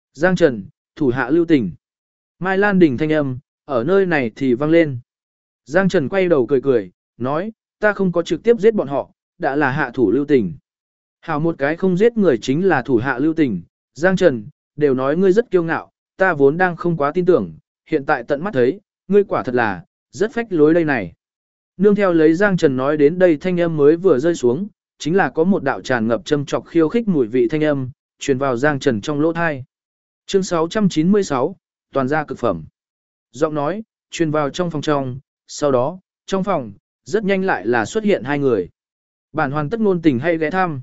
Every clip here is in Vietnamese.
Giang Trần, thủ hạ lưu tình. Mai Lan Đình thanh âm, ở nơi này thì vang lên. Giang Trần quay đầu cười cười, nói, ta không có trực tiếp giết bọn họ, đã là hạ thủ lưu tình. Hảo một cái không giết người chính là thủ hạ lưu tình. Giang Trần, đều nói ngươi rất kiêu ngạo, ta vốn đang không quá tin tưởng, hiện tại tận mắt thấy, ngươi quả thật là, rất phách lối đây này. Nương theo lấy Giang Trần nói đến đây thanh âm mới vừa rơi xuống, chính là có một đạo tràn ngập châm chọc khiêu khích mùi vị thanh âm, truyền vào Giang Trần trong lỗ thai. Chương 696, toàn gia cực phẩm. Giọng nói, truyền vào trong, sau đó, trong phòng, rất nhanh lại là xuất hiện hai người. Bản hoàn tất ngôn tình hay ghé thăm.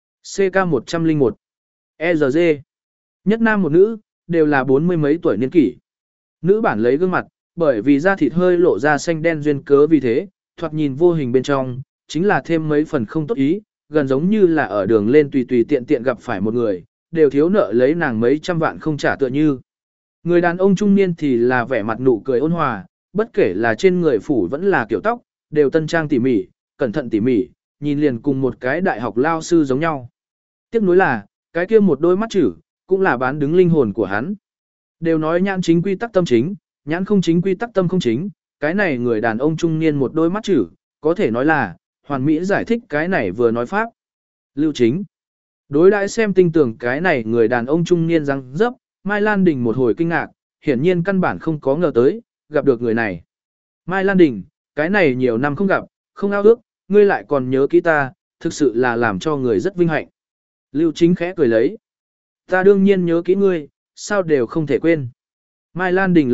CK101. ERG. Nhất nam một nữ, đều là 40 mấy tuổi niên kỷ. Nữ bản lấy gương mặt, bởi vì da thịt hơi lộ ra xanh đen duyên cớ vì thế, thoạt nhìn vô hình bên trong, chính là thêm mấy phần không tốt ý, gần giống như là ở đường lên tùy tùy tiện tiện gặp phải một người, đều thiếu nợ lấy nàng mấy trăm vạn không trả tựa như. Người đàn ông trung niên thì là vẻ mặt nụ cười ôn hòa, bất kể là trên người phủ vẫn là kiểu tóc, đều tân trang tỉ mỉ, cẩn thận tỉ mỉ, nhìn liền cùng một cái đại học lao sư giống nhau. Tiếc nuối là, cái kia một đôi mắt chữ, cũng là bán đứng linh hồn của hắn. Đều nói nhãn chính quy tắc tâm chính, nhãn không chính quy tắc tâm không chính, cái này người đàn ông trung niên một đôi mắt chữ, có thể nói là, hoàn mỹ giải thích cái này vừa nói pháp. Lưu Chính. Đối đãi xem tinh tưởng cái này người đàn ông trung niên răng dấp, Mai Lan Đình một hồi kinh ngạc, hiển nhiên căn bản không có ngờ tới, gặp được người này. Mai Lan Đình, cái này nhiều năm không gặp, không ao ước, ngươi lại còn nhớ kỹ ta, thực sự là làm cho người rất vinh hạnh. Lưu Chính khẽ cười lấy. Ta đương nhiên nhớ kỹ ngươi, sao đều không thể quên. Mai Lan Đình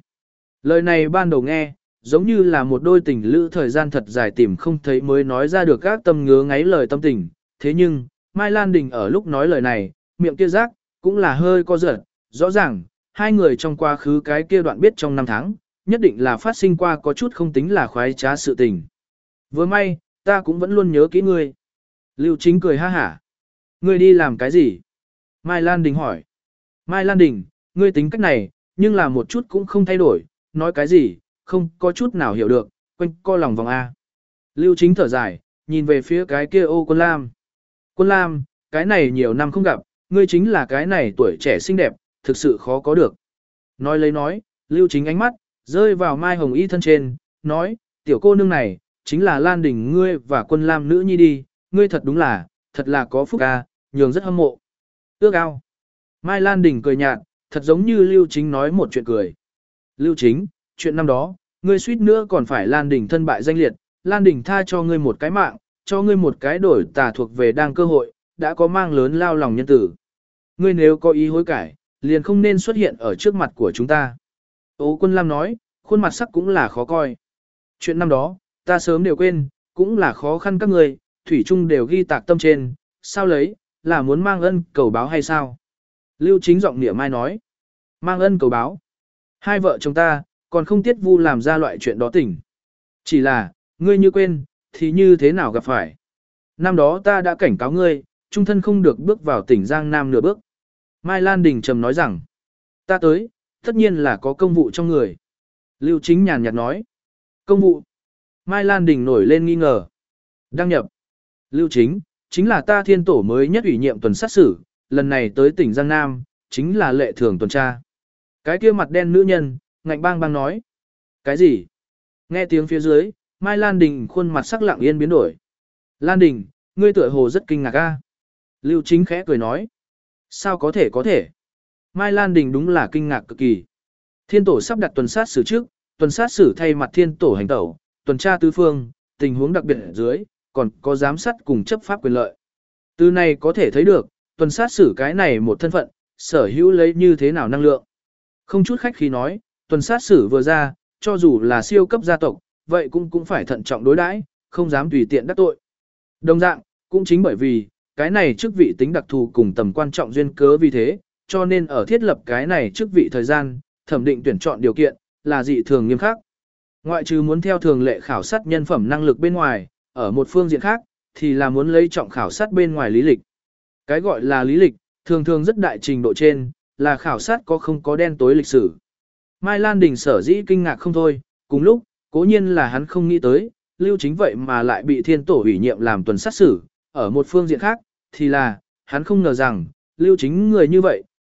lời này ban đầu nghe, giống như là một đôi tình lữ thời gian thật dài tìm không thấy mới nói ra được các tâm ngứa ngáy lời tâm tình. Thế nhưng, Mai Lan Đình ở lúc nói lời này, miệng kia rác, cũng là hơi co giật. Rõ ràng, hai người trong quá khứ cái kia đoạn biết trong năm tháng, nhất định là phát sinh qua có chút không tính là khoái trá sự tình. Vừa may, ta cũng vẫn luôn nhớ kỹ ngươi. Lưu Chính cười ha hả. Ngươi đi làm cái gì? Mai Lan Đình hỏi. Mai Lan Đình, ngươi tính cách này, nhưng là một chút cũng không thay đổi, nói cái gì, không có chút nào hiểu được, quanh co lòng vòng A. Lưu Chính thở dài, nhìn về phía cái kia Ô Quân Lam. Quân Lam, cái này nhiều năm không gặp, ngươi chính là cái này tuổi trẻ xinh đẹp, thực sự khó có được. Nói lấy nói, Lưu Chính ánh mắt, rơi vào Mai Hồng Y thân trên, nói, tiểu cô nương này, chính là Lan Đình ngươi và Quân Lam nữ nhi đi, ngươi thật đúng là, thật là có phúc A, nhường rất hâm mộ. Ước ao. Mai Lan Đình cười nhạt, thật giống như Lưu Chính nói một chuyện cười. Lưu Chính, chuyện năm đó, ngươi suýt nữa còn phải Lan Đình thân bại danh liệt, Lan Đình tha cho ngươi một cái mạng, cho ngươi một cái đổi tà thuộc về đang cơ hội, đã có mang lớn lao lòng nhân tử. Ngươi nếu có ý hối cải, liền không nên xuất hiện ở trước mặt của chúng ta. Ô Quân Lam nói, khuôn mặt sắc cũng là khó coi. Chuyện năm đó, ta sớm đều quên, cũng là khó khăn các ngươi, thủy chung đều ghi tạc tâm trên, sao lấy, là muốn mang ân cầu báo hay sao? Lưu Chính giọng niệm mai nói, mang ân cầu báo. Hai vợ chồng ta, còn không tiết vu làm ra loại chuyện đó tỉnh. Chỉ là, ngươi như quên, thì như thế nào gặp phải. Năm đó ta đã cảnh cáo ngươi, trung thân không được bước vào tỉnh Giang Nam nửa bước. Mai Lan Đình trầm nói rằng, ta tới, tất nhiên là có công vụ trong người. Lưu Chính nhàn nhạt nói, công vụ. Mai Lan Đình nổi lên nghi ngờ. Đăng nhập. Lưu Chính, chính là ta thiên tổ mới nhất ủy nhiệm tuần sát xử, lần này tới tỉnh Giang Nam, chính là lệ thường tuần tra. Cái kia mặt đen nữ nhân, ngạnh bang bang nói. Cái gì? Nghe tiếng phía dưới, Mai Lan Đình khuôn mặt sắc lặng yên biến đổi. Lan Đình, ngươi tựa hồ rất kinh ngạc a. Lưu Chính khẽ cười nói. Sao có thể? Mai Lan Đình đúng là kinh ngạc cực kỳ. Thiên tổ sắp đặt tuần sát xử trước, tuần sát xử thay mặt thiên tổ hành tẩu, tuần tra tứ phương, tình huống đặc biệt ở dưới, còn có giám sát cùng chấp pháp quyền lợi. Từ này có thể thấy được, tuần sát xử cái này một thân phận, sở hữu lấy như thế nào năng lượng. Không chút khách khí nói, tuần sát xử vừa ra, cho dù là siêu cấp gia tộc, vậy cũng phải thận trọng đối đãi, không dám tùy tiện đắc tội. Đồng dạng, cũng chính bởi vì, cái này chức vị tính đặc thù cùng tầm quan trọng duyên cớ vì thế, cho nên ở thiết lập cái này chức vị thời gian, thẩm định tuyển chọn điều kiện, là dị thường nghiêm khắc. Ngoại trừ muốn theo thường lệ khảo sát nhân phẩm năng lực bên ngoài, ở một phương diện khác, thì là muốn lấy trọng khảo sát bên ngoài lý lịch. Cái gọi là lý lịch, thường thường rất đại trình độ trên, là khảo sát có không có đen tối lịch sử. Mai Lan Đình sở dĩ kinh ngạc không thôi, cùng lúc, cố nhiên là hắn không nghĩ tới, Lưu Chính vậy mà lại bị thiên tổ ủy nhiệm làm tuần sát xử, ở một phương diện khác, thì là, hắn không ngờ rằng, Lưu Chính người như vậy,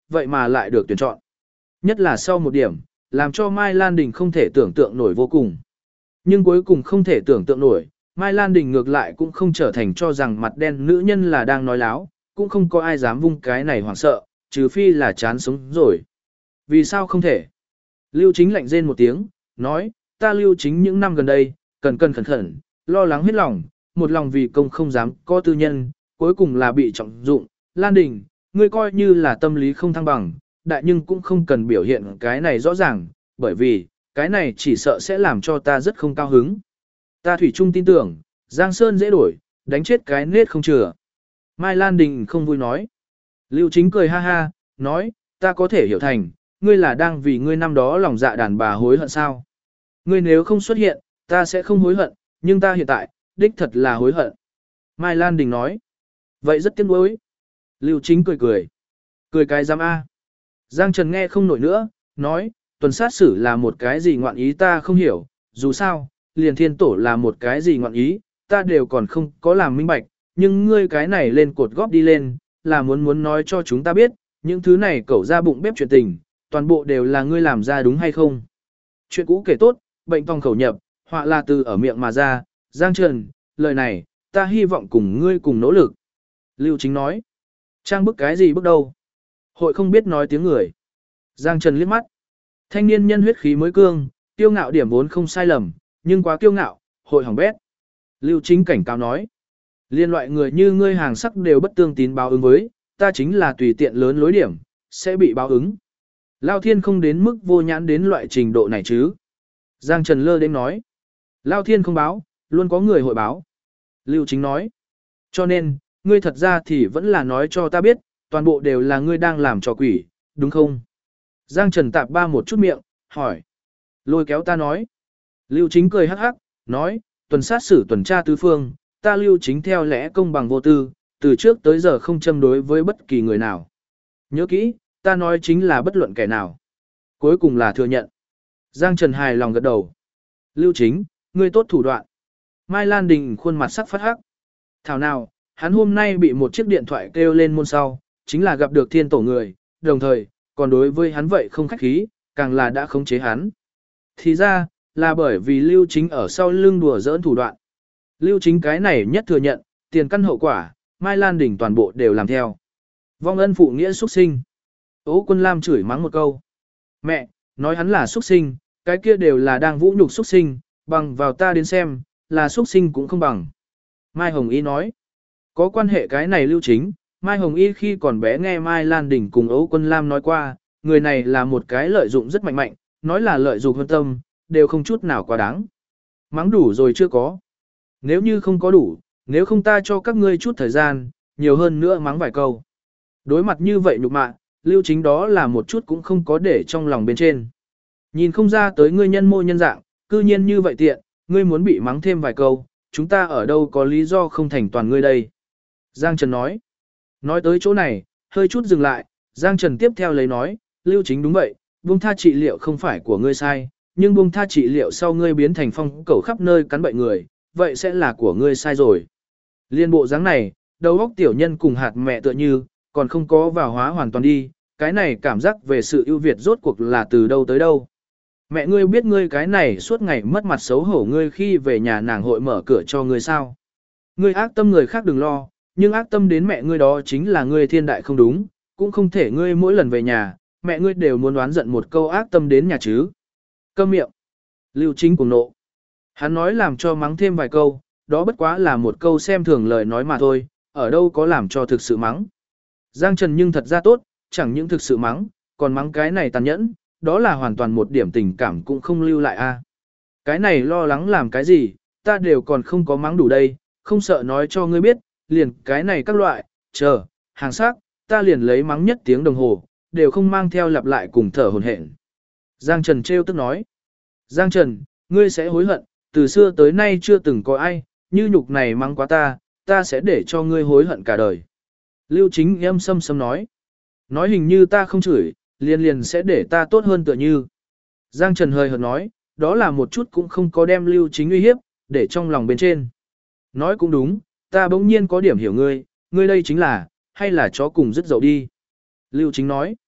vậy mà lại được tuyển chọn. Nhất là sau một điểm, làm cho Mai Lan Đình không thể tưởng tượng nổi vô cùng. Nhưng cuối cùng không thể tưởng tượng nổi, Mai Lan Đình ngược lại cũng không trở thành cho rằng mặt đen nữ nhân là đang nói láo, cũng không có ai dám vung cái này hoảng sợ, trừ phi là chán sống rồi. Vì sao không thể? Lưu Chính lạnh rên một tiếng, nói, ta Lưu Chính những năm gần đây, cần khẩn khẩn, lo lắng hết lòng, một lòng vì công không dám có tư nhân, cuối cùng là bị trọng dụng. Lan Đình, ngươi coi như là tâm lý không thăng bằng, đại nhưng cũng không cần biểu hiện cái này rõ ràng, bởi vì, cái này chỉ sợ sẽ làm cho ta rất không cao hứng. Ta thủy chung tin tưởng, Giang Sơn dễ đổi, đánh chết cái nết không chừa. Mai Lan Đình không vui nói. Lưu Chính cười ha ha, nói, ta có thể hiểu thành, ngươi là đang vì ngươi năm đó lòng dạ đàn bà hối hận sao. Ngươi nếu không xuất hiện, ta sẽ không hối hận, nhưng ta hiện tại, đích thật là hối hận. Mai Lan Đình nói, vậy rất tiếc nuối. Lưu Chính cười cười. Cười cái giám A. Giang Trần nghe không nổi nữa, nói, tuần sát xử là một cái gì ngoạn ý ta không hiểu, dù sao, liền thiên tổ là một cái gì ngoạn ý, ta đều còn không có làm minh bạch, nhưng ngươi cái này lên cột góp đi lên, là muốn nói cho chúng ta biết, những thứ này cẩu ra bụng bếp chuyện tình, toàn bộ đều là ngươi làm ra đúng hay không. Chuyện cũ kể tốt, bệnh tòng khẩu nhập, họa là từ ở miệng mà ra, Giang Trần, lời này, ta hy vọng cùng ngươi cùng nỗ lực. Lưu Chính nói, trang bức cái gì bức đâu. Hội không biết nói tiếng người. Giang Trần liếc mắt. Thanh niên nhân huyết khí mới cương, kiêu ngạo điểm vốn không sai lầm, nhưng quá kiêu ngạo, hội hỏng bét. Lưu Chính cảnh cáo nói. Liên loại người như ngươi hàng sắc đều bất tương tín báo ứng với, ta chính là tùy tiện lớn lối điểm, sẽ bị báo ứng. Lao Thiên không đến mức vô nhãn đến loại trình độ này chứ. Giang Trần lơ đến nói. Lao Thiên không báo, luôn có người hội báo. Lưu Chính nói. Cho nên, ngươi thật ra thì vẫn là nói cho ta biết, toàn bộ đều là ngươi đang làm trò quỷ, đúng không? Giang Trần tạp ba một chút miệng, hỏi. Lôi kéo ta nói. Lưu Chính cười hắc hắc, nói, tuần sát xử tuần tra tứ phương, ta Lưu Chính theo lẽ công bằng vô tư, từ trước tới giờ không châm đối với bất kỳ người nào. Nhớ kỹ, ta nói chính là bất luận kẻ nào. Cuối cùng là thừa nhận. Giang Trần hài lòng gật đầu. Lưu Chính, ngươi tốt thủ đoạn. Mai Lan Đình khuôn mặt sắc phát hắc. Thảo nào, hắn hôm nay bị một chiếc điện thoại kêu lên môn sau, chính là gặp được thiên tổ người, đồng thời, còn đối với hắn vậy không khách khí, càng là đã khống chế hắn. Thì ra, là bởi vì Lưu Chính ở sau lưng đùa giỡn thủ đoạn. Lưu Chính cái này nhất thừa nhận, tiền căn hậu quả, Mai Lan Đình toàn bộ đều làm theo. Vong ân phụ nghĩa xuất sinh. Ô Quân Lam chửi mắng một câu. Mẹ, nói hắn là xuất sinh, cái kia đều là đang vũ nhục xuất sinh, bằng vào ta đến xem, là xuất sinh cũng không bằng. Mai Hồng Y nói. Có quan hệ cái này Lưu Chính, Mai Hồng Y khi còn bé nghe Mai Lan Đình cùng Âu Quân Lam nói qua, người này là một cái lợi dụng rất mạnh mạnh, nói là lợi dụng hơn tâm, đều không chút nào quá đáng. Mắng đủ rồi chưa có. Nếu như không có đủ, nếu không ta cho các ngươi chút thời gian, nhiều hơn nữa mắng vài câu. Đối mặt như vậy nhục mạ, Lưu Chính đó là một chút cũng không có để trong lòng bên trên. Nhìn không ra tới ngươi nhân mô nhân dạng, cư nhiên như vậy tiện, ngươi muốn bị mắng thêm vài câu, chúng ta ở đâu có lý do không thành toàn ngươi đây. Giang Trần nói. Nói tới chỗ này, hơi chút dừng lại, Giang Trần tiếp theo lấy nói, Lưu Chính đúng vậy, buông tha trị liệu không phải của ngươi sai, nhưng buông tha trị liệu sau ngươi biến thành phong cẩu khắp nơi cắn bệnh người, vậy sẽ là của ngươi sai rồi. Liên bộ dáng này, đầu óc tiểu nhân cùng hạt mẹ tựa như, còn không có vào hóa hoàn toàn đi, cái này cảm giác về sự ưu việt rốt cuộc là từ đâu tới đâu. Mẹ ngươi biết ngươi cái này suốt ngày mất mặt xấu hổ ngươi khi về nhà nàng hội mở cửa cho ngươi sao. Ngươi ác tâm người khác đừng lo, nhưng ác tâm đến mẹ ngươi đó chính là ngươi thiên đại không đúng, cũng không thể ngươi mỗi lần về nhà, mẹ ngươi đều muốn đoán giận một câu ác tâm đến nhà chứ. Câm miệng. Lưu Chính cuồng nộ. Hắn nói làm cho mắng thêm vài câu, đó bất quá là một câu xem thường lời nói mà thôi, ở đâu có làm cho thực sự mắng. Giang Trần nhưng thật ra tốt, chẳng những thực sự mắng, còn mắng cái này tàn nhẫn, đó là hoàn toàn một điểm tình cảm cũng không lưu lại a. Cái này lo lắng làm cái gì, ta đều còn không có mắng đủ đây, không sợ nói cho ngươi biết, liền cái này các loại, chờ, hàng sắc, ta liền lấy mắng nhất tiếng đồng hồ, đều không mang theo lặp lại cùng thở hồn hển. Giang Trần trêu tức nói. Giang Trần, ngươi sẽ hối hận, từ xưa tới nay chưa từng có ai, như nhục này mắng quá ta sẽ để cho ngươi hối hận cả đời. Lưu Chính âm sâm sâm nói. Nói hình như ta không chửi, liền sẽ để ta tốt hơn tựa như. Giang Trần hơi hợt nói, đó là một chút cũng không có đem Lưu Chính uy hiếp, để trong lòng bên trên. Nói cũng đúng, ta bỗng nhiên có điểm hiểu ngươi đây chính là, hay là chó cùng dứt dậu đi. Lưu Chính nói,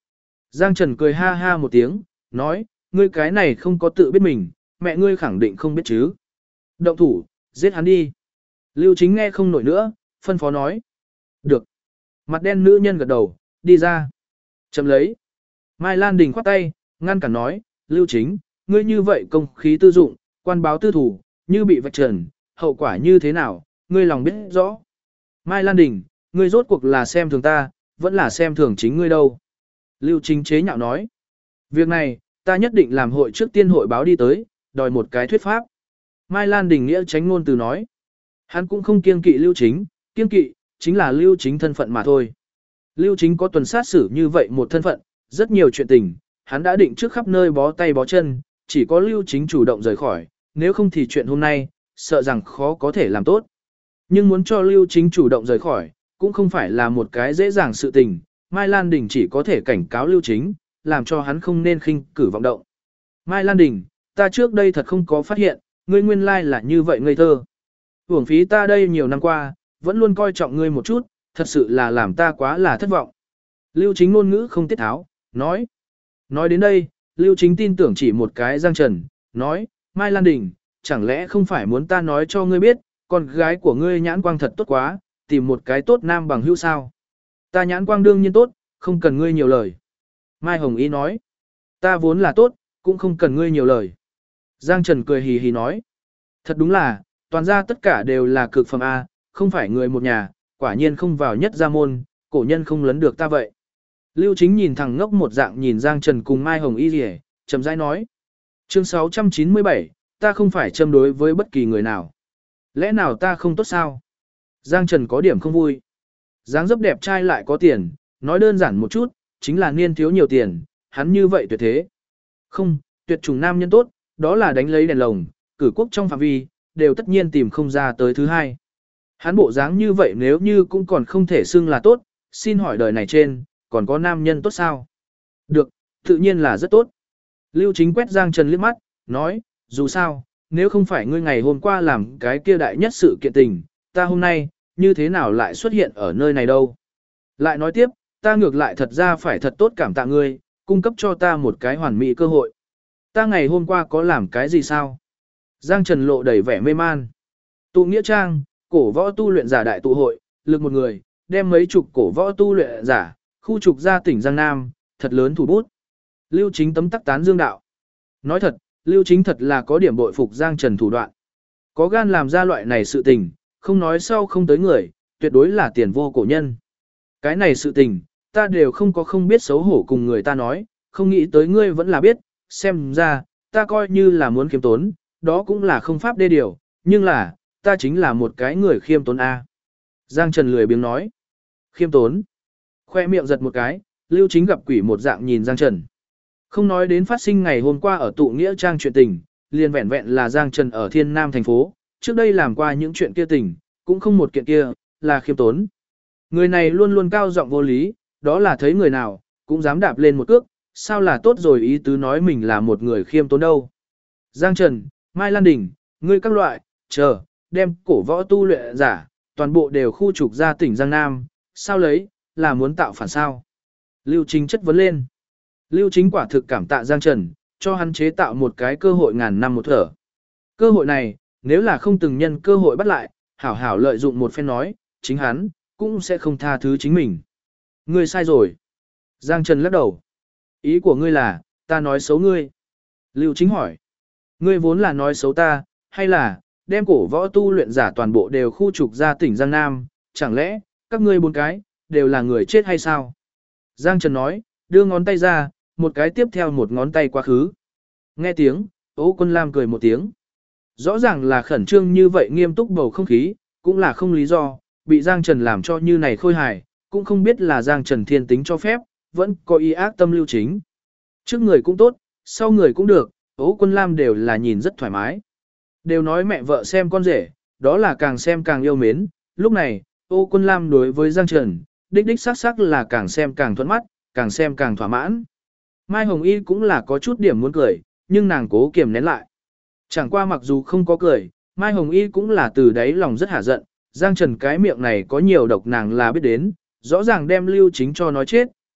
Giang Trần cười ha ha một tiếng, nói, ngươi cái này không có tự biết mình, mẹ ngươi khẳng định không biết chứ. Động thủ, giết hắn đi. Lưu Chính nghe không nổi nữa, phân phó nói. Được. Mặt đen nữ nhân gật đầu, đi ra. Chậm lấy. Mai Lan Đình khoát tay, ngăn cản nói, Lưu Chính, ngươi như vậy công khí tư dụng, quan báo tư thủ, như bị vạch trần, hậu quả như thế nào, ngươi lòng biết rõ. Mai Lan Đình, ngươi rốt cuộc là xem thường ta, vẫn là xem thường chính ngươi đâu. Lưu Chính chế nhạo nói. Việc này, ta nhất định làm hội trước tiên hội báo đi tới, đòi một cái thuyết pháp. Mai Lan Đình nghĩa tránh ngôn từ nói. Hắn cũng không kiêng kỵ Lưu Chính, kiêng kỵ, chính là Lưu Chính thân phận mà thôi. Lưu Chính có tuần sát xử như vậy một thân phận, rất nhiều chuyện tình, hắn đã định trước khắp nơi bó tay bó chân, chỉ có Lưu Chính chủ động rời khỏi, nếu không thì chuyện hôm nay, sợ rằng khó có thể làm tốt. Nhưng muốn cho Lưu Chính chủ động rời khỏi, cũng không phải là một cái dễ dàng sự tình, Mai Lan Đình chỉ có thể cảnh cáo Lưu Chính, làm cho hắn không nên khinh cử vọng động. Mai Lan Đình, ta trước đây thật không có phát hiện, ngươi nguyên lai là như vậy ngây thơ. Uổng phí ta đây nhiều năm qua, vẫn luôn coi trọng ngươi một chút, thật sự là làm ta quá là thất vọng. Lưu Chính ngôn ngữ không tiết tháo, nói. Nói đến đây, Lưu Chính tin tưởng chỉ một cái Giang Trần, nói, Mai Lan Đình, chẳng lẽ không phải muốn ta nói cho ngươi biết, con gái của ngươi nhãn quang thật tốt quá, tìm một cái tốt nam bằng hữu sao. Ta nhãn quang đương nhiên tốt, không cần ngươi nhiều lời. Mai Hồng Y nói, ta vốn là tốt, cũng không cần ngươi nhiều lời. Giang Trần cười hì hì nói, thật đúng là, toàn ra tất cả đều là cực phẩm A, không phải người một nhà, quả nhiên không vào nhất gia môn, cổ nhân không lấn được ta vậy. Lưu Chính nhìn thằng ngốc một dạng nhìn Giang Trần cùng Mai Hồng Y rỉ, chậm rãi nói. Chương 697, ta không phải châm đối với bất kỳ người nào. Lẽ nào ta không tốt sao? Giang Trần có điểm không vui. Dáng dấp đẹp trai lại có tiền, nói đơn giản một chút, chính là niên thiếu nhiều tiền, hắn như vậy tuyệt thế. Không, tuyệt chủng nam nhân tốt, đó là đánh lấy đèn lồng, cử quốc trong phạm vi, đều tất nhiên tìm không ra tới thứ hai. Hắn bộ dáng như vậy nếu như cũng còn không thể xưng là tốt, xin hỏi đời này trên, còn có nam nhân tốt sao? Được, tự nhiên là rất tốt. Lưu Chính quét Giang Trần liếc mắt, nói, dù sao, nếu không phải ngươi ngày hôm qua làm cái kia đại nhất sự kiện tình, ta hôm nay, như thế nào lại xuất hiện ở nơi này đâu? Lại nói tiếp, ta ngược lại thật ra phải thật tốt cảm tạ ngươi, cung cấp cho ta một cái hoàn mỹ cơ hội. Ta ngày hôm qua có làm cái gì sao? Giang Trần lộ đầy vẻ mê man. Tụ nghĩa trang, cổ võ tu luyện giả đại tụ hội, lực một người, đem mấy chục cổ võ tu luyện giả, khu trục ra tỉnh Giang Nam, thật lớn thủ bút. Lưu Chính tấm tắc tán dương đạo. Nói thật, Lưu Chính thật là có điểm bội phục Giang Trần thủ đoạn. Có gan làm ra loại này sự tình, không nói sau không tới người, tuyệt đối là tiền vô cổ nhân. Cái này sự tình, ta đều không có không biết xấu hổ cùng người ta nói, không nghĩ tới ngươi vẫn là biết, xem ra, ta coi như là muốn khiêm tốn, đó cũng là không pháp đê điều, nhưng là, ta chính là một cái người khiêm tốn A. Giang Trần lười biếng nói. Khiêm tốn. Khoe miệng giật một cái, Lưu Chính gặp quỷ một dạng nhìn Giang Trần. Không nói đến phát sinh ngày hôm qua ở tụ nghĩa trang chuyện tình, liền vẹn vẹn là Giang Trần ở Thiên Nam thành phố, trước đây làm qua những chuyện kia tình, cũng không một kiện kia, là khiêm tốn. Người này luôn luôn cao giọng vô lý, đó là thấy người nào, cũng dám đạp lên một cước, sao là tốt rồi ý tứ nói mình là một người khiêm tốn đâu. Giang Trần, Mai Lan Đình, ngươi các loại, chờ, đem cổ võ tu luyện giả, toàn bộ đều khu trục ra tỉnh Giang Nam, sao lấy, là muốn tạo phản sao. Lưu Chính chất vấn lên. Lưu Chính quả thực cảm tạ Giang Trần, cho hắn chế tạo một cái cơ hội ngàn năm một thở. Cơ hội này, nếu là không từng nhân cơ hội bắt lại, hảo hảo lợi dụng một phen nói, chính hắn, cũng sẽ không tha thứ chính mình. Ngươi sai rồi. Giang Trần lắc đầu. Ý của ngươi là, ta nói xấu ngươi. Lưu Chính hỏi. Ngươi vốn là nói xấu ta, hay là, đem cổ võ tu luyện giả toàn bộ đều khu trục ra tỉnh Giang Nam, chẳng lẽ, các ngươi bốn cái, đều là người chết hay sao? Giang Trần nói, đưa ngón tay ra, một cái tiếp theo một ngón tay quá khứ. Nghe tiếng, Ô Quân Lam cười một tiếng. Rõ ràng là khẩn trương như vậy nghiêm túc bầu không khí, cũng là không lý do, bị Giang Trần làm cho như này khôi hài, cũng không biết là Giang Trần thiên tính cho phép, vẫn có ý ác tâm Lưu Chính. Trước người cũng tốt, sau người cũng được, Ô Quân Lam đều là nhìn rất thoải mái. Đều nói mẹ vợ xem con rể, đó là càng xem càng yêu mến, lúc này, Ô Quân Lam đối với Giang Trần, đích đích sắc sắc là càng xem càng thuận mắt, càng xem càng thỏa mãn. Mai Hồng Y cũng là có chút điểm muốn cười, nhưng nàng cố kiềm nén lại. Chẳng qua mặc dù không có cười, Mai Hồng Y cũng là từ đáy lòng rất hả giận, Giang Trần cái miệng này có nhiều độc nàng là biết đến, rõ ràng đem Lưu Chính cho nói chết,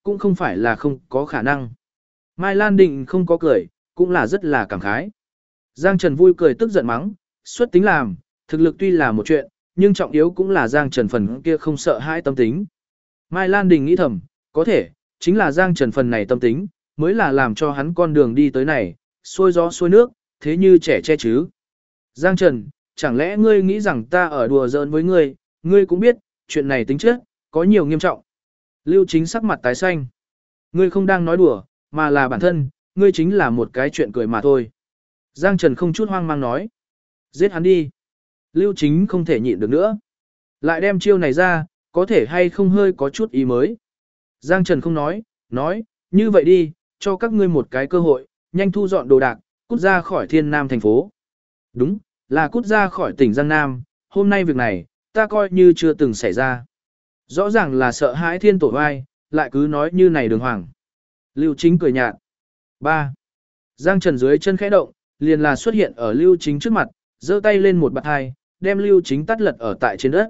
cũng không phải là không có khả năng. Mai Lan Định không có cười, cũng là rất là cảm khái. Giang Trần vui cười tức giận mắng, xuất tính làm, thực lực tuy là một chuyện, nhưng trọng yếu cũng là Giang Trần phần kia không sợ hãi tâm tính. Mai Lan Đình nghĩ thầm, có thể, chính là Giang Trần phần này tâm tính, mới là làm cho hắn con đường đi tới này, xuôi gió xuôi nước, thế như trẻ che chứ. Giang Trần, chẳng lẽ ngươi nghĩ rằng ta ở đùa giỡn với ngươi, ngươi cũng biết, chuyện này tính chất, có nhiều nghiêm trọng. Lưu Chính sắc mặt tái xanh. Ngươi không đang nói đùa, mà là bản thân, ngươi chính là một cái chuyện cười mà thôi. Giang Trần không chút hoang mang nói. Giết hắn đi. Lưu Chính không thể nhịn được nữa. Lại đem chiêu này ra, có thể hay không hơi có chút ý mới. Giang Trần không nói, như vậy đi, cho các ngươi một cái cơ hội, nhanh thu dọn đồ đạc, cút ra khỏi Thiên Nam thành phố. Đúng, là cút ra khỏi tỉnh Giang Nam, hôm nay việc này, ta coi như chưa từng xảy ra. Rõ ràng là sợ hãi thiên tổ vai, lại cứ nói như này đường hoàng. Lưu Chính cười nhạt. 3. Giang Trần dưới chân khẽ động, liền là xuất hiện ở Lưu Chính trước mặt, giơ tay lên một bạt hai, đem Lưu Chính tắt lật ở tại trên đất.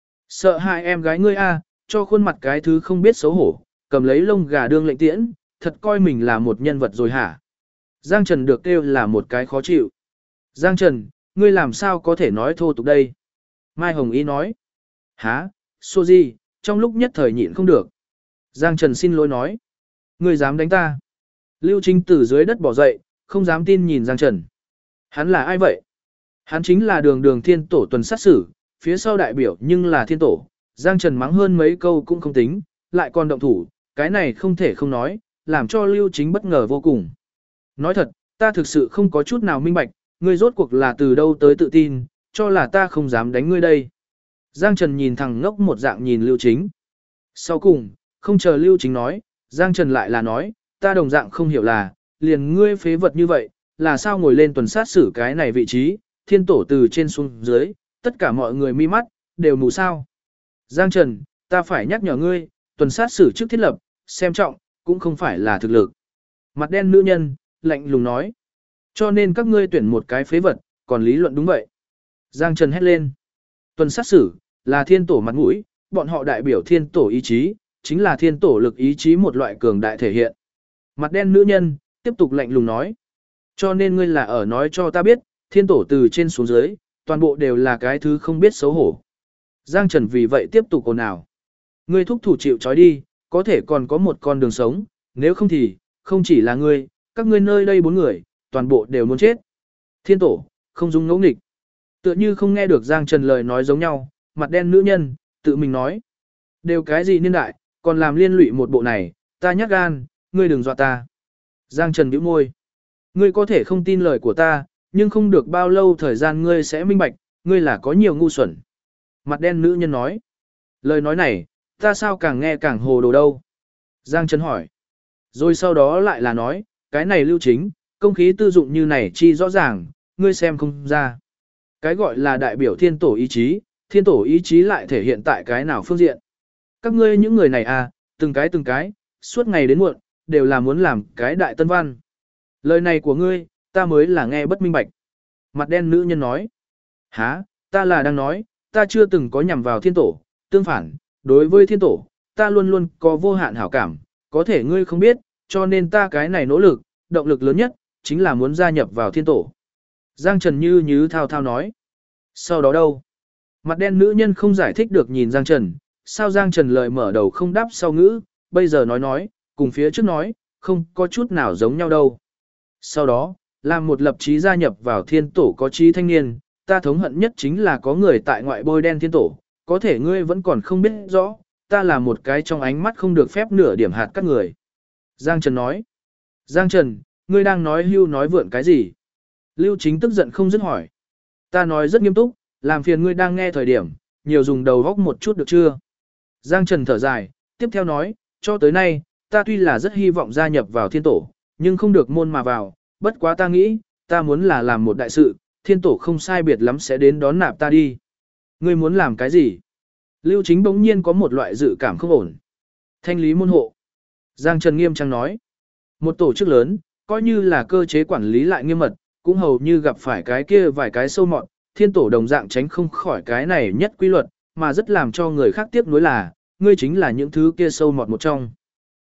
Sợ hại em gái ngươi a, cho khuôn mặt cái thứ không biết xấu hổ, cầm lấy lông gà đương lệnh tiễn, thật coi mình là một nhân vật rồi hả? Giang Trần được kêu là một cái khó chịu. Giang Trần, ngươi làm sao có thể nói thô tục đây? Mai Hồng Y nói. Hả, xô gì, trong lúc nhất thời nhịn không được. Giang Trần xin lỗi nói. Ngươi dám đánh ta? Lưu Chính từ dưới đất bỏ dậy, không dám tin nhìn Giang Trần. Hắn là ai vậy? Hắn chính là đường thiên tổ tuần sát xử, phía sau đại biểu nhưng là thiên tổ. Giang Trần mắng hơn mấy câu cũng không tính, lại còn động thủ, cái này không thể không nói, làm cho Lưu Chính bất ngờ vô cùng. Nói thật, ta thực sự không có chút nào minh bạch, ngươi rốt cuộc là từ đâu tới tự tin, cho là ta không dám đánh ngươi đây. Giang Trần nhìn thằng ngốc một dạng nhìn Lưu Chính. Sau cùng, không chờ Lưu Chính nói, Giang Trần lại là nói, ta đồng dạng không hiểu là, liền ngươi phế vật như vậy, là sao ngồi lên tuần sát xử cái này vị trí, thiên tổ từ trên xuống dưới, tất cả mọi người mi mắt, đều mù sao. Giang Trần, ta phải nhắc nhở ngươi, tuần sát xử trước thiết lập, xem trọng, cũng không phải là thực lực. Mặt đen nữ nhân, lạnh lùng nói. Cho nên các ngươi tuyển một cái phế vật, còn lý luận đúng vậy. Giang Trần hét lên. Tuần sát xử, là thiên tổ mặt mũi, bọn họ đại biểu thiên tổ ý chí, chính là thiên tổ lực ý chí một loại cường đại thể hiện. Mặt đen nữ nhân, tiếp tục lạnh lùng nói. Cho nên ngươi là ở nói cho ta biết, thiên tổ từ trên xuống dưới, toàn bộ đều là cái thứ không biết xấu hổ. Giang Trần vì vậy tiếp tục ồn ào. Ngươi thúc thủ chịu trói đi, có thể còn có một con đường sống, nếu không thì, không chỉ là ngươi, các ngươi nơi đây 4 người, toàn bộ đều muốn chết. Thiên tổ, không dung ngẫu nghịch. Tựa như không nghe được Giang Trần lời nói giống nhau, mặt đen nữ nhân, tự mình nói. Đều cái gì niên đại, còn làm liên lụy một bộ này, ta nhắc gan, ngươi đừng dọa ta. Giang Trần bĩu môi. Ngươi có thể không tin lời của ta, nhưng không được bao lâu thời gian ngươi sẽ minh bạch, ngươi là có nhiều ngu xuẩn. Mặt đen nữ nhân nói. Lời nói này, ta sao càng nghe càng hồ đồ đâu. Giang Trần hỏi. Rồi sau đó lại là nói, cái này Lưu Chính, công khí tư dụng như này chi rõ ràng, ngươi xem không ra. Cái gọi là đại biểu thiên tổ ý chí lại thể hiện tại cái nào phương diện. Các ngươi những người này à, từng cái, suốt ngày đến muộn, đều là muốn làm cái đại tân văn. Lời này của ngươi, ta mới là nghe bất minh bạch. Mặt đen nữ nhân nói. Hả, ta là đang nói, ta chưa từng có nhằm vào thiên tổ, tương phản, đối với thiên tổ, ta luôn luôn có vô hạn hảo cảm, có thể ngươi không biết, cho nên ta cái này nỗ lực, động lực lớn nhất, chính là muốn gia nhập vào thiên tổ. Giang Trần như thao thao nói. Sau đó đâu? Mặt đen nữ nhân không giải thích được nhìn Giang Trần, sao Giang Trần lời mở đầu không đáp sau ngữ, bây giờ nói, cùng phía trước nói, không có chút nào giống nhau đâu. Sau đó, làm một lập chí gia nhập vào thiên tổ có trí thanh niên, ta thống hận nhất chính là có người tại ngoại bôi đen thiên tổ, có thể ngươi vẫn còn không biết rõ, ta là một cái trong ánh mắt không được phép nửa điểm hạt các người. Giang Trần nói. Giang Trần, ngươi đang nói hưu nói vượn cái gì? Lưu Chính tức giận không dứt hỏi. Ta nói rất nghiêm túc, làm phiền ngươi đang nghe thời điểm, nhiều dùng đầu góc một chút được chưa? Giang Trần thở dài, tiếp theo nói, cho tới nay, ta tuy là rất hy vọng gia nhập vào thiên tổ, nhưng không được môn mà vào, bất quá ta nghĩ, ta muốn là làm một đại sự, thiên tổ không sai biệt lắm sẽ đến đón nạp ta đi. Ngươi muốn làm cái gì? Lưu Chính bỗng nhiên có một loại dự cảm không ổn. Thanh lý môn hộ. Giang Trần nghiêm trang nói. Một tổ chức lớn, coi như là cơ chế quản lý lại nghiêm mật, cũng hầu như gặp phải cái kia vài cái sâu mọt, thiên tổ đồng dạng tránh không khỏi cái này nhất quy luật, mà rất làm cho người khác tiếc nuối là, ngươi chính là những thứ kia sâu mọt một trong.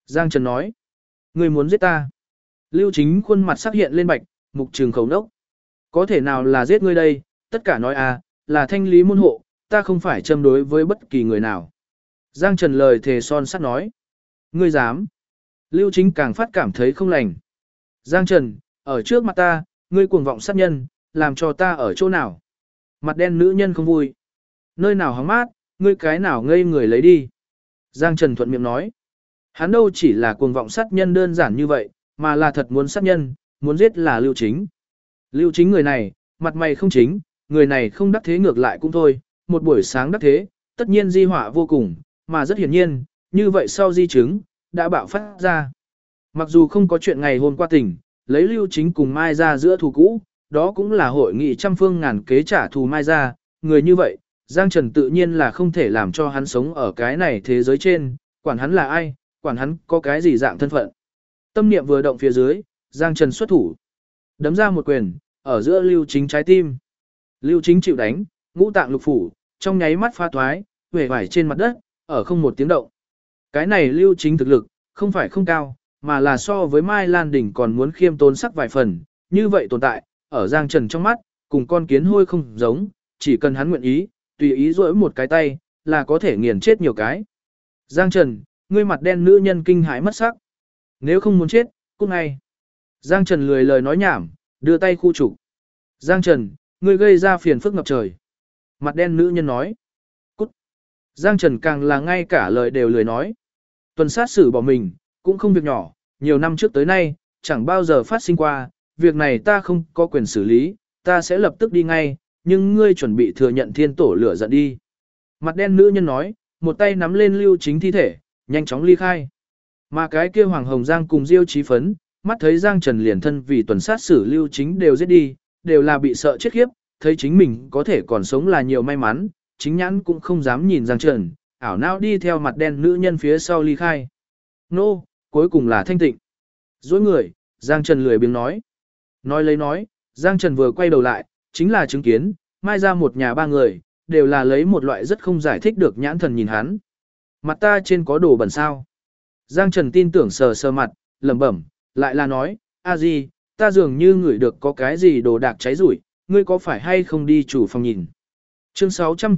Giang Trần nói. Ngươi muốn giết ta. Lưu Chính khuôn mặt sắc hiện lên bạch, mục trường khẩu nốc. Có thể nào là giết ngươi đây, tất cả nói à, là thanh lý môn hộ, ta không phải châm đối với bất kỳ người nào. Giang Trần lời thề son sắt nói. Ngươi dám. Lưu Chính càng phát cảm thấy không lành. Giang Trần, ở trước mặt ta, ngươi cuồng vọng sát nhân, làm cho ta ở chỗ nào. Mặt đen nữ nhân không vui. Nơi nào hóng mát, ngươi cái nào ngây người lấy đi. Giang Trần thuận miệng nói. Hắn đâu chỉ là cuồng vọng sát nhân đơn giản như vậy, mà là thật muốn sát nhân, muốn giết là Lưu Chính. Lưu Chính người này, mặt mày không chính, người này không đắc thế ngược lại cũng thôi, một buổi sáng đắc thế, tất nhiên di họa vô cùng, mà rất hiển nhiên, như vậy sau di chứng, đã bạo phát ra. Mặc dù không có chuyện ngày hôm qua tỉnh, lấy Lưu Chính cùng Mai ra giữa thù cũ, đó cũng là hội nghị trăm phương ngàn kế trả thù Mai ra, người như vậy, Giang Trần tự nhiên là không thể làm cho hắn sống ở cái này thế giới trên, quản hắn là ai, quản hắn có cái gì dạng thân phận. Tâm niệm vừa động phía dưới, Giang Trần xuất thủ. Đấm ra một quyền, ở giữa Lưu Chính trái tim. Lưu Chính chịu đánh, ngũ tạng lục phủ, trong nháy mắt pha thoái, huệ vải trên mặt đất, ở không một tiếng động. Cái này Lưu Chính thực lực, không phải không cao, mà là so với Mai Lan Đỉnh còn muốn khiêm tốn sắc vài phần, như vậy tồn tại, ở Giang Trần trong mắt, cùng con kiến hôi không giống, chỉ cần hắn nguyện ý, tùy ý rỗi một cái tay, là có thể nghiền chết nhiều cái. Giang Trần, ngươi mặt đen nữ nhân kinh hãi mất sắc. Nếu không muốn chết, cút ngay. Giang Trần lười lời nói nhảm, đưa tay khu trục. Giang Trần, ngươi gây ra phiền phức ngập trời. Mặt đen nữ nhân nói. Cút. Giang Trần càng là ngay cả lời đều lười nói. Tuần sát xử bỏ mình, cũng không việc nhỏ, nhiều năm trước tới nay, chẳng bao giờ phát sinh qua, việc này ta không có quyền xử lý, ta sẽ lập tức đi ngay, nhưng ngươi chuẩn bị thừa nhận thiên tổ lửa giận đi. Mặt đen nữ nhân nói, một tay nắm lên Lưu Chính thi thể, nhanh chóng ly khai. Mà cái kia Hoàng Hồng Giang cùng Diêu Chí Phấn, mắt thấy Giang Trần liền thân vì tuần sát xử Lưu Chính đều giết đi, đều là bị sợ chết khiếp, thấy chính mình có thể còn sống là nhiều may mắn, chính nhãn cũng không dám nhìn Giang Trần, ảo não đi theo mặt đen nữ nhân phía sau ly khai. Nô, cuối cùng là thanh tịnh. Dối người, Giang Trần lười biếng nói. Nói lấy nói, Giang Trần vừa quay đầu lại, chính là chứng kiến, Mai ra một nhà ba người, đều là lấy một loại rất không giải thích được nhãn thần nhìn hắn. Mặt ta trên có đồ bẩn sao. Giang Trần tin tưởng sờ sờ mặt, lẩm bẩm, lại là nói, a di, ta dường như ngửi được có cái gì đồ đạc cháy rủi, ngươi có phải hay không đi chủ phòng nhìn. Chương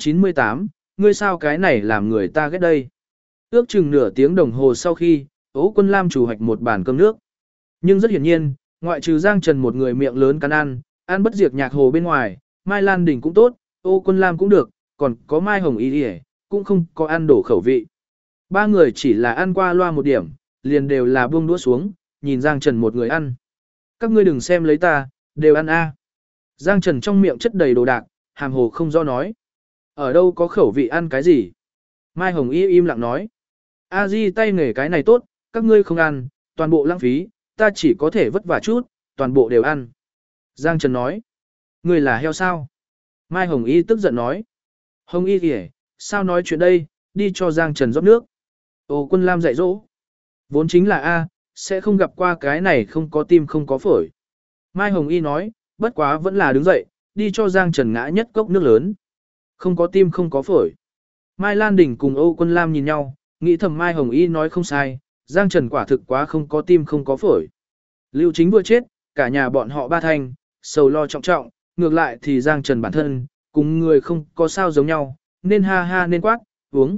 698, ngươi sao cái này làm người ta ghét đây. Ước chừng nửa tiếng đồng hồ sau khi, Ố Quân Lam chủ hoạch một bàn cơm nước. Nhưng rất hiển nhiên, ngoại trừ Giang Trần một người miệng lớn cắn ăn bất diệt nhạc hồ bên ngoài, Mai Lan Đình cũng tốt, Ô Quân Lam cũng được, còn có Mai Hồng Y đi cũng không có ăn đổ khẩu vị. Ba người chỉ là ăn qua loa một điểm, liền đều là buông đũa xuống, nhìn Giang Trần một người ăn. Các ngươi đừng xem lấy ta, đều ăn a. Giang Trần trong miệng chất đầy đồ đạc, hàm hồ không rõ nói. Ở đâu có khẩu vị ăn cái gì? Mai Hồng Y im lặng nói. A Di tay nghề cái này tốt, các ngươi không ăn, toàn bộ lãng phí, ta chỉ có thể vất vả chút, toàn bộ đều ăn. Giang Trần nói. Ngươi là heo sao? Mai Hồng Y tức giận nói. Hồng Y kìa, sao nói chuyện đây, đi cho Giang Trần rót nước. Ô Quân Lam dạy dỗ. Vốn chính là A, sẽ không gặp qua cái này không có tim không có phổi. Mai Hồng Y nói, bất quá vẫn là đứng dậy, đi cho Giang Trần ngã nhất cốc nước lớn. Không có tim không có phổi. Mai Lan Đình cùng Ô Quân Lam nhìn nhau, nghĩ thầm Mai Hồng Y nói không sai, Giang Trần quả thực quá không có tim không có phổi. Lưu Chính vừa chết, cả nhà bọn họ ba thanh, sầu lo trọng trọng, ngược lại thì Giang Trần bản thân, cùng người không có sao giống nhau, nên ha ha nên quát,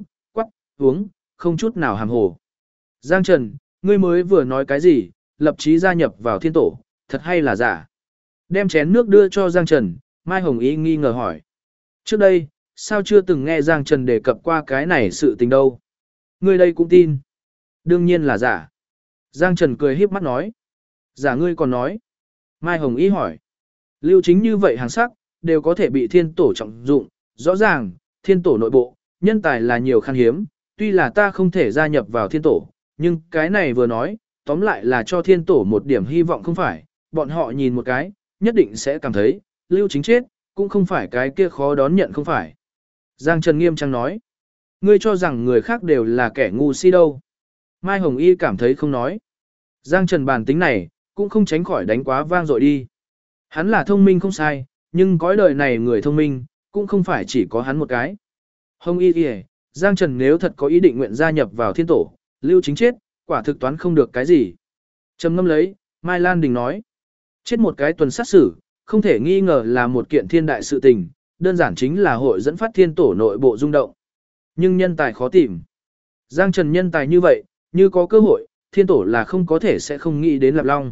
uống, không chút nào hàm hồ. Giang Trần, ngươi mới vừa nói cái gì, lập chí gia nhập vào thiên tổ, thật hay là giả? Đem chén nước đưa cho Giang Trần, Mai Hồng Y nghi ngờ hỏi. Trước đây, sao chưa từng nghe Giang Trần đề cập qua cái này sự tình đâu? Ngươi đây cũng tin. Đương nhiên là giả. Giang Trần cười híp mắt nói. Giả ngươi còn nói. Mai Hồng Y hỏi. Lưu Chính như vậy hàng sắc, đều có thể bị thiên tổ trọng dụng. Rõ ràng, thiên tổ nội bộ, nhân tài là nhiều khan hiếm. Tuy là ta không thể gia nhập vào thiên tổ, nhưng cái này vừa nói, tóm lại là cho thiên tổ một điểm hy vọng không phải. Bọn họ nhìn một cái, nhất định sẽ cảm thấy, Lưu Chính chết, cũng không phải cái kia khó đón nhận không phải. Giang Trần nghiêm trang nói. Ngươi cho rằng người khác đều là kẻ ngu si đâu. Mai Hồng Y cảm thấy không nói. Giang Trần bản tính này, cũng không tránh khỏi đánh quá vang dội đi. Hắn là thông minh không sai, nhưng cõi đời này người thông minh, cũng không phải chỉ có hắn một cái. Hồng Y kìa, Giang Trần nếu thật có ý định nguyện gia nhập vào thiên tổ, Lưu Chính chết, Quả thực toán không được cái gì. Trầm ngâm lấy, Mai Lan Đình nói. Chết một cái tuần sát xử, không thể nghi ngờ là một kiện thiên đại sự tình, đơn giản chính là hội dẫn phát thiên tổ nội bộ rung động. Nhưng nhân tài khó tìm. Giang Trần nhân tài như vậy, như có cơ hội, thiên tổ là không có thể sẽ không nghĩ đến Lạp Long.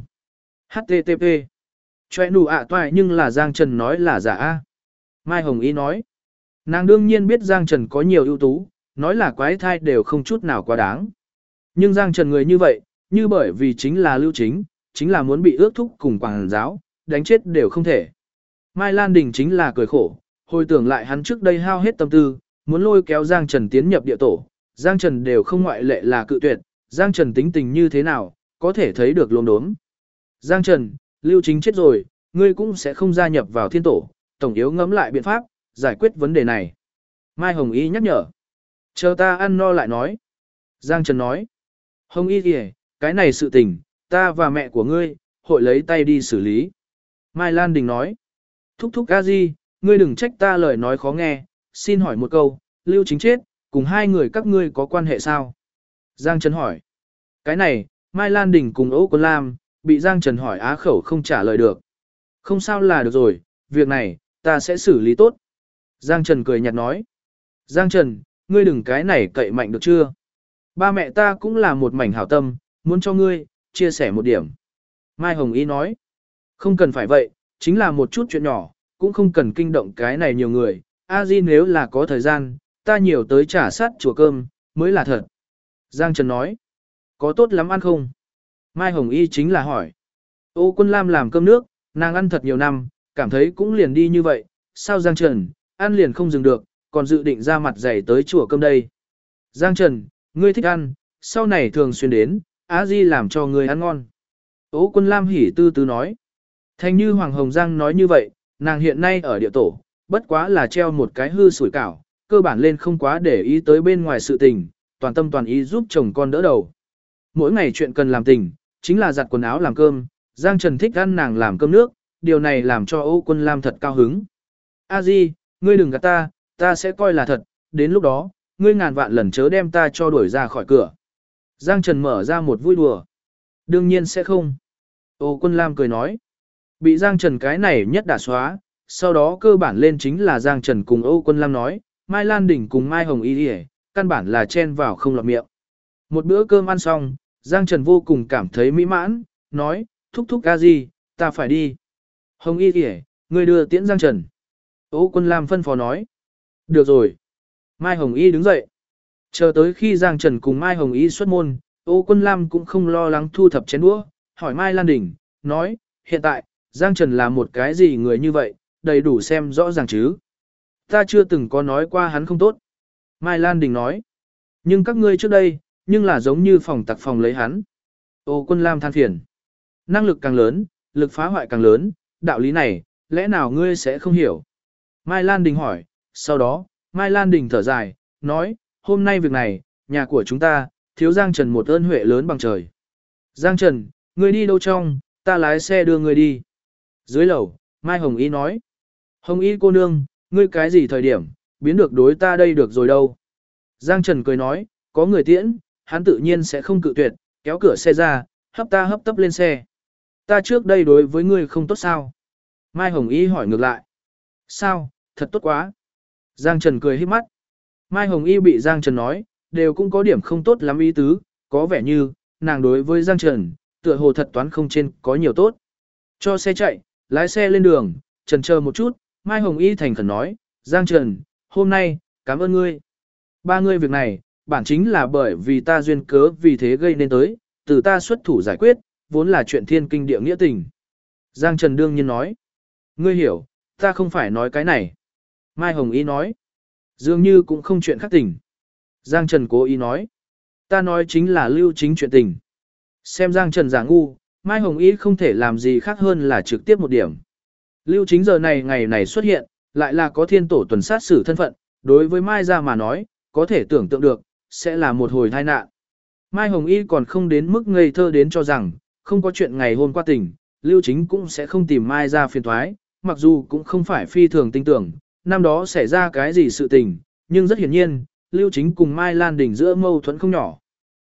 HTTP. Choe nụ ạ toại nhưng là Giang Trần nói là giả A. Mai Hồng Y nói. Nàng đương nhiên biết Giang Trần có nhiều ưu tú, nói là quái thai đều không chút nào quá đáng. Nhưng Giang Trần người như vậy, như bởi vì chính là lưu chính là muốn bị ước thúc cùng quảng giáo, đánh chết đều không thể. Mai Lan Đình chính là cười khổ, hồi tưởng lại hắn trước đây hao hết tâm tư, muốn lôi kéo Giang Trần tiến nhập địa tổ, Giang Trần đều không ngoại lệ là cự tuyệt, Giang Trần tính tình như thế nào, có thể thấy được lốm đốm. Giang Trần, lưu chính chết rồi, ngươi cũng sẽ không gia nhập vào thiên tổ, tổng yếu ngẫm lại biện pháp, giải quyết vấn đề này. Mai Hồng Y nhắc nhở. Chờ ta ăn no lại nói. Giang Trần nói. Hồng Y kìa, cái này sự tình, ta và mẹ của ngươi, hội lấy tay đi xử lý. Mai Lan Đình nói. Thúc thúc a di, ngươi đừng trách ta lời nói khó nghe, xin hỏi một câu, lưu chính chết, cùng hai người các ngươi có quan hệ sao? Giang Trần hỏi. Cái này, Mai Lan Đình cùng Âu Quân Lam, bị Giang Trần hỏi á khẩu không trả lời được. Không sao là được rồi, việc này, ta sẽ xử lý tốt. Giang Trần cười nhạt nói. Giang Trần, ngươi đừng cái này cậy mạnh được chưa? Ba mẹ ta cũng là một mảnh hảo tâm, muốn cho ngươi, chia sẻ một điểm. Mai Hồng Y nói. Không cần phải vậy, chính là một chút chuyện nhỏ, cũng không cần kinh động cái này nhiều người. A Di nếu là có thời gian, ta nhiều tới trả sát chùa cơm, mới là thật. Giang Trần nói. Có tốt lắm ăn không? Mai Hồng Y chính là hỏi. Ô Quân Lam làm cơm nước, nàng ăn thật nhiều năm, cảm thấy cũng liền đi như vậy. Sao Giang Trần, ăn liền không dừng được, còn dự định ra mặt dày tới chùa cơm đây. Giang Trần, ngươi thích ăn, sau này thường xuyên đến, Á Di làm cho ngươi ăn ngon. Ô Quân Lam hỉ tư tư nói. Thành như Hoàng Hồng Giang nói như vậy, nàng hiện nay ở địa tổ, bất quá là treo một cái hư sủi cảo, cơ bản lên không quá để ý tới bên ngoài sự tình, toàn tâm toàn ý giúp chồng con đỡ đầu. Mỗi ngày chuyện cần làm tình, chính là giặt quần áo làm cơm, Giang Trần thích ăn nàng làm cơm nước, điều này làm cho Ô Quân Lam thật cao hứng. A Di, ngươi đừng gạt ta, ta sẽ coi là thật, đến lúc đó, ngươi ngàn vạn lần chớ đem ta cho đuổi ra khỏi cửa. Giang Trần mở ra một vui đùa. Đương nhiên sẽ không. Ô Quân Lam cười nói. Bị Giang Trần cái này nhất đả xóa, sau đó cơ bản lên chính là Giang Trần cùng Ô Quân Lam nói, Mai Lan Đình cùng Mai Hồng Y đi, căn bản là chen vào không lọt miệng. Một bữa cơm ăn xong, Giang Trần vô cùng cảm thấy mỹ mãn, nói, thúc thúc a gì, ta phải đi. Hồng Y đi, ngươi đưa tiễn Giang Trần. Ô Quân Lam phân phó nói. Được rồi. Mai Hồng Y đứng dậy. Chờ tới khi Giang Trần cùng Mai Hồng Y xuất môn, Ô Quân Lam cũng không lo lắng thu thập chén đũa, hỏi Mai Lan Đình, nói, hiện tại, Giang Trần là một cái gì người như vậy, đầy đủ xem rõ ràng chứ. Ta chưa từng có nói qua hắn không tốt. Mai Lan Đình nói, nhưng các ngươi trước đây, nhưng là giống như phòng tặc phòng lấy hắn. Ô Quân Lam than phiền. Năng lực càng lớn, lực phá hoại càng lớn, đạo lý này, lẽ nào ngươi sẽ không hiểu? Mai Lan Đình hỏi, sau đó, Mai Lan Đình thở dài, nói, hôm nay việc này, nhà của chúng ta, thiếu Giang Trần một ơn huệ lớn bằng trời. Giang Trần, ngươi đi đâu trong, ta lái xe đưa ngươi đi. Dưới lầu, Mai Hồng Y nói, Hồng Y cô nương, ngươi cái gì thời điểm, biến được đối ta đây được rồi đâu. Giang Trần cười nói, có người tiễn, hắn tự nhiên sẽ không cự tuyệt, kéo cửa xe ra, hấp ta hấp tấp lên xe. Ta trước đây đối với ngươi không tốt sao? Mai Hồng Y hỏi ngược lại. Sao, thật tốt quá. Giang Trần cười híp mắt. Mai Hồng Y bị Giang Trần nói, đều cũng có điểm không tốt lắm ý tứ, có vẻ như, nàng đối với Giang Trần, tựa hồ thật toán không trên có nhiều tốt. Cho xe chạy, lái xe lên đường, trần chờ một chút, Mai Hồng Y thành khẩn nói, Giang Trần, hôm nay, cảm ơn ngươi. Ba ngươi việc này, bản chính là bởi vì ta duyên cớ vì thế gây nên tới, từ ta xuất thủ giải quyết, vốn là chuyện thiên kinh địa nghĩa tình. Giang Trần đương nhiên nói, ngươi hiểu, ta không phải nói cái này. Mai Hồng Y nói, dường như cũng không chuyện khác tình. Giang Trần cố ý nói, ta nói chính là lưu chính chuyện tình. Xem Giang Trần giả ngu, Mai Hồng Y không thể làm gì khác hơn là trực tiếp một điểm. Lưu chính giờ này ngày này xuất hiện, lại là có thiên tổ tuần sát xử thân phận, đối với Mai ra mà nói, có thể tưởng tượng được, sẽ là một hồi tai nạn. Mai Hồng Y còn không đến mức ngây thơ đến cho rằng, không có chuyện ngày hôm qua tình, Lưu chính cũng sẽ không tìm Mai ra phiền thoái, mặc dù cũng không phải phi thường tin tưởng, năm đó xảy ra cái gì sự tình, nhưng rất hiển nhiên, Lưu chính cùng Mai Lan Đình giữa mâu thuẫn không nhỏ.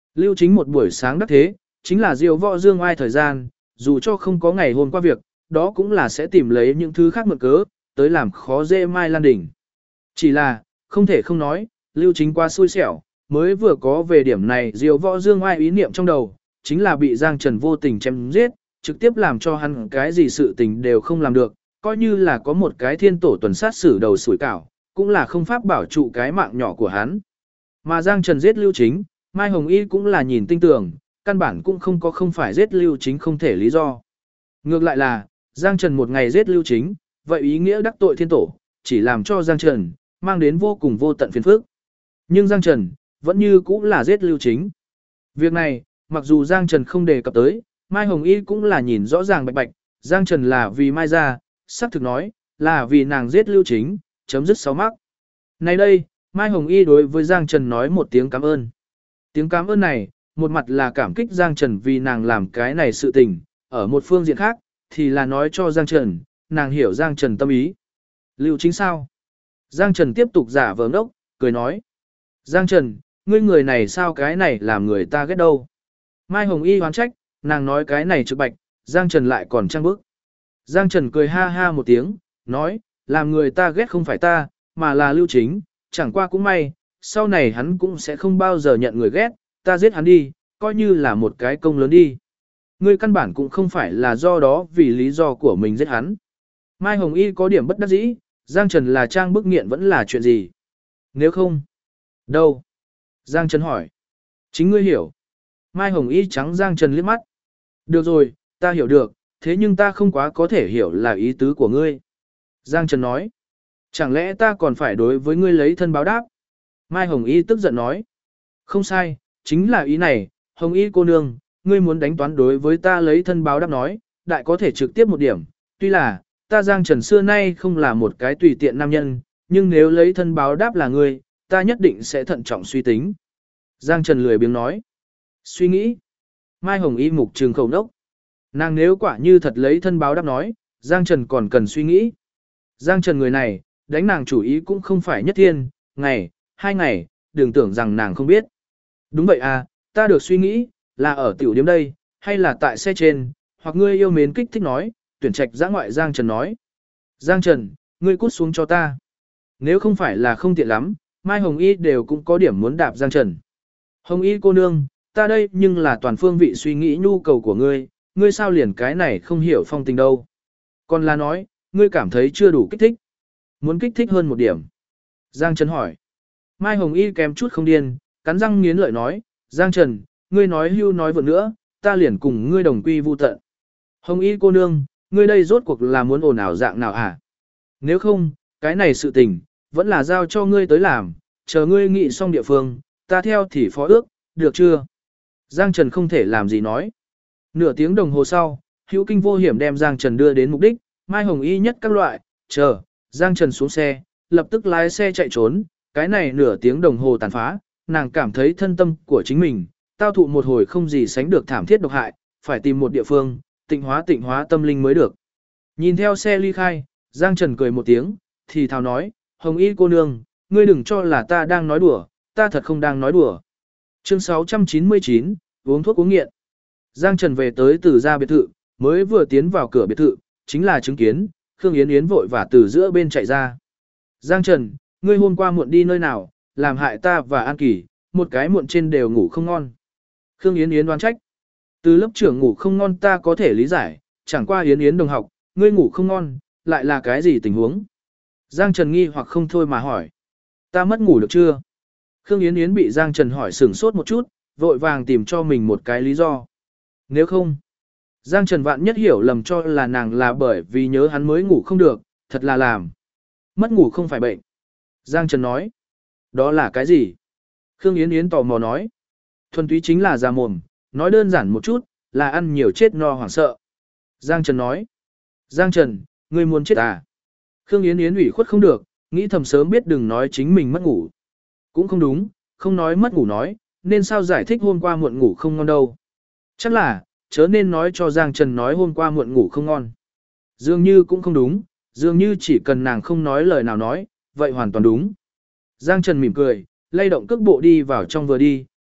Lưu Chính một buổi sáng đắc thế, chính là diệu võ dương ai thời gian, dù cho không có ngày hôm qua việc, đó cũng là sẽ tìm lấy những thứ khác mượn cớ, tới làm khó dễ Mai Lan Đình. Chỉ là, không thể không nói, Lưu Chính qua xui xẻo, mới vừa có về điểm này diệu võ dương ai ý niệm trong đầu, chính là bị Giang Trần vô tình chém giết, trực tiếp làm cho hắn cái gì sự tình đều không làm được, coi như là có một cái thiên tổ tuần sát xử đầu sủi cảo, cũng là không pháp bảo trụ cái mạng nhỏ của hắn. Mà Giang Trần giết Lưu Chính, Mai Hồng Y cũng là nhìn tinh tường, căn bản cũng không phải giết Lưu Chính không thể lý do. Ngược lại là, Giang Trần một ngày giết Lưu Chính, vậy ý nghĩa đắc tội thiên tổ, chỉ làm cho Giang Trần mang đến vô cùng vô tận phiền phức. Nhưng Giang Trần vẫn như cũng là giết Lưu Chính. Việc này, mặc dù Giang Trần không đề cập tới, Mai Hồng Y cũng là nhìn rõ ràng bạch bạch, Giang Trần là vì Mai ra, xác thực nói, là vì nàng giết Lưu Chính, chấm dứt sáu mắc. Này đây, Mai Hồng Y đối với Giang Trần nói một tiếng cảm ơn. Tiếng cảm ơn này, một mặt là cảm kích Giang Trần vì nàng làm cái này sự tình, ở một phương diện khác, thì là nói cho Giang Trần, nàng hiểu Giang Trần tâm ý. Lưu Chính sao? Giang Trần tiếp tục giả vờ ngốc, cười nói. Giang Trần, ngươi người này sao cái này làm người ta ghét đâu? Mai Hồng Y hoán trách, nàng nói cái này trực bạch, Giang Trần lại còn trăng bức. Giang Trần cười ha ha một tiếng, nói, làm người ta ghét không phải ta, mà là Lưu Chính, chẳng qua cũng may, sau này hắn cũng sẽ không bao giờ nhận người ghét, ta giết hắn đi, coi như là một cái công lớn đi. Ngươi căn bản cũng không phải là do đó vì lý do của mình giết hắn. Mai Hồng Y có điểm bất đắc dĩ, Giang Trần là trang bức nghiện vẫn là chuyện gì? Nếu không, đâu? Giang Trần hỏi. Chính ngươi hiểu. Mai Hồng Y trắng Giang Trần liếc mắt. Được rồi, ta hiểu được, thế nhưng ta không quá có thể hiểu là ý tứ của ngươi. Giang Trần nói. Chẳng lẽ ta còn phải đối với ngươi lấy thân báo đáp? Mai Hồng Y tức giận nói. Không sai, chính là ý này, Hồng Y cô nương, ngươi muốn đánh toán đối với ta lấy thân báo đáp nói, đại có thể trực tiếp một điểm, tuy là, ta Giang Trần xưa nay không là một cái tùy tiện nam nhân, nhưng nếu lấy thân báo đáp là ngươi, ta nhất định sẽ thận trọng suy tính. Giang Trần lười biếng nói. Suy nghĩ. Mai Hồng Y mục trường khẩu nốc. Nàng nếu quả như thật lấy thân báo đáp nói, Giang Trần còn cần suy nghĩ. Giang Trần người này, đánh nàng chủ ý cũng không phải nhất thiên, ngày, 2 ngày, đừng tưởng rằng nàng không biết. Đúng vậy à, ta được suy nghĩ, là ở tiểu điểm đây, hay là tại xe trên, hoặc ngươi yêu mến kích thích nói, tuyển trạch giã ngoại Giang Trần nói. Giang Trần, ngươi cút xuống cho ta. Nếu không phải là không tiện lắm, Mai Hồng Y đều cũng có điểm muốn đạp Giang Trần. Hồng Y cô nương, ta đây nhưng là toàn phương vị suy nghĩ nhu cầu của ngươi, ngươi sao liền cái này không hiểu phong tình đâu. Còn là nói, ngươi cảm thấy chưa đủ kích thích. Muốn kích thích hơn một điểm. Giang Trần hỏi. Mai Hồng Y kém chút không điên, cắn răng nghiến lợi nói, Giang Trần, ngươi nói hưu nói vượt nữa, ta liền cùng ngươi đồng quy vu tận. Hồng Y cô nương, ngươi đây rốt cuộc là muốn ồn ào dạng nào hả? Nếu không, cái này sự tình, vẫn là giao cho ngươi tới làm, chờ ngươi nghị xong địa phương, ta theo thì phó ước, được chưa? Giang Trần không thể làm gì nói. Nửa tiếng đồng hồ sau, hữu kinh vô hiểm đem Giang Trần đưa đến mục đích, Mai Hồng Y nhất các loại, chờ, Giang Trần xuống xe, lập tức lái xe chạy trốn, cái này nửa tiếng đồng hồ tàn phá, nàng cảm thấy thân tâm của chính mình, tao thụ một hồi không gì sánh được thảm thiết độc hại, phải tìm một địa phương, tịnh hóa tâm linh mới được. Nhìn theo xe ly khai, Giang Trần cười một tiếng, thì thào nói, Hồng Y cô nương, ngươi đừng cho là ta đang nói đùa, ta thật không đang nói đùa. Chương 699, uống thuốc uống nghiện. Giang Trần về tới từ gia biệt thự, mới vừa tiến vào cửa biệt thự, chính là chứng kiến, Khương Yến Yến vội và từ giữa bên chạy ra. Giang Trần, ngươi hôm qua muộn đi nơi nào, làm hại ta và An Kỳ, một cái muộn trên đều ngủ không ngon. Khương Yến Yến đoán trách. Từ lớp trưởng ngủ không ngon ta có thể lý giải, chẳng qua Yến Yến đồng học, ngươi ngủ không ngon, lại là cái gì tình huống? Giang Trần nghi hoặc không thôi mà hỏi. Ta mất ngủ được chưa? Khương Yến Yến bị Giang Trần hỏi sửng sốt một chút, vội vàng tìm cho mình một cái lý do. Nếu không, Giang Trần vạn nhất hiểu lầm cho là nàng là bởi vì nhớ hắn mới ngủ không được, thật là làm. Mất ngủ không phải bệnh. Giang Trần nói. Đó là cái gì? Khương Yến Yến tò mò nói. Thuần túy chính là già mồm, nói đơn giản một chút, là ăn nhiều chết no hoảng sợ. Giang Trần nói. Giang Trần, ngươi muốn chết à? Khương Yến Yến ủy khuất không được, nghĩ thầm sớm biết đừng nói chính mình mất ngủ. Cũng không đúng, không nói mất ngủ nói, nên sao giải thích hôm qua muộn ngủ không ngon đâu. Chắc là, chớ nên nói cho Giang Trần nói hôm qua muộn ngủ không ngon. Dường như cũng không đúng, dường như chỉ cần nàng không nói lời nào nói, vậy hoàn toàn đúng. Giang Trần mỉm cười, lay động cước bộ đi vào trong vừa đi,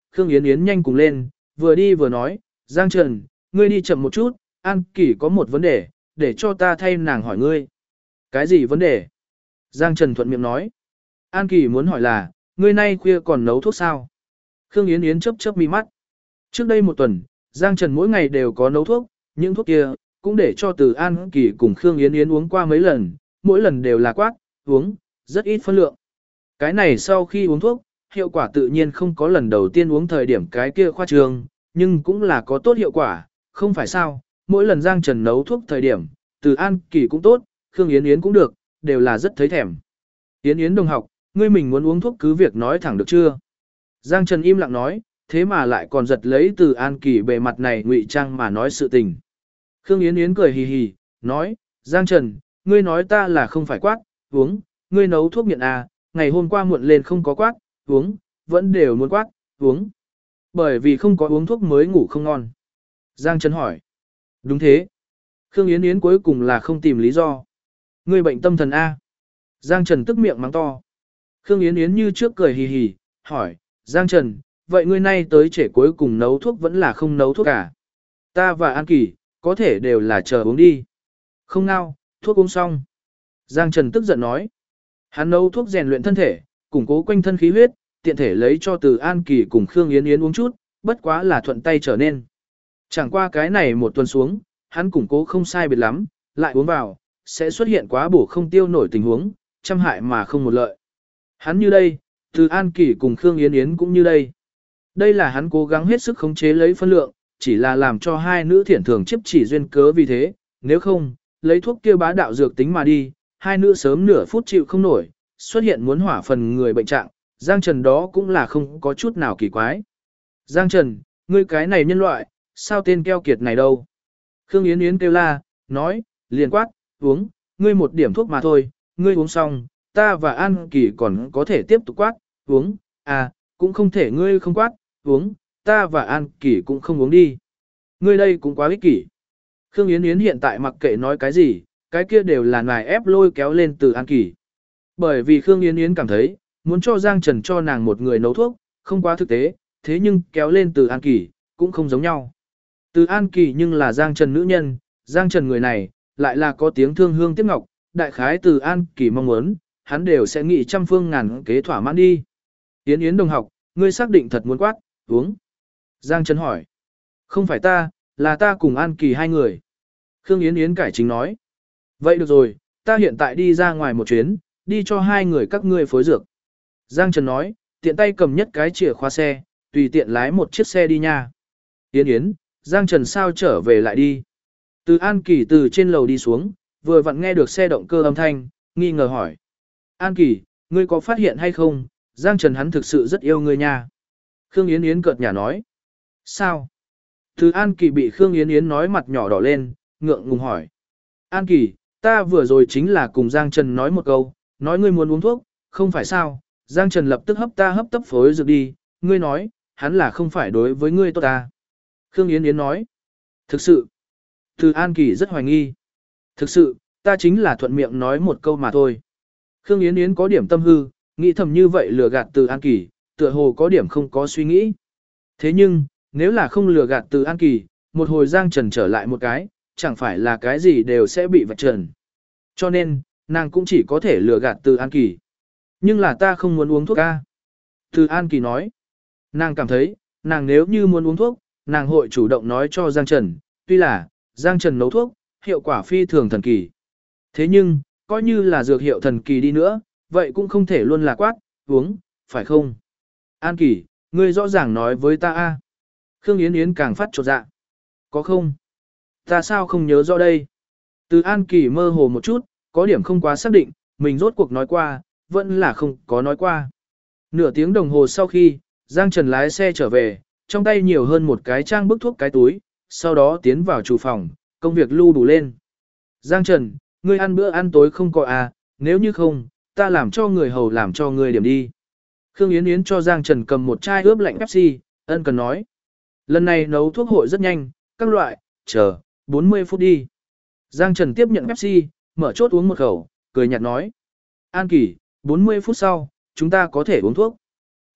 Khương Yến Yến nhanh cùng lên, vừa đi vừa nói, Giang Trần, ngươi đi chậm một chút, An Kỳ có một vấn đề, để cho ta thay nàng hỏi ngươi. Cái gì vấn đề? Giang Trần thuận miệng nói. An Kỳ muốn hỏi là, ngươi nay khuya còn nấu thuốc sao? Khương Yến Yến chớp chớp mi mắt. Trước đây một tuần, Giang Trần mỗi ngày đều có nấu thuốc, những thuốc kia cũng để cho từ An Kỳ cùng Khương Yến Yến uống qua mấy lần, mỗi lần đều là quát, uống, rất ít phân lượng. Cái này sau khi uống thuốc, hiệu quả tự nhiên không có lần đầu tiên uống thời điểm cái kia khoa trương, nhưng cũng là có tốt hiệu quả, không phải sao, mỗi lần Giang Trần nấu thuốc thời điểm, từ An Kỳ cũng tốt, Khương Yến Yến cũng được, đều là rất thấy thèm. Yến Yến đồng học, ngươi mình muốn uống thuốc cứ việc nói thẳng được chưa? Giang Trần im lặng nói, thế mà lại còn giật lấy từ An Kỳ bề mặt này ngụy trang mà nói sự tình. Khương Yến Yến cười hì hì, nói, Giang Trần, ngươi nói ta là không phải quát, uống, ngươi nấu thuốc nghiện à, ngày hôm qua muộn lên không có quát, uống, vẫn đều muốn quát, uống. Bởi vì không có uống thuốc mới ngủ không ngon. Giang Trần hỏi. Đúng thế. Khương Yến Yến cuối cùng là không tìm lý do. Ngươi bệnh tâm thần A. Giang Trần tức miệng mắng to. Khương Yến Yến như trước cười hì hì, hỏi, Giang Trần, vậy ngươi nay tới trễ cuối cùng nấu thuốc vẫn là không nấu thuốc cả. Ta và An Kỳ, có thể đều là chờ uống đi. Không nào, thuốc uống xong. Giang Trần tức giận nói. Hắn nấu thuốc rèn luyện thân thể, củng cố quanh thân khí huyết, tiện thể lấy cho từ An Kỳ cùng Khương Yến Yến uống chút, bất quá là thuận tay trở nên. Chẳng qua cái này một tuần xuống, hắn củng cố không sai biệt lắm, lại uống vào, sẽ xuất hiện quá bổ không tiêu nổi tình huống, trăm hại mà không một lợi. Hắn như đây, từ An Kỳ cùng Khương Yến Yến cũng như đây. Đây là hắn cố gắng hết sức khống chế lấy phân lượng, chỉ là làm cho hai nữ thiển thường chiếp chỉ duyên cớ vì thế, nếu không, lấy thuốc kia bá đạo dược tính mà đi, hai nữ sớm nửa phút chịu không nổi, xuất hiện muốn hỏa phần người bệnh trạng, Giang Trần đó cũng là không có chút nào kỳ quái. Giang Trần, ngươi cái này nhân loại, sao tên keo kiệt này đâu? Khương Yến Yến kêu la, nói, liền quát, uống, ngươi một điểm thuốc mà thôi, ngươi uống xong, ta và An Kỳ còn có thể tiếp tục quát, uống, à, cũng không thể ngươi không quát, uống, ta và An Kỳ cũng không uống đi. Ngươi đây cũng quá ích kỷ. Khương Yến Yến hiện tại mặc kệ nói cái gì, cái kia đều là nài ép lôi kéo lên từ An Kỳ. Bởi vì Khương Yến Yến cảm thấy, muốn cho Giang Trần cho nàng một người nấu thuốc, không quá thực tế, thế nhưng kéo lên từ An Kỳ, cũng không giống nhau. Từ An Kỳ nhưng là Giang Trần nữ nhân, Giang Trần người này, lại là có tiếng thương hương tiếc ngọc, đại khái từ An Kỳ mong muốn, hắn đều sẽ nghĩ trăm phương ngàn kế thỏa mãn đi. Yến Yến đồng học, ngươi xác định thật muốn quát, uống. Giang Trần hỏi. Không phải ta, là ta cùng An Kỳ hai người. Khương Yến Yến cải chính nói. Vậy được rồi, ta hiện tại đi ra ngoài một chuyến, đi cho hai người các ngươi phối dược. Giang Trần nói, tiện tay cầm nhất cái chìa khóa xe, tùy tiện lái một chiếc xe đi nha. Yến Yến, Giang Trần sao trở về lại đi. Từ An Kỳ từ trên lầu đi xuống, vừa vặn nghe được xe động cơ âm thanh, nghi ngờ hỏi. An Kỳ, ngươi có phát hiện hay không, Giang Trần hắn thực sự rất yêu ngươi nha. Khương Yến Yến cợt nhả nói. Sao? Từ An Kỳ bị Khương Yến Yến nói mặt nhỏ đỏ lên, ngượng ngùng hỏi. An Kỳ, ta vừa rồi chính là cùng Giang Trần nói một câu, nói ngươi muốn uống thuốc, không phải sao? Giang Trần lập tức hấp tấp phối dược đi, ngươi nói, hắn là không phải đối với ngươi tốt ta. Khương Yến Yến nói. Thực sự. Từ An Kỳ rất hoài nghi. Thực sự, ta chính là thuận miệng nói một câu mà thôi. Khương Yến Yến có điểm tâm hư, nghĩ thầm như vậy lừa gạt từ An Kỳ, tựa hồ có điểm không có suy nghĩ. Thế nhưng, nếu là không lừa gạt từ An Kỳ, một hồi Giang Trần trở lại một cái, chẳng phải là cái gì đều sẽ bị vạch trần. Cho nên, nàng cũng chỉ có thể lừa gạt từ An Kỳ. Nhưng là ta không muốn uống thuốc ca. Từ An Kỳ nói, nàng cảm thấy, nàng nếu như muốn uống thuốc, nàng hội chủ động nói cho Giang Trần, tuy là, Giang Trần nấu thuốc, hiệu quả phi thường thần kỳ. Thế nhưng, coi như là dược hiệu thần kỳ đi nữa, vậy cũng không thể luôn là quát, uống, phải không? An Kỳ, ngươi rõ ràng nói với ta a. Khương Yến Yến càng phát chột dạ. Có không? Ta sao không nhớ rõ đây? Từ An Kỳ mơ hồ một chút, có điểm không quá xác định, mình rốt cuộc nói qua, vẫn là không có nói qua. Nửa tiếng đồng hồ sau khi, Giang Trần lái xe trở về, trong tay nhiều hơn một cái trang bức thuốc cái túi, sau đó tiến vào chủ phòng, công việc lưu đủ lên. Giang Trần, ngươi ăn bữa ăn tối không có à, nếu như không, ta làm cho người hầu làm cho ngươi điểm đi. Khương Yến Yến cho Giang Trần cầm một chai ướp lạnh Pepsi, ân cần nói. Lần này nấu thuốc hội rất nhanh, các loại, chờ, 40 phút đi. Giang Trần tiếp nhận Pepsi, mở chốt uống một khẩu, cười nhạt nói. An Kỳ, 40 phút sau, chúng ta có thể uống thuốc.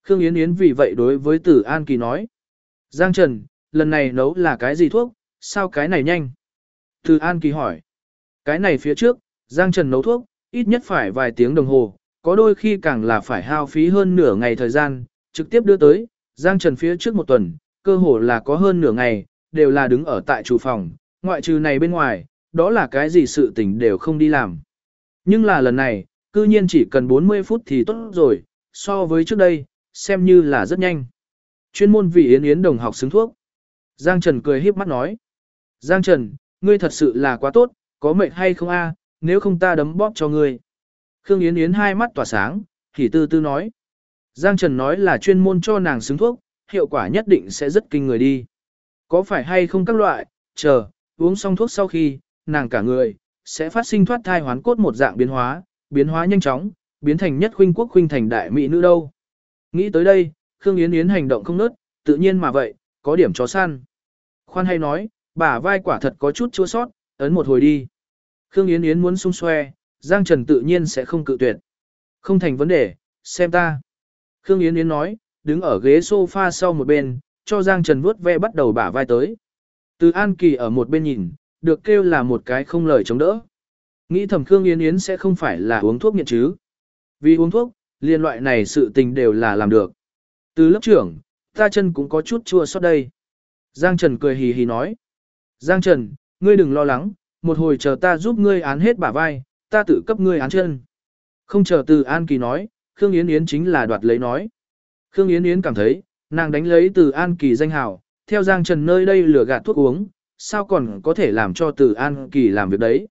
Khương Yến Yến vì vậy đối với Từ An Kỳ nói. Giang Trần, lần này nấu là cái gì thuốc, sao cái này nhanh? Từ An Kỳ hỏi. Cái này phía trước, Giang Trần nấu thuốc, ít nhất phải vài tiếng đồng hồ, có đôi khi càng là phải hao phí hơn nửa ngày thời gian, trực tiếp đưa tới, Giang Trần phía trước một tuần, cơ hồ là có hơn nửa ngày, đều là đứng ở tại chủ phòng, ngoại trừ này bên ngoài, đó là cái gì sự tình đều không đi làm. Nhưng là lần này, cư nhiên chỉ cần 40 phút thì tốt rồi, so với trước đây, xem như là rất nhanh. Chuyên môn vì Yến Yến đồng học xứng thuốc. Giang Trần cười híp mắt nói. Giang Trần, ngươi thật sự là quá tốt, có mệt hay không a? Nếu không ta đấm bóp cho ngươi. Khương Yến Yến hai mắt tỏa sáng, thì tư tư nói. Giang Trần nói là chuyên môn cho nàng xứng thuốc, hiệu quả nhất định sẽ rất kinh người đi. Có phải hay không các loại, chờ, uống xong thuốc sau khi, nàng cả người, sẽ phát sinh thoát thai hoán cốt một dạng biến hóa nhanh chóng, biến thành nhất khuynh quốc khuynh thành đại mỹ nữ đâu. Nghĩ tới đây, Khương Yến Yến hành động không nớt, tự nhiên mà vậy, có điểm chó săn. Khoan hay nói, bả vai quả thật có chút chua sót, ấn một hồi đi. Khương Yến Yến muốn xung xoe, Giang Trần tự nhiên sẽ không cự tuyệt. Không thành vấn đề, xem ta. Khương Yến Yến nói, đứng ở ghế sofa sau một bên, cho Giang Trần vuốt ve bắt đầu bả vai tới. Từ An Kỳ ở một bên nhìn, được kêu là một cái không lời chống đỡ. Nghĩ thầm Khương Yến Yến sẽ không phải là uống thuốc nghiện chứ. Vì uống thuốc, liên loại này sự tình đều là làm được. Từ lớp trưởng, ta chân cũng có chút chua xót đây. Giang Trần cười hì hì nói. Giang Trần, ngươi đừng lo lắng, một hồi chờ ta giúp ngươi án hết bả vai, ta tự cấp ngươi án chân. Không chờ Từ An Kỳ nói, Khương Yến Yến chính là đoạt lấy nói. Khương Yến Yến cảm thấy, nàng đánh lấy Từ An Kỳ danh hào, theo Giang Trần nơi đây lừa gạt thuốc uống, sao còn có thể làm cho Từ An Kỳ làm việc đấy.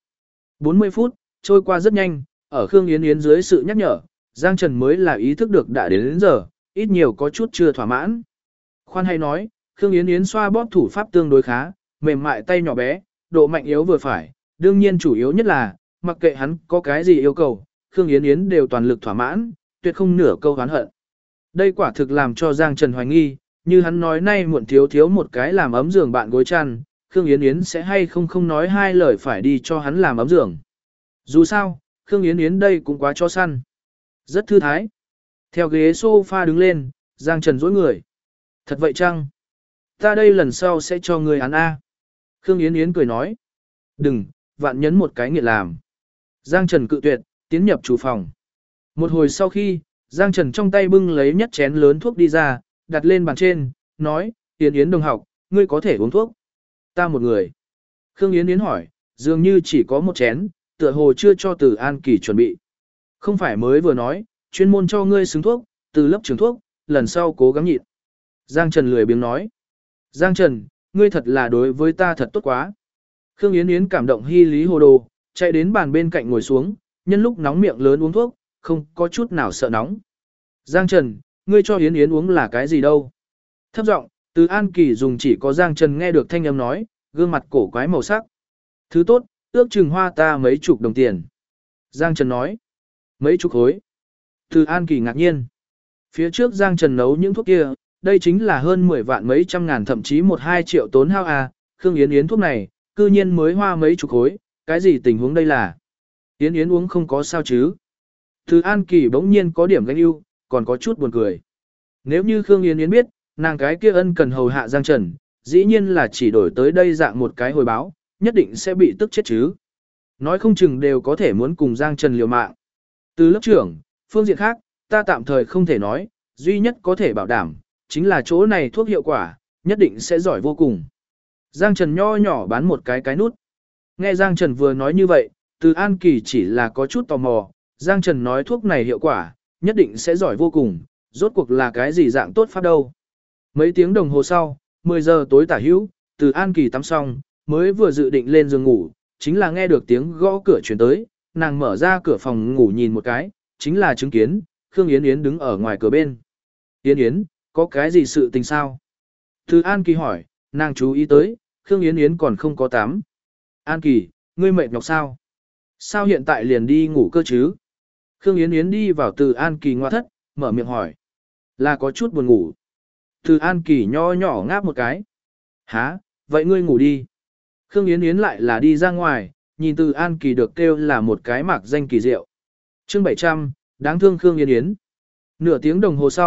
40 phút, trôi qua rất nhanh, ở Khương Yến Yến dưới sự nhắc nhở, Giang Trần mới là ý thức được đã đến giờ, ít nhiều có chút chưa thỏa mãn. Khoan hay nói, Khương Yến Yến xoa bóp thủ pháp tương đối khá, mềm mại tay nhỏ bé, độ mạnh yếu vừa phải, đương nhiên chủ yếu nhất là, mặc kệ hắn có cái gì yêu cầu, Khương Yến Yến đều toàn lực thỏa mãn, tuyệt không nửa câu oán hận. Đây quả thực làm cho Giang Trần hoài nghi, như hắn nói nay muộn thiếu một cái làm ấm giường bạn gối chăn, Khương Yến Yến sẽ hay không nói hai lời phải đi cho hắn làm ấm giường. Dù sao, Khương Yến Yến đây cũng quá cho săn. Rất thư thái. Theo ghế sofa đứng lên, Giang Trần dối người. Thật vậy chăng? Ta đây lần sau sẽ cho người án A. Khương Yến Yến cười nói. Đừng, vạn nhấn một cái nghiện làm. Giang Trần cự tuyệt, tiến nhập chủ phòng. Một hồi sau khi, Giang Trần trong tay bưng lấy nhất chén lớn thuốc đi ra, đặt lên bàn trên, nói, Yến Yến đồng học, ngươi có thể uống thuốc. Ta một người. Khương Yến Yến hỏi, dường như chỉ có một chén, tựa hồ chưa cho Từ An Kỳ chuẩn bị. Không phải mới vừa nói, chuyên môn cho ngươi xứng thuốc, từ lớp trường thuốc, lần sau cố gắng nhịn. Giang Trần lười biếng nói. Giang Trần, ngươi thật là đối với ta thật tốt quá. Khương Yến Yến cảm động hy lý hồ đồ, chạy đến bàn bên cạnh ngồi xuống, nhân lúc nóng miệng lớn uống thuốc, không có chút nào sợ nóng. Giang Trần, ngươi cho Yến Yến uống là cái gì đâu? Thấp giọng, Từ An Kỳ dùng chỉ có Giang Trần nghe được thanh âm nói, gương mặt cổ quái màu sắc. Thứ tốt, ước chừng hoa ta mấy chục đồng tiền. Giang Trần nói, mấy chục khối. Từ An Kỳ ngạc nhiên. Phía trước Giang Trần nấu những thuốc kia, đây chính là hơn 10 vạn mấy trăm ngàn thậm chí 1-2 triệu tốn hao à, Khương Yến Yến thuốc này, cư nhiên mới hoa mấy chục khối, cái gì tình huống đây là? Yến Yến uống không có sao chứ? Từ An Kỳ bỗng nhiên có điểm ganh ưu, còn có chút buồn cười. Nếu như Khương Yến Yến biết, nàng cái kia ân cần hầu hạ Giang Trần, dĩ nhiên là chỉ đổi tới đây dạng một cái hồi báo, nhất định sẽ bị tức chết chứ. Nói không chừng đều có thể muốn cùng Giang Trần liều mạng. Từ lớp trưởng, phương diện khác, ta tạm thời không thể nói, duy nhất có thể bảo đảm, chính là chỗ này thuốc hiệu quả, nhất định sẽ giỏi vô cùng. Giang Trần nho nhỏ bán một cái nút. Nghe Giang Trần vừa nói như vậy, Từ An Kỳ chỉ là có chút tò mò, Giang Trần nói thuốc này hiệu quả, nhất định sẽ giỏi vô cùng, rốt cuộc là cái gì dạng tốt pháp đâu. Mấy tiếng đồng hồ sau, 10 giờ tối tả hữu, Từ An Kỳ tắm xong, mới vừa dự định lên giường ngủ, chính là nghe được tiếng gõ cửa chuyển tới, nàng mở ra cửa phòng ngủ nhìn một cái, chính là chứng kiến, Khương Yến Yến đứng ở ngoài cửa bên. Yến Yến, có cái gì sự tình sao? Từ An Kỳ hỏi, nàng chú ý tới, Khương Yến Yến còn không có tắm. An Kỳ, ngươi mệt nhọc sao? Sao hiện tại liền đi ngủ cơ chứ? Khương Yến Yến đi vào Từ An Kỳ ngoại thất, mở miệng hỏi. Là có chút buồn ngủ. Từ An Kỳ nho nhỏ ngáp một cái. Hả, vậy ngươi ngủ đi. Khương Yến Yến lại là đi ra ngoài, nhìn Từ An Kỳ được kêu là một cái mạc danh kỳ diệu. Chương 700, đáng thương Khương Yến Yến. Nửa tiếng đồng hồ sau,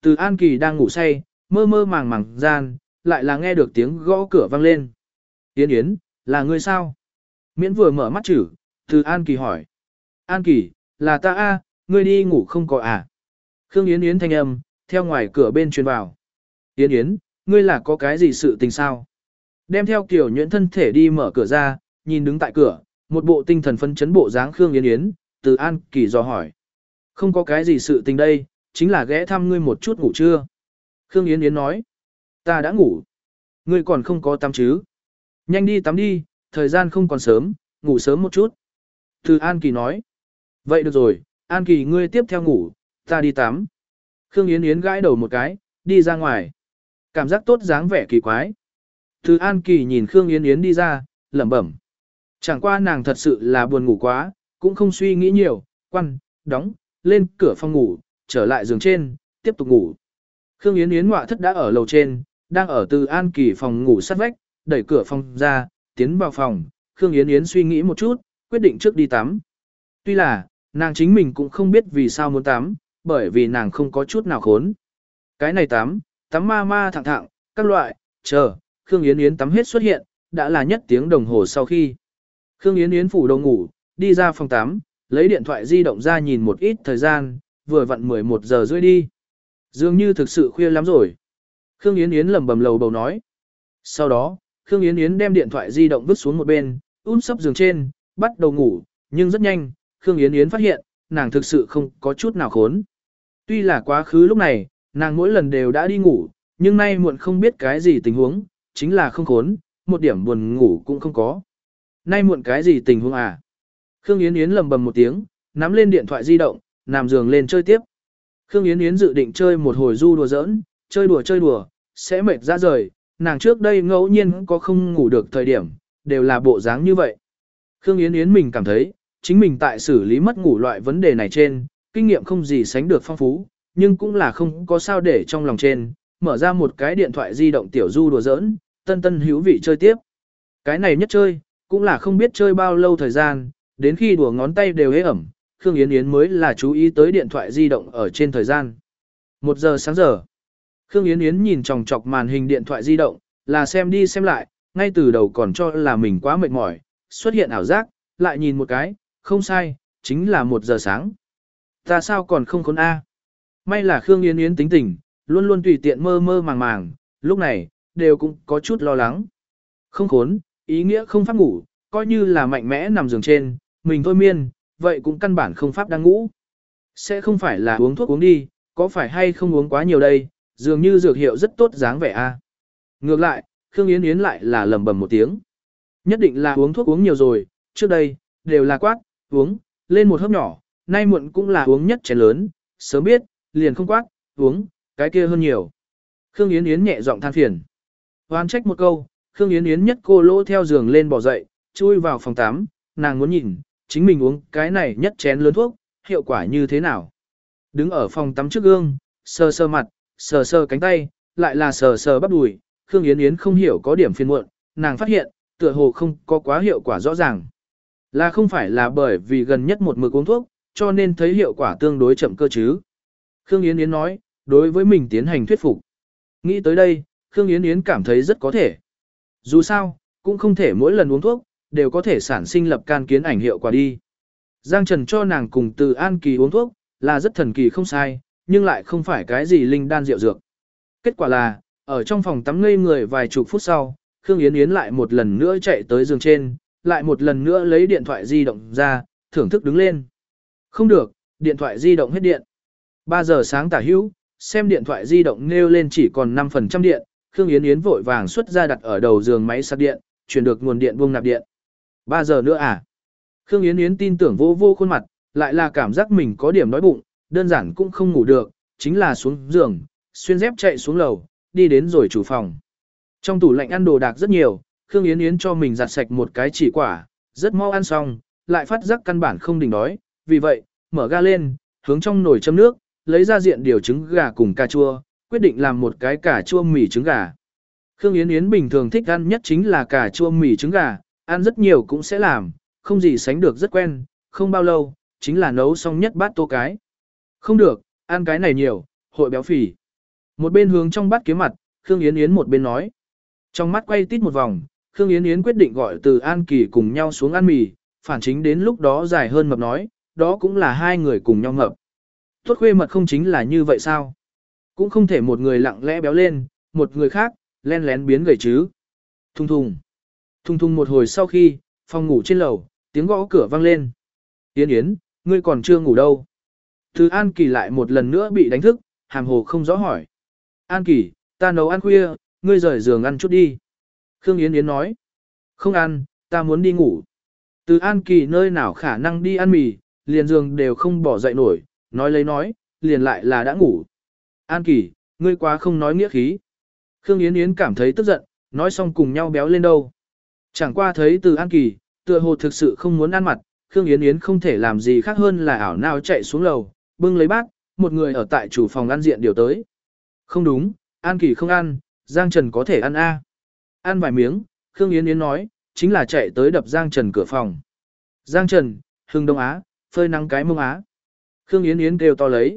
Từ An Kỳ đang ngủ say, mơ mơ màng màng gian, lại là nghe được tiếng gõ cửa vang lên. Yến Yến, là ngươi sao? Miễn vừa mở mắt chữ, Từ An Kỳ hỏi. An Kỳ, là ta a, ngươi đi ngủ không có à? Khương Yến Yến thanh âm, theo ngoài cửa bên truyền vào. Yến Yến, ngươi là có cái gì sự tình sao? Đem theo kiểu nhuyễn thân thể đi mở cửa ra, nhìn đứng tại cửa, một bộ tinh thần phấn chấn bộ dáng Khương Yến Yến, Từ An Kỳ dò hỏi. Không có cái gì sự tình đây, chính là ghé thăm ngươi một chút ngủ trưa. Khương Yến Yến nói. Ta đã ngủ. Ngươi còn không có tắm chứ? Nhanh đi tắm đi, thời gian không còn sớm, ngủ sớm một chút. Từ An Kỳ nói. Vậy được rồi, An Kỳ ngươi tiếp theo ngủ, ta đi tắm. Khương Yến Yến gãi đầu một cái, đi ra ngoài. Cảm giác tốt dáng vẻ kỳ quái. Từ An Kỳ nhìn Khương Yến Yến đi ra, lẩm bẩm. Chẳng qua nàng thật sự là buồn ngủ quá, cũng không suy nghĩ nhiều, đóng, lên cửa phòng ngủ, trở lại giường trên, tiếp tục ngủ. Khương Yến Yến ngoại thất đã ở lầu trên, đang ở Từ An Kỳ phòng ngủ sát vách, đẩy cửa phòng ra, tiến vào phòng. Khương Yến Yến suy nghĩ một chút, quyết định trước đi tắm. Tuy là, nàng chính mình cũng không biết vì sao muốn tắm, bởi vì nàng không có chút nào khốn. Cái này tắm ma ma thẳng thẳng, các loại, chờ, Khương Yến Yến tắm hết xuất hiện, đã là nhất tiếng đồng hồ sau khi. Khương Yến Yến phủ đầu ngủ, đi ra phòng tắm, lấy điện thoại di động ra nhìn một ít thời gian, vừa vặn 11 giờ rưỡi đi. Dường như thực sự khuya lắm rồi. Khương Yến Yến lẩm bẩm lầu bầu nói. Sau đó, Khương Yến Yến đem điện thoại di động vứt xuống một bên, sấp giường trên, bắt đầu ngủ, nhưng rất nhanh, Khương Yến Yến phát hiện, nàng thực sự không có chút nào khốn. Tuy là quá khứ lúc này, nàng mỗi lần đều đã đi ngủ, nhưng nay muộn không biết cái gì tình huống, chính là không khốn, một điểm buồn ngủ cũng không có. Nay muộn cái gì tình huống à? Khương Yến Yến lầm bầm một tiếng, nắm lên điện thoại di động, nằm giường lên chơi tiếp. Khương Yến Yến dự định chơi một hồi du đùa giỡn, chơi đùa, sẽ mệt ra rời, nàng trước đây ngẫu nhiên có không ngủ được thời điểm, đều là bộ dáng như vậy. Khương Yến Yến mình cảm thấy, chính mình tại xử lý mất ngủ loại vấn đề này trên, kinh nghiệm không gì sánh được phong phú, nhưng cũng là không có sao để trong lòng trên, mở ra một cái điện thoại di động tiểu du đùa giỡn, tân tân hữu vị chơi tiếp. Cái này nhất chơi, cũng là không biết chơi bao lâu thời gian, đến khi đùa ngón tay đều hế ẩm, Khương Yến Yến mới là chú ý tới điện thoại di động ở trên thời gian. 1 giờ sáng giờ. Khương Yến Yến nhìn chòng chọc màn hình điện thoại di động, là xem đi xem lại, ngay từ đầu còn cho là mình quá mệt mỏi, xuất hiện ảo giác, lại nhìn một cái, không sai, chính là 1 giờ sáng. Ta sao còn không khốn A? May là Khương Yến Yến tính tình, luôn luôn tùy tiện mơ mơ màng màng, lúc này, đều cũng có chút lo lắng. Không khốn, ý nghĩa không pháp ngủ, coi như là mạnh mẽ nằm giường trên, mình thôi miên, vậy cũng căn bản không pháp đang ngủ. Sẽ không phải là uống thuốc uống đi, có phải hay không uống quá nhiều đây, dường như dược hiệu rất tốt dáng vẻ A. Ngược lại, Khương Yến Yến lại là lầm bầm một tiếng. Nhất định là uống thuốc uống nhiều rồi, trước đây, đều là quát, uống, lên một hớp nhỏ, nay muộn cũng là uống nhất chén lớn, sớm biết, liền không quát, uống, cái kia hơn nhiều. Khương Yến Yến nhẹ giọng than phiền. Hoan trách một câu, Khương Yến Yến nhất cô lỗ theo giường lên bỏ dậy, chui vào phòng tắm, nàng muốn nhìn, chính mình uống cái này nhất chén lớn thuốc, hiệu quả như thế nào. Đứng ở phòng tắm trước gương, sờ sờ mặt, sờ sờ cánh tay, lại là sờ sờ bắp đùi, Khương Yến Yến không hiểu có điểm phiền muộn, nàng phát hiện, tựa hồ không có quá hiệu quả rõ ràng. Là không phải là bởi vì gần nhất một mực uống thuốc, cho nên thấy hiệu quả tương đối chậm cơ chứ. Khương Yến Yến nói, đối với mình tiến hành thuyết phục. Nghĩ tới đây, Khương Yến Yến cảm thấy rất có thể. Dù sao, cũng không thể mỗi lần uống thuốc, đều có thể sản sinh lập can kiến ảnh hiệu quả đi. Giang Trần cho nàng cùng Từ An Kỳ uống thuốc, là rất thần kỳ không sai, nhưng lại không phải cái gì linh đan rượu dược. Kết quả là, ở trong phòng tắm ngây người vài chục phút sau, Khương Yến Yến lại một lần nữa chạy tới giường trên, lại một lần nữa lấy điện thoại di động ra, thưởng thức đứng lên. Không được, điện thoại di động hết điện. 3 giờ sáng tả hữu, xem điện thoại di động nêu lên chỉ còn 5% điện, Khương Yến Yến vội vàng xuất ra đặt ở đầu giường máy sạc điện, chuyển được nguồn điện buông nạp điện. 3 giờ nữa à? Khương Yến Yến tin tưởng vô vô khuôn mặt, lại là cảm giác mình có điểm đói bụng, đơn giản cũng không ngủ được, chính là xuống giường, xuyên dép chạy xuống lầu, đi đến rồi chủ phòng. Trong tủ lạnh ăn đồ đạc rất nhiều, Khương Yến Yến cho mình giặt sạch một cái chỉ quả, rất mau ăn xong, lại phát giác căn bản không đỉnh đói, vì vậy, mở ga lên, hướng trong nồi châm nước, lấy ra diện điều trứng gà cùng cà chua, quyết định làm một cái cà chua mì trứng gà. Khương Yến Yến bình thường thích ăn nhất chính là cà chua mì trứng gà, ăn rất nhiều cũng sẽ làm, không gì sánh được rất quen, không bao lâu, chính là nấu xong nhất bát tô cái. Không được, ăn cái này nhiều, hội béo phì. Một bên hướng trong bát kiếm mặt, Khương Yến Yến một bên nói. Trong mắt quay tít một vòng, Khương Yến Yến quyết định gọi Từ An Kỳ cùng nhau xuống ăn mì, phản chính đến lúc đó dài hơn mập nói, đó cũng là hai người cùng nhau mập. Tốt khuê mật không chính là như vậy sao? Cũng không thể một người lặng lẽ béo lên, một người khác, len lén biến gầy chứ. Thùng thùng. Thùng thùng một hồi sau khi, phòng ngủ trên lầu, tiếng gõ cửa vang lên. Yến Yến, ngươi còn chưa ngủ đâu. Từ An Kỳ lại một lần nữa bị đánh thức, hàm hồ không rõ hỏi. An Kỳ, ta nấu ăn khuya, ngươi rời giường ăn chút đi. Khương Yến Yến nói. Không ăn, ta muốn đi ngủ. Từ An Kỳ nơi nào khả năng đi ăn mì, liền giường đều không bỏ dậy nổi, nói lấy nói, liền lại là đã ngủ. An Kỳ, ngươi quá không nói nghĩa khí. Khương Yến Yến cảm thấy tức giận, nói xong cùng nhau béo lên đâu. Chẳng qua thấy Từ An Kỳ, tựa hồ thực sự không muốn ăn mặt, Khương Yến Yến không thể làm gì khác hơn là ảo nào chạy xuống lầu, bưng lấy bát, một người ở tại chủ phòng ăn diện điều tới. Không đúng, An Kỳ không ăn, Giang Trần có thể ăn a. Ăn vài miếng, Khương Yến Yến nói, chính là chạy tới đập Giang Trần cửa phòng. Giang Trần, Hưng Đông Á, phơi nắng cái mông Á. Khương Yến Yến kêu to lấy.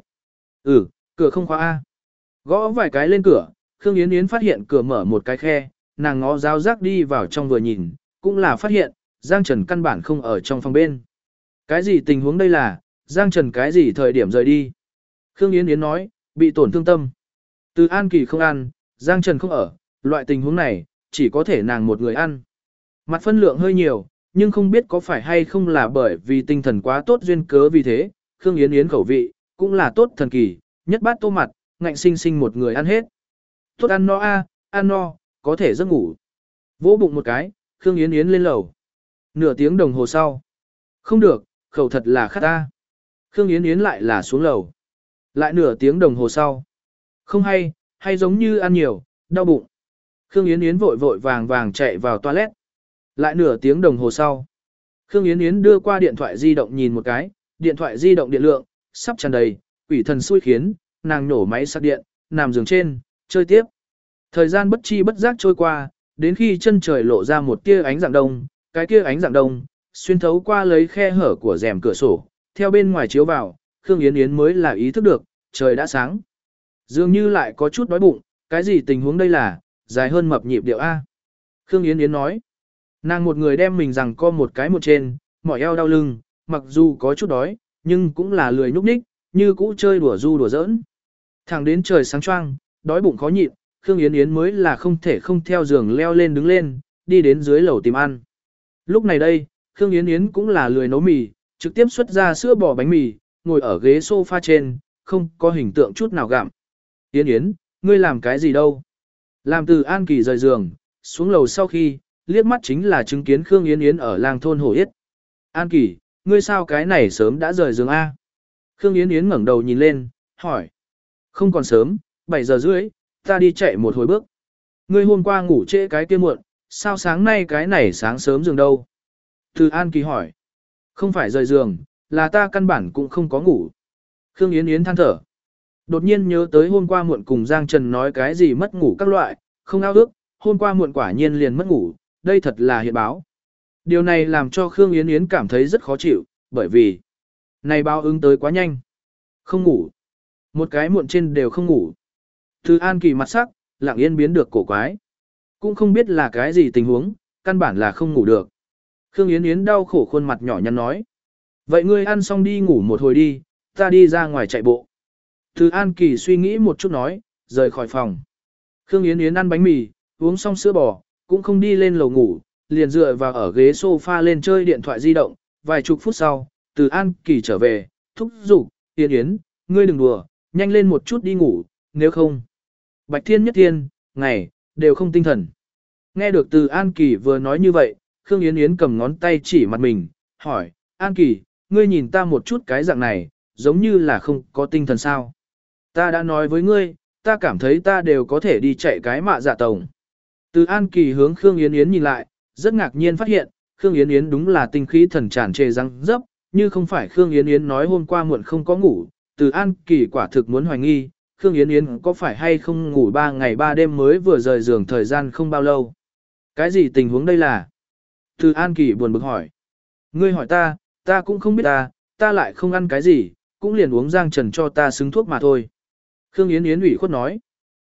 Cửa không khóa a. Gõ vài cái lên cửa, Khương Yến Yến phát hiện cửa mở một cái khe, nàng ngó giáo giác đi vào trong vừa nhìn, cũng là phát hiện, Giang Trần căn bản không ở trong phòng bên. Cái gì tình huống đây là, Giang Trần cái gì thời điểm rời đi? Khương Yến Yến nói, bị tổn thương tâm. Từ An Kỳ không ăn, Giang Trần không ở, loại tình huống này, chỉ có thể nàng một người ăn. Mặt phân lượng hơi nhiều, nhưng không biết có phải hay không là bởi vì tinh thần quá tốt duyên cớ vì thế, Khương Yến Yến khẩu vị, cũng là tốt thần kỳ, nhất bát tô mặt, ngạnh sinh sinh một người ăn hết. Tốt ăn no a, ăn no, có thể giấc ngủ. Vỗ bụng một cái, Khương Yến Yến lên lầu. Nửa tiếng đồng hồ sau. Không được, khẩu thật là khát ta. Khương Yến Yến lại là xuống lầu. Lại nửa tiếng đồng hồ sau. Không hay giống như ăn nhiều, đau bụng. Khương Yến Yến vội vội vàng vàng chạy vào toilet. Lại nửa tiếng đồng hồ sau. Khương Yến Yến đưa qua điện thoại di động nhìn một cái, điện thoại di động điện lượng, sắp tràn đầy, quỷ thần xui khiến, nàng nổ máy sạc điện, nằm giường trên, chơi tiếp. Thời gian bất chi bất giác trôi qua, đến khi chân trời lộ ra một tia ánh dạng đông, cái kia ánh dạng đông, xuyên thấu qua lấy khe hở của rèm cửa sổ, theo bên ngoài chiếu vào, Khương Yến Yến mới là ý thức được, trời đã sáng. Dường như lại có chút đói bụng, cái gì tình huống đây là, dài hơn mập nhịp điệu A. Khương Yến Yến nói, nàng một người đem mình rằng co một cái một trên, mỏi eo đau lưng, mặc dù có chút đói, nhưng cũng là lười nhúc nhích, như cũ chơi đùa du đùa giỡn. Thẳng đến trời sáng choang, đói bụng khó nhịn, Khương Yến Yến mới là không thể không theo giường leo lên đứng lên, đi đến dưới lầu tìm ăn. Lúc này đây, Khương Yến Yến cũng là lười nấu mì, trực tiếp xuất ra sữa bò bánh mì, ngồi ở ghế sofa trên, không có hình tượng chút nào gặm. Yến Yến, ngươi làm cái gì đâu? Làm Từ An Kỳ rời giường, xuống lầu sau khi, liếc mắt chính là chứng kiến Khương Yến Yến ở làng thôn Hồ Yết. An Kỳ, ngươi sao cái này sớm đã rời giường A? Khương Yến Yến ngẩng đầu nhìn lên, hỏi. Không còn sớm, 7 giờ rưỡi, ta đi chạy một hồi bước. Ngươi hôm qua ngủ trễ cái kia muộn, sao sáng nay cái này sáng sớm giường đâu? Từ An Kỳ hỏi. Không phải rời giường, là ta căn bản cũng không có ngủ. Khương Yến Yến than thở. Đột nhiên nhớ tới hôm qua muộn cùng Giang Trần nói cái gì mất ngủ các loại, không ao ước, hôm qua muộn quả nhiên liền mất ngủ, đây thật là hiện báo. Điều này làm cho Khương Yến Yến cảm thấy rất khó chịu, bởi vì này báo ứng tới quá nhanh. Không ngủ. Một cái muộn trên đều không ngủ. Từ An Kỳ mặt sắc, lặng yên biến được cổ quái. Cũng không biết là cái gì tình huống, căn bản là không ngủ được. Khương Yến Yến đau khổ khuôn mặt nhỏ nhắn nói. Vậy ngươi ăn xong đi ngủ một hồi đi, ta đi ra ngoài chạy bộ. Từ An Kỳ suy nghĩ một chút nói, rời khỏi phòng. Khương Yến Yến ăn bánh mì, uống xong sữa bò, cũng không đi lên lầu ngủ, liền dựa vào ở ghế sofa lên chơi điện thoại di động. Vài chục phút sau, Từ An Kỳ trở về, thúc giục, Yến Yến, ngươi đừng đùa, nhanh lên một chút đi ngủ, nếu không. Bạch thiên nhất thiên, ngày, đều không tinh thần. Nghe được Từ An Kỳ vừa nói như vậy, Khương Yến Yến cầm ngón tay chỉ mặt mình, hỏi, An Kỳ, ngươi nhìn ta một chút cái dạng này, giống như là không có tinh thần sao. Ta đã nói với ngươi, ta cảm thấy ta đều có thể đi chạy cái mạ dạ tổng. Từ An Kỳ hướng Khương Yến Yến nhìn lại, rất ngạc nhiên phát hiện, Khương Yến Yến đúng là tinh khí thần tràn trề răng dấp, như không phải Khương Yến Yến nói hôm qua muộn không có ngủ, Từ An Kỳ quả thực muốn hoài nghi, Khương Yến Yến có phải hay không ngủ 3 ngày 3 đêm mới vừa rời giường thời gian không bao lâu. Cái gì tình huống đây là? Từ An Kỳ buồn bực hỏi. Ngươi hỏi ta cũng không biết ta lại không ăn cái gì, cũng liền uống Giang Trần cho ta xứng thuốc mà thôi. Khương Yến Yến ủy khuất nói.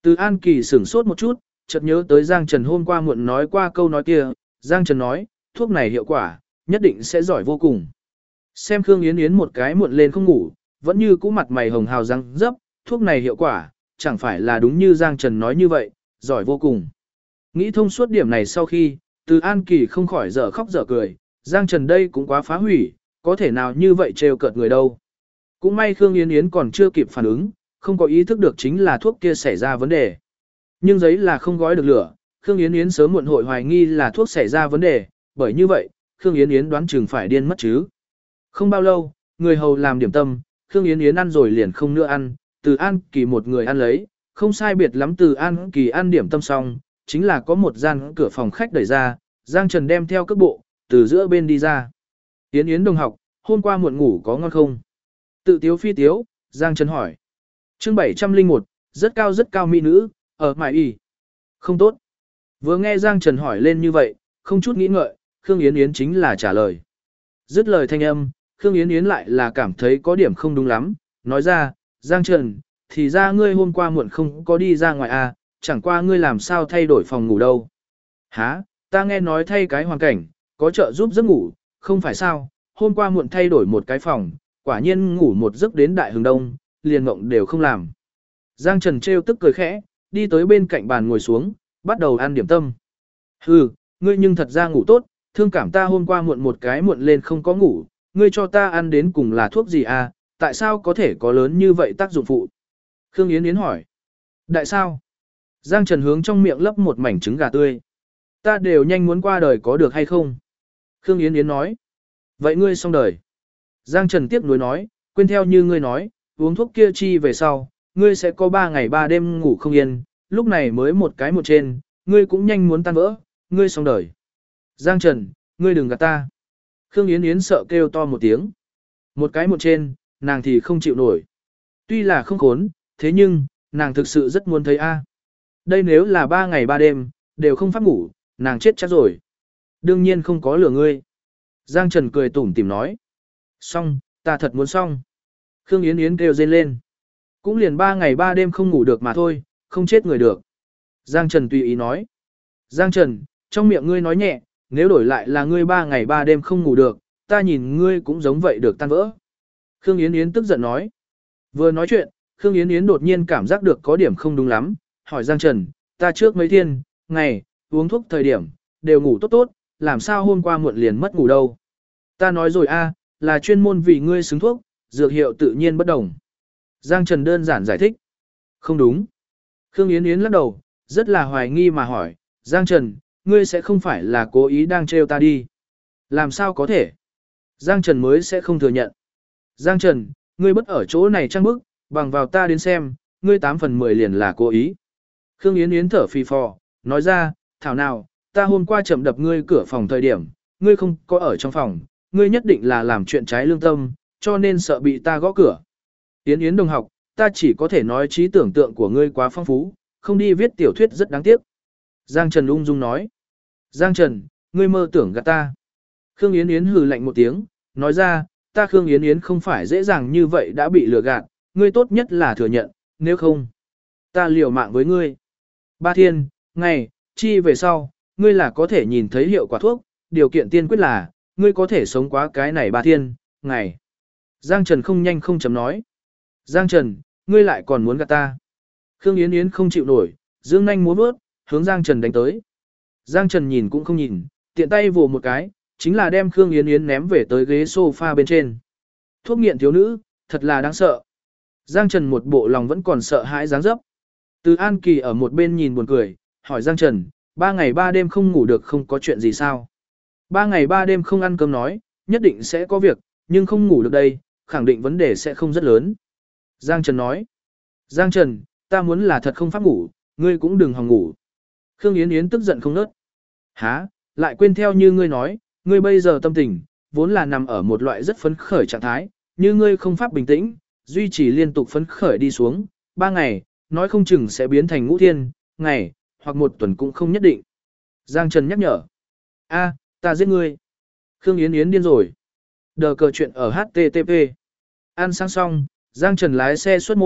Từ An Kỳ sửng sốt một chút, chợt nhớ tới Giang Trần hôm qua muộn nói qua câu nói kia, Giang Trần nói, thuốc này hiệu quả, nhất định sẽ giỏi vô cùng. Xem Khương Yến Yến một cái muộn lên không ngủ, vẫn như cũ mặt mày hồng hào răng dấp, thuốc này hiệu quả, chẳng phải là đúng như Giang Trần nói như vậy, giỏi vô cùng. Nghĩ thông suốt điểm này sau khi, Từ An Kỳ không khỏi dở khóc dở cười, Giang Trần đây cũng quá phá hủy, có thể nào như vậy trêu cợt người đâu. Cũng may Khương Yến Yến còn chưa kịp phản ứng, không có ý thức được chính là thuốc kia xảy ra vấn đề. Nhưng giấy là không gói được lửa, Khương Yến Yến sớm muộn hội hoài nghi là thuốc xảy ra vấn đề, bởi như vậy, Khương Yến Yến đoán chừng phải điên mất chứ. Không bao lâu, người hầu làm điểm tâm, Khương Yến Yến ăn rồi liền không nữa ăn, Từ An Kỳ một người ăn lấy, không sai biệt lắm Từ An Kỳ ăn điểm tâm xong, chính là có một gian cửa phòng khách đẩy ra, Giang Trần đem theo cước bộ, từ giữa bên đi ra. Yến Yến đồng học, hôm qua muộn ngủ có ngon không? Tự tiếu phi tiếu, Giang Trần hỏi. Chương 701, rất cao mỹ nữ, ở mại y. Không tốt. Vừa nghe Giang Trần hỏi lên như vậy, không chút nghĩ ngợi, Khương Yến Yến chính là trả lời. Dứt lời thanh âm, Khương Yến Yến lại là cảm thấy có điểm không đúng lắm, nói ra, Giang Trần, thì ra ngươi hôm qua muộn không có đi ra ngoài à, chẳng qua ngươi làm sao thay đổi phòng ngủ đâu. Hả, ta nghe nói thay cái hoàn cảnh, có trợ giúp giấc ngủ, không phải sao, hôm qua muộn thay đổi một cái phòng, quả nhiên ngủ một giấc đến đại hừng đông, liền mộng đều không làm. Giang Trần trêu tức cười khẽ, đi tới bên cạnh bàn ngồi xuống, bắt đầu ăn điểm tâm. Hừ, ngươi nhưng thật ra ngủ tốt, thương cảm ta hôm qua muộn một cái muộn lên không có ngủ, ngươi cho ta ăn đến cùng là thuốc gì à, tại sao có thể có lớn như vậy tác dụng phụ? Khương Yến Yến hỏi. Đại sao? Giang Trần hướng trong miệng lấp một mảnh trứng gà tươi. Ta đều nhanh muốn qua đời có được hay không? Khương Yến Yến nói. Vậy ngươi xong đời. Giang Trần tiếc nuối nói, quên theo như ngươi nói, uống thuốc kia chi về sau, ngươi sẽ có 3 ngày 3 đêm ngủ không yên, lúc này mới một cái một trên, ngươi cũng nhanh muốn tan vỡ, ngươi xong đời. Giang Trần, ngươi đừng gạt ta. Khương Yến Yến sợ kêu to một tiếng. Một cái một trên, nàng thì không chịu nổi. Tuy là không khốn, thế nhưng, nàng thực sự rất muốn thấy A. Đây nếu là 3 ngày 3 đêm, đều không pháp ngủ, nàng chết chắc rồi. Đương nhiên không có lừa ngươi. Giang Trần cười tủm tỉm nói. Xong, ta thật muốn xong. Khương Yến Yến kêu rên lên. Cũng liền 3 ngày 3 đêm không ngủ được mà thôi, không chết người được. Giang Trần tùy ý nói. Giang Trần, trong miệng ngươi nói nhẹ, nếu đổi lại là ngươi 3 ngày 3 đêm không ngủ được, ta nhìn ngươi cũng giống vậy được tan vỡ. Khương Yến Yến tức giận nói. Vừa nói chuyện, Khương Yến Yến đột nhiên cảm giác được có điểm không đúng lắm, hỏi Giang Trần, ta trước mấy thiên, ngày, uống thuốc thời điểm, đều ngủ tốt tốt, làm sao hôm qua muộn liền mất ngủ đâu. Ta nói rồi a, là chuyên môn vì ngươi xứng thuốc, dược hiệu tự nhiên bất đồng. Giang Trần đơn giản giải thích. Không đúng. Khương Yến Yến lắc đầu, rất là hoài nghi mà hỏi, Giang Trần, ngươi sẽ không phải là cố ý đang trêu ta đi. Làm sao có thể? Giang Trần mới sẽ không thừa nhận. Giang Trần, ngươi bất ở chỗ này trăng bức, bằng vào ta đến xem, ngươi 8 phần 10 liền là cố ý. Khương Yến Yến thở phì phò, nói ra, thảo nào, ta hôm qua chậm đập ngươi cửa phòng thời điểm, ngươi không có ở trong phòng, ngươi nhất định là làm chuyện trái lương tâm, cho nên sợ bị ta gõ cửa. Yến Yến đồng học, ta chỉ có thể nói trí tưởng tượng của ngươi quá phong phú, không đi viết tiểu thuyết rất đáng tiếc. Giang Trần ung dung nói. Giang Trần, ngươi mơ tưởng gạt ta. Khương Yến Yến hừ lạnh một tiếng, nói ra, ta Khương Yến Yến không phải dễ dàng như vậy đã bị lừa gạt, ngươi tốt nhất là thừa nhận, nếu không, ta liều mạng với ngươi. 3 thiên, ngày, chi về sau, ngươi là có thể nhìn thấy hiệu quả thuốc, điều kiện tiên quyết là, ngươi có thể sống quá cái này 3 thiên, ngày. Giang Trần không nhanh không chấm nói. Giang Trần, ngươi lại còn muốn gạt ta. Khương Yến Yến không chịu nổi, dương nanh múa vớt, hướng Giang Trần đánh tới. Giang Trần nhìn cũng không nhìn, tiện tay vồ một cái, chính là đem Khương Yến Yến ném về tới ghế sofa bên trên. Thuốc nghiện thiếu nữ, thật là đáng sợ. Giang Trần một bộ lòng vẫn còn sợ hãi dáng dấp. Từ An Kỳ ở một bên nhìn buồn cười, hỏi Giang Trần, 3 ngày 3 đêm không ngủ được không có chuyện gì sao? 3 ngày 3 đêm không ăn cơm nói, nhất định sẽ có việc, nhưng không ngủ được đây, khẳng định vấn đề sẽ không rất lớn. Giang Trần nói, Giang Trần, ta muốn là thật không pháp ngủ, ngươi cũng đừng hòng ngủ. Khương Yến Yến tức giận không nớt. Hả, lại quên theo như ngươi nói, ngươi bây giờ tâm tình, vốn là nằm ở một loại rất phấn khởi trạng thái, như ngươi không pháp bình tĩnh, duy trì liên tục phấn khởi đi xuống, 3 ngày, nói không chừng sẽ biến thành ngũ thiên, ngày, hoặc 1 tuần cũng không nhất định. Giang Trần nhắc nhở. A, ta giết ngươi. Khương Yến Yến điên rồi. Đờ cờ chuyện ở HTTP. Ăn sáng xong, Giang Trần lái xe xuất môn,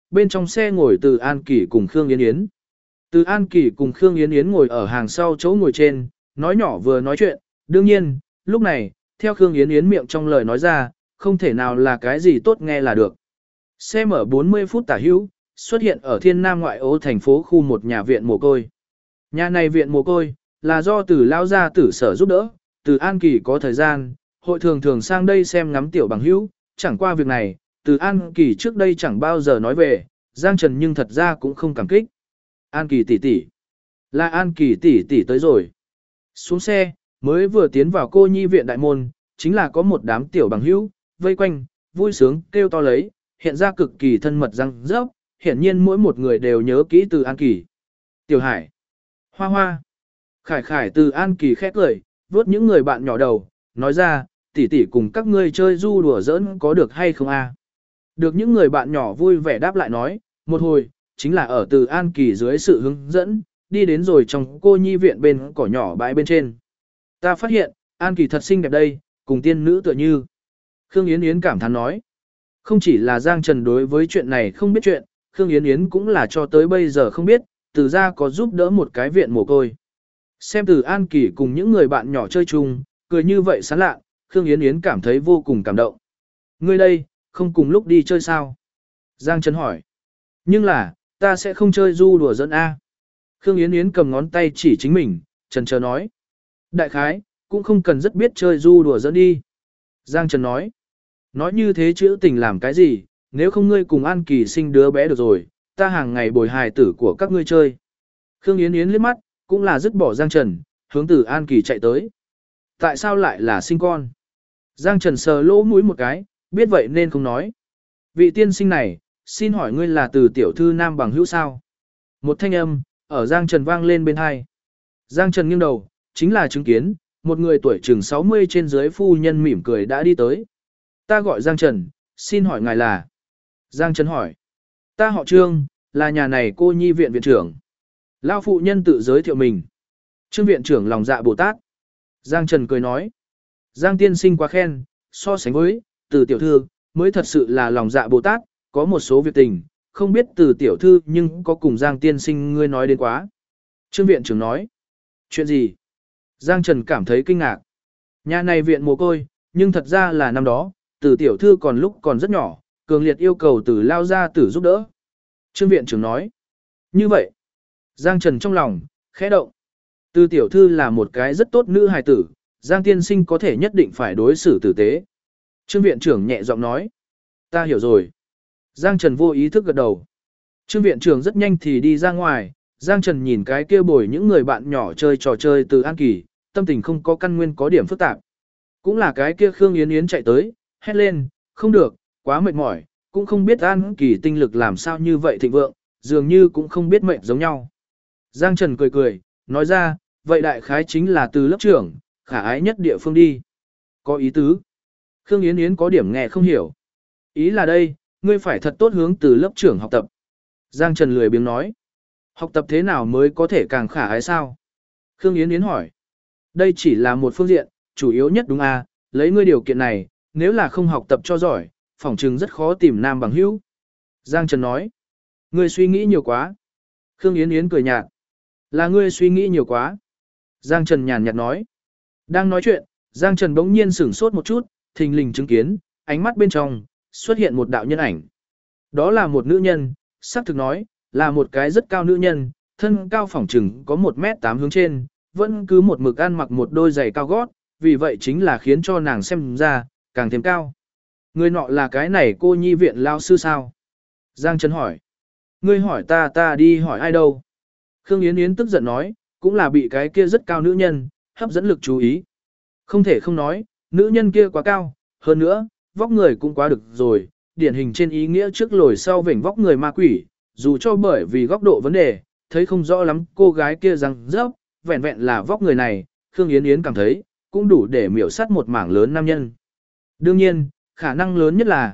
bên trong xe ngồi Từ An Kỳ cùng Khương Yến Yến. Từ An Kỳ cùng Khương Yến Yến ngồi ở hàng sau chỗ ngồi trên, nói nhỏ vừa nói chuyện, đương nhiên, lúc này, theo Khương Yến Yến miệng trong lời nói ra, không thể nào là cái gì tốt nghe là được. Xe mở 40 phút tả hữu, xuất hiện ở Thiên Nam ngoại ô thành phố khu một nhà viện mồ côi. Nhà này viện mồ côi, là do Từ lao gia tử sở giúp đỡ, Từ An Kỳ có thời gian, hội thường thường sang đây xem ngắm tiểu bằng hữu, chẳng qua việc này, Từ An Kỳ trước đây chẳng bao giờ nói về, Giang Trần nhưng thật ra cũng không cảm kích. An Kỳ tỷ tỷ, là An Kỳ tỷ tỷ tới rồi. Xuống xe, mới vừa tiến vào cô nhi viện đại môn, chính là có một đám tiểu bằng hữu, vây quanh, vui sướng, kêu to lấy, hiện ra cực kỳ thân mật răng rớp, hiển nhiên mỗi một người đều nhớ kỹ Từ An Kỳ. Tiểu Hải, Hoa Hoa, Khải Khải. Từ An Kỳ khẽ cười, vuốt những người bạn nhỏ đầu, nói ra, tỷ tỷ cùng các ngươi chơi du đùa giỡn có được hay không a? Được những người bạn nhỏ vui vẻ đáp lại nói, một hồi, chính là ở Từ An Kỳ dưới sự hướng dẫn, đi đến rồi trong cô nhi viện bên cỏ nhỏ bãi bên trên. Ta phát hiện, An Kỳ thật xinh đẹp đây, cùng tiên nữ tựa như. Khương Yến Yến cảm thán nói. Không chỉ là Giang Trần đối với chuyện này không biết chuyện, Khương Yến Yến cũng là cho tới bây giờ không biết, Từ gia có giúp đỡ một cái viện mồ côi. Xem Từ An Kỳ cùng những người bạn nhỏ chơi chung, cười như vậy sán lạ, Khương Yến Yến cảm thấy vô cùng cảm động. Ngươi đây, không cùng lúc đi chơi sao? Giang Trần hỏi. Nhưng là, ta sẽ không chơi du đùa giỡn a. Khương Yến Yến cầm ngón tay chỉ chính mình, Trần chờ nói. Đại khái, cũng không cần rất biết chơi du đùa giỡn đi. Giang Trần nói. Nói như thế chữ tình làm cái gì, nếu không ngươi cùng An Kỳ sinh đứa bé được rồi, ta hàng ngày bồi hài tử của các ngươi chơi. Khương Yến Yến liếc mắt, cũng là dứt bỏ Giang Trần, hướng Từ An Kỳ chạy tới. Tại sao lại là sinh con? Giang Trần sờ lỗ mũi một cái, biết vậy nên không nói. Vị tiên sinh này, xin hỏi ngươi là Từ tiểu thư nam bằng hữu sao? Một thanh âm, ở Giang Trần vang lên bên hai. Giang Trần nghiêng đầu, chính là chứng kiến, một người tuổi chừng 60 trên dưới phu nhân mỉm cười đã đi tới. Ta gọi Giang Trần, xin hỏi ngài là? Giang Trần hỏi. Ta họ Trương, là nhà này cô nhi viện viện trưởng. Lao phụ nhân tự giới thiệu mình. Trương viện trưởng lòng dạ Bồ Tát. Giang Trần cười nói. Giang tiên sinh quá khen, so sánh với, Từ tiểu thư, mới thật sự là lòng dạ Bồ Tát, có một số việc tình, không biết Từ tiểu thư nhưng có cùng Giang tiên sinh ngươi nói đến quá. Trương viện trưởng nói. Chuyện gì? Giang Trần cảm thấy kinh ngạc. Nhà này viện mồ côi, nhưng thật ra là năm đó, Từ tiểu thư còn lúc còn rất nhỏ, cường liệt yêu cầu Từ lao gia tử giúp đỡ. Trương viện trưởng nói. Như vậy, Giang Trần trong lòng, khẽ động. Từ tiểu thư là một cái rất tốt nữ hài tử, Giang tiên sinh có thể nhất định phải đối xử tử tế. Trương viện trưởng nhẹ giọng nói. Ta hiểu rồi. Giang Trần vô ý thức gật đầu. Trương viện trưởng rất nhanh thì đi ra ngoài, Giang Trần nhìn cái kia bồi những người bạn nhỏ chơi trò chơi Từ An Kỳ, tâm tình không có căn nguyên có điểm phức tạp. Cũng là cái kia Khương Yến Yến chạy tới, hét lên, không được, quá mệt mỏi, cũng không biết An Kỳ tinh lực làm sao như vậy thịnh vượng, dường như cũng không biết mệt giống nhau. Giang Trần cười cười, nói ra, vậy đại khái chính là Từ lớp trưởng, khả ái nhất địa phương đi. Có ý tứ. Khương Yến Yến có điểm nghe không hiểu. Ý là đây, ngươi phải thật tốt hướng Từ lớp trưởng học tập. Giang Trần lười biếng nói. Học tập thế nào mới có thể càng khả ái sao? Khương Yến Yến hỏi. Đây chỉ là một phương diện, chủ yếu nhất đúng à, lấy ngươi điều kiện này, nếu là không học tập cho giỏi, phỏng chừng rất khó tìm nam bằng hữu. Giang Trần nói. Ngươi suy nghĩ nhiều quá. Khương Yến Yến cười nhạt. Là ngươi suy nghĩ nhiều quá. Giang Trần nhàn nhạt nói. Đang nói chuyện, Giang Trần bỗng nhiên sửng sốt một chút, thình lình chứng kiến, ánh mắt bên trong, xuất hiện một đạo nhân ảnh. Đó là một nữ nhân, xác thực nói, là một cái rất cao nữ nhân, thân cao phỏng chừng có 1m8 hướng trên, vẫn cứ một mực ăn mặc một đôi giày cao gót, vì vậy chính là khiến cho nàng xem ra, càng thêm cao. Người nọ là cái này cô nhi viện lao sư sao? Giang Trần hỏi. Ngươi hỏi ta đi hỏi ai đâu? Khương Yến Yến tức giận nói, cũng là bị cái kia rất cao nữ nhân, hấp dẫn lực chú ý. Không thể không nói, nữ nhân kia quá cao, hơn nữa, vóc người cũng quá được rồi, điển hình trên ý nghĩa trước lồi sau vểnh vóc người ma quỷ, dù cho bởi vì góc độ vấn đề, thấy không rõ lắm cô gái kia răng rớp, vẹn vẹn là vóc người này, Khương Yến Yến cảm thấy, cũng đủ để miểu sát một mảng lớn nam nhân. Đương nhiên, khả năng lớn nhất là,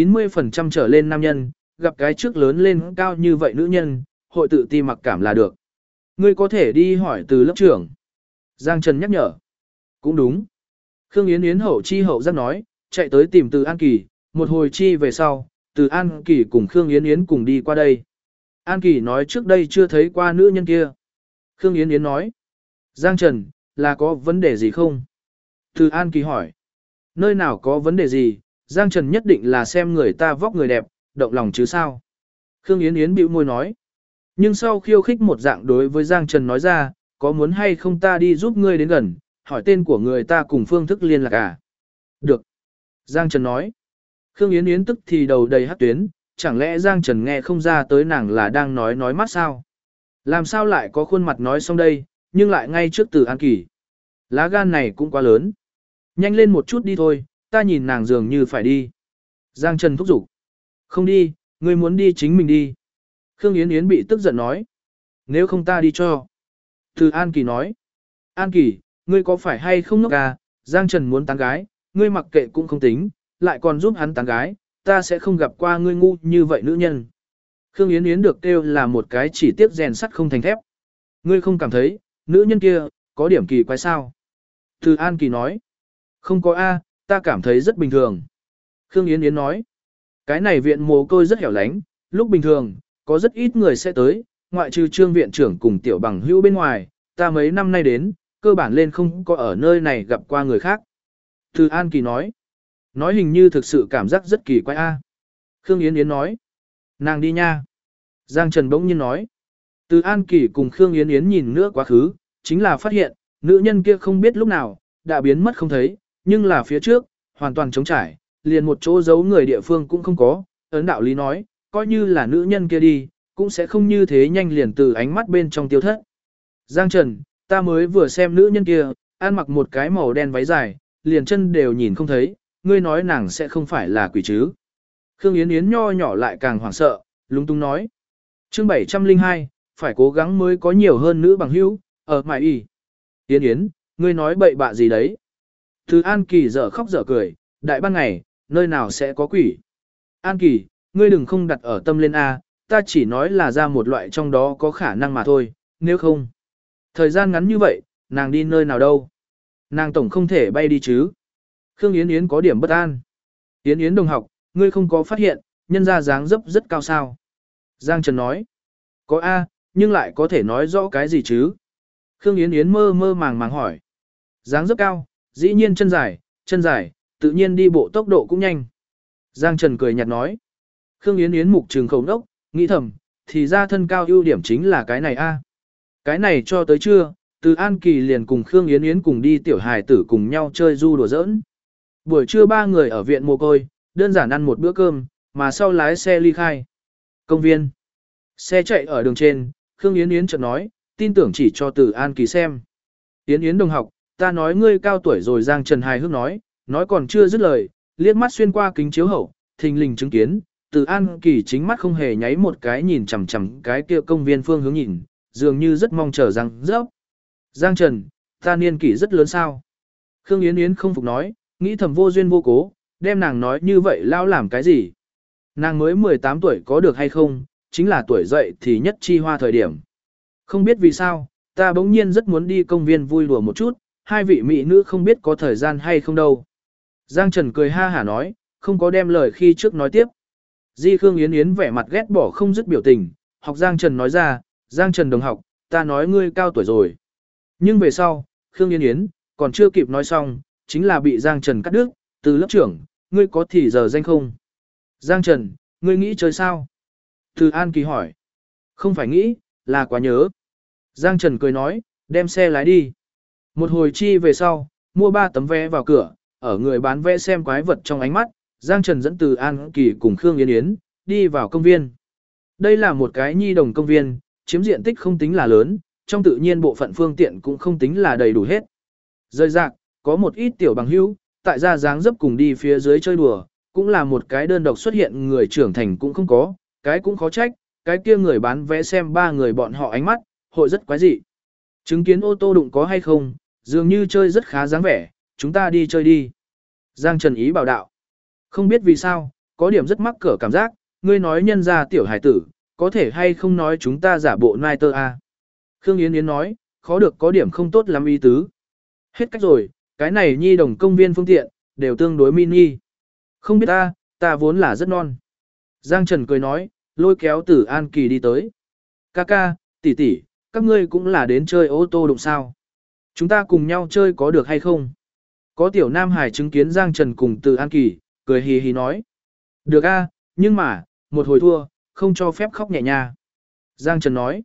90% trở lên nam nhân, gặp cái trước lớn lên cao như vậy nữ nhân, hội tự ti mặc cảm là được. Ngươi có thể đi hỏi Từ lớp trưởng. Giang Trần nhắc nhở. Cũng đúng. Khương Yến Yến hậu chi hậu giác nói, chạy tới tìm Từ An Kỳ, một hồi chi về sau, Từ An Kỳ cùng Khương Yến Yến cùng đi qua đây. An Kỳ nói trước đây chưa thấy qua nữ nhân kia. Khương Yến Yến nói. Giang Trần, là có vấn đề gì không? Từ An Kỳ hỏi. Nơi nào có vấn đề gì, Giang Trần nhất định là xem người ta vóc người đẹp, động lòng chứ sao? Khương Yến Yến bĩu môi nói. Nhưng sau khiêu khích một dạng đối với Giang Trần nói ra, có muốn hay không ta đi giúp ngươi đến gần, hỏi tên của người ta cùng phương thức liên lạc à? Được. Giang Trần nói. Khương Yến Yến tức thì đầu đầy hắc tuyến, chẳng lẽ Giang Trần nghe không ra tới nàng là đang nói mắt sao? Làm sao lại có khuôn mặt nói xong đây, nhưng lại ngay trước Từ An Kỳ. Lá gan này cũng quá lớn. Nhanh lên một chút đi thôi, ta nhìn nàng dường như phải đi. Giang Trần thúc giục. Không đi, ngươi muốn đi chính mình đi. Khương Yến Yến bị tức giận nói. Nếu không ta đi cho. Từ An Kỳ nói. An Kỳ, ngươi có phải hay không ngốc à, Giang Trần muốn tán gái, ngươi mặc kệ cũng không tính, lại còn giúp hắn tán gái, ta sẽ không gặp qua ngươi ngu như vậy nữ nhân. Khương Yến Yến được kêu là một cái chỉ tiếc rèn sắt không thành thép. Ngươi không cảm thấy, nữ nhân kia, có điểm kỳ quái sao? Từ An Kỳ nói. Không có A, ta cảm thấy rất bình thường. Khương Yến Yến nói. Cái này viện mồ côi rất hẻo lánh, lúc bình thường, có rất ít người sẽ tới, ngoại trừ Trương viện trưởng cùng tiểu bằng hữu bên ngoài, ta mấy năm nay đến, cơ bản lên không có ở nơi này gặp qua người khác. Từ An Kỳ nói. Nói hình như thực sự cảm giác rất kỳ quái A. Khương Yến Yến nói. Nàng đi nha. Giang Trần bỗng nhiên nói. Từ An Kỳ cùng Khương Yến Yến nhìn nữa quá khứ, chính là phát hiện, nữ nhân kia không biết lúc nào, đã biến mất không thấy, nhưng là phía trước, hoàn toàn trống trải, liền một chỗ giấu người địa phương cũng không có, ấn đạo lý nói, coi như là nữ nhân kia đi, cũng sẽ không như thế nhanh liền từ ánh mắt bên trong tiêu thất. Giang Trần, ta mới vừa xem nữ nhân kia, ăn mặc một cái màu đen váy dài, liền chân đều nhìn không thấy, ngươi nói nàng sẽ không phải là quỷ chứ. Khương Yến Yến nho nhỏ lại càng hoảng sợ, lúng túng nói. Chương 702, phải cố gắng mới có nhiều hơn nữ bằng hữu, ở mại y. Yến Yến, ngươi nói bậy bạ gì đấy? Từ An Kỳ dở khóc dở cười, đại ban ngày, nơi nào sẽ có quỷ? An Kỳ, ngươi đừng không đặt ở tâm lên A, ta chỉ nói là ra một loại trong đó có khả năng mà thôi, nếu không. Thời gian ngắn như vậy, nàng đi nơi nào đâu? Nàng tổng không thể bay đi chứ? Khương Yến Yến có điểm bất an. Yến Yến đồng học, ngươi không có phát hiện, nhân ra dáng dấp rất cao sao? Giang Trần nói. Có A, nhưng lại có thể nói rõ cái gì chứ? Khương Yến Yến mơ mơ màng màng hỏi. Dáng dấp cao, dĩ nhiên chân dài, tự nhiên đi bộ tốc độ cũng nhanh. Giang Trần cười nhạt nói. Khương Yến Yến mục trừng khẩu nốc, nghĩ thầm, thì ra thân cao ưu điểm chính là cái này A. Cái này cho tới trưa, Từ An Kỳ liền cùng Khương Yến Yến cùng đi tiểu hài tử cùng nhau chơi du đùa giỡn. Buổi trưa ba người ở viện mồ côi, đơn giản ăn một bữa cơm, mà sau lái xe ly khai. Công viên. Xe chạy ở đường trên, Khương Yến Yến chợt nói, tin tưởng chỉ cho Từ An Kỳ xem. Yến Yến đồng học, ta nói ngươi cao tuổi rồi. Giang Trần hài hước nói còn chưa dứt lời, liếc mắt xuyên qua kính chiếu hậu, thình lình chứng kiến, Từ An Kỳ chính mắt không hề nháy một cái nhìn chằm chằm cái kia công viên phương hướng nhìn, dường như rất mong chờ rằng rớp. Giang Trần, ta niên kỷ rất lớn sao? Khương Yến Yến không phục nói, nghĩ thầm vô duyên vô cố, đem nàng nói như vậy lao làm cái gì? Nàng mới 18 tuổi có được hay không, chính là tuổi dậy thì nhất chi hoa thời điểm. Không biết vì sao, ta bỗng nhiên rất muốn đi công viên vui đùa một chút, hai vị mỹ nữ không biết có thời gian hay không đâu. Giang Trần cười ha hả nói, không có đem lời khi trước nói tiếp. Di Khương Yến Yến vẻ mặt ghét bỏ không dứt biểu tình, học Giang Trần nói ra, Giang Trần đồng học, ta nói ngươi cao tuổi rồi. Nhưng về sau, Khương Yến Yến, còn chưa kịp nói xong, chính là bị Giang Trần cắt đứt, từ lớp trưởng, ngươi có thì giờ danh không? Giang Trần, ngươi nghĩ chơi sao? Từ An Kỳ hỏi. Không phải nghĩ, là quá nhớ. Giang Trần cười nói, đem xe lái đi. Một hồi chi về sau, mua 3 tấm vé vào cửa, ở người bán vé xem quái vật trong ánh mắt, Giang Trần dẫn Từ An Kỳ cùng Khương Yến Yến, đi vào công viên. Đây là một cái nhi đồng công viên, chiếm diện tích không tính là lớn, trong tự nhiên bộ phận phương tiện cũng không tính là đầy đủ hết. Rời rạc, có một ít tiểu bằng hữu, tại ra dáng dấp cùng đi phía dưới chơi đùa, cũng là một cái đơn độc xuất hiện người trưởng thành cũng không có, cái cũng khó trách, cái kia người bán vé xem 3 người bọn họ ánh mắt, hội rất quái dị. Chứng kiến ô tô đụng có hay không, dường như chơi rất khá dáng vẻ, chúng ta đi chơi đi. Giang Trần ý bảo đạo. Không biết vì sao, có điểm rất mắc cỡ cảm giác, ngươi nói nhân ra tiểu hải tử, có thể hay không nói chúng ta giả bộ nai tơ a. Khương Yến Yến nói, khó được có điểm không tốt lắm ý tứ. Hết cách rồi, cái này nhi đồng công viên phương tiện, đều tương đối mini. Không biết ta vốn là rất non. Giang Trần cười nói, lôi kéo Từ An Kỳ đi tới. Ca ca, tỷ tỷ, các ngươi cũng là đến chơi ô tô đụng sao. Chúng ta cùng nhau chơi có được hay không? Có tiểu Nam Hải chứng kiến Giang Trần cùng Từ An Kỳ, cười hì hì nói. Được a, nhưng mà, một hồi thua, không cho phép khóc nhẹ nha. Giang Trần nói.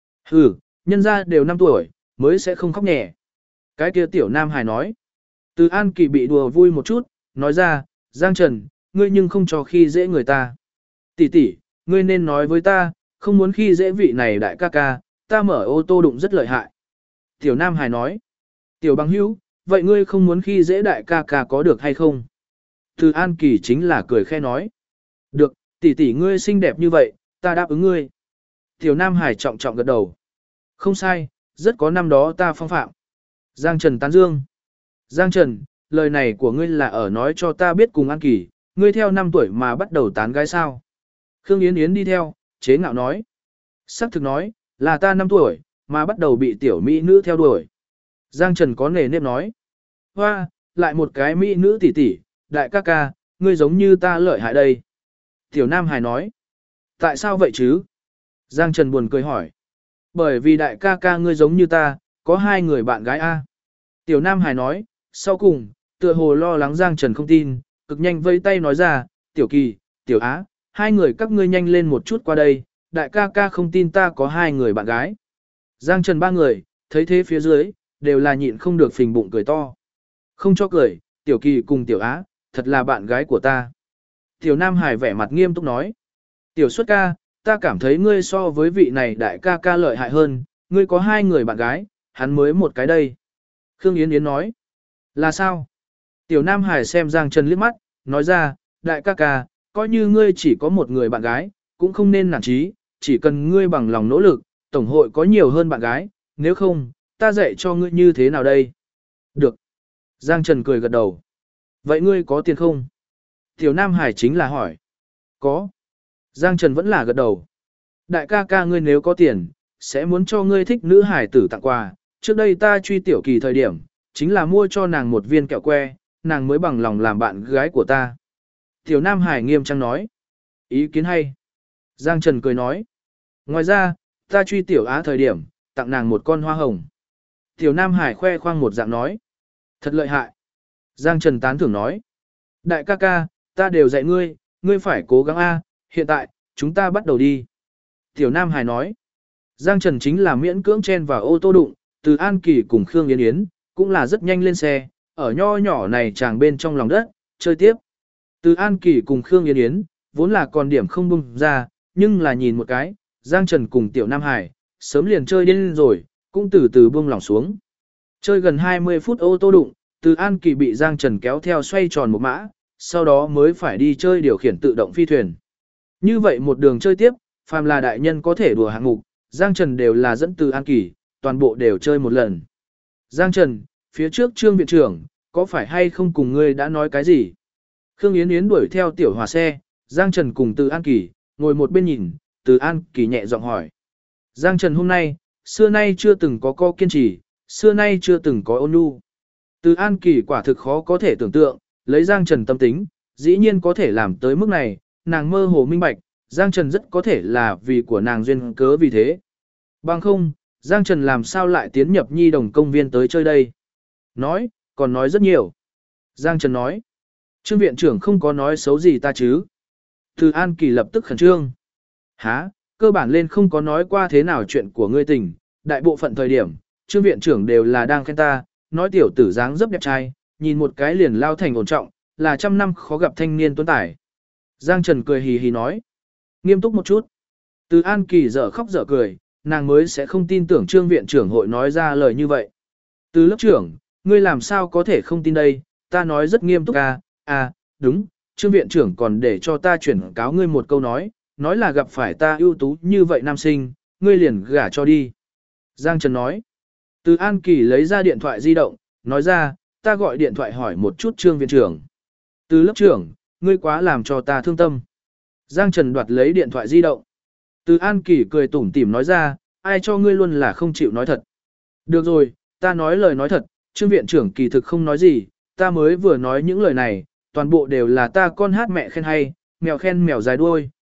Nhân ra đều 5 tuổi, mới sẽ không khóc nhẹ. Cái kia tiểu Nam Hải nói. Từ An Kỳ bị đùa vui một chút, nói ra, Giang Trần, ngươi nhưng không cho khi dễ người ta. Tỷ tỷ, ngươi nên nói với ta, không muốn khi dễ vị này đại ca ca, ta mở ô tô đụng rất lợi hại. Tiểu Nam Hải nói. Tiểu bằng hữu, vậy ngươi không muốn khi dễ đại ca ca có được hay không? Từ An Kỳ chính là cười khe nói. Được, tỷ tỷ ngươi xinh đẹp như vậy, ta đáp ứng ngươi. Tiểu Nam Hải trọng trọng gật đầu. Không sai, rất có năm đó ta phong phạm. Giang Trần tán dương. Giang Trần, lời này của ngươi là ở nói cho ta biết cùng An Kỳ, ngươi theo 5 tuổi mà bắt đầu tán gái sao. Khương Yến Yến đi theo, chế ngạo nói. Sắc thực nói, là ta 5 tuổi, mà bắt đầu bị tiểu mỹ nữ theo đuổi. Giang Trần có nề nếp nói. Hoa, lại một cái mỹ nữ tỷ tỷ, đại ca ca, ngươi giống như ta lợi hại đây. Tiểu Nam Hải nói. Tại sao vậy chứ? Giang Trần buồn cười hỏi. Bởi vì đại ca ca ngươi giống như ta, có 2 người bạn gái A. Tiểu Nam Hải nói, sau cùng, tựa hồ lo lắng Giang Trần không tin, cực nhanh vây tay nói ra, Tiểu Kỳ, Tiểu Á, 2 người các ngươi nhanh lên một chút qua đây, đại ca ca không tin ta có 2 người bạn gái. Giang Trần 3 người, thấy thế phía dưới, đều là nhịn không được phình bụng cười to. Không cho cười, Tiểu Kỳ cùng Tiểu Á, thật là bạn gái của ta. Tiểu Nam Hải vẻ mặt nghiêm túc nói, Tiểu Xuất ca, ta cảm thấy ngươi so với vị này đại ca ca lợi hại hơn, ngươi có 2 người bạn gái, hắn mới một cái đây. Khương Yến Yến nói, là sao? Tiểu Nam Hải xem Giang Trần liếc mắt, nói ra, đại ca ca, coi như ngươi chỉ có một người bạn gái, cũng không nên nản chí, chỉ cần ngươi bằng lòng nỗ lực, tổng hội có nhiều hơn bạn gái, nếu không, ta dạy cho ngươi như thế nào đây? Được. Giang Trần cười gật đầu. Vậy ngươi có tiền không? Tiểu Nam Hải chính là hỏi. Có. Giang Trần vẫn là gật đầu. Đại ca ca ngươi nếu có tiền, sẽ muốn cho ngươi thích nữ hải tử tặng quà. Trước đây ta truy Tiểu Kỳ thời điểm, chính là mua cho nàng một viên kẹo que, nàng mới bằng lòng làm bạn gái của ta. Tiểu Nam Hải nghiêm trang nói. Ý kiến hay. Giang Trần cười nói. Ngoài ra, ta truy Tiểu Á thời điểm, tặng nàng một con hoa hồng. Tiểu Nam Hải khoe khoang một dạng nói. Thật lợi hại. Giang Trần tán thưởng nói. Đại ca ca, ta đều dạy ngươi, ngươi phải cố gắng a. Hiện tại, chúng ta bắt đầu đi. Tiểu Nam Hải nói. Giang Trần chính là miễn cưỡng chen vào ô tô đụng, từ An Kỳ cùng Khương Yến Yến, cũng là rất nhanh lên xe, ở nho nhỏ này chàng bên trong lòng đất, chơi tiếp. Từ An Kỳ cùng Khương Yến Yến, vốn là còn điểm không bung ra, nhưng là nhìn một cái, Giang Trần cùng Tiểu Nam Hải, sớm liền chơi điên rồi, cũng từ từ buông lỏng xuống. Chơi gần 20 phút ô tô đụng, từ An Kỳ bị Giang Trần kéo theo xoay tròn một mã, sau đó mới phải đi chơi điều khiển tự động phi thuyền. Như vậy một đường chơi tiếp, phàm là đại nhân có thể đùa hạng mục, Giang Trần đều là dẫn từ An Kỳ, toàn bộ đều chơi một lần. Giang Trần, phía trước Trương viện trưởng, có phải hay không cùng ngươi đã nói cái gì? Khương Yến Yến đuổi theo tiểu hòa xe, Giang Trần cùng từ An Kỳ, ngồi một bên nhìn, từ An Kỳ nhẹ giọng hỏi. Giang Trần hôm nay, xưa nay chưa từng có kiên trì, xưa nay chưa từng có ôn nhu. Từ An Kỳ quả thực khó có thể tưởng tượng, lấy Giang Trần tâm tính, dĩ nhiên có thể làm tới mức này, nàng mơ hồ minh bạch, Giang Trần rất có thể là vì của nàng duyên cớ vì thế. Bằng không, Giang Trần làm sao lại tiến nhập nhi đồng công viên tới chơi đây? Nói, còn nói rất nhiều. Giang Trần nói, Trương viện trưởng không có nói xấu gì ta chứ? Từ An Kỳ lập tức khẩn trương. Hả, cơ bản lên không có nói qua thế nào chuyện của ngươi tình, đại bộ phận thời điểm, Trương viện trưởng đều là đang khen ta, nói tiểu tử dáng dấp đẹp trai, nhìn một cái liền lao thành ổn trọng, là trăm năm khó gặp thanh niên tuấn tài. Giang Trần cười hì hì nói, nghiêm túc một chút. Từ An Kỳ dở khóc dở cười, nàng mới sẽ không tin tưởng Trương viện trưởng hội nói ra lời như vậy. Từ lớp trưởng, ngươi làm sao có thể không tin đây, ta nói rất nghiêm túc đúng, Trương viện trưởng còn để cho ta chuyển cáo ngươi một câu nói là gặp phải ta ưu tú như vậy nam sinh, ngươi liền gả cho đi. Giang Trần nói, từ An Kỳ lấy ra điện thoại di động, nói ra, ta gọi điện thoại hỏi một chút Trương viện trưởng. Từ lớp trưởng, ngươi quá làm cho ta thương tâm. Giang Trần đoạt lấy điện thoại di động. Từ An Kỳ cười tủm tỉm nói ra, ai cho ngươi luôn là không chịu nói thật. Được rồi, ta nói lời nói thật, Trương viện trưởng kỳ thực không nói gì, ta mới vừa nói những lời này, toàn bộ đều là ta con hát mẹ khen hay, mèo khen mèo dài đuôi,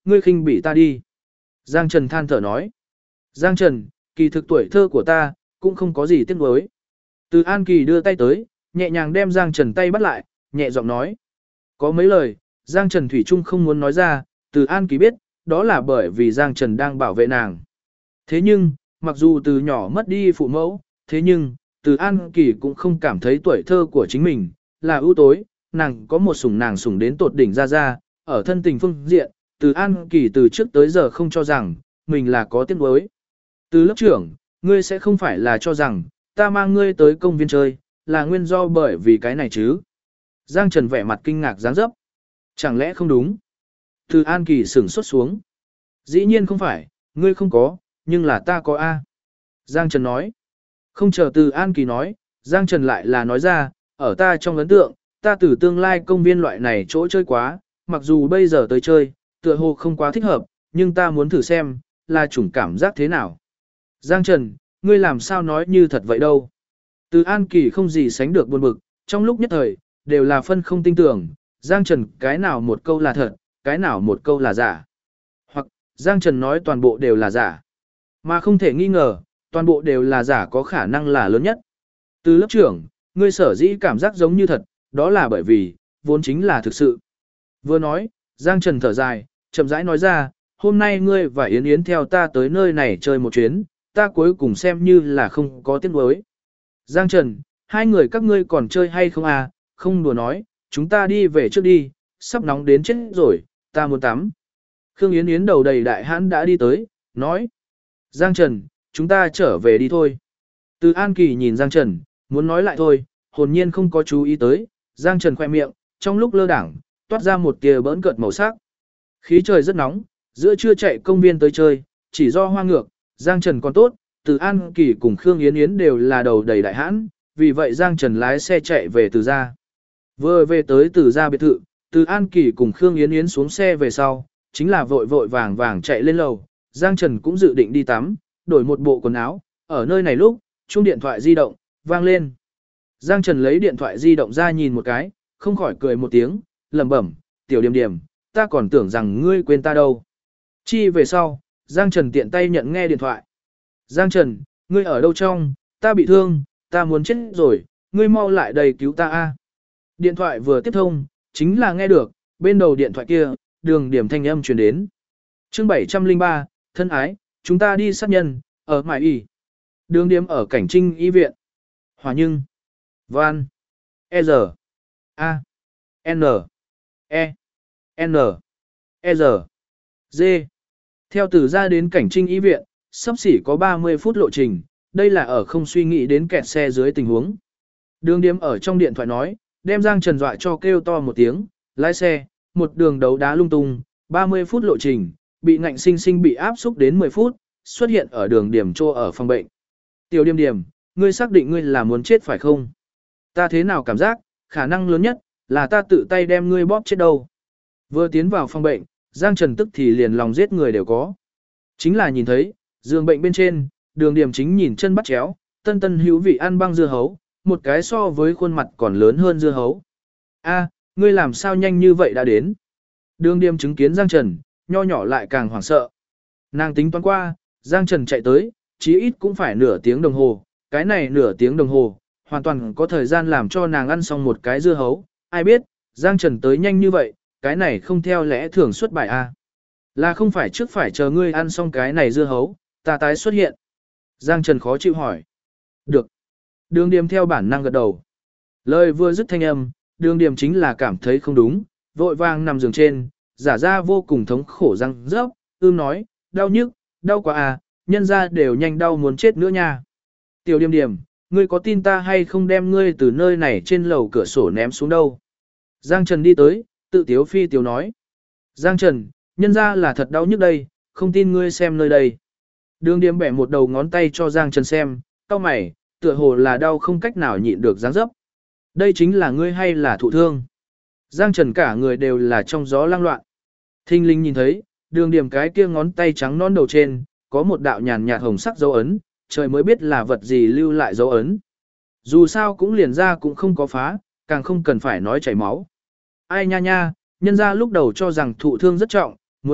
ngươi khinh bỉ ta đi. Giang Trần than thở nói. Giang Trần, kỳ thực tuổi thơ của ta, cũng không có gì tiếc nuối. Từ An Kỳ đưa tay tới, nhẹ nhàng đem Giang Trần tay bắt lại, nhẹ giọng nói. Có mấy lời, Giang Trần Thủy Trung không muốn nói ra, Từ An Kỳ biết, đó là bởi vì Giang Trần đang bảo vệ nàng. Thế nhưng, mặc dù từ nhỏ mất đi phụ mẫu, thế nhưng, Từ An Kỳ cũng không cảm thấy tuổi thơ của chính mình là ưu tối, nàng có một sủng nàng sủng đến tột đỉnh ra, ở thân tình phương diện, Từ An Kỳ từ trước tới giờ không cho rằng mình là có tiếc nuối. Từ lớp trưởng, ngươi sẽ không phải là cho rằng ta mang ngươi tới công viên chơi, là nguyên do bởi vì cái này chứ? Giang Trần vẻ mặt kinh ngạc dáng dấp. Chẳng lẽ không đúng? Từ An Kỳ sửng sốt xuống. Dĩ nhiên không phải, ngươi không có, nhưng là ta có A. Giang Trần nói. Không chờ Từ An Kỳ nói, Giang Trần lại là nói ra, ở ta trong ấn tượng, ta từ tương lai công viên loại này chỗ chơi quá, mặc dù bây giờ tới chơi, tựa hồ không quá thích hợp, nhưng ta muốn thử xem, là chủng cảm giác thế nào. Giang Trần, ngươi làm sao nói như thật vậy đâu? Từ An Kỳ không gì sánh được buồn bực, trong lúc nhất thời, đều là phân không tin tưởng, Giang Trần cái nào một câu là thật, cái nào một câu là giả. Hoặc, Giang Trần nói toàn bộ đều là giả. Mà không thể nghi ngờ, toàn bộ đều là giả có khả năng là lớn nhất. Từ lớp trưởng, ngươi sở dĩ cảm giác giống như thật, đó là bởi vì, vốn chính là thực sự. Vừa nói, Giang Trần thở dài, chậm rãi nói ra, hôm nay ngươi và Yến Yến theo ta tới nơi này chơi một chuyến, ta cuối cùng xem như là không có tiếc nuối. Giang Trần, hai người các ngươi còn chơi hay không à, không đùa nói, chúng ta đi về trước đi, sắp nóng đến chết rồi, ta muốn tắm. Khương Yến Yến đầu đầy đại hãn đã đi tới, nói. Giang Trần, chúng ta trở về đi thôi. Từ An Kỳ nhìn Giang Trần, muốn nói lại thôi, hồn nhiên không có chú ý tới, Giang Trần khoe miệng, trong lúc lơ đảng, toát ra một tia bỡn cợt màu sắc. Khí trời rất nóng, giữa trưa chạy công viên tới chơi, chỉ do hoa ngược, Giang Trần còn tốt, Từ An Kỳ cùng Khương Yến Yến đều là đầu đầy đại hãn, vì vậy Giang Trần lái xe chạy về Từ gia. Vừa về tới Từ gia biệt thự, Từ An Kỳ cùng Khương Yến Yến xuống xe về sau, chính là vội vội vàng vàng chạy lên lầu, Giang Trần cũng dự định đi tắm, đổi một bộ quần áo, ở nơi này lúc, chuông điện thoại di động, vang lên. Giang Trần lấy điện thoại di động ra nhìn một cái, không khỏi cười một tiếng, lẩm bẩm, tiểu Điềm Điềm, ta còn tưởng rằng ngươi quên ta đâu. Chi về sau, Giang Trần tiện tay nhận nghe điện thoại. Giang Trần, ngươi ở đâu trong, ta bị thương, ta muốn chết rồi, ngươi mau lại đây cứu ta a. Điện thoại vừa tiếp thông, chính là nghe được, bên đầu điện thoại kia, Đường Điểm thanh âm truyền đến. Chương 703, thân ái, chúng ta đi sát nhân, ở Mại Y. Đường Điểm ở Cảnh Trinh y viện. Hòa Nhưng, Van, E giờ, A, N, E, N, E giờ, D. Theo Từ gia đến Cảnh Trinh y viện, sắp xỉ có 30 phút lộ trình, đây là ở không suy nghĩ đến kẹt xe dưới tình huống. Đường Điếm ở trong điện thoại nói, đem Giang Trần dọa cho kêu to một tiếng, lái xe, một đường đấu đá lung tung, 30 phút lộ trình, bị ngạnh sinh sinh bị áp xúc đến 10 phút, xuất hiện ở đường Điểm trô ở phòng bệnh. Tiểu Điềm Điềm, ngươi xác định ngươi là muốn chết phải không? Ta thế nào cảm giác, khả năng lớn nhất, là ta tự tay đem ngươi bóp chết đâu. Vừa tiến vào phòng bệnh, Giang Trần tức thì liền lòng giết người đều có. Chính là nhìn thấy, giường bệnh bên trên, Đường Điểm chính nhìn chân bắt chéo, tân tân hữu vị ăn băng dưa hấu, một cái so với khuôn mặt còn lớn hơn dưa hấu. A, ngươi làm sao nhanh như vậy đã đến? Đường Điểm chứng kiến Giang Trần, nho nhỏ lại càng hoảng sợ. Nàng tính toán qua, Giang Trần chạy tới, chí ít cũng phải nửa tiếng đồng hồ, cái này nửa tiếng đồng hồ, hoàn toàn có thời gian làm cho nàng ăn xong một cái dưa hấu. Ai biết, Giang Trần tới nhanh như vậy, cái này không theo lẽ thường xuất bài A. Là không phải trước phải chờ ngươi ăn xong cái này dưa hấu, ta tái xuất hiện. Giang Trần khó chịu hỏi. Được. Đường Điềm theo bản năng gật đầu. Lời vừa dứt thanh âm, Đường Điềm chính là cảm thấy không đúng, vội vàng nằm giường trên, giả ra vô cùng thống khổ răng rớp, nói, đau nhức, đau quá à, nhân ra đều nhanh đau muốn chết nữa nha. Tiểu Điềm Điềm, ngươi có tin ta hay không đem ngươi từ nơi này trên lầu cửa sổ ném xuống đâu? Giang Trần đi tới, tự tiếu phi tiếu nói. Giang Trần, nhân ra là thật đau nhức đây, không tin ngươi xem nơi đây. Đường Điềm bẻ một đầu ngón tay cho Giang Trần xem, cau mày, tựa hồ là đau không cách nào nhịn được dáng dấp. Đây chính là ngươi hay là thụ thương? Giang Trần cả người đều là trong gió lang loạn. Thinh linh nhìn thấy, Đường Điềm cái kia ngón tay trắng non đầu trên, có một đạo nhàn nhạt hồng sắc dấu ấn, trời mới biết là vật gì lưu lại dấu ấn. Dù sao cũng liền ra cũng không có phá, càng không cần phải nói chảy máu. Ai nha nha, nhân ra lúc đầu cho rằng thụ thương rất trọng, muốn chết,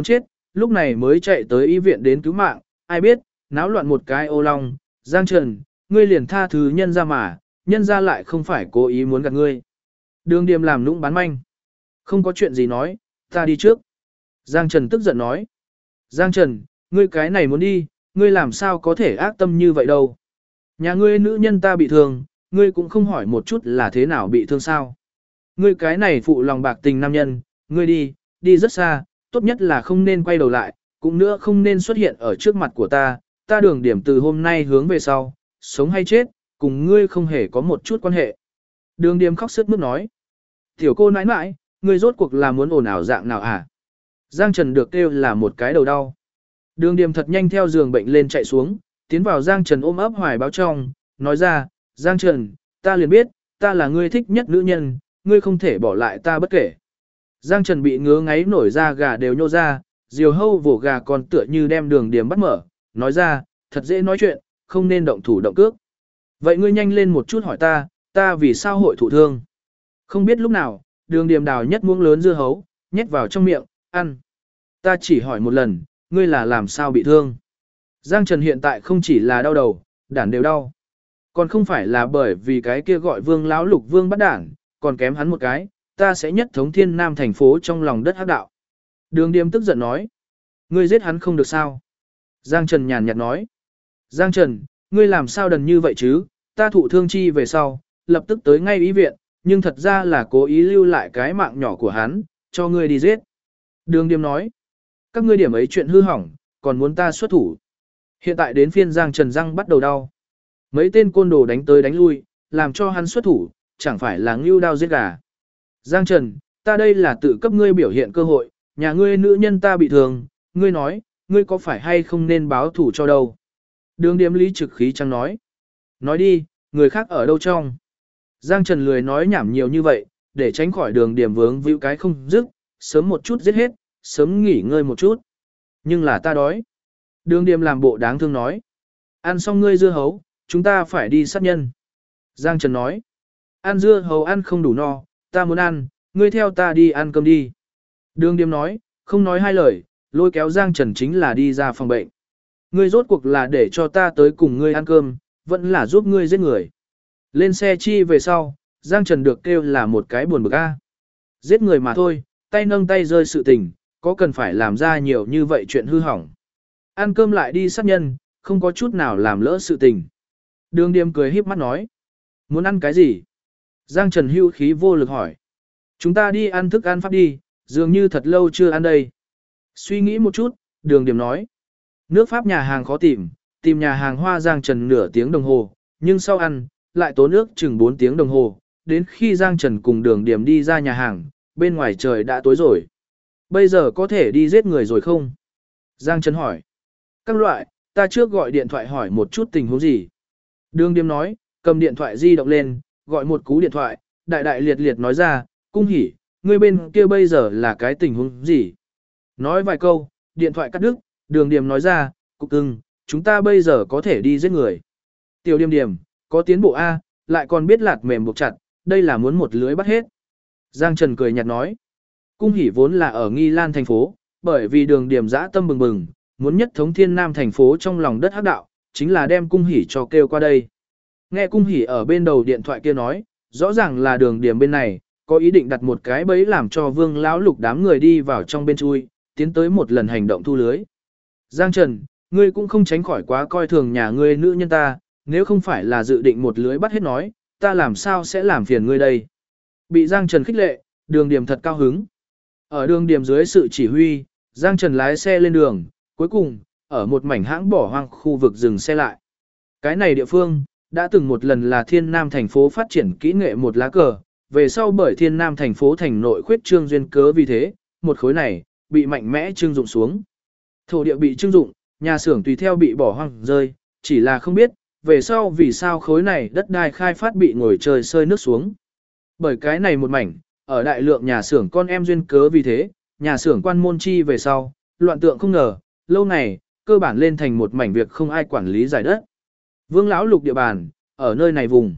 lúc này mới chạy tới y viện đến cứu mạng, ai biết, náo loạn một cái ô long, Giang Trần, ngươi liền tha thứ nhân ra mà, nhân ra lại không phải cố ý muốn gạt ngươi. Đường Điềm làm nũng bán manh. Không có chuyện gì nói, ta đi trước. Giang Trần tức giận nói. Giang Trần, ngươi cái này muốn đi, ngươi làm sao có thể ác tâm như vậy đâu. Nhà ngươi nữ nhân ta bị thương, ngươi cũng không hỏi một chút là thế nào bị thương sao. Ngươi cái này phụ lòng bạc tình nam nhân, ngươi đi, đi rất xa, tốt nhất là không nên quay đầu lại, cũng nữa không nên xuất hiện ở trước mặt của ta Đường Điểm từ hôm nay hướng về sau, sống hay chết, cùng ngươi không hề có một chút quan hệ. Đường Điểm khóc sướt mướt nói. Tiểu cô nãi nãi, ngươi rốt cuộc là muốn ồn ào dạng nào hả? Giang Trần được kêu là một cái đầu đau. Đường Điềm thật nhanh theo giường bệnh lên chạy xuống, tiến vào Giang Trần ôm ấp hoài báo trong, nói ra, Giang Trần, ta liền biết, ta là ngươi thích nhất nữ nhân, ngươi không thể bỏ lại ta bất kể. Giang Trần bị ngứa ngáy nổi ra gà đều nhô ra, diều hâu vỗ gà còn tựa như đem Đường Điềm bắt mở, nói ra, thật dễ nói chuyện, không nên động thủ động cước. Vậy ngươi nhanh lên một chút hỏi ta vì sao hội thụ thương. Không biết lúc nào, Đường Điềm đào nhất muỗng lớn dưa hấu, nhét vào trong miệng, ăn. Ta chỉ hỏi một lần, ngươi là làm sao bị thương. Giang Trần hiện tại không chỉ là đau đầu, đản đều đau. Còn không phải là bởi vì cái kia gọi Vương lão Lục Vương bắt đản, còn kém hắn một cái, ta sẽ nhất thống thiên nam thành phố trong lòng đất hắc đạo. Đường Điềm tức giận nói, ngươi giết hắn không được sao. Giang Trần nhàn nhạt nói, Giang Trần, ngươi làm sao đần như vậy chứ, ta thụ thương chi về sau, lập tức tới ngay y viện, nhưng thật ra là cố ý lưu lại cái mạng nhỏ của hắn, cho ngươi đi giết. Đường Điềm nói, các ngươi điểm ấy chuyện hư hỏng, còn muốn ta xuất thủ. Hiện tại đến phiên Giang Trần răng bắt đầu đau. Mấy tên côn đồ đánh tới đánh lui, làm cho hắn xuất thủ, chẳng phải là ngưu đao giết gà. Giang Trần, ta đây là tự cấp ngươi biểu hiện cơ hội, nhà ngươi nữ nhân ta bị thương, ngươi nói, ngươi có phải hay không nên báo thủ cho đâu. Đường Điềm lý trực khí trắng nói. Nói đi, người khác ở đâu trong. Giang Trần lười nói nhảm nhiều như vậy, để tránh khỏi Đường Điềm vướng víu cái không dứt, sớm một chút giết hết, sớm nghỉ ngơi một chút. Nhưng là ta đói. Đường Điềm làm bộ đáng thương nói. Ăn xong ngươi dưa hấu, chúng ta phải đi sát nhân. Giang Trần nói. Ăn dưa hấu ăn không đủ no, ta muốn ăn, ngươi theo ta đi ăn cơm đi. Đường Điềm nói, không nói hai lời, lôi kéo Giang Trần chính là đi ra phòng bệnh. Ngươi rốt cuộc là để cho ta tới cùng ngươi ăn cơm, vẫn là giúp ngươi giết người. Lên xe chi về sau, Giang Trần được kêu là một cái buồn bực a. Giết người mà thôi, tay nâng tay rơi sự tình, có cần phải làm ra nhiều như vậy chuyện hư hỏng. Ăn cơm lại đi sát nhân, không có chút nào làm lỡ sự tình. Đường Điềm cười híp mắt nói. Muốn ăn cái gì? Giang Trần hưu khí vô lực hỏi. Chúng ta đi ăn thức ăn Pháp đi, dường như thật lâu chưa ăn đây. Suy nghĩ một chút, Đường Điềm nói. Nước Pháp nhà hàng khó tìm nhà hàng Hoa Giang Trần nửa tiếng đồng hồ, nhưng sau ăn, lại tốn nước chừng 4 tiếng đồng hồ. Đến khi Giang Trần cùng Đường Điềm đi ra nhà hàng, bên ngoài trời đã tối rồi. Bây giờ có thể đi giết người rồi không? Giang Trần hỏi. Các loại, ta trước gọi điện thoại hỏi một chút tình huống gì. Đường Điềm nói, cầm điện thoại di động lên, gọi một cú điện thoại, đại đại liệt liệt nói ra, Cung Hỉ, ngươi bên kia bây giờ là cái tình huống gì? Nói vài câu, điện thoại cắt đứt, Đường Điềm nói ra, Cục Cưng, chúng ta bây giờ có thể đi giết người. Tiểu Điềm Điềm, có tiến bộ A, lại còn biết lạt mềm buộc chặt, đây là muốn một lưới bắt hết. Giang Trần cười nhạt nói, Cung Hỉ vốn là ở Nghi Lan thành phố, bởi vì Đường Điềm dã tâm bừng bừng, muốn nhất thống thiên nam thành phố trong lòng đất hắc đạo, chính là đem Cung Hỉ cho kêu qua đây. Nghe Cung Hỉ ở bên đầu điện thoại kia nói, rõ ràng là Đường Điềm bên này, có ý định đặt một cái bẫy làm cho Vương lão Lục đám người đi vào trong bên chui, tiến tới một lần hành động thu lưới. Giang Trần, ngươi cũng không tránh khỏi quá coi thường nhà ngươi nữ nhân ta, nếu không phải là dự định một lưới bắt hết nói, ta làm sao sẽ làm phiền ngươi đây. Bị Giang Trần khích lệ, Đường Điềm thật cao hứng. Ở Đường Điềm dưới sự chỉ huy, Giang Trần lái xe lên đường, cuối cùng, ở một mảnh hãng bỏ hoang khu vực dừng xe lại. Cái này địa phương, đã từng một lần là Thiên Nam thành phố phát triển kỹ nghệ một lá cờ, về sau bởi Thiên Nam thành phố thành nội khuyết trương duyên cớ vì thế, một khối này, bị mạnh mẽ trưng dụng xuống. Thổ địa bị trưng dụng, nhà xưởng tùy theo bị bỏ hoang rơi, chỉ là không biết, về sau vì sao khối này đất đai khai phát bị ngồi trời sơi nước xuống. Bởi cái này một mảnh, ở đại lượng nhà xưởng con em duyên cớ vì thế, nhà xưởng quan môn chi về sau, loạn tượng không ngờ, lâu này, cơ bản lên thành một mảnh việc không ai quản lý giải đất. Vương lão Lục địa bàn, ở nơi này vùng.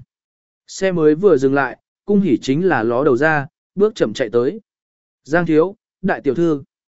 Xe mới vừa dừng lại, Cung Hỉ chính là ló đầu ra, bước chậm chạy tới. Giang thiếu, đại tiểu thư.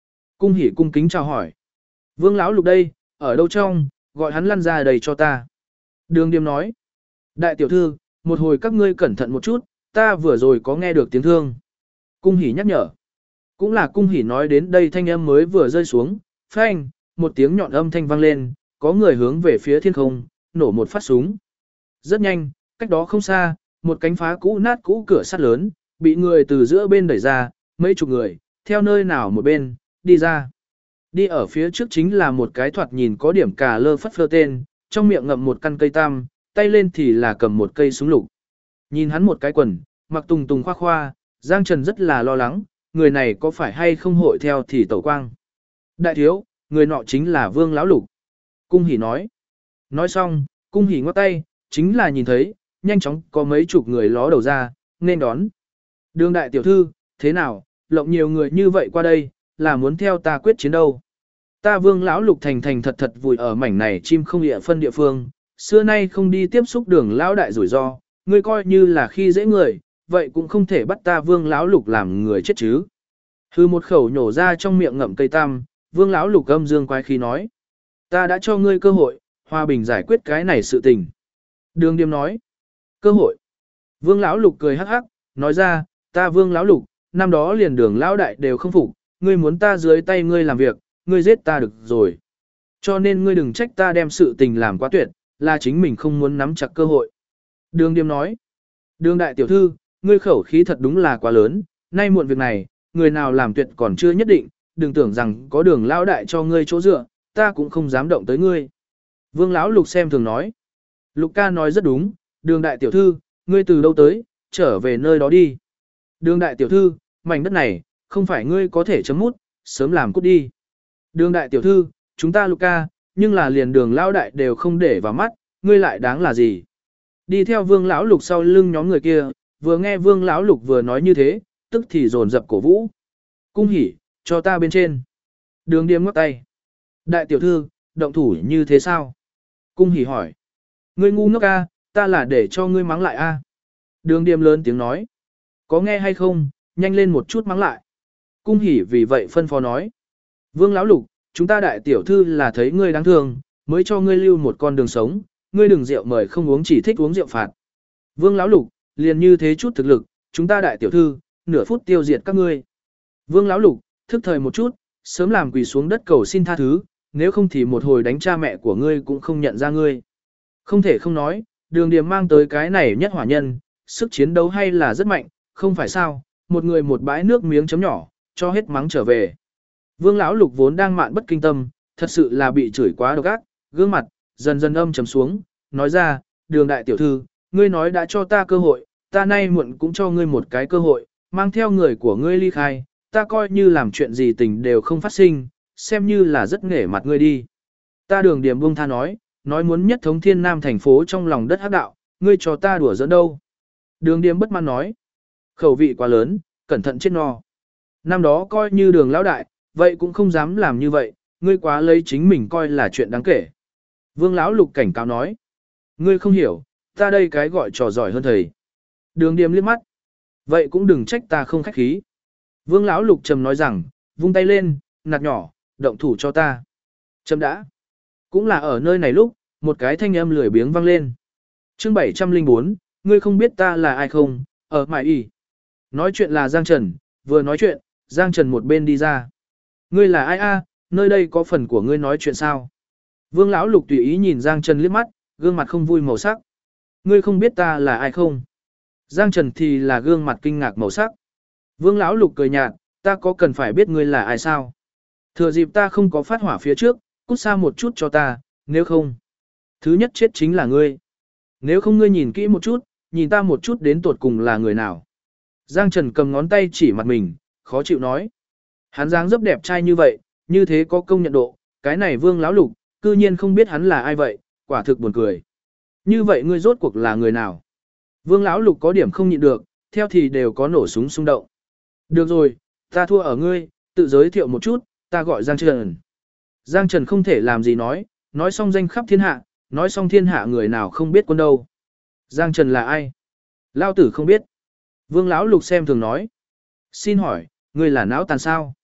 Cung Hỉ cung kính chào hỏi. Vương lão lục đây, ở đâu trong, gọi hắn lăn ra đầy cho ta. Đường Điềm nói. Đại tiểu thư, một hồi các ngươi cẩn thận một chút, ta vừa rồi có nghe được tiếng thương. Cung Hỉ nhắc nhở. Cũng là Cung Hỉ nói đến đây thanh âm mới vừa rơi xuống, phanh, một tiếng nhọn âm thanh vang lên, có người hướng về phía thiên không, nổ một phát súng. Rất nhanh, cách đó không xa, một cánh phá cũ nát cũ cửa sắt lớn, bị người từ giữa bên đẩy ra, mấy chục người, theo nơi nào một bên, đi ra. Đi ở phía trước chính là một cái thoạt nhìn có điểm cà lơ phất phơ tên, trong miệng ngậm một căn cây tam, tay lên thì là cầm một cây súng lục. Nhìn hắn một cái quần, mặc tùng tùng khoa khoa, Giang Trần rất là lo lắng, người này có phải hay không hội theo thì tẩu quang. Đại thiếu, người nọ chính là Vương lão lục. Cung Hỉ nói. Nói xong, Cung Hỉ ngoắc tay, chính là nhìn thấy, nhanh chóng có mấy chục người ló đầu ra, nên đón. Đường đại tiểu thư, thế nào, lộng nhiều người như vậy qua đây, là muốn theo ta quyết chiến đâu. Ta Vương lão lục thành thành thật thật vùi ở mảnh này chim không địa phân địa phương, xưa nay không đi tiếp xúc đường lão đại rủi ro, ngươi coi như là khi dễ người, vậy cũng không thể bắt ta Vương lão lục làm người chết chứ. Hư một khẩu nhổ ra trong miệng ngậm cây tam, Vương lão lục âm dương quái khí nói. Ta đã cho ngươi cơ hội, hòa bình giải quyết cái này sự tình. Đường Điềm nói. Cơ hội. Vương lão lục cười hắc hắc, nói ra, ta Vương lão lục, năm đó liền đường lão đại đều không phục, ngươi muốn ta dưới tay ngươi làm việc, ngươi giết ta được rồi. Cho nên ngươi đừng trách ta đem sự tình làm quá tuyệt, là chính mình không muốn nắm chặt cơ hội. Đường Điềm nói. Đường đại tiểu thư, ngươi khẩu khí thật đúng là quá lớn, nay muộn việc này, người nào làm tuyệt còn chưa nhất định, đừng tưởng rằng có đường lão đại cho ngươi chỗ dựa, ta cũng không dám động tới ngươi. Vương lão lục xem thường nói. Lục ca nói rất đúng, đường đại tiểu thư, ngươi từ đâu tới, trở về nơi đó đi. Đường đại tiểu thư, mảnh đất này, không phải ngươi có thể chấm mút, sớm làm cút đi. Đường đại tiểu thư, chúng ta Lục ca, nhưng là liền đường lão đại đều không để vào mắt, ngươi lại đáng là gì. Đi theo Vương lão lục sau lưng nhóm người kia, vừa nghe Vương lão lục vừa nói như thế, tức thì dồn dập cổ vũ. Cung Hỉ, cho ta bên trên. Đường Điềm ngoắc tay. Đại tiểu thư, động thủ như thế sao? Cung Hỉ hỏi. Ngươi ngu ngốc a, ta là để cho ngươi mắng lại a. Đường Điềm lớn tiếng nói. Có nghe hay không, nhanh lên một chút mắng lại. Cung Hỉ vì vậy phân phó nói. Vương lão lục, chúng ta đại tiểu thư là thấy ngươi đáng thương, mới cho ngươi lưu một con đường sống, ngươi đừng rượu mời không uống chỉ thích uống rượu phạt. Vương lão lục, liền như thế chút thực lực, chúng ta đại tiểu thư, nửa phút tiêu diệt các ngươi. Vương lão lục, thức thời một chút, sớm làm quỳ xuống đất cầu xin tha thứ, nếu không thì một hồi đánh cha mẹ của ngươi cũng không nhận ra ngươi. Không thể không nói, đường Điềm mang tới cái này nhất hỏa nhân, sức chiến đấu hay là rất mạnh, không phải sao, một người một bãi nước miếng chấm nhỏ, cho hết mắng trở về. Vương lão lục vốn đang mạn bất kinh tâm, thật sự là bị chửi quá độc ác, gương mặt dần dần âm trầm xuống, nói ra, đường đại tiểu thư, ngươi nói đã cho ta cơ hội, ta nay muộn cũng cho ngươi một cái cơ hội, mang theo người của ngươi ly khai, ta coi như làm chuyện gì tình đều không phát sinh, xem như là rất nể mặt ngươi đi. Ta đường Điềm buông tha nói muốn nhất thống thiên nam thành phố trong lòng đất hắc đạo, ngươi cho ta đùa giỡn đâu. Đường Điềm bất mãn nói, khẩu vị quá lớn, cẩn thận chết no. Năm đó coi như đường lão đại, vậy cũng không dám làm như vậy, ngươi quá lấy chính mình coi là chuyện đáng kể. Vương lão lục cảnh cáo nói, ngươi không hiểu, ta đây cái gọi trò giỏi hơn thầy. Đường Điềm liếc mắt, vậy cũng đừng trách ta không khách khí. Vương lão lục trầm nói rằng, vung tay lên, nạt nhỏ, động thủ cho ta. Trầm đã. Cũng là ở nơi này lúc, một cái thanh âm lười biếng vang lên. Chương 704, ngươi không biết ta là ai không, ở mải ỉ. Nói chuyện là Giang Trần, vừa nói chuyện, Giang Trần một bên đi ra. Ngươi là ai a? Nơi đây có phần của ngươi nói chuyện sao? Vương lão lục tùy ý nhìn Giang Trần liếc mắt, gương mặt không vui màu sắc. Ngươi không biết ta là ai không? Giang Trần thì là gương mặt kinh ngạc màu sắc. Vương lão lục cười nhạt, ta có cần phải biết ngươi là ai sao? Thừa dịp ta không có phát hỏa phía trước, cút xa một chút cho ta, nếu không. Thứ nhất chết chính là ngươi. Nếu không ngươi nhìn kỹ một chút, nhìn ta một chút đến tột cùng là người nào. Giang Trần cầm ngón tay chỉ mặt mình, khó chịu nói. Hắn dáng dấp đẹp trai như vậy, như thế có công nhận độ, cái này Vương lão lục, cư nhiên không biết hắn là ai vậy, quả thực buồn cười. Như vậy ngươi rốt cuộc là người nào? Vương lão lục có điểm không nhịn được, theo thì đều có nổ súng xung động. Được rồi, ta thua ở ngươi, tự giới thiệu một chút, ta gọi Giang Trần. Giang Trần không thể làm gì nói xong danh khắp thiên hạ, nói xong thiên hạ người nào không biết quân đâu. Giang Trần là ai? Lao tử không biết. Vương lão lục xem thường nói. Xin hỏi, ngươi là não tàn sao?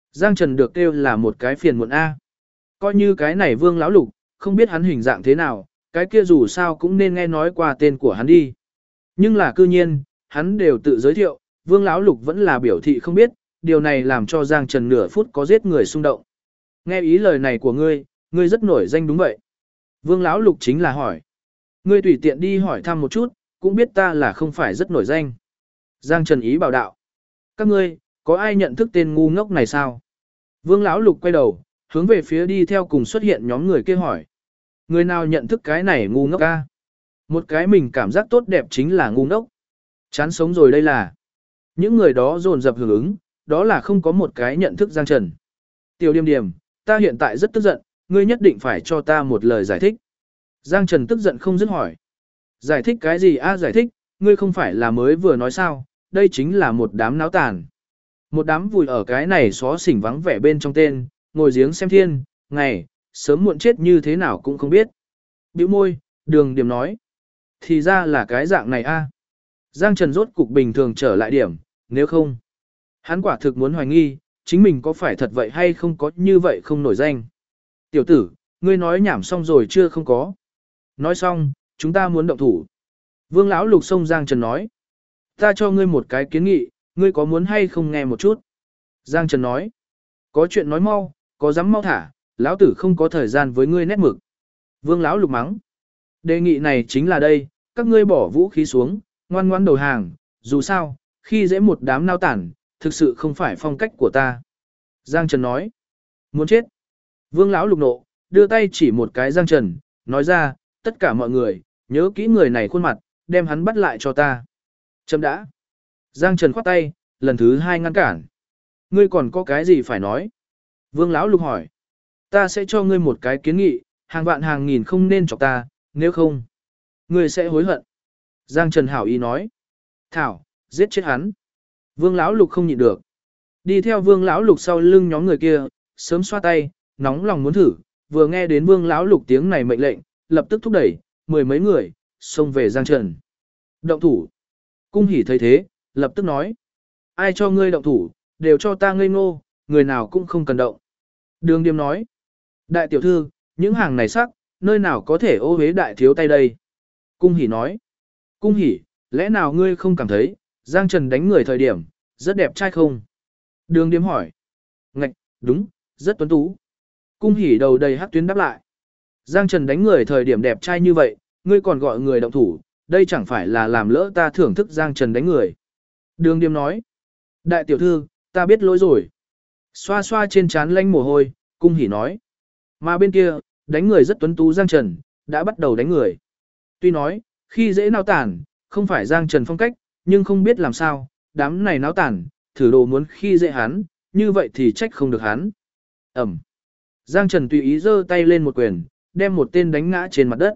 Giang Trần được kêu là một cái phiền muộn A. Coi như cái này Vương lão lục, không biết hắn hình dạng thế nào, cái kia dù sao cũng nên nghe nói qua tên của hắn đi. Nhưng là cư nhiên, hắn đều tự giới thiệu, Vương lão lục vẫn là biểu thị không biết, điều này làm cho Giang Trần nửa phút có giết người xung động. Nghe ý lời này của ngươi rất nổi danh đúng vậy. Vương lão lục chính là hỏi. Ngươi tùy tiện đi hỏi thăm một chút, cũng biết ta là không phải rất nổi danh. Giang Trần ý bảo đạo. Các ngươi, có ai nhận thức tên ngu ngốc này sao? Vương lão lục quay đầu, hướng về phía đi theo cùng xuất hiện nhóm người kia hỏi. Người nào nhận thức cái này ngu ngốc ca? Một cái mình cảm giác tốt đẹp chính là ngu ngốc. Chán sống rồi đây là. Những người đó dồn dập hưởng ứng, đó là không có một cái nhận thức Giang Trần. Tiểu Điềm Điềm, ta hiện tại rất tức giận, ngươi nhất định phải cho ta một lời giải thích. Giang Trần tức giận không dứt hỏi. Giải thích cái gì a? Giải thích, ngươi không phải là mới vừa nói sao, đây chính là một đám náo tàn. Một đám vùi ở cái này xó xỉnh vắng vẻ bên trong tên, ngồi giếng xem thiên, ngày, sớm muộn chết như thế nào cũng không biết. Bĩu môi, Đường Điềm nói. Thì ra là cái dạng này a. Giang Trần rốt cục bình thường trở lại điểm, nếu không. Hắn quả thực muốn hoài nghi, chính mình có phải thật vậy hay không có như vậy không nổi danh. Tiểu tử, ngươi nói nhảm xong rồi chưa không có. Nói xong, chúng ta muốn động thủ. Vương lão lục xông Giang Trần nói. Ta cho ngươi một cái kiến nghị, ngươi có muốn hay không nghe một chút. Giang Trần nói. Có chuyện nói mau, có dám mau thả, lão tử không có thời gian với ngươi nét mực. Vương lão lục mắng. Đề nghị này chính là đây, các ngươi bỏ vũ khí xuống, ngoan ngoãn đầu hàng, dù sao, khi dễ một đám nao tản, thực sự không phải phong cách của ta. Giang Trần nói. Muốn chết. Vương lão lục nộ, đưa tay chỉ một cái Giang Trần, nói ra, tất cả mọi người, nhớ kỹ người này khuôn mặt, đem hắn bắt lại cho ta. Chấm đã. Giang Trần khoát tay, lần thứ hai ngăn cản. Ngươi còn có cái gì phải nói? Vương lão lục hỏi. Ta sẽ cho ngươi một cái kiến nghị, hàng vạn hàng nghìn không nên chọc ta, nếu không, ngươi sẽ hối hận. Giang Trần hảo ý nói. Thảo, giết chết hắn. Vương lão lục không nhịn được. Đi theo Vương lão lục sau lưng nhóm người kia, sớm xoa tay, nóng lòng muốn thử, vừa nghe đến Vương lão lục tiếng này mệnh lệnh, lập tức thúc đẩy, mười mấy người xông về Giang Trần. Động thủ. Cung Hỉ thấy thế, lập tức nói: "Ai cho ngươi động thủ, đều cho ta ngây ngô, người nào cũng không cần động." Đường Điềm nói: "Đại tiểu thư, những hàng này sắc, nơi nào có thể ô uế đại thiếu tay đây?" Cung Hỉ nói: "Cung Hỉ, lẽ nào ngươi không cảm thấy, Giang Trần đánh người thời điểm, rất đẹp trai không?" Đường Điềm hỏi: "Ngạch, đúng, rất tuấn tú." Cung Hỉ đầu đầy hắc tuyến đáp lại: "Giang Trần đánh người thời điểm đẹp trai như vậy, ngươi còn gọi người động thủ, đây chẳng phải là làm lỡ ta thưởng thức Giang Trần đánh người." Đường Điềm nói: "Đại tiểu thư, ta biết lỗi rồi." Xoa xoa trên trán lanh mồ hôi, Cung Hỉ nói: "Mà bên kia, đánh người rất tuấn tú Giang Trần, đã bắt đầu đánh người." Tuy nói, khi dễ náo tản, không phải Giang Trần phong cách, nhưng không biết làm sao, đám này náo tản, thử đồ muốn khi dễ hắn, như vậy thì trách không được hắn. Ẩm. Giang Trần tùy ý giơ tay lên một quyền, đem một tên đánh ngã trên mặt đất.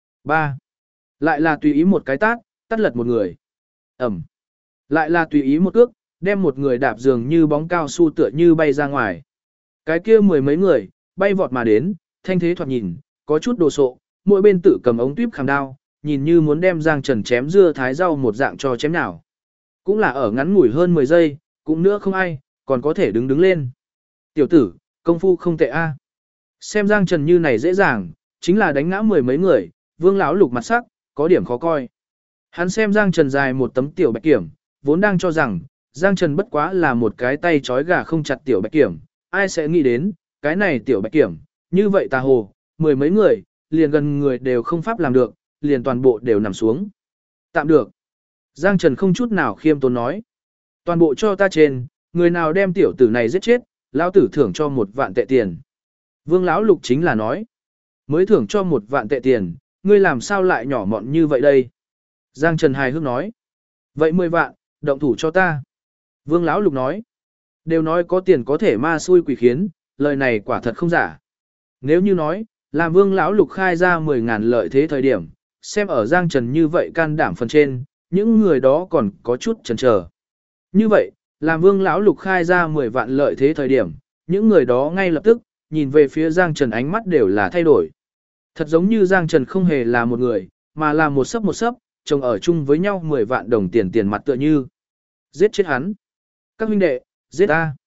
3. Lại là tùy ý một cái tát, tát lật một người. Ẩm. Lại là tùy ý một cước, đem một người đạp dường như bóng cao su tựa như bay ra ngoài. Cái kia mười mấy người, bay vọt mà đến, thanh thế thoạt nhìn, có chút đồ sộ, mỗi bên tự cầm ống tuyếp khảm đao, nhìn như muốn đem Giang Trần chém dưa thái rau một dạng cho chém nào. Cũng là ở ngắn ngủi hơn 10 giây, cũng nữa không ai, còn có thể đứng lên. Tiểu tử, công phu không tệ a. Xem Giang Trần như này dễ dàng, chính là đánh ngã mười mấy người, Vương lão lục mặt sắc, có điểm khó coi. Hắn xem Giang Trần dài một tấm tiểu bạch kiểm, vốn đang cho rằng, Giang Trần bất quá là một cái tay trói gà không chặt tiểu bạch kiểm, ai sẽ nghĩ đến, cái này tiểu bạch kiểm, như vậy tà hồ, mười mấy người, liền gần người đều không pháp làm được, liền toàn bộ đều nằm xuống. Tạm được. Giang Trần không chút nào khiêm tốn nói. Toàn bộ cho ta trên, người nào đem tiểu tử này giết chết, lão tử thưởng cho 1 vạn tệ tiền. Vương lão lục chính là nói. Mới thưởng cho 1 vạn tệ tiền, ngươi làm sao lại nhỏ mọn như vậy đây? Giang Trần hài hước nói. Vậy 10 vạn, động thủ cho ta. Vương lão lục nói. Đều nói có tiền có thể ma xui quỷ khiến, lời này quả thật không giả. Nếu như nói, làm Vương lão lục khai ra 10.000 lợi thế thời điểm, xem ở Giang Trần như vậy can đảm phần trên, những người đó còn có chút chần chờ. Như vậy, làm Vương lão lục khai ra 10 vạn lợi thế thời điểm, những người đó ngay lập tức nhìn về phía Giang Trần ánh mắt đều là thay đổi. Thật giống như Giang Trần không hề là một người, mà là một sấp, chồng ở chung với nhau 10 vạn đồng tiền mặt tựa như. Giết chết hắn. Các huynh đệ, giết ta.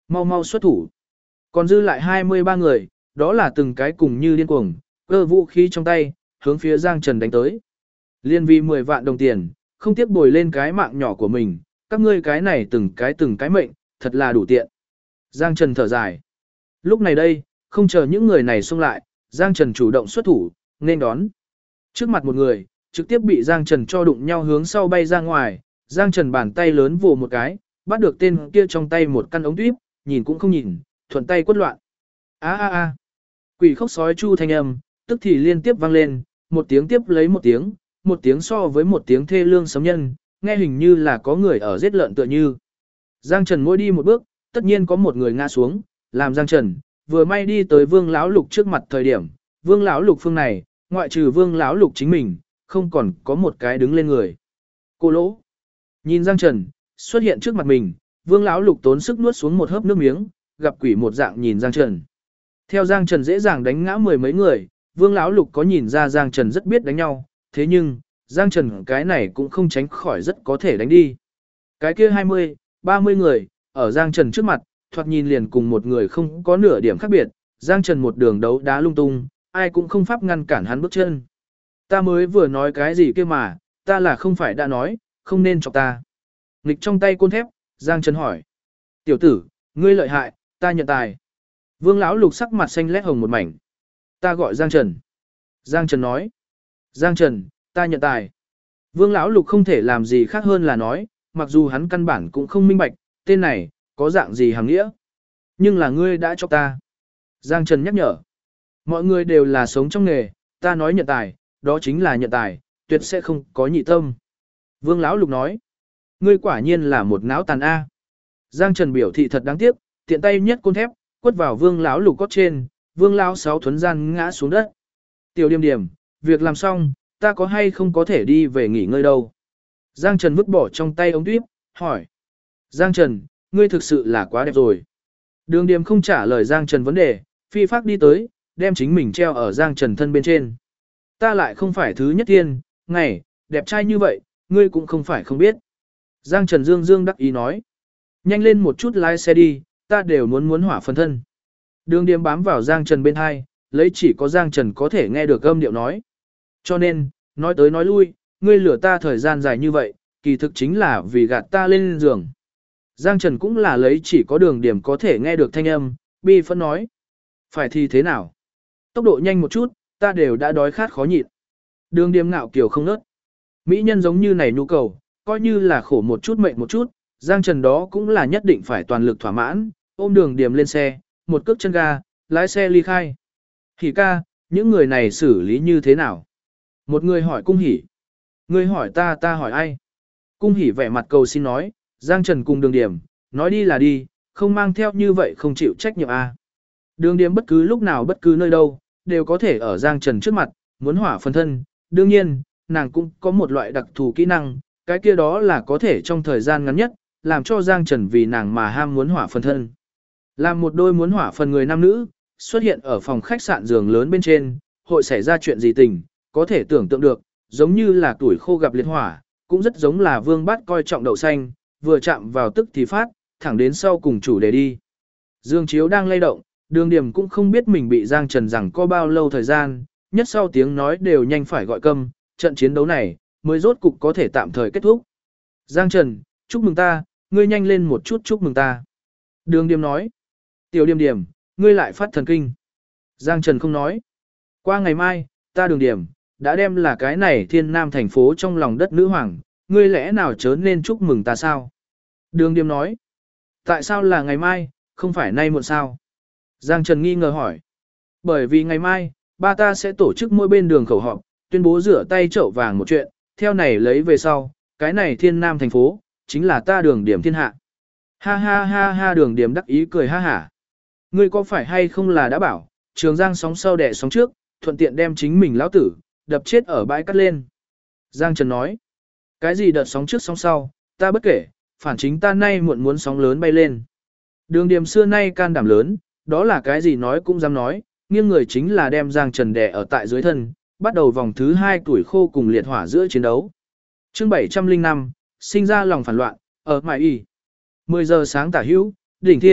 Mau mau xuất thủ. Còn dư lại 23 người, đó là từng cái cùng như điên cuồng, cơ vũ khí trong tay, hướng phía Giang Trần đánh tới. Liên vì 10 vạn đồng tiền, không tiếc bồi lên cái mạng nhỏ của mình, các ngươi cái này từng cái mệnh, thật là đủ tiện. Giang Trần thở dài. Lúc này đây, không chờ những người này xông lại, Giang Trần chủ động xuất thủ, nên đón. Trước mặt một người, trực tiếp bị Giang Trần cho đụng nhau hướng sau bay ra ngoài, Giang Trần bàn tay lớn vồ một cái, bắt được tên kia trong tay một căn ống tuyếp, nhìn cũng không nhìn, thuận tay quất loạn. A a a. Quỷ khóc sói chu thanh âm, tức thì liên tiếp vang lên, một tiếng tiếp lấy một tiếng so với một tiếng thê lương sấm nhân, nghe hình như là có người ở giết lợn tựa như. Giang Trần mỗi đi một bước, tất nhiên có một người ngã xuống, làm Giang Trần vừa may đi tới Vương lão lục trước mặt thời điểm, Vương lão lục phương này, ngoại trừ Vương lão lục chính mình, không còn có một cái đứng lên người. Cô lỗ. Nhìn Giang Trần xuất hiện trước mặt mình, Vương lão lục tốn sức nuốt xuống một hớp nước miếng, gặp quỷ một dạng nhìn Giang Trần. Theo Giang Trần dễ dàng đánh ngã mười mấy người, Vương lão lục có nhìn ra Giang Trần rất biết đánh nhau, thế nhưng, Giang Trần cái này cũng không tránh khỏi rất có thể đánh đi. Cái kia 20, 30 người, ở Giang Trần trước mặt, thoạt nhìn liền cùng một người không có nửa điểm khác biệt, Giang Trần một đường đấu đá lung tung, ai cũng không pháp ngăn cản hắn bước chân. Ta mới vừa nói cái gì kia mà, ta là không phải đã nói, không nên chọc ta. Nghịch trong tay côn thép, Giang Trần hỏi. Tiểu tử, ngươi lợi hại, ta nhận tài. Vương lão lục sắc mặt xanh lét hồng một mảnh. Ta gọi Giang Trần. Giang Trần nói. Giang Trần, ta nhận tài. Vương lão lục không thể làm gì khác hơn là nói, mặc dù hắn căn bản cũng không minh bạch, tên này, có dạng gì hàng nghĩa. Nhưng là ngươi đã chọc ta. Giang Trần nhắc nhở. Mọi người đều là sống trong nghề, ta nói nhận tài, đó chính là nhận tài, tuyệt sẽ không có nhị tâm. Vương lão lục nói. Ngươi quả nhiên là một não tàn A. Giang Trần biểu thị thật đáng tiếc, tiện tay nhất côn thép, quất vào Vương lão lục cốt trên, Vương lão sáu thuấn gian ngã xuống đất. Tiểu Điềm Điềm, việc làm xong, ta có hay không có thể đi về nghỉ ngơi đâu? Giang Trần vứt bỏ trong tay ống tuyếp, hỏi. Giang Trần, ngươi thực sự là quá đẹp rồi. Đường Điềm không trả lời Giang Trần vấn đề, phi phác đi tới, đem chính mình treo ở Giang Trần thân bên trên. Ta lại không phải thứ nhất tiên, ngày, đẹp trai như vậy, ngươi cũng không phải không biết. Giang Trần dương dương đắc ý nói. Nhanh lên một chút lái xe đi, ta đều muốn hỏa phân thân. Đường Điềm bám vào Giang Trần bên hai, lấy chỉ có Giang Trần có thể nghe được âm điệu nói. Cho nên, nói tới nói lui, ngươi lừa ta thời gian dài như vậy, kỳ thực chính là vì gạt ta lên giường. Giang Trần cũng là lấy chỉ có Đường Điềm có thể nghe được thanh âm, bi phẫn nói. Phải thì thế nào? Tốc độ nhanh một chút, ta đều đã đói khát khó nhịn. Đường Điềm ngạo kiều không nớt. Mỹ nhân giống như này nhu cầu, coi như là khổ một chút mệnh một chút, Giang Trần đó cũng là nhất định phải toàn lực thỏa mãn, ôm Đường Điềm lên xe, một cước chân ga, lái xe ly khai. Hỉ ca, những người này xử lý như thế nào? Một người hỏi Cung Hỉ. Người hỏi ta, ta hỏi ai? Cung Hỉ vẻ mặt cầu xin nói, Giang Trần cùng Đường Điềm, nói đi là đi, không mang theo như vậy không chịu trách nhiệm a. Đường Điềm bất cứ lúc nào bất cứ nơi đâu, đều có thể ở Giang Trần trước mặt, muốn hỏa phân thân. Đương nhiên, nàng cũng có một loại đặc thù kỹ năng, cái kia đó là có thể trong thời gian ngắn nhất, làm cho Giang Trần vì nàng mà ham muốn hỏa phân thân. Làm một đôi muốn hỏa phần người nam nữ, xuất hiện ở phòng khách sạn giường lớn bên trên, hội xảy ra chuyện gì tình, có thể tưởng tượng được, giống như là tuổi khô gặp liệt hỏa, cũng rất giống là Vương Bát coi trọng đậu xanh, vừa chạm vào tức thì phát, thẳng đến sau cùng chủ đề đi. Dương chiếu đang lay động, Đường Điềm cũng không biết mình bị Giang Trần rằng có bao lâu thời gian, nhất sau tiếng nói đều nhanh phải gọi câm, trận chiến đấu này mới rốt cục có thể tạm thời kết thúc. Giang Trần, chúc mừng ta, ngươi nhanh lên một chút chúc mừng ta. Đường Điềm nói. Tiểu Điềm Điềm, ngươi lại phát thần kinh. Giang Trần không nói. Qua ngày mai, ta Đường Điềm, đã đem là cái này thiên nam thành phố trong lòng đất nữ hoàng, ngươi lẽ nào chớ nên chúc mừng ta sao? Đường Điềm nói. Tại sao là ngày mai, không phải nay muộn sao? Giang Trần nghi ngờ hỏi. Bởi vì ngày mai, ba ta sẽ tổ chức mỗi bên đường khẩu họp, tuyên bố rửa tay chậu vàng một chuyện, theo này lấy về sau, cái này thiên nam thành phố, chính là ta Đường Điềm thiên hạ. Ha ha ha ha, Đường Điềm đắc ý cười ha hả. Ngươi có phải hay không là đã bảo, Trường Giang sóng sau đẻ sóng trước, thuận tiện đem chính mình lão tử, đập chết ở bãi cắt lên. Giang Trần nói, cái gì đợt sóng trước sóng sau, ta bất kể, phản chính ta nay muộn muốn sóng lớn bay lên. Đường Điềm xưa nay can đảm lớn, đó là cái gì nói cũng dám nói, nghiêng người chính là đem Giang Trần đè ở tại dưới thân, bắt đầu vòng thứ 2 tuổi khô cùng liệt hỏa giữa chiến đấu. Chương 705, sinh ra lòng phản loạn, ở Mại Y. 10 giờ sáng tả hữu, đỉnh thiên,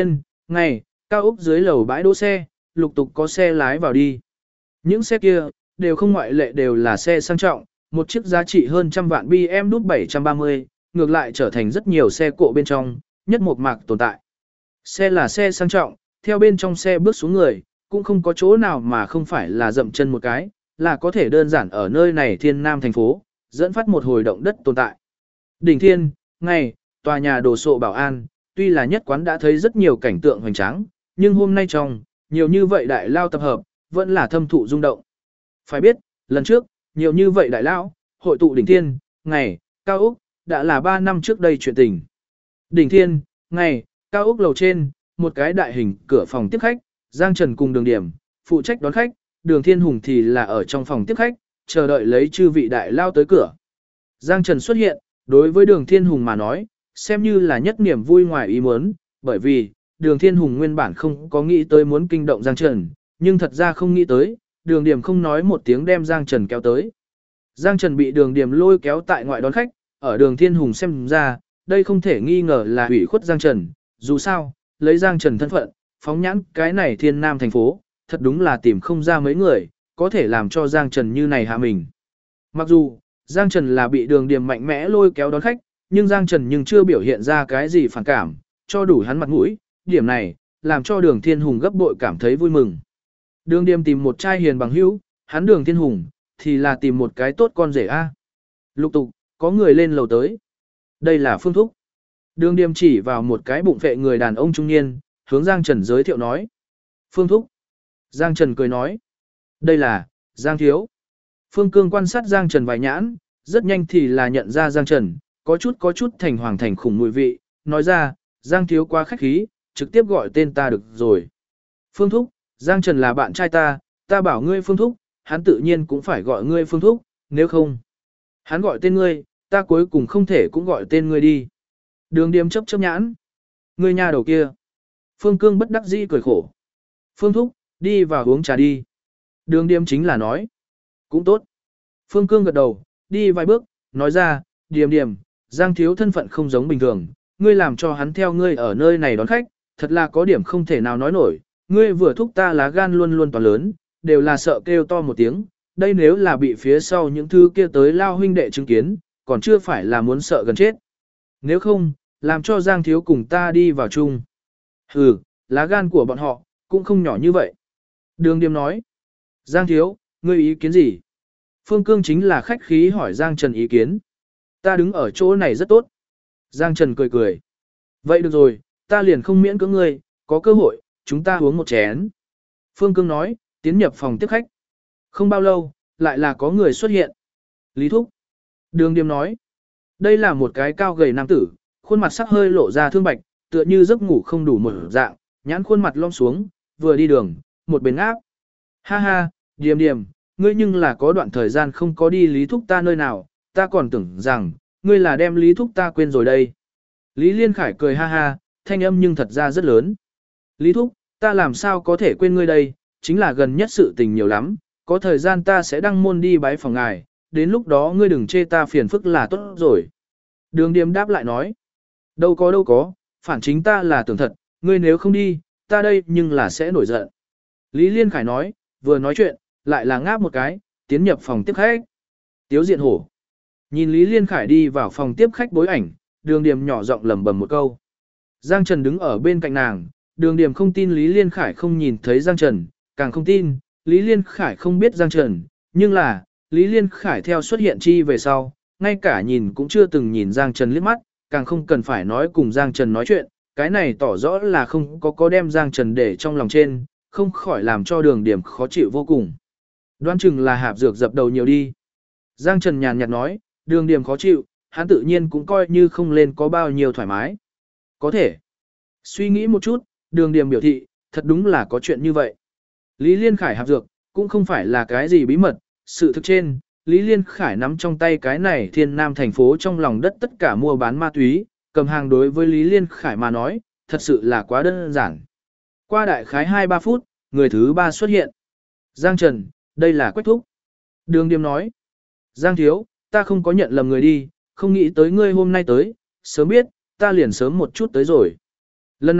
ngày, cao ốc dưới lầu bãi đỗ xe, lục tục có xe lái vào đi. Những xe kia, đều không ngoại lệ đều là xe sang trọng, một chiếc giá trị hơn trăm vạn BMW 730, ngược lại trở thành rất nhiều xe cộ bên trong, nhất một mạc tồn tại. Xe là xe sang trọng, theo bên trong xe bước xuống người, cũng không có chỗ nào mà không phải là dậm chân một cái, là có thể đơn giản ở nơi này thiên nam thành phố, dẫn phát một hồi động đất tồn tại. Đỉnh thiên, ngày, tòa nhà đồ sộ bảo an, tuy là nhất quán đã thấy rất nhiều cảnh tượng hoành tráng, nhưng hôm nay trong, nhiều như vậy đại lao tập hợp, vẫn là thâm thụ rung động. Phải biết, lần trước, nhiều như vậy đại lao, hội tụ đỉnh thiên, ngày, cao ốc, đã là 3 năm trước đây chuyện tình. Đỉnh thiên, ngày, cao ốc lầu trên, một cái đại hình cửa phòng tiếp khách, Giang Trần cùng Đường Điểm, phụ trách đón khách, Đường Thiên Hùng thì là ở trong phòng tiếp khách, chờ đợi lấy chư vị đại lao tới cửa. Giang Trần xuất hiện, đối với Đường Thiên Hùng mà nói, xem như là nhất niềm vui ngoài ý muốn, bởi vì, Đường Thiên Hùng nguyên bản không có nghĩ tới muốn kinh động Giang Trần, nhưng thật ra không nghĩ tới, Đường Điểm không nói một tiếng đem Giang Trần kéo tới. Giang Trần bị Đường Điểm lôi kéo tại ngoại đón khách, ở Đường Thiên Hùng xem ra, đây không thể nghi ngờ là hủy khuất Giang Trần, dù sao, lấy Giang Trần thân phận, phóng nhãn cái này thiên nam thành phố, thật đúng là tìm không ra mấy người, có thể làm cho Giang Trần như này hạ mình. Mặc dù, Giang Trần là bị Đường Điểm mạnh mẽ lôi kéo đón khách, nhưng Giang Trần nhưng chưa biểu hiện ra cái gì phản cảm, cho đủ hắn mặt mũi, điểm này, làm cho Đường Thiên Hùng gấp bội cảm thấy vui mừng. Đường Điểm tìm một trai hiền bằng hữu, hắn Đường Thiên Hùng, thì là tìm một cái tốt con rể A. Lục tục, có người lên lầu tới. Đây là Phương Thúc. Đường Điểm chỉ vào một cái bụng phệ người đàn ông trung niên, hướng Giang Trần giới thiệu nói. Phương Thúc. Giang Trần cười nói. Đây là, Giang Thiếu. Phương Cương quan sát Giang Trần vài nhãn, rất nhanh thì là nhận ra Giang Trần, có chút thành hoàng thành khủng mùi vị, nói ra, Giang Thiếu quá khách khí, trực tiếp gọi tên ta được rồi. Phương Thúc, Giang Trần là bạn trai ta bảo ngươi Phương Thúc, hắn tự nhiên cũng phải gọi ngươi Phương Thúc, nếu không. Hắn gọi tên ngươi, ta cuối cùng không thể cũng gọi tên ngươi đi. Đường Điểm chấp nhãn. Ngươi nhà đầu kia. Phương Cương bất đắc dĩ cười khổ. Phương Thúc, đi vào uống trà đi. Đường Điểm chính là nói. Cũng tốt. Phương Cương gật đầu, đi vài bước, nói ra, Điểm, Giang Thiếu thân phận không giống bình thường, ngươi làm cho hắn theo ngươi ở nơi này đón khách, thật là có điểm không thể nào nói nổi, ngươi vừa thúc ta lá gan luôn luôn toàn lớn, đều là sợ kêu to một tiếng, đây nếu là bị phía sau những thứ kia tới lao huynh đệ chứng kiến, còn chưa phải là muốn sợ gần chết. Nếu không, làm cho Giang Thiếu cùng ta đi vào chung. Hừ, lá gan của bọn họ, cũng không nhỏ như vậy. Đường Điểm nói, Giang Thiếu, ngươi ý kiến gì? Phương Cương chính là khách khí hỏi Giang Trần ý kiến. Ta đứng ở chỗ này rất tốt. Giang Trần cười cười. Vậy được rồi, ta liền không miễn cưỡng ngươi, có cơ hội, chúng ta uống một chén. Phương Cương nói, tiến nhập phòng tiếp khách. Không bao lâu, lại là có người xuất hiện. Lý Thúc. Đường Điểm nói, đây là một cái cao gầy nam tử, khuôn mặt sắc hơi lộ ra thương bạch, tựa như giấc ngủ không đủ một dạng, nhãn khuôn mặt lom xuống, vừa đi đường, một bên áp. Ha ha, Điểm, ngươi nhưng là có đoạn thời gian không có đi Lý Thúc ta nơi nào, ta còn tưởng rằng, ngươi là đem Lý Thúc ta quên rồi đây. Lý Liên Khải cười ha ha, thanh âm nhưng thật ra rất lớn. Lý Thúc, ta làm sao có thể quên ngươi đây, chính là gần nhất sự tình nhiều lắm, có thời gian ta sẽ đăng môn đi bái phòng ngài, đến lúc đó ngươi đừng chê ta phiền phức là tốt rồi. Đường Điểm đáp lại nói, đâu có, phản chính ta là tưởng thật, ngươi nếu không đi, ta đây nhưng là sẽ nổi giận. Lý Liên Khải nói, vừa nói chuyện, lại là ngáp một cái, tiến nhập phòng tiếp khách. Tiếu Diện Hổ. Nhìn Lý Liên Khải đi vào phòng tiếp khách bối ảnh, Đường Điểm nhỏ giọng lẩm bẩm một câu. Giang Trần đứng ở bên cạnh nàng, Đường Điểm không tin Lý Liên Khải không nhìn thấy Giang Trần, càng không tin, Lý Liên Khải không biết Giang Trần, nhưng là, Lý Liên Khải theo xuất hiện chi về sau, ngay cả nhìn cũng chưa từng nhìn Giang Trần liếc mắt, càng không cần phải nói cùng Giang Trần nói chuyện, cái này tỏ rõ là không có đem Giang Trần để trong lòng trên, không khỏi làm cho Đường Điểm khó chịu vô cùng. Đoán chừng là hạp dược dập đầu nhiều đi. Giang Trần nhàn nhạt nói, Đường Điểm khó chịu, hắn tự nhiên cũng coi như không lên có bao nhiêu thoải mái. Có thể. Suy nghĩ một chút, Đường Điểm biểu thị, thật đúng là có chuyện như vậy. Lý Liên Khải hạp dược, cũng không phải là cái gì bí mật, sự thực trên, Lý Liên Khải nắm trong tay cái này thiên nam thành phố trong lòng đất tất cả mua bán ma túy, cầm hàng đối với Lý Liên Khải mà nói, thật sự là quá đơn giản. Qua đại khái 2-3 phút, người thứ 3 xuất hiện. Giang Trần, đây là Quách Thúc. Đường Điểm nói, Giang Thiếu, ta không có nhận lầm người đi, không nghĩ tới ngươi hôm nay tới, sớm biết, ta liền sớm một chút tới rồi. Lần này,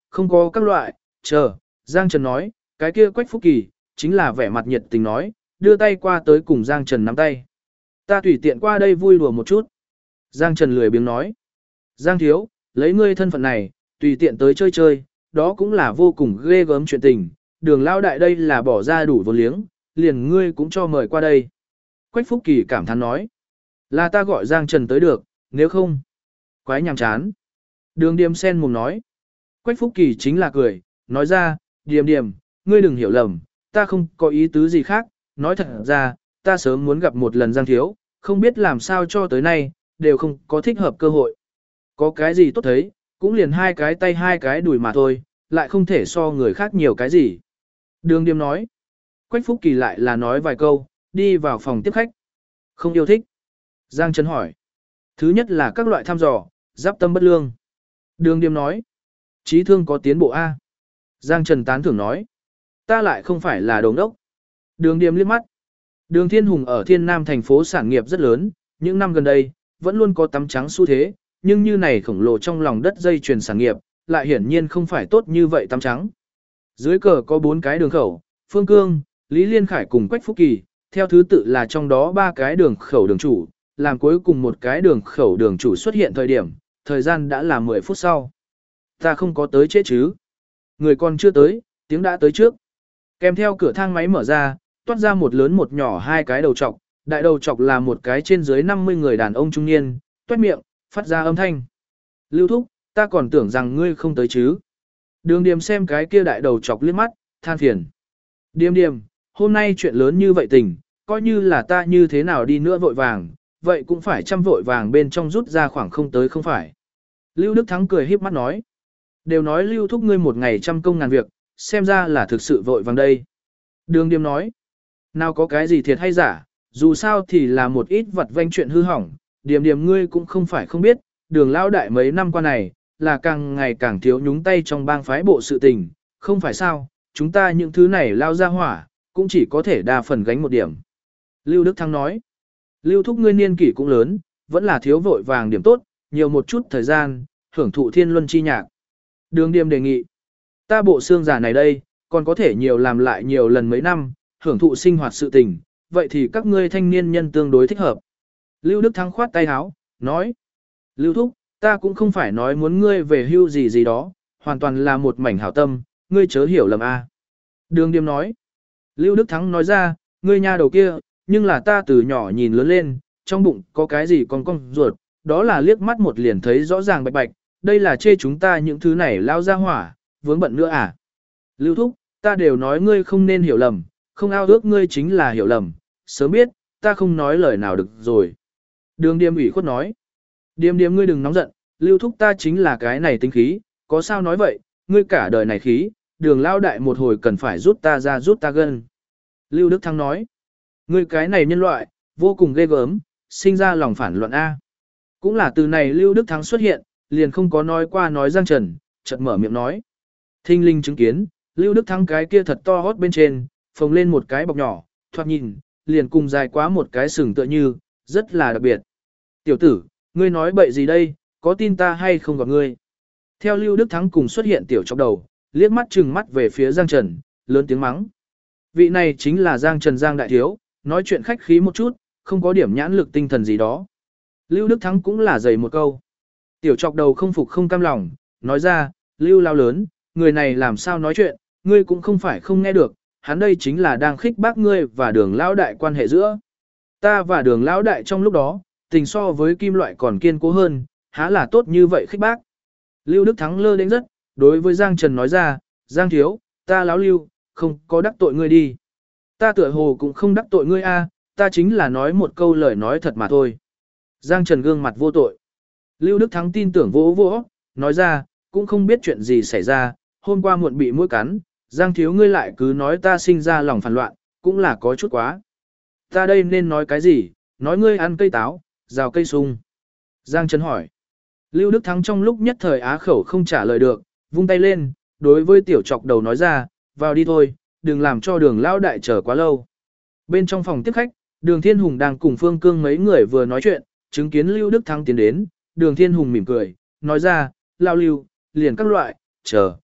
Không có các loại, chờ, Giang Trần nói, cái kia Quách Phúc Kỳ, chính là vẻ mặt nhiệt tình nói, đưa tay qua tới cùng Giang Trần nắm tay. Ta tùy tiện qua đây vui đùa một chút. Giang Trần lười biếng nói. Giang thiếu, lấy ngươi thân phận này, tùy tiện tới chơi chơi, đó cũng là vô cùng ghê gớm chuyện tình. Đường lao đại đây là bỏ ra đủ vốn liếng, liền ngươi cũng cho mời qua đây. Quách Phúc Kỳ cảm thán nói. Là ta gọi Giang Trần tới được, nếu không. Quái nhàm chán. Đường Điềm sen mồm nói. Quách Phúc Kỳ chính là cười, nói ra, Điềm Điềm, ngươi đừng hiểu lầm, ta không có ý tứ gì khác, nói thật ra, ta sớm muốn gặp một lần Giang thiếu, không biết làm sao cho tới nay, đều không có thích hợp cơ hội. Có cái gì tốt thấy, cũng liền hai cái tay hai cái đùi mà thôi, lại không thể so người khác nhiều cái gì. Đường Điềm nói. Quách Phúc Kỳ lại là nói vài câu, đi vào phòng tiếp khách. Không yêu thích. Giang Trần hỏi. Thứ nhất là các loại thăm dò, giáp tâm bất lương. Đường Điềm nói. Trí thương có tiến bộ A. Giang Trần tán thưởng nói. Ta lại không phải là đồng đốc. Đường Điềm liếc mắt. Đường Thiên Hùng ở Thiên Nam thành phố sản nghiệp rất lớn, những năm gần đây, vẫn luôn có tắm trắng xu thế, nhưng như này khổng lồ trong lòng đất dây chuyền sản nghiệp, lại hiển nhiên không phải tốt như vậy tắm trắng. Dưới cờ có 4 cái đường khẩu, Phương Cương, Lý Liên Khải cùng Quách Phúc Kỳ, theo thứ tự là trong đó 3 cái đường khẩu đường chủ, làm cuối cùng một cái đường khẩu đường chủ xuất hiện thời điểm, thời gian đã là 10 phút sau. Ta không có tới chết chứ. Người còn chưa tới, tiếng đã tới trước. Kèm theo cửa thang máy mở ra, toát ra một lớn một nhỏ hai cái đầu trọc, đại đầu trọc là một cái trên dưới 50 người đàn ông trung niên, toét miệng, phát ra âm thanh. Lưu Thúc, ta còn tưởng rằng ngươi không tới chứ. Đường Điềm xem cái kia đại đầu trọc liếc mắt, than phiền. Điềm Điềm, hôm nay chuyện lớn như vậy tình, coi như là ta như thế nào đi nữa vội vàng, vậy cũng phải chăm vội vàng bên trong rút ra khoảng không tới không phải. Lưu Đức Thắng cười híp mắt nói. Đều nói Lưu Thúc ngươi một ngày trăm công ngàn việc, xem ra là thực sự vội vàng đây. Đường Điềm nói. Nào có cái gì thiệt hay giả, dù sao thì là một ít vật vanh chuyện hư hỏng, Điềm Điềm ngươi cũng không phải không biết, đường lao đại mấy năm qua này, là càng ngày càng thiếu nhúng tay trong bang phái bộ sự tình, không phải sao, chúng ta những thứ này lao ra hỏa, cũng chỉ có thể đa phần gánh một điểm. Lưu Đức Thắng nói, Lưu Thúc ngươi niên kỷ cũng lớn, vẫn là thiếu vội vàng điểm tốt, nhiều một chút thời gian, hưởng thụ thiên luân chi nhạc. Đường Điềm đề nghị, ta bộ xương giả này đây, còn có thể nhiều làm lại nhiều lần mấy năm, hưởng thụ sinh hoạt sự tình, vậy thì các ngươi thanh niên nhân tương đối thích hợp. Lưu Đức Thắng khoát tay áo, nói, Lưu Thúc, ta cũng không phải nói muốn ngươi về hưu gì gì đó, hoàn toàn là một mảnh hảo tâm, ngươi chớ hiểu lầm a. Đường Điềm nói, Lưu Đức Thắng nói ra, ngươi nha đầu kia, nhưng là ta từ nhỏ nhìn lớn lên, trong bụng có cái gì còn cong ruột, đó là liếc mắt một liền thấy rõ ràng bạch bạch, đây là chê chúng ta những thứ này lao ra hỏa, vướng bận nữa à. Lưu Thúc, ta đều nói ngươi không nên hiểu lầm, không ao ước ngươi chính là hiểu lầm, sớm biết, ta không nói lời nào được rồi. Đường Điềm ủy khuất nói, Điềm Điềm ngươi đừng nóng giận, Lưu Thúc ta chính là cái này tính khí, có sao nói vậy, ngươi cả đời này khí, đường lao đại một hồi cần phải rút ta ra rút ta gân. Lưu Đức Thắng nói, ngươi cái này nhân loại, vô cùng ghê gớm, sinh ra lòng phản loạn A. Cũng là từ này Lưu Đức Thắng xuất hiện, liền không có nói qua nói Giang Trần, chợt mở miệng nói. Thinh linh chứng kiến, Lưu Đức Thắng cái kia thật to hót bên trên, phồng lên một cái bọc nhỏ, thoạt nhìn, liền cùng dài quá một cái sừng tựa như, rất là đặc biệt. Tiểu tử, ngươi nói bậy gì đây, có tin ta hay không gặp ngươi? Theo Lưu Đức Thắng cùng xuất hiện tiểu chọc đầu, liếc mắt trừng mắt về phía Giang Trần, lớn tiếng mắng. Vị này chính là Giang Trần Giang Đại Thiếu, nói chuyện khách khí một chút, không có điểm nhãn lực tinh thần gì đó. Lưu Đức Thắng cũng là dày một câu. Tiểu chọc đầu không phục không cam lòng, nói ra, Lưu lao lớn, người này làm sao nói chuyện, ngươi cũng không phải không nghe được, hắn đây chính là đang khích bác ngươi và đường lão đại quan hệ giữa. Ta và đường lão đại trong lúc đó, tình so với kim loại còn kiên cố hơn, há là tốt như vậy khích bác. Lưu Đức Thắng lơ đến rất, đối với Giang Trần nói ra, Giang thiếu, ta lão Lưu, không có đắc tội ngươi đi. Ta tựa hồ cũng không đắc tội ngươi a, ta chính là nói một câu lời nói thật mà thôi. Giang Trần gương mặt vô tội. Lưu Đức Thắng tin tưởng vỗ vỗ, nói ra, cũng không biết chuyện gì xảy ra, hôm qua muộn bị mũi cắn, Giang thiếu ngươi lại cứ nói ta sinh ra lòng phản loạn, cũng là có chút quá. Ta đây nên nói cái gì, nói ngươi ăn cây táo, rào cây sung. Giang Trần hỏi. Lưu Đức Thắng trong lúc nhất thời á khẩu không trả lời được, vung tay lên, đối với tiểu trọc đầu nói ra, vào đi thôi, đừng làm cho đường lão đại chờ quá lâu. Bên trong phòng tiếp khách, đường Thiên Hùng đang cùng Phương Cương mấy người vừa nói chuyện, chứng kiến Lưu Đức Thắng tiến đến, đường Thiên Hùng mỉm cười, nói ra, lao Lưu, liền các loại, chờ,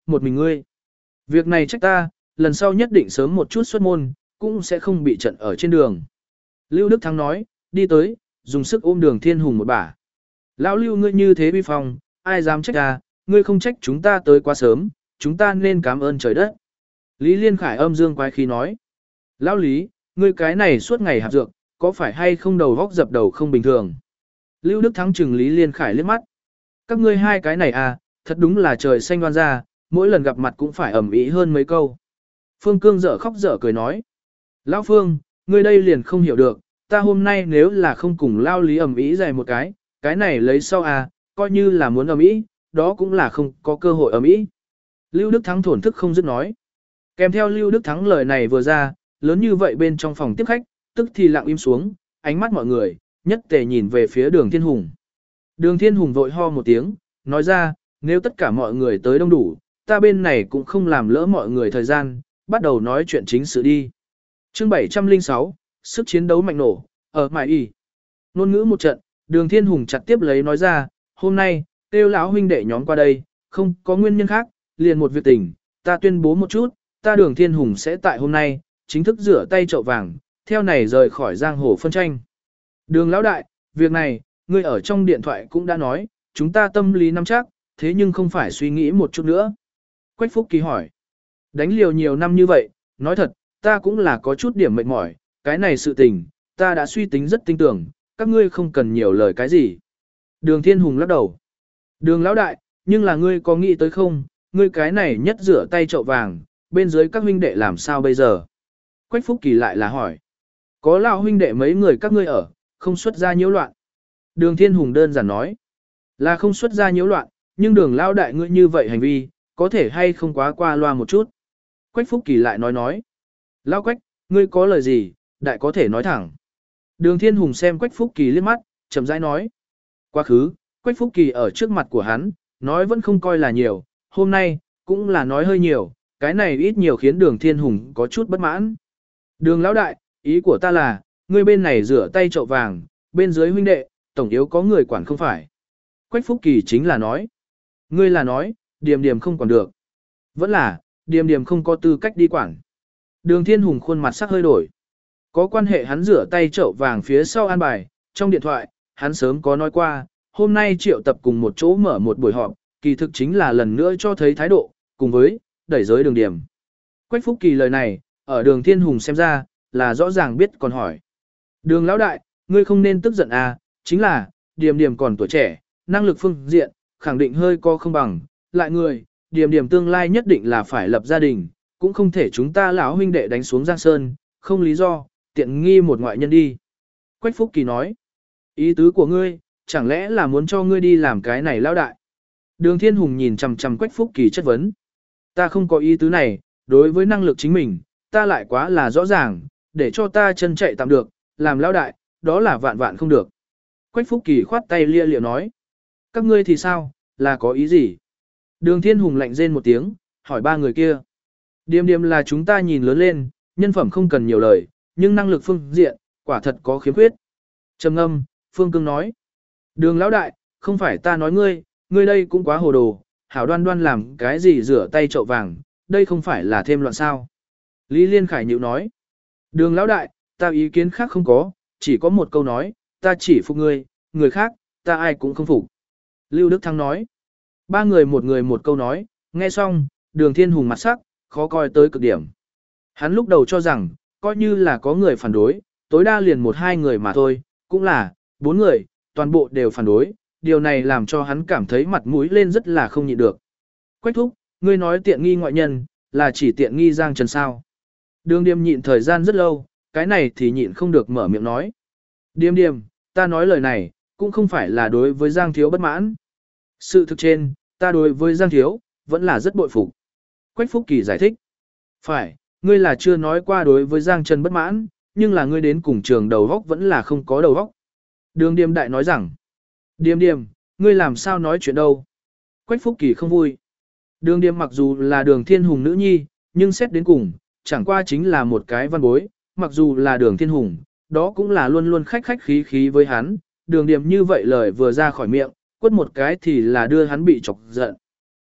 một mình ngươi. Việc này trách ta, lần sau nhất định sớm một chút xuất môn, cũng sẽ không bị trận ở trên đường. Lưu Đức Thắng nói, đi tới, dùng sức ôm Đường Thiên Hùng một bả. Lão Lưu ngươi như thế bi phong, ai dám trách ta, ngươi không trách chúng ta tới quá sớm, chúng ta nên cảm ơn trời đất. Lý Liên Khải âm dương quái khí nói, Lão Lý, ngươi cái này suốt ngày hạp dược, có phải hay không đầu vóc dập đầu không bình thường. Lưu Đức Thắng chừng Lý Liên Khải liếc mắt. Các ngươi hai cái này à, thật đúng là trời xanh đoan ra, mỗi lần gặp mặt cũng phải ầm ĩ hơn mấy câu. Phương Cương dở khóc dở cười nói. Lão Phương, ngươi đây liền không hiểu được, ta hôm nay nếu là không cùng Lao Lý ầm ĩ dày một cái này lấy sau à, coi như là muốn ầm ĩ, đó cũng là không có cơ hội ầm ĩ. Lưu Đức Thắng thổn thức không dứt nói. Kèm theo Lưu Đức Thắng lời này vừa ra, lớn như vậy bên trong phòng tiếp khách, tức thì lặng im xuống, ánh mắt mọi người, nhất tề nhìn về phía Đường Thiên Hùng. Đường Thiên Hùng vội ho một tiếng, nói ra, nếu tất cả mọi người tới đông đủ, ta bên này cũng không làm lỡ mọi người thời gian, bắt đầu nói chuyện chính sự đi. Chương 706, sức chiến đấu mạnh nổ, ở Mại Y. Ngôn ngữ một trận, Đường Thiên Hùng chặt tiếp lấy nói ra, hôm nay, kêu lão huynh đệ nhóm qua đây, không có nguyên nhân khác, liền một việc tình, ta tuyên bố một chút, ta Đường Thiên Hùng sẽ tại hôm nay, chính thức rửa tay chậu vàng, theo này rời khỏi giang hồ phân tranh. Đường lão đại, việc này, ngươi ở trong điện thoại cũng đã nói, chúng ta tâm lý nắm chắc, thế nhưng không phải suy nghĩ một chút nữa. Quách Phúc Kỳ hỏi, đánh liều nhiều năm như vậy, nói thật, ta cũng là có chút điểm mệt mỏi, cái này sự tình, ta đã suy tính rất tinh tưởng, các ngươi không cần nhiều lời cái gì. Đường Thiên Hùng lắc đầu. Đường lão đại, nhưng là ngươi có nghĩ tới không, ngươi cái này nhất rửa tay chậu vàng, bên dưới các huynh đệ làm sao bây giờ? Quách Phúc Kỳ lại là hỏi. Có lão huynh đệ mấy người các ngươi ở, không xuất ra nhiễu loạn. Đường Thiên Hùng đơn giản nói. Là không xuất ra nhiễu loạn, nhưng đường lão đại ngươi như vậy hành vi, có thể hay không quá qua loa một chút. Quách Phúc Kỳ lại nói. Lão Quách, ngươi có lời gì, đại có thể nói thẳng. Đường Thiên Hùng xem Quách Phúc Kỳ liếc mắt, chậm rãi nói. Quá khứ, Quách Phúc Kỳ ở trước mặt của hắn, nói vẫn không coi là nhiều, hôm nay, cũng là nói hơi nhiều, cái này ít nhiều khiến Đường Thiên Hùng có chút bất mãn. Đường lão đại, ý của ta là, ngươi bên này rửa tay chậu vàng, bên dưới huynh đệ, tổng yếu có người quản không phải. Quách Phúc Kỳ chính là nói. Ngươi là nói, Điềm Điềm không quản được. Vẫn là, Điềm Điềm không có tư cách đi quản. Đường Thiên Hùng khuôn mặt sắc hơi đổi. Có quan hệ hắn rửa tay chậu vàng phía sau an bài, trong điện thoại, hắn sớm có nói qua, hôm nay triệu tập cùng một chỗ mở một buổi họp, kỳ thực chính là lần nữa cho thấy thái độ, cùng với, đẩy giới Đường Điềm. Quách Phúc Kỳ lời này, ở Đường Thiên Hùng xem ra, là rõ ràng biết còn hỏi. Đường lão đại, ngươi không nên tức giận à, chính là, Điềm Điềm còn tuổi trẻ, năng lực phương diện, khẳng định hơi có không bằng, lại người, Điềm Điềm tương lai nhất định là phải lập gia đình, cũng không thể chúng ta lão huynh đệ đánh xuống Giang Sơn, không lý do, tiện nghi một ngoại nhân đi. Quách Phúc Kỳ nói, ý tứ của ngươi, chẳng lẽ là muốn cho ngươi đi làm cái này lão đại? Đường Thiên Hùng nhìn chằm chằm Quách Phúc Kỳ chất vấn. Ta không có ý tứ này, đối với năng lực chính mình, ta lại quá là rõ ràng, để cho ta chân chạy tạm được, làm lão đại, đó là vạn vạn không được. Quách Phúc Kỳ khoát tay lia lịa nói. Các ngươi thì sao, là có ý gì? Đường Thiên Hùng lạnh rên một tiếng, hỏi ba người kia. Điềm Điềm là chúng ta nhìn lớn lên, nhân phẩm không cần nhiều lời, nhưng năng lực phương diện, quả thật có khiếm khuyết. Trầm ngâm, Phương Cương nói. Đường lão đại, không phải ta nói ngươi đây cũng quá hồ đồ, hảo đoan đoan làm cái gì rửa tay chậu vàng, đây không phải là thêm loạn sao. Lý Liên Khải nhịu nói. Đường lão đại, ta ý kiến khác không có, chỉ có một câu nói, ta chỉ phục ngươi, người khác, ta ai cũng không phục. Lưu Đức Thắng nói. Ba người một câu nói, nghe xong, Đường Thiên Hùng mặt sắc, khó coi tới cực điểm. Hắn lúc đầu cho rằng, coi như là có người phản đối, tối đa liền 1-2 người mà thôi, cũng là, 4 người, toàn bộ đều phản đối, điều này làm cho hắn cảm thấy mặt mũi lên rất là không nhịn được. Quách thúc, ngươi nói tiện nghi ngoại nhân, là chỉ tiện nghi Giang Trần sao. Đường Điềm nhịn thời gian rất lâu, cái này thì nhịn không được mở miệng nói. Điềm Điềm, ta nói lời này, cũng không phải là đối với Giang Thiếu bất mãn. Sự thực trên, ta đối với Giang Thiếu, vẫn là rất bội phục. Quách Phúc Kỳ giải thích. Phải, ngươi là chưa nói qua đối với Giang Trần bất mãn, nhưng là ngươi đến cùng trường đầu góc vẫn là không có đầu góc. Đường Điềm đại nói rằng. Điềm Điềm, ngươi làm sao nói chuyện đâu? Quách Phúc Kỳ không vui. Đường Điềm mặc dù là Đường Thiên Hùng nữ nhi, nhưng xét đến cùng, chẳng qua chính là một cái văn bối, mặc dù là Đường Thiên Hùng, đó cũng là luôn luôn khách khách khí khí với hắn. Đường Điềm như vậy lời vừa ra khỏi miệng, quất một cái thì là đưa hắn bị chọc giận.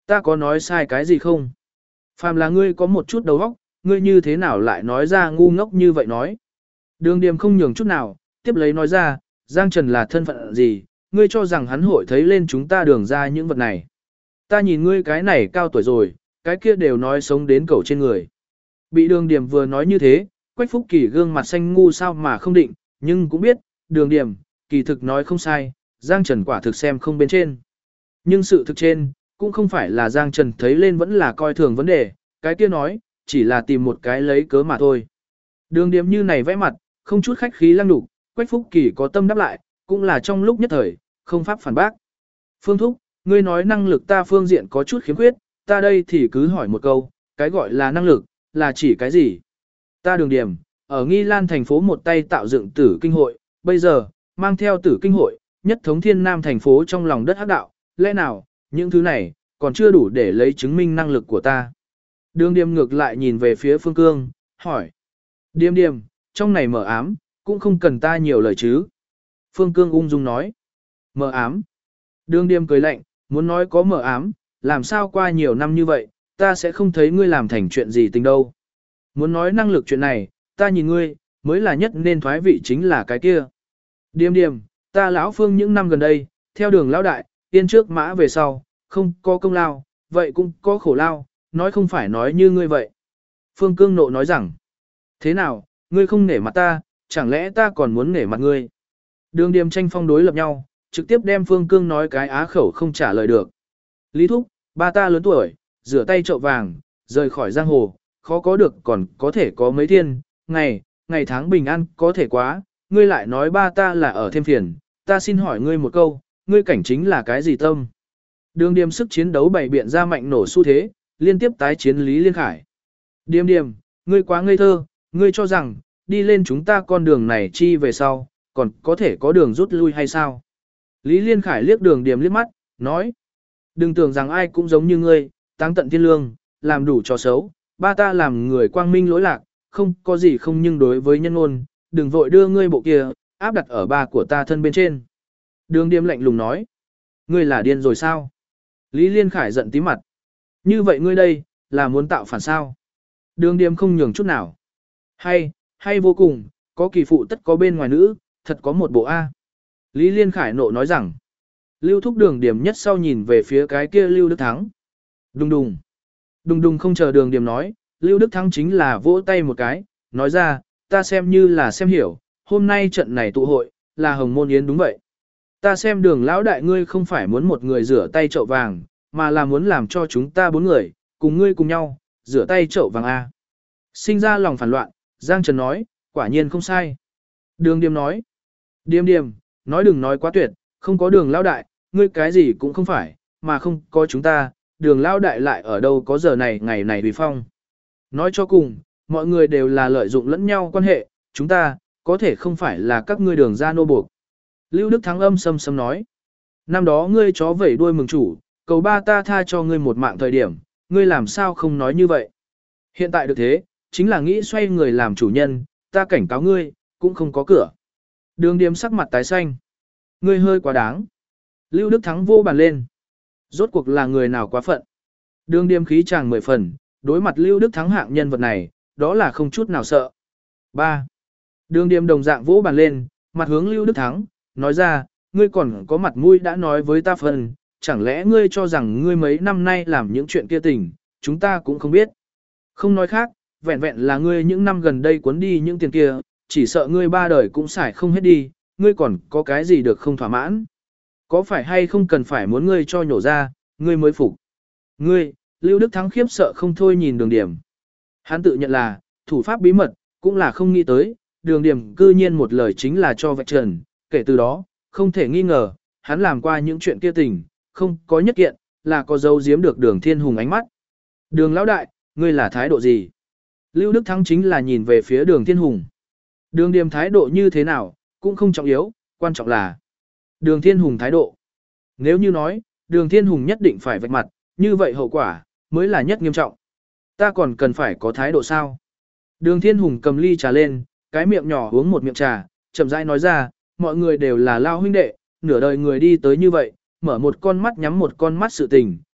Ta có nói sai cái gì không? Phàm là ngươi có một chút đầu óc, ngươi như thế nào lại nói ra ngu ngốc như vậy nói? Đường Điềm không nhường chút nào, tiếp lấy nói ra, Giang Trần là thân phận gì, ngươi cho rằng hắn hội thấy lên chúng ta đường ra những vật này. Ta nhìn ngươi cái này cao tuổi rồi, cái kia đều nói sống đến cầu trên người. Bị Đường Điềm vừa nói như thế, Quách Phúc Kỳ gương mặt xanh ngu sao mà không định, nhưng cũng biết, Đường Điềm, kỳ thực nói không sai, Giang Trần quả thực xem không bên trên. Nhưng sự thực trên, cũng không phải là Giang Trần thấy lên vẫn là coi thường vấn đề, cái kia nói, chỉ là tìm một cái lấy cớ mà thôi. Đường Điềm như này vẽ mặt, không chút khách khí lăng đục, Quách Phúc Kỳ có tâm đáp lại, cũng là trong lúc nhất thời, không pháp phản bác. Phương Thúc, ngươi nói năng lực ta phương diện có chút khiếm khuyết, ta đây thì cứ hỏi một câu, cái gọi là năng lực, là chỉ cái gì? Ta Đường Điềm, ở Nghi Lan thành phố một tay tạo dựng Tử Kinh hội, bây giờ, mang theo Tử Kinh hội, nhất thống thiên nam thành phố trong lòng đất hắc đạo, lẽ nào, những thứ này, còn chưa đủ để lấy chứng minh năng lực của ta. Đường Điềm ngược lại nhìn về phía Phương Cương, hỏi. Điềm Điềm, trong này mở ám, cũng không cần ta nhiều lời chứ. Phương Cương ung dung nói. Mở ám. Đường Điềm cười lạnh, muốn nói có mở ám, làm sao qua nhiều năm như vậy, ta sẽ không thấy ngươi làm thành chuyện gì tình đâu. Muốn nói năng lực chuyện này, ta nhìn ngươi, mới là nhất nên thoái vị chính là cái kia. Điềm Điềm, ta lão Phương những năm gần đây, theo đường lão đại, tiên trước mã về sau, không có công lao, vậy cũng có khổ lao, nói không phải nói như ngươi vậy. Phương Cương nộ nói rằng, thế nào, ngươi không nể mặt ta, chẳng lẽ ta còn muốn nể mặt ngươi? Đường Điềm tranh phong đối lập nhau, trực tiếp đem Phương Cương nói cái á khẩu không trả lời được. Lý Thúc, ba ta lớn tuổi, rửa tay chậu vàng, rời khỏi giang hồ, khó có được còn có thể có mấy thiên, ngày tháng bình an có thể quá, ngươi lại nói ba ta là ở thêm phiền, ta xin hỏi ngươi một câu, ngươi cảnh chính là cái gì tâm? Đường Điềm sức chiến đấu bày biện ra mạnh nổ xu thế, liên tiếp tái chiến Lý Liên Khải. Điềm Điềm, ngươi quá ngây thơ, ngươi cho rằng, đi lên chúng ta con đường này chi về sau, còn có thể có đường rút lui hay sao? Lý Liên Khải liếc Đường Điềm liếc mắt, nói. Đừng tưởng rằng ai cũng giống như ngươi, táng tận thiên lương, làm đủ trò xấu, ba ta làm người quang minh lỗi lạc, không có gì không nhưng đối với nhân ngôn, đừng vội đưa ngươi bộ kia, áp đặt ở ba của ta thân bên trên. Đường Điềm lạnh lùng nói. Ngươi là điên rồi sao? Lý Liên Khải giận tí mặt. Như vậy ngươi đây, là muốn tạo phản sao? Đường Điềm không nhường chút nào. Hay vô cùng, có kỳ phụ tất có bên ngoài nữ, thật có một bộ A. Lý Liên Khải nộ nói rằng. Lưu Thúc Đường Điềm nhất sau nhìn về phía cái kia Lưu Đức Thắng. Đùng đùng. Đùng đùng không chờ Đường Điềm nói, Lưu Đức Thắng chính là vỗ tay một cái, nói ra, ta xem như là xem hiểu, hôm nay trận này tụ hội, là Hồng Môn Yến đúng vậy. Ta xem Đường lão đại ngươi không phải muốn một người rửa tay chậu vàng, mà là muốn làm cho chúng ta bốn người, cùng ngươi cùng nhau, rửa tay chậu vàng A. Sinh ra lòng phản loạn, Giang Trần nói, quả nhiên không sai. Đường Điềm nói, Điềm Điềm, nói đừng nói quá tuyệt, không có Đường lão đại, ngươi cái gì cũng không phải, mà không có chúng ta, Đường lão đại lại ở đâu có giờ này ngày này vì phong. Nói cho cùng, mọi người đều là lợi dụng lẫn nhau quan hệ, chúng ta, có thể không phải là các ngươi Đường gia nô buộc. Lưu Đức Thắng âm sâm sâm nói, năm đó ngươi chó vẩy đuôi mừng chủ, cầu ba ta tha cho ngươi một mạng thời điểm, ngươi làm sao không nói như vậy. Hiện tại được thế, chính là nghĩ xoay người làm chủ nhân, ta cảnh cáo ngươi, cũng không có cửa. Đường Điềm sắc mặt tái xanh. Ngươi hơi quá đáng. Lưu Đức Thắng vô bàn lên. Rốt cuộc là người nào quá phận. Đường Điềm khí chàng 10 phần, đối mặt Lưu Đức Thắng hạng nhân vật này, đó là không chút nào sợ. 3. Đường Điềm đồng dạng vỗ bàn lên, mặt hướng Lưu Đức Thắng, nói ra, ngươi còn có mặt mũi đã nói với ta phần, chẳng lẽ ngươi cho rằng ngươi mấy năm nay làm những chuyện kia tình, chúng ta cũng không biết. Không nói khác, vẹn vẹn là ngươi những năm gần đây cuốn đi những tiền kia, chỉ sợ ngươi ba đời cũng xài không hết đi, ngươi còn có cái gì được không thỏa mãn. Có phải hay không cần phải muốn ngươi cho nhổ ra, ngươi mới phục. Ngươi, Lưu Đức Thắng khiếp sợ không thôi nhìn Đường Điềm. Hắn tự nhận là, thủ pháp bí mật, cũng là không nghĩ tới, Đường Điềm cư nhiên một lời chính là cho vạch trần, kể từ đó, không thể nghi ngờ, hắn làm qua những chuyện kia tình, không có nhất kiện, là có dấu giếm được Đường Thiên Hùng ánh mắt. Đường lão đại, ngươi là thái độ gì? Lưu Đức Thắng chính là nhìn về phía Đường Thiên Hùng. Đường Điềm thái độ như thế nào, cũng không trọng yếu, quan trọng là Đường Thiên Hùng thái độ. Nếu như nói, Đường Thiên Hùng nhất định phải vạch mặt, như vậy hậu quả, mới là nhất nghiêm trọng. Ta còn cần phải có thái độ sao? Đường Thiên Hùng cầm ly trà lên, cái miệng nhỏ uống một miệng trà, chậm rãi nói ra, mọi người đều là lao huynh đệ, nửa đời người đi tới như vậy, mở một con mắt nhắm một con mắt sự tình,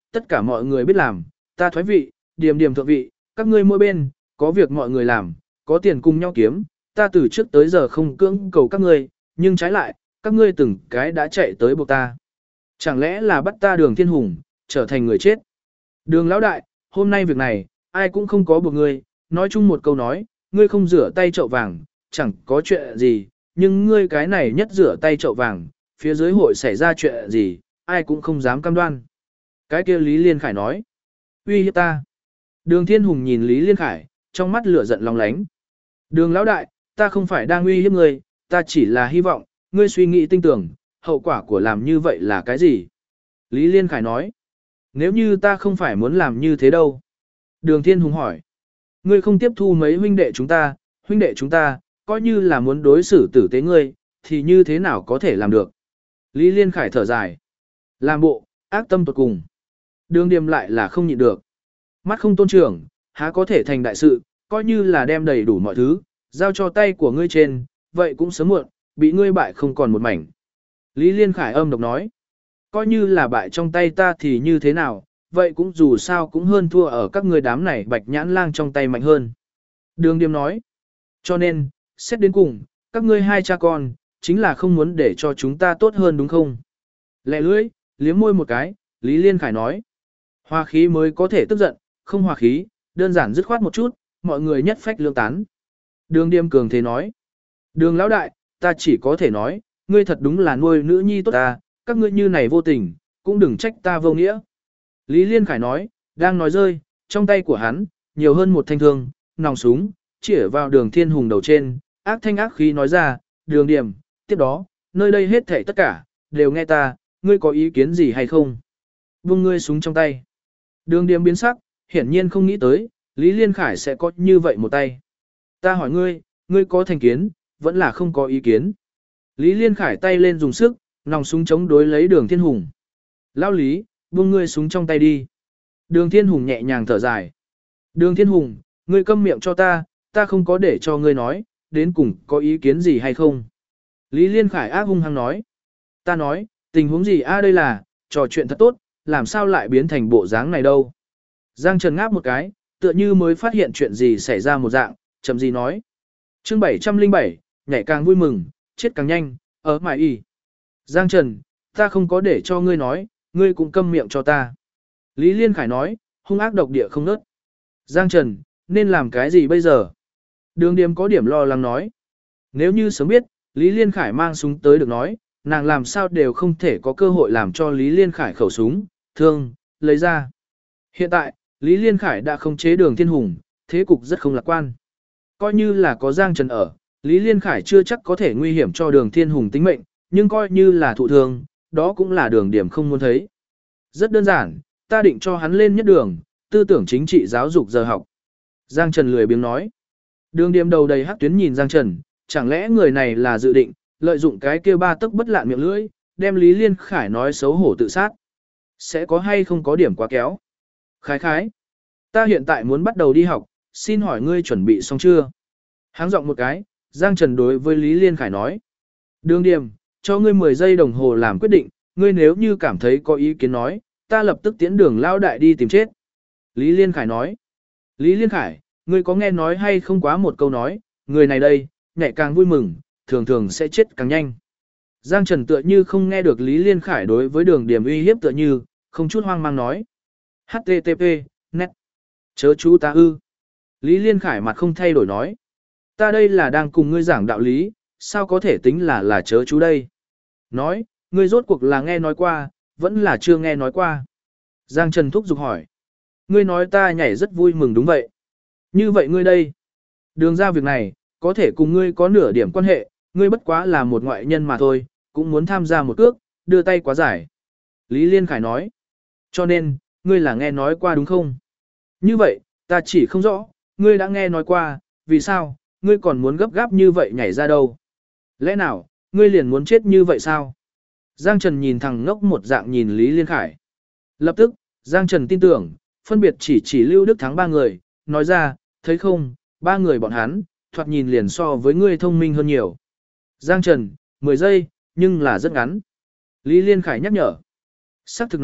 tất cả mọi người biết làm, ta thoái vị, Điềm Điềm thượng vị, các ngươi mỗi bên, có việc mọi người làm, có tiền cùng nhau kiếm, ta từ trước tới giờ không cưỡng cầu các ngươi, nhưng trái lại, các ngươi từng cái đã chạy tới buộc ta. Chẳng lẽ là bắt ta Đường Thiên Hùng, trở thành người chết? Đường lão đại, hôm nay việc này, ai cũng không có buộc ngươi, nói chung một câu nói, ngươi không rửa tay chậu vàng, chẳng có chuyện gì, nhưng ngươi cái này nhất rửa tay chậu vàng, phía dưới hội xảy ra chuyện gì, ai cũng không dám cam đoan. Cái kia Lý Liên Khải nói, uy hiếp ta. Đường Thiên Hùng nhìn Lý Liên Khải, trong mắt lửa giận lòng lánh. Đường lão đại, ta không phải đang uy hiếp ngươi, ta chỉ là hy vọng, ngươi suy nghĩ tinh tưởng, hậu quả của làm như vậy là cái gì? Lý Liên Khải nói, nếu như ta không phải muốn làm như thế đâu. Đường Thiên Hùng hỏi, ngươi không tiếp thu mấy huynh đệ chúng ta, coi như là muốn đối xử tử tế ngươi, thì như thế nào có thể làm được? Lý Liên Khải thở dài, làm bộ, ác tâm tột cùng. Đường Điềm lại là không nhịn được. Mắt không tôn trưởng, há có thể thành đại sự, coi như là đem đầy đủ mọi thứ, giao cho tay của ngươi trên, vậy cũng sớm muộn, bị ngươi bại không còn một mảnh. Lý Liên Khải âm độc nói, coi như là bại trong tay ta thì như thế nào, vậy cũng dù sao cũng hơn thua ở các ngươi đám này bạch nhãn lang trong tay mạnh hơn. Đường Điềm nói, cho nên, xét đến cùng, các ngươi hai cha con, chính là không muốn để cho chúng ta tốt hơn đúng không? Lẹ lưỡi, liếm môi một cái, Lý Liên Khải nói, hòa khí mới có thể tức giận, không hòa khí, đơn giản dứt khoát một chút, mọi người nhất phách lương tán. Đường Điềm cường thế nói, Đường lão đại, ta chỉ có thể nói, ngươi thật đúng là nuôi nữ nhi tốt ta, các ngươi như này vô tình, cũng đừng trách ta vô nghĩa. Lý Liên Khải nói, đang nói rơi, trong tay của hắn, nhiều hơn một thanh thương, nòng súng, chĩa vào Đường Thiên Hùng đầu trên, ác thanh ác khí nói ra, Đường Điềm, tiếp đó, nơi đây hết thảy tất cả, đều nghe ta, ngươi có ý kiến gì hay không? Buông ngươi súng trong tay. Đường Điềm biến sắc, hiển nhiên không nghĩ tới, Lý Liên Khải sẽ có như vậy một tay. Ta hỏi ngươi, ngươi có thành kiến, vẫn là không có ý kiến. Lý Liên Khải tay lên dùng sức, nòng súng chống đối lấy Đường Thiên Hùng. Lão Lý, buông ngươi súng trong tay đi. Đường Thiên Hùng nhẹ nhàng thở dài. Đường Thiên Hùng, ngươi câm miệng cho ta không có để cho ngươi nói, đến cùng có ý kiến gì hay không? Lý Liên Khải ác hung hăng nói. Ta nói, tình huống gì đây là, trò chuyện thật tốt, làm sao lại biến thành bộ dáng này đâu? Giang Trần ngáp một cái, tựa như mới phát hiện chuyện gì xảy ra một dạng, chậm gì nói. Chương 707, nhảy càng vui mừng, chết càng nhanh, ở mải y. Giang Trần, ta không có để cho ngươi nói, ngươi cũng câm miệng cho ta. Lý Liên Khải nói, hung ác độc địa không nớt. Giang Trần, nên làm cái gì bây giờ? Đường Điềm có điểm lo lắng nói. Nếu như sớm biết, Lý Liên Khải mang súng tới được nói, nàng làm sao đều không thể có cơ hội làm cho Lý Liên Khải khẩu súng, thương, lấy ra. Hiện tại, Lý Liên Khải đã không chế Đường Thiên Hùng, thế cục rất không lạc quan. Coi như là có Giang Trần ở, Lý Liên Khải chưa chắc có thể nguy hiểm cho Đường Thiên Hùng tính mệnh, nhưng coi như là thụ thương, đó cũng là Đường Điểm không muốn thấy. Rất đơn giản, ta định cho hắn lên nhất đường, tư tưởng chính trị giáo dục giờ học. Giang Trần lười biếng nói. Đường Điểm đầu đầy hắc tuyến nhìn Giang Trần, chẳng lẽ người này là dự định, lợi dụng cái kia ba tấc bất lạn miệng lưỡi, đem Lý Liên Khải nói xấu hổ tự sát. Sẽ có hay không có điểm quá kéo? Khái khái. Ta hiện tại muốn bắt đầu đi học, xin hỏi ngươi chuẩn bị xong chưa? Háng giọng một cái, Giang Trần đối với Lý Liên Khải nói. Đường Điềm, cho ngươi 10 giây đồng hồ làm quyết định, ngươi nếu như cảm thấy có ý kiến nói, ta lập tức tiễn Đường lao đại đi tìm chết. Lý Liên Khải nói. Lý Liên Khải, ngươi có nghe nói hay không quá một câu nói, người này đây, nhảy càng vui mừng, thường thường sẽ chết càng nhanh. Giang Trần tựa như không nghe được Lý Liên Khải đối với Đường Điềm uy hiếp tựa như, không chút hoang mang nói. HTTP, net. Chớ chú ta ư. Lý Liên Khải mặt không thay đổi nói. Ta đây là đang cùng ngươi giảng đạo lý, sao có thể tính là chớ chú đây. Nói, ngươi rốt cuộc là nghe nói qua, vẫn là chưa nghe nói qua. Giang Trần thúc giục hỏi. Ngươi nói ta nhảy rất vui mừng đúng vậy. Như vậy ngươi đây. Đường ra việc này, có thể cùng ngươi có nửa điểm quan hệ, ngươi bất quá là một ngoại nhân mà thôi, cũng muốn tham gia một cước, đưa tay quá giải. Lý Liên Khải nói. Cho nên, ngươi là nghe nói qua đúng không? Như vậy, ta chỉ không rõ, ngươi đã nghe nói qua, vì sao, ngươi còn muốn gấp gáp như vậy nhảy ra đâu? Lẽ nào, ngươi liền muốn chết như vậy sao? Giang Trần nhìn thằng ngốc một dạng nhìn Lý Liên Khải. Lập tức, Giang Trần tin tưởng, phân biệt chỉ Lưu Đức Thắng 3 người, nói ra, thấy không, 3 người bọn hắn, thoạt nhìn liền so với ngươi thông minh hơn nhiều. Giang Trần, 10 giây, nhưng là rất ngắn. Lý Liên Khải nhắc nhở. Sắc thực nói,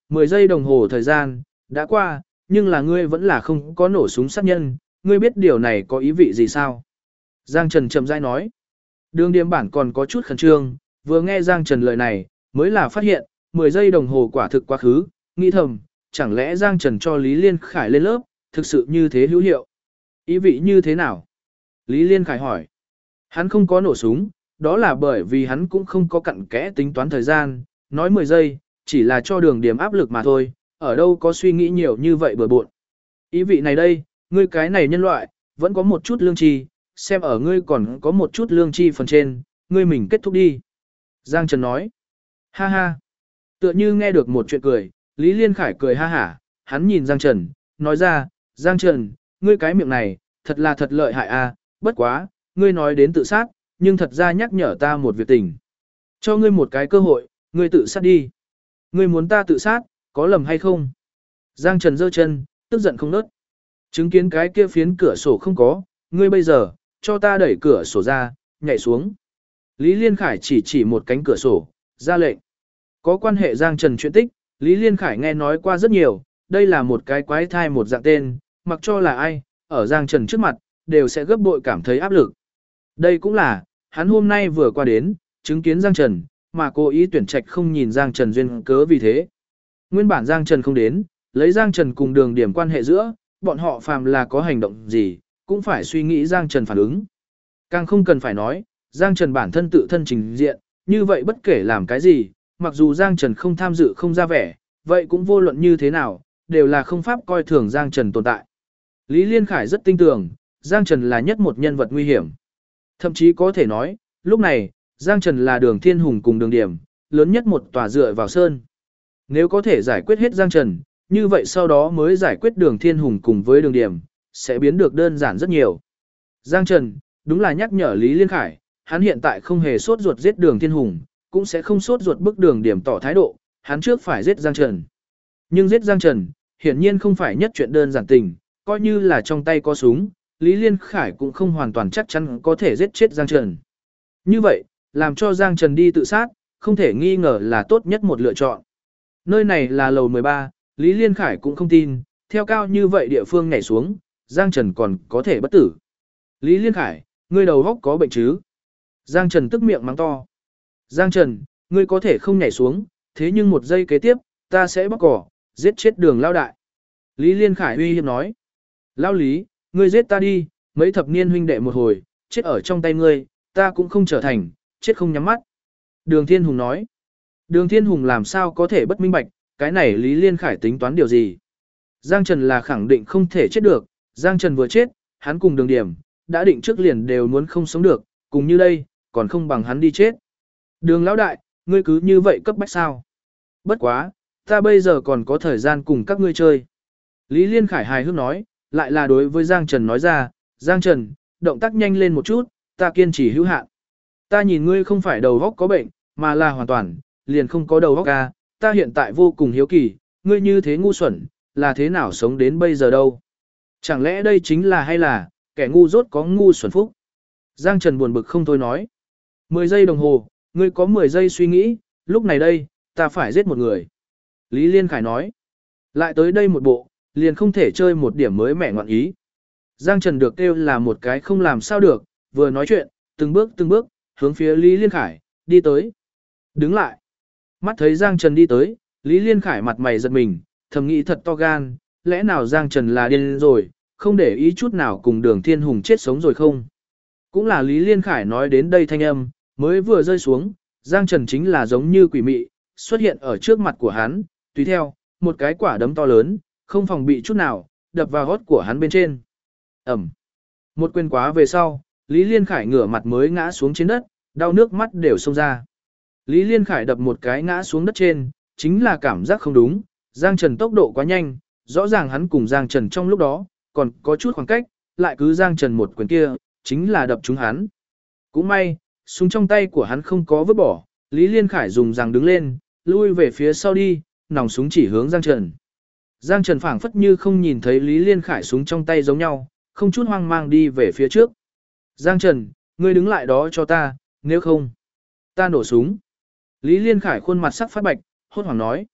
10 giây đồng hồ thời gian, đã qua, nhưng là ngươi vẫn là không có nổ súng sát nhân, ngươi biết điều này có ý vị gì sao? Giang Trần chậm rãi nói. Đường Điềm bản còn có chút khẩn trương, vừa nghe Giang Trần lời này, mới là phát hiện, 10 giây đồng hồ quả thực quá khứ, nghĩ thầm, chẳng lẽ Giang Trần cho Lý Liên Khải lên lớp, thực sự như thế hữu hiệu? Ý vị như thế nào? Lý Liên Khải hỏi. Hắn không có nổ súng, đó là bởi vì hắn cũng không có cặn kẽ tính toán thời gian, nói 10 giây, chỉ là cho Đường Điềm áp lực mà thôi, ở đâu có suy nghĩ nhiều như vậy bừa bộn. Ý vị này đây, ngươi cái này nhân loại, vẫn có một chút lương tri, xem ở ngươi còn có một chút lương tri phần trên, ngươi mình kết thúc đi. Giang Trần nói. Ha ha. Tựa như nghe được một chuyện cười, Lý Liên Khải cười ha hả, hắn nhìn Giang Trần, nói ra, Giang Trần, ngươi cái miệng này, thật là thật lợi hại a, bất quá, ngươi nói đến tự sát, nhưng thật ra nhắc nhở ta một việc tình. Cho ngươi một cái cơ hội, ngươi tự sát đi. Ngươi muốn ta tự sát, có lầm hay không? Giang Trần giơ chân, tức giận không nớt. Chứng kiến cái kia phiến cửa sổ không có, ngươi bây giờ, cho ta đẩy cửa sổ ra, nhảy xuống. Lý Liên Khải chỉ một cánh cửa sổ, ra lệnh. Có quan hệ Giang Trần chuyện tích, Lý Liên Khải nghe nói qua rất nhiều, đây là một cái quái thai một dạng tên, mặc cho là ai, ở Giang Trần trước mặt, đều sẽ gấp bội cảm thấy áp lực. Đây cũng là, hắn hôm nay vừa qua đến, chứng kiến Giang Trần, mà cố ý tuyển trạch không nhìn Giang Trần duyên cớ vì thế. Nguyên bản Giang Trần không đến, lấy Giang Trần cùng Đường Điểm quan hệ giữa, bọn họ phàm là có hành động gì, cũng phải suy nghĩ Giang Trần phản ứng. Càng không cần phải nói, Giang Trần bản thân tự thân trình diện, như vậy bất kể làm cái gì, mặc dù Giang Trần không tham dự không ra vẻ, vậy cũng vô luận như thế nào, đều là không pháp coi thường Giang Trần tồn tại. Lý Liên Khải rất tin tưởng, Giang Trần là nhất một nhân vật nguy hiểm. Thậm chí có thể nói, lúc này, Giang Trần là Đường Thiên Hùng cùng Đường Điểm, lớn nhất một tòa dựa vào sơn. Nếu có thể giải quyết hết Giang Trần, như vậy sau đó mới giải quyết Đường Thiên Hùng cùng với Đường Điểm, sẽ biến được đơn giản rất nhiều. Giang Trần, đúng là nhắc nhở Lý Liên Khải, hắn hiện tại không hề sốt ruột giết Đường Thiên Hùng, cũng sẽ không sốt ruột bức Đường Điểm tỏ thái độ, hắn trước phải giết Giang Trần. Nhưng giết Giang Trần, hiển nhiên không phải nhất chuyện đơn giản tình, coi như là trong tay có súng, Lý Liên Khải cũng không hoàn toàn chắc chắn có thể giết chết Giang Trần. Như vậy, làm cho Giang Trần đi tự sát, không thể nghi ngờ là tốt nhất một lựa chọn. Nơi này là lầu 13, Lý Liên Khải cũng không tin, theo cao như vậy địa phương nhảy xuống, Giang Trần còn có thể bất tử. Lý Liên Khải, ngươi đầu góc có bệnh chứ? Giang Trần tức miệng mắng to. Giang Trần, ngươi có thể không nhảy xuống, thế nhưng một giây kế tiếp, ta sẽ bóc cỏ, giết chết Đường Lao Đại. Lý Liên Khải uy hiếp nói. Lao Lý, ngươi giết ta đi, mấy thập niên huynh đệ một hồi, chết ở trong tay ngươi, ta cũng không trở thành, chết không nhắm mắt. Đường Thiên Hùng nói. Đường Thiên Hùng làm sao có thể bất minh bạch, cái này Lý Liên Khải tính toán điều gì? Giang Trần là khẳng định không thể chết được, Giang Trần vừa chết, hắn cùng Đường Điểm, đã định trước liền đều muốn không sống được, cùng như đây, còn không bằng hắn đi chết. Đường Lão Đại, ngươi cứ như vậy cấp bách sao? Bất quá, ta bây giờ còn có thời gian cùng các ngươi chơi. Lý Liên Khải hài hước nói, lại là đối với Giang Trần nói ra, Giang Trần, động tác nhanh lên một chút, ta kiên trì hữu hạn. Ta nhìn ngươi không phải đầu óc có bệnh, mà là hoàn toàn, liền không có đầu óc ca, ta hiện tại vô cùng hiếu kỳ, ngươi như thế ngu xuẩn, là thế nào sống đến bây giờ đâu? Chẳng lẽ đây chính là hay là, kẻ ngu dốt có ngu xuẩn phúc? Giang Trần buồn bực không thôi nói. 10 giây đồng hồ, ngươi có 10 giây suy nghĩ, lúc này đây, ta phải giết một người. Lý Liên Khải nói. Lại tới đây một bộ, liền không thể chơi một điểm mới mẻ ngoạn ý. Giang Trần được kêu là một cái không làm sao được, vừa nói chuyện, từng bước, hướng phía Lý Liên Khải, đi tới. Đứng lại. Mắt thấy Giang Trần đi tới, Lý Liên Khải mặt mày giật mình, thầm nghĩ thật to gan, lẽ nào Giang Trần là điên rồi, không để ý chút nào cùng Đường Thiên Hùng chết sống rồi không? Cũng là Lý Liên Khải nói đến đây thanh âm, mới vừa rơi xuống, Giang Trần chính là giống như quỷ mị, xuất hiện ở trước mặt của hắn, tùy theo, một cái quả đấm to lớn, không phòng bị chút nào, đập vào gót của hắn bên trên. Ẩm. Một quyền quá về sau, Lý Liên Khải ngửa mặt mới ngã xuống trên đất, đau nước mắt đều xông ra. Lý Liên Khải đập một cái ngã xuống đất trên, chính là cảm giác không đúng, Giang Trần tốc độ quá nhanh, rõ ràng hắn cùng Giang Trần trong lúc đó, còn có chút khoảng cách, lại cứ Giang Trần một quyền kia, chính là đập trúng hắn. Cũng may, súng trong tay của hắn không có vứt bỏ, Lý Liên Khải dùng rằng đứng lên, lui về phía sau đi, nòng súng chỉ hướng Giang Trần. Giang Trần phảng phất như không nhìn thấy Lý Liên Khải súng trong tay giống nhau, không chút hoang mang đi về phía trước. Giang Trần, ngươi đứng lại đó cho ta, nếu không, ta nổ súng. Lý Liên Khải khuôn mặt sắc phát bạch, hốt hoảng nói.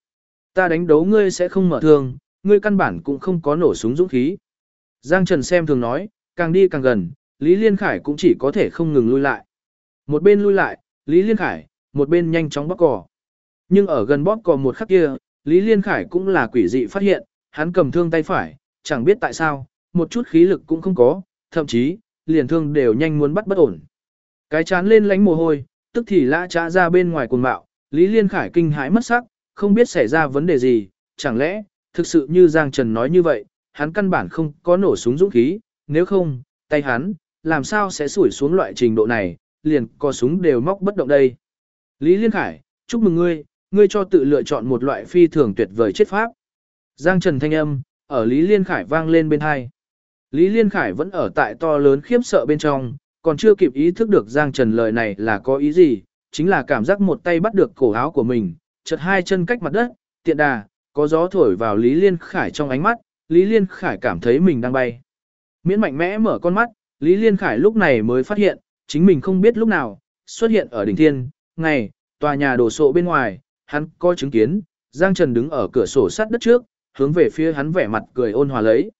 Ta đánh đấu ngươi sẽ không mở thương, ngươi căn bản cũng không có nổ súng dũng khí. Giang Trần xem thường nói, càng đi càng gần, Lý Liên Khải cũng chỉ có thể không ngừng lui lại. Một bên lui lại, Lý Liên Khải, một bên nhanh chóng bóp cò. Nhưng ở gần bóp cò một khắc kia, Lý Liên Khải cũng là quỷ dị phát hiện, hắn cầm thương tay phải, chẳng biết tại sao, một chút khí lực cũng không có, thậm chí, liền thương đều nhanh muốn bắt bất ổn. Cái chán lên lánh mồ hôi, tức thì lã trá ra bên ngoài cuồng bạo, Lý Liên Khải kinh hãi mất sắc, không biết xảy ra vấn đề gì, chẳng lẽ, thực sự như Giang Trần nói như vậy, hắn căn bản không có nổ súng dũng khí, nếu không, tay hắn, làm sao sẽ sủi xuống loại trình độ này, liền có súng đều móc bất động đây. Lý Liên Khải, chúc mừng ngươi, ngươi cho tự lựa chọn một loại phi thường tuyệt vời chết pháp. Giang Trần thanh âm, ở Lý Liên Khải vang lên bên hai. Lý Liên Khải vẫn ở tại to lớn khiếp sợ bên trong, còn chưa kịp ý thức được Giang Trần lời này là có ý gì, chính là cảm giác một tay bắt được cổ áo của mình, chợt hai chân cách mặt đất, tiện đà, có gió thổi vào Lý Liên Khải trong ánh mắt, Lý Liên Khải cảm thấy mình đang bay. Miễn mạnh mẽ mở con mắt, Lý Liên Khải lúc này mới phát hiện, chính mình không biết lúc nào, xuất hiện ở đỉnh thiên, ngày, tòa nhà đổ sộ bên ngoài, hắn có chứng kiến, Giang Trần đứng ở cửa sổ sắt đất trước, hướng về phía hắn vẻ mặt cười ôn hòa lấy.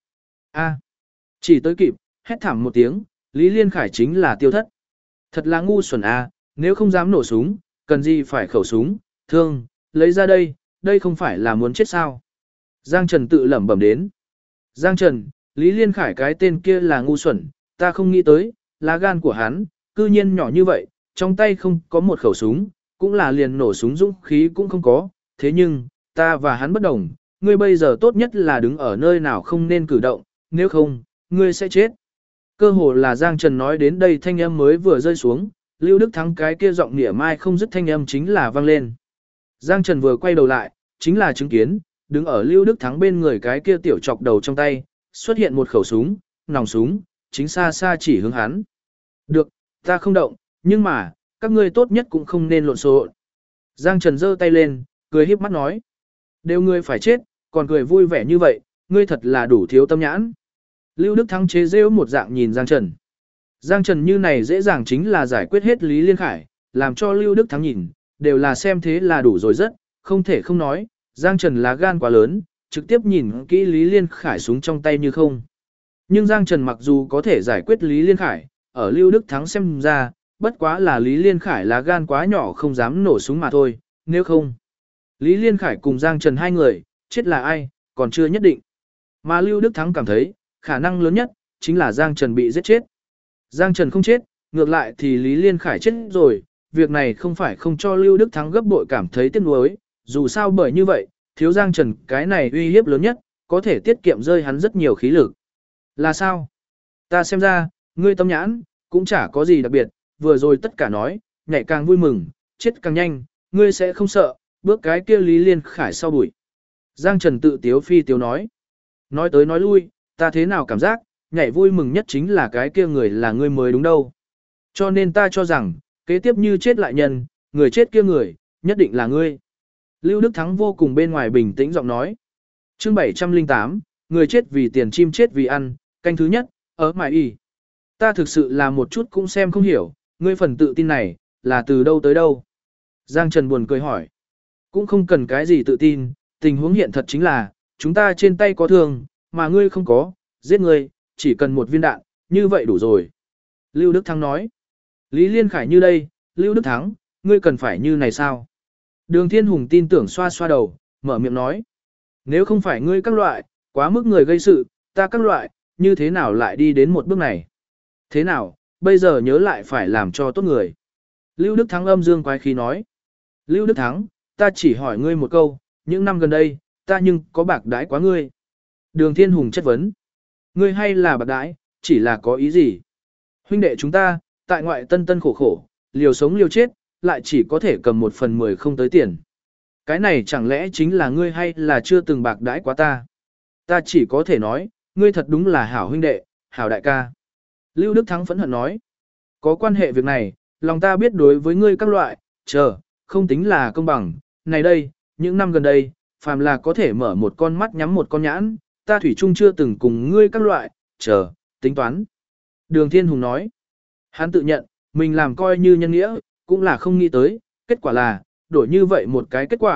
Chỉ tới kịp, hét thảm một tiếng, Lý Liên Khải chính là tiêu thất. Thật là ngu xuẩn nếu không dám nổ súng, cần gì phải khẩu súng, thương, lấy ra đây, đây không phải là muốn chết sao. Giang Trần tự lẩm bẩm đến. Giang Trần, Lý Liên Khải cái tên kia là ngu xuẩn, ta không nghĩ tới, lá gan của hắn, cư nhiên nhỏ như vậy, trong tay không có một khẩu súng, cũng là liền nổ súng dũng khí cũng không có, thế nhưng, ta và hắn bất đồng, ngươi bây giờ tốt nhất là đứng ở nơi nào không nên cử động, nếu không, ngươi sẽ chết. Cơ hồ là Giang Trần nói đến đây thanh âm mới vừa rơi xuống, Lưu Đức Thắng cái kia giọng nỉa mai không dứt thanh âm chính là vang lên. Giang Trần vừa quay đầu lại, chính là chứng kiến, đứng ở Lưu Đức Thắng bên người cái kia tiểu chọc đầu trong tay, xuất hiện một khẩu súng, nòng súng, chính xa xa chỉ hướng hắn. Được, ta không động, nhưng mà, các ngươi tốt nhất cũng không nên lộn xộn. Giang Trần giơ tay lên, cười híp mắt nói. Đều ngươi phải chết, còn cười vui vẻ như vậy, ngươi thật là đủ thiếu tâm nhãn. Lưu Đức Thắng chế rêu một dạng nhìn Giang Trần. Giang Trần như này dễ dàng chính là giải quyết hết Lý Liên Khải, làm cho Lưu Đức Thắng nhìn, đều là xem thế là đủ rồi rất, không thể không nói, Giang Trần lá gan quá lớn, trực tiếp nhìn kỹ Lý Liên Khải súng trong tay như không. Nhưng Giang Trần mặc dù có thể giải quyết Lý Liên Khải, ở Lưu Đức Thắng xem ra, bất quá là Lý Liên Khải lá gan quá nhỏ không dám nổ súng mà thôi, nếu không. Lý Liên Khải cùng Giang Trần hai người, chết là ai, còn chưa nhất định. Mà Lưu Đức Thắng cảm thấy, khả năng lớn nhất, chính là Giang Trần bị giết chết. Giang Trần không chết, ngược lại thì Lý Liên Khải chết rồi, việc này không phải không cho Lưu Đức Thắng gấp bội cảm thấy tiếc nuối, dù sao bởi như vậy, thiếu Giang Trần cái này uy hiếp lớn nhất, có thể tiết kiệm rơi hắn rất nhiều khí lực. Là sao? Ta xem ra, ngươi tâm nhãn, cũng chả có gì đặc biệt, vừa rồi tất cả nói, nhảy càng vui mừng, chết càng nhanh, ngươi sẽ không sợ, bước cái kia Lý Liên Khải sau bụi. Giang Trần tự tiếu phi tiếu nói. Nói tới nói lui, ta thế nào cảm giác, nhảy vui mừng nhất chính là cái kia người là ngươi mới đúng đâu. Cho nên ta cho rằng, kế tiếp như chết lại nhân, người chết kia người, nhất định là ngươi. Lưu Đức Thắng vô cùng bên ngoài bình tĩnh giọng nói. Chương 708, người chết vì tiền chim chết vì ăn, canh thứ nhất, ở mải y. Ta thực sự là một chút cũng xem không hiểu, ngươi phần tự tin này, là từ đâu tới đâu. Giang Trần buồn cười hỏi. Cũng không cần cái gì tự tin, tình huống hiện thật chính là, chúng ta trên tay có thương, mà ngươi không có, giết ngươi, chỉ cần một viên đạn, như vậy đủ rồi. Lưu Đức Thắng nói. Lý Liên Khải như đây, Lưu Đức Thắng, ngươi cần phải như này sao? Đường Thiên Hùng tin tưởng xoa xoa đầu, mở miệng nói. Nếu không phải ngươi các loại, quá mức người gây sự, ta các loại, như thế nào lại đi đến một bước này? Thế nào, bây giờ nhớ lại phải làm cho tốt người. Lưu Đức Thắng âm dương quái khí nói. Lưu Đức Thắng, ta chỉ hỏi ngươi một câu, những năm gần đây, ta nhưng có bạc đãi quá ngươi. Đường Thiên Hùng chất vấn. Ngươi hay là bạc đãi, chỉ là có ý gì? Huynh đệ chúng ta, tại ngoại tân tân khổ khổ, liều sống liều chết, lại chỉ có thể cầm 1/10 không tới tiền. Cái này chẳng lẽ chính là ngươi hay là chưa từng bạc đãi quá ta? Ta chỉ có thể nói, ngươi thật đúng là hảo huynh đệ, hảo đại ca. Lưu Đức Thắng phẫn hận nói. Có quan hệ việc này, lòng ta biết đối với ngươi các loại, không tính là công bằng. Này đây, những năm gần đây, phàm là có thể mở một con mắt nhắm một con nhãn, ta thủy chung chưa từng cùng ngươi các loại, tính toán. Đường Thiên Hùng nói. Hắn tự nhận, mình làm coi như nhân nghĩa, cũng là không nghĩ tới, kết quả là, đổi như vậy một cái kết quả,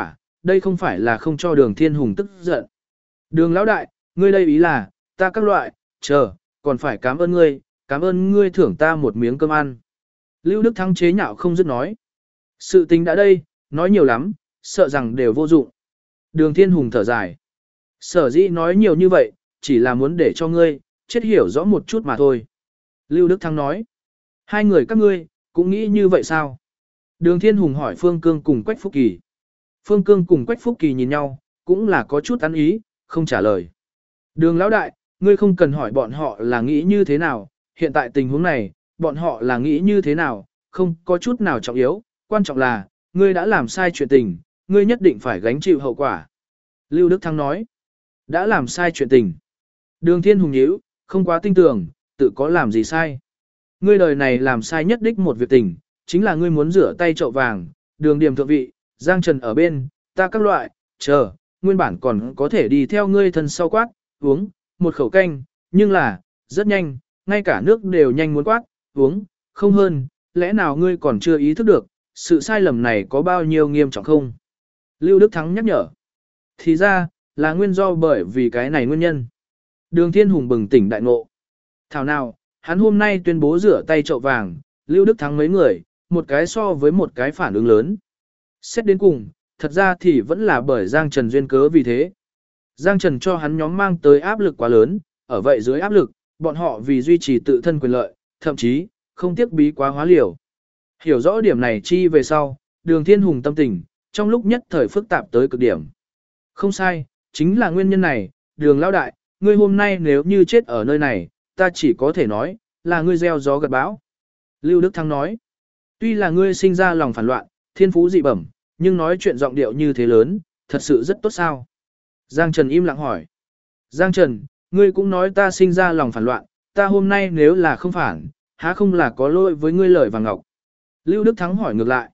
đây không phải là không cho Đường Thiên Hùng tức giận. Đường lão đại, ngươi đây ý là, ta các loại, chờ, còn phải cảm ơn ngươi thưởng ta một miếng cơm ăn. Lưu Đức Thắng chế nhạo không dứt nói. Sự tình đã đây, nói nhiều lắm, sợ rằng đều vô dụng. Đường Thiên Hùng thở dài. Sở dĩ nói nhiều như vậy, chỉ là muốn để cho ngươi, chết hiểu rõ một chút mà thôi. Lưu Đức Thắng nói. Hai người các ngươi, cũng nghĩ như vậy sao? Đường Thiên Hùng hỏi Phương Cương cùng Quách Phúc Kỳ. Phương Cương cùng Quách Phúc Kỳ nhìn nhau, cũng là có chút ăn ý, không trả lời. Đường lão đại, ngươi không cần hỏi bọn họ là nghĩ như thế nào, hiện tại tình huống này, bọn họ là nghĩ như thế nào, không có chút nào trọng yếu, quan trọng là, ngươi đã làm sai chuyện tình, ngươi nhất định phải gánh chịu hậu quả. Lưu Đức Thắng nói, đã làm sai chuyện tình. Đường Thiên Hùng nhíu, không quá tin tưởng, tự có làm gì sai. Ngươi đời này làm sai nhất đích một việc tình, chính là ngươi muốn rửa tay chậu vàng, Đường Điểm thượng vị, Giang Trần ở bên, ta các loại, chờ, nguyên bản còn có thể đi theo ngươi thân sau quát, uống, một khẩu canh, nhưng là, rất nhanh, ngay cả nước đều nhanh muốn quát, uống, không hơn, lẽ nào ngươi còn chưa ý thức được, sự sai lầm này có bao nhiêu nghiêm trọng không? Lưu Đức Thắng nhắc nhở. Thì ra, là nguyên do bởi vì cái này nguyên nhân. Đường Thiên Hùng bừng tỉnh đại ngộ. Thảo nào, hắn hôm nay tuyên bố rửa tay chậu vàng, Lưu Đức Thắng mấy người, một cái so với một cái phản ứng lớn. Xét đến cùng, thật ra thì vẫn là bởi Giang Trần duyên cớ vì thế. Giang Trần cho hắn nhóm mang tới áp lực quá lớn, ở vậy dưới áp lực, bọn họ vì duy trì tự thân quyền lợi, thậm chí, không tiếc bí quá hóa liều. Hiểu rõ điểm này chi về sau, Đường Thiên Hùng tâm tình, trong lúc nhất thời phức tạp tới cực điểm. Không sai, chính là nguyên nhân này, Đường lão đại, ngươi hôm nay nếu như chết ở nơi này, ta chỉ có thể nói, là ngươi gieo gió gặt bão. Lưu Đức Thắng nói, tuy là ngươi sinh ra lòng phản loạn, thiên phú dị bẩm, nhưng nói chuyện giọng điệu như thế lớn, thật sự rất tốt sao. Giang Trần im lặng hỏi. Giang Trần, ngươi cũng nói ta sinh ra lòng phản loạn, ta hôm nay nếu là không phản, há không là có lỗi với ngươi lời và ngọc. Lưu Đức Thắng hỏi ngược lại.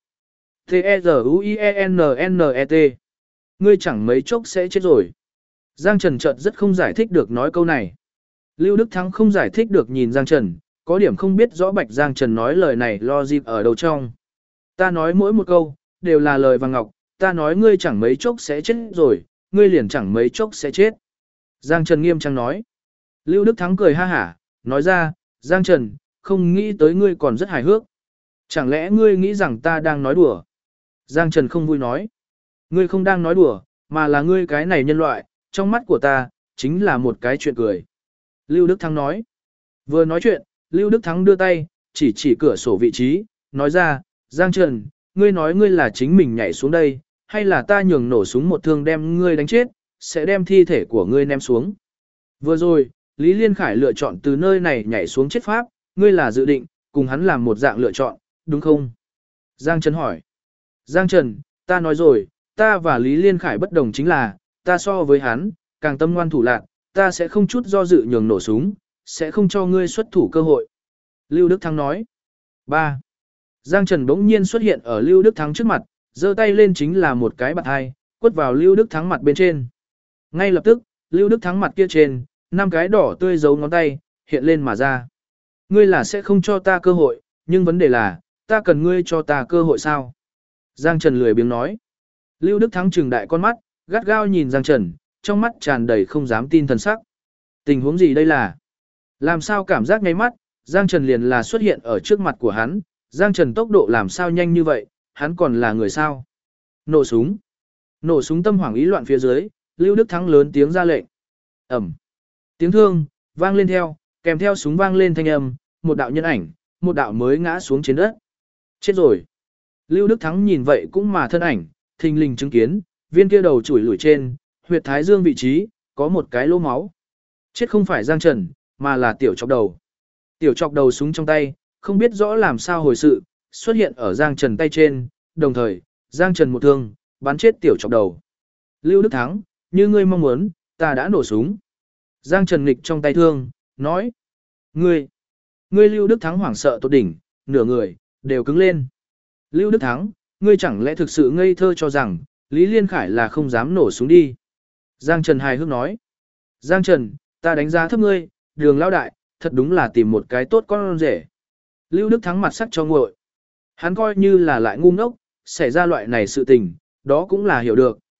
T-E-Z-U-I-E-N-N-E-T. Ngươi chẳng mấy chốc sẽ chết rồi. Giang Trần chợt rất không giải thích được nói câu này. Lưu Đức Thắng không giải thích được nhìn Giang Trần, có điểm không biết rõ bạch Giang Trần nói lời này lo dịp ở đầu trong. Ta nói mỗi một câu, đều là lời và ngọc, ta nói ngươi chẳng mấy chốc sẽ chết rồi, ngươi liền chẳng mấy chốc sẽ chết. Giang Trần nghiêm trang nói. Lưu Đức Thắng cười ha hả, nói ra, Giang Trần, không nghĩ tới ngươi còn rất hài hước. Chẳng lẽ ngươi nghĩ rằng ta đang nói đùa? Giang Trần không vui nói. Ngươi không đang nói đùa, mà là ngươi cái này nhân loại, trong mắt của ta, chính là một cái chuyện cười. Lưu Đức Thắng nói. Vừa nói chuyện, Lưu Đức Thắng đưa tay, chỉ cửa sổ vị trí, nói ra, Giang Trần, ngươi nói ngươi là chính mình nhảy xuống đây, hay là ta nhường nổ súng một thương đem ngươi đánh chết, sẽ đem thi thể của ngươi ném xuống. Vừa rồi, Lý Liên Khải lựa chọn từ nơi này nhảy xuống chết pháp, ngươi là dự định, cùng hắn làm một dạng lựa chọn, đúng không? Giang Trần hỏi. Giang Trần, ta nói rồi, ta và Lý Liên Khải bất đồng chính là, ta so với hắn, càng tâm ngoan thủ lạn, ta sẽ không chút do dự nhường nổ súng, sẽ không cho ngươi xuất thủ cơ hội. Lưu Đức Thắng nói. 3. Giang Trần bỗng nhiên xuất hiện ở Lưu Đức Thắng trước mặt, giơ tay lên chính là một cái bạt hai, quất vào Lưu Đức Thắng mặt bên trên. Ngay lập tức, Lưu Đức Thắng mặt kia trên, 5 cái đỏ tươi dấu ngón tay, hiện lên mà ra. Ngươi là sẽ không cho ta cơ hội, nhưng vấn đề là, ta cần ngươi cho ta cơ hội sao? Giang Trần lười biếng nói. Lưu Đức Thắng trừng đại con mắt, gắt gao nhìn Giang Trần, trong mắt tràn đầy không dám tin thần sắc. Tình huống gì đây là? Làm sao cảm giác ngay mắt, Giang Trần liền là xuất hiện ở trước mặt của hắn, Giang Trần tốc độ làm sao nhanh như vậy, hắn còn là người sao? Nổ súng. Nổ súng tâm hoảng ý loạn phía dưới, Lưu Đức Thắng lớn tiếng ra lệnh. Ầm. Tiếng thương vang lên theo, kèm theo súng vang lên thanh âm, một đạo nhân ảnh, một đạo mới ngã xuống trên đất. Chết rồi. Lưu Đức Thắng nhìn vậy cũng mà thân ảnh, thình lình chứng kiến, viên kia đầu chủi lủi trên, huyệt thái dương vị trí, có một cái lỗ máu. Chết không phải Giang Trần, mà là tiểu chọc đầu. Tiểu chọc đầu súng trong tay, không biết rõ làm sao hồi sự, xuất hiện ở Giang Trần tay trên, đồng thời, Giang Trần một thương, bắn chết tiểu chọc đầu. Lưu Đức Thắng, như ngươi mong muốn, ta đã nổ súng. Giang Trần nghịch trong tay thương, nói. Ngươi Lưu Đức Thắng hoảng sợ tột đỉnh, nửa người, đều cứng lên. Lưu Đức Thắng, ngươi chẳng lẽ thực sự ngây thơ cho rằng, Lý Liên Khải là không dám nổ súng đi. Giang Trần hài hước nói. Giang Trần, ta đánh giá thấp ngươi, Đường lão đại, thật đúng là tìm một cái tốt con rể. Lưu Đức Thắng mặt sắc cho nguội. Hắn coi như là lại ngu ngốc, xảy ra loại này sự tình, đó cũng là hiểu được,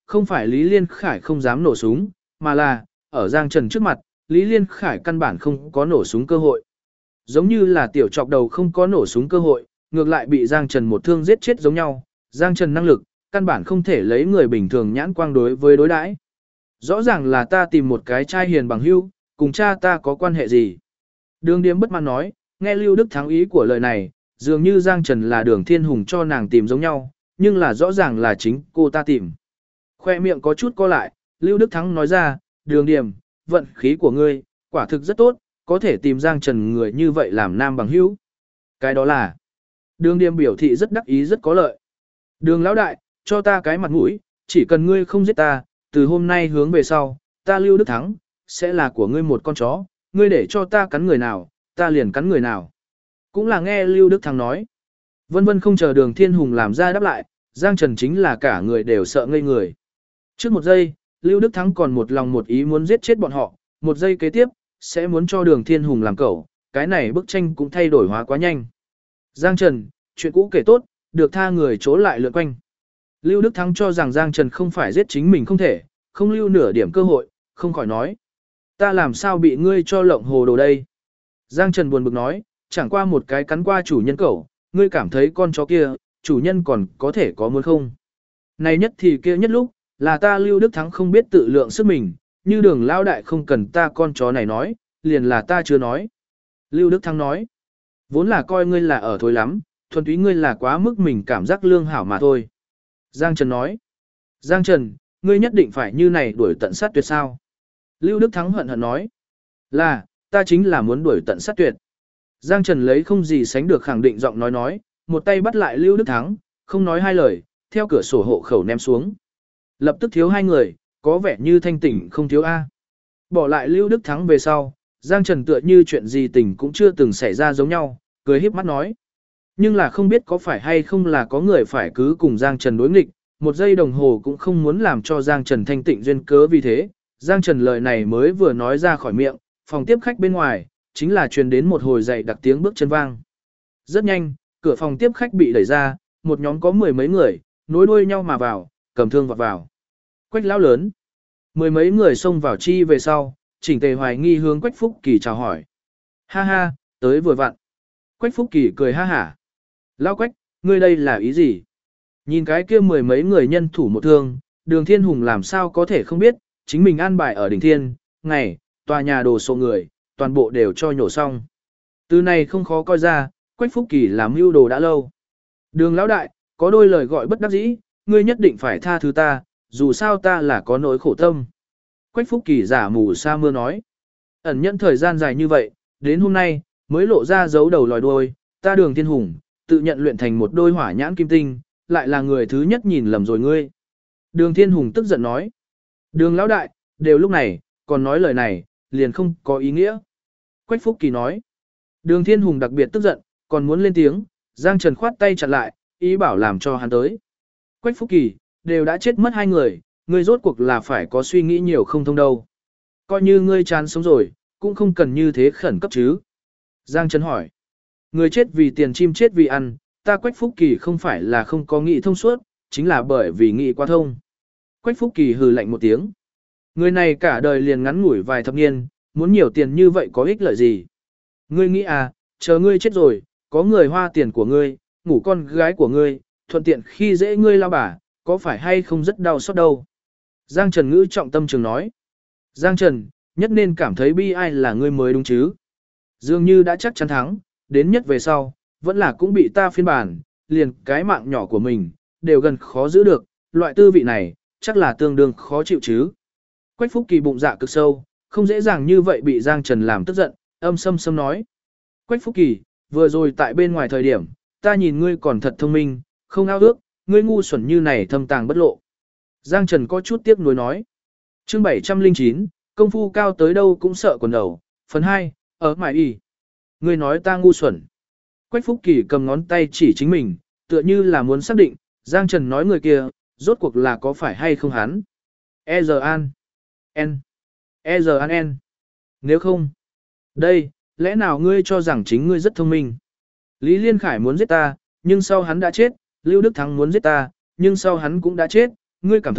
không phải Lý Liên Khải không dám nổ súng, mà là, ở Giang Trần trước mặt, Lý Liên Khải căn bản không có nổ súng cơ hội. Giống như là tiểu trọc đầu không có nổ súng cơ hội, ngược lại bị Giang Trần một thương giết chết giống nhau. Giang Trần năng lực, căn bản không thể lấy người bình thường nhãn quang đối với đối đãi. Rõ ràng là ta tìm một cái trai hiền bằng hữu, cùng cha ta có quan hệ gì. Đường Điếm bất mãn nói, nghe Lưu Đức Thắng ý của lời này, dường như Giang Trần là Đường Thiên Hùng cho nàng tìm giống nhau, nhưng là rõ ràng là chính cô ta tìm. Khoe miệng có chút co lại, Lưu Đức Thắng nói ra, Đường Điềm, vận khí của ngươi, quả thực rất tốt, có thể tìm Giang Trần người như vậy làm nam bằng hữu. Cái đó là, Đường Điềm biểu thị rất đắc ý rất có lợi. Đường lão đại, cho ta cái mặt mũi, chỉ cần ngươi không giết ta, từ hôm nay hướng về sau, ta Lưu Đức Thắng, sẽ là của ngươi một con chó, ngươi để cho ta cắn người nào, ta liền cắn người nào. Cũng là nghe Lưu Đức Thắng nói. Vân vân không chờ Đường Thiên Hùng làm ra đáp lại, Giang Trần chính là cả người đều sợ ngây người. Trước một giây, Lưu Đức Thắng còn một lòng một ý muốn giết chết bọn họ, một giây kế tiếp, sẽ muốn cho Đường Thiên Hùng làm cẩu, cái này bức tranh cũng thay đổi hóa quá nhanh. Giang Trần, chuyện cũ kể tốt, được tha người chỗ lại lượn quanh. Lưu Đức Thắng cho rằng Giang Trần không phải giết chính mình không thể, không lưu nửa điểm cơ hội, không khỏi nói. Ta làm sao bị ngươi cho lộng hồ đồ đây? Giang Trần buồn bực nói, chẳng qua một cái cắn qua chủ nhân cẩu, ngươi cảm thấy con chó kia, chủ nhân còn có thể có muốn không? Này nhất thì kia nhất lúc, là ta Lưu Đức Thắng không biết tự lượng sức mình, như Đường lão đại không cần ta con chó này nói, liền là ta chưa nói. Lưu Đức Thắng nói, vốn là coi ngươi là ở thôi lắm, thuần túy ngươi là quá mức mình cảm giác lương hảo mà thôi. Giang Trần nói, Giang Trần, ngươi nhất định phải như này đuổi tận sát tuyệt sao? Lưu Đức Thắng hận hận nói, là, ta chính là muốn đuổi tận sát tuyệt. Giang Trần lấy không gì sánh được khẳng định giọng nói, một tay bắt lại Lưu Đức Thắng, không nói hai lời, theo cửa sổ hộ khẩu ném xuống. Lập tức thiếu hai người, có vẻ như thanh tỉnh không thiếu A. Bỏ lại Lưu Đức Thắng về sau, Giang Trần tựa như chuyện gì tình cũng chưa từng xảy ra giống nhau, cười híp mắt nói. Nhưng là không biết có phải hay không là có người phải cứ cùng Giang Trần đối nghịch, một giây đồng hồ cũng không muốn làm cho Giang Trần thanh tịnh duyên cớ vì thế. Giang Trần lời này mới vừa nói ra khỏi miệng, phòng tiếp khách bên ngoài, chính là truyền đến một hồi dậy đặc tiếng bước chân vang. Rất nhanh, cửa phòng tiếp khách bị đẩy ra, một nhóm có mười mấy người, nối đuôi nhau mà vào, cầm thương vọt vào. Quách lão lớn. Mười mấy người xông vào chi về sau, chỉnh tề hoài nghi hướng Quách Phúc Kỳ chào hỏi. Ha ha, tới vừa vặn. Quách Phúc Kỳ cười ha hả. Lão Quách, ngươi đây là ý gì? Nhìn cái kia mười mấy người nhân thủ một thương, Đường Thiên Hùng làm sao có thể không biết, chính mình an bài ở đỉnh thiên, ngày, tòa nhà đồ sộ người, toàn bộ đều cho nhổ xong. Từ này không khó coi ra, Quách Phúc Kỳ làm mưu đồ đã lâu. Đường lão đại, có đôi lời gọi bất đắc dĩ, ngươi nhất định phải tha thứ ta, dù sao ta là có nỗi khổ tâm. Quách Phúc Kỳ giả mù sa mưa nói. Ẩn nhẫn thời gian dài như vậy, đến hôm nay, mới lộ ra dấu đầu lòi đuôi, ta Đường Thiên Hùng, tự nhận luyện thành một đôi hỏa nhãn kim tinh, lại là người thứ nhất nhìn lầm rồi ngươi. Đường Thiên Hùng tức giận nói. Đường lão đại, đều lúc này, còn nói lời này, liền không có ý nghĩa. Quách Phúc Kỳ nói. Đường Thiên Hùng đặc biệt tức giận, còn muốn lên tiếng, Giang Trần khoát tay chặn lại, ý bảo làm cho hắn tới. Quách Phúc Kỳ, đều đã chết mất hai người, ngươi rốt cuộc là phải có suy nghĩ nhiều không thông đâu. Coi như ngươi chán sống rồi, cũng không cần như thế khẩn cấp chứ. Giang Trần hỏi. Người chết vì tiền chim chết vì ăn, ta Quách Phúc Kỳ không phải là không có nghĩ thông suốt, chính là bởi vì nghĩ quá thông. Quách Phúc Kỳ hừ lạnh một tiếng. Người này cả đời liền ngắn ngủi vài thập niên, muốn nhiều tiền như vậy có ích lợi gì? Ngươi nghĩ à, chờ ngươi chết rồi, có người hoa tiền của ngươi, ngủ con gái của ngươi, thuận tiện khi dễ ngươi lao bà, có phải hay không rất đau xót đâu? Giang Trần ngữ trọng tâm trường nói. Giang Trần, nhất nên cảm thấy bi ai là ngươi mới đúng chứ? Dường như đã chắc chắn thắng, đến nhất về sau, vẫn là cũng bị ta phiên bản, liền cái mạng nhỏ của mình, đều gần khó giữ được, loại tư vị này, chắc là tương đương khó chịu chứ. Quách Phúc Kỳ bụng dạ cực sâu, không dễ dàng như vậy bị Giang Trần làm tức giận, âm sâm nói. Quách Phúc Kỳ, vừa rồi tại bên ngoài thời điểm, ta nhìn ngươi còn thật thông minh, không ao ước, ngươi ngu xuẩn như này thâm tàng bất lộ. Giang Trần có chút tiếc nuối nói. Chương 709, công phu cao tới đâu cũng sợ quần đầu, phần 2, ở mải y. Ngươi nói ta ngu xuẩn. Quách Phúc Kỳ cầm ngón tay chỉ chính mình, tựa như là muốn xác định, Giang Trần nói người kia, rốt cuộc là có phải hay không hắn. E-Z-An. N. E-Z-An. Nếu không. Đây, lẽ nào ngươi cho rằng chính ngươi rất thông minh. Lý Liên Khải muốn giết ta, nhưng sau hắn đã chết, Lưu Đức Thắng muốn giết ta, nhưng sau hắn cũng đã chết, ngươi cảm thấy,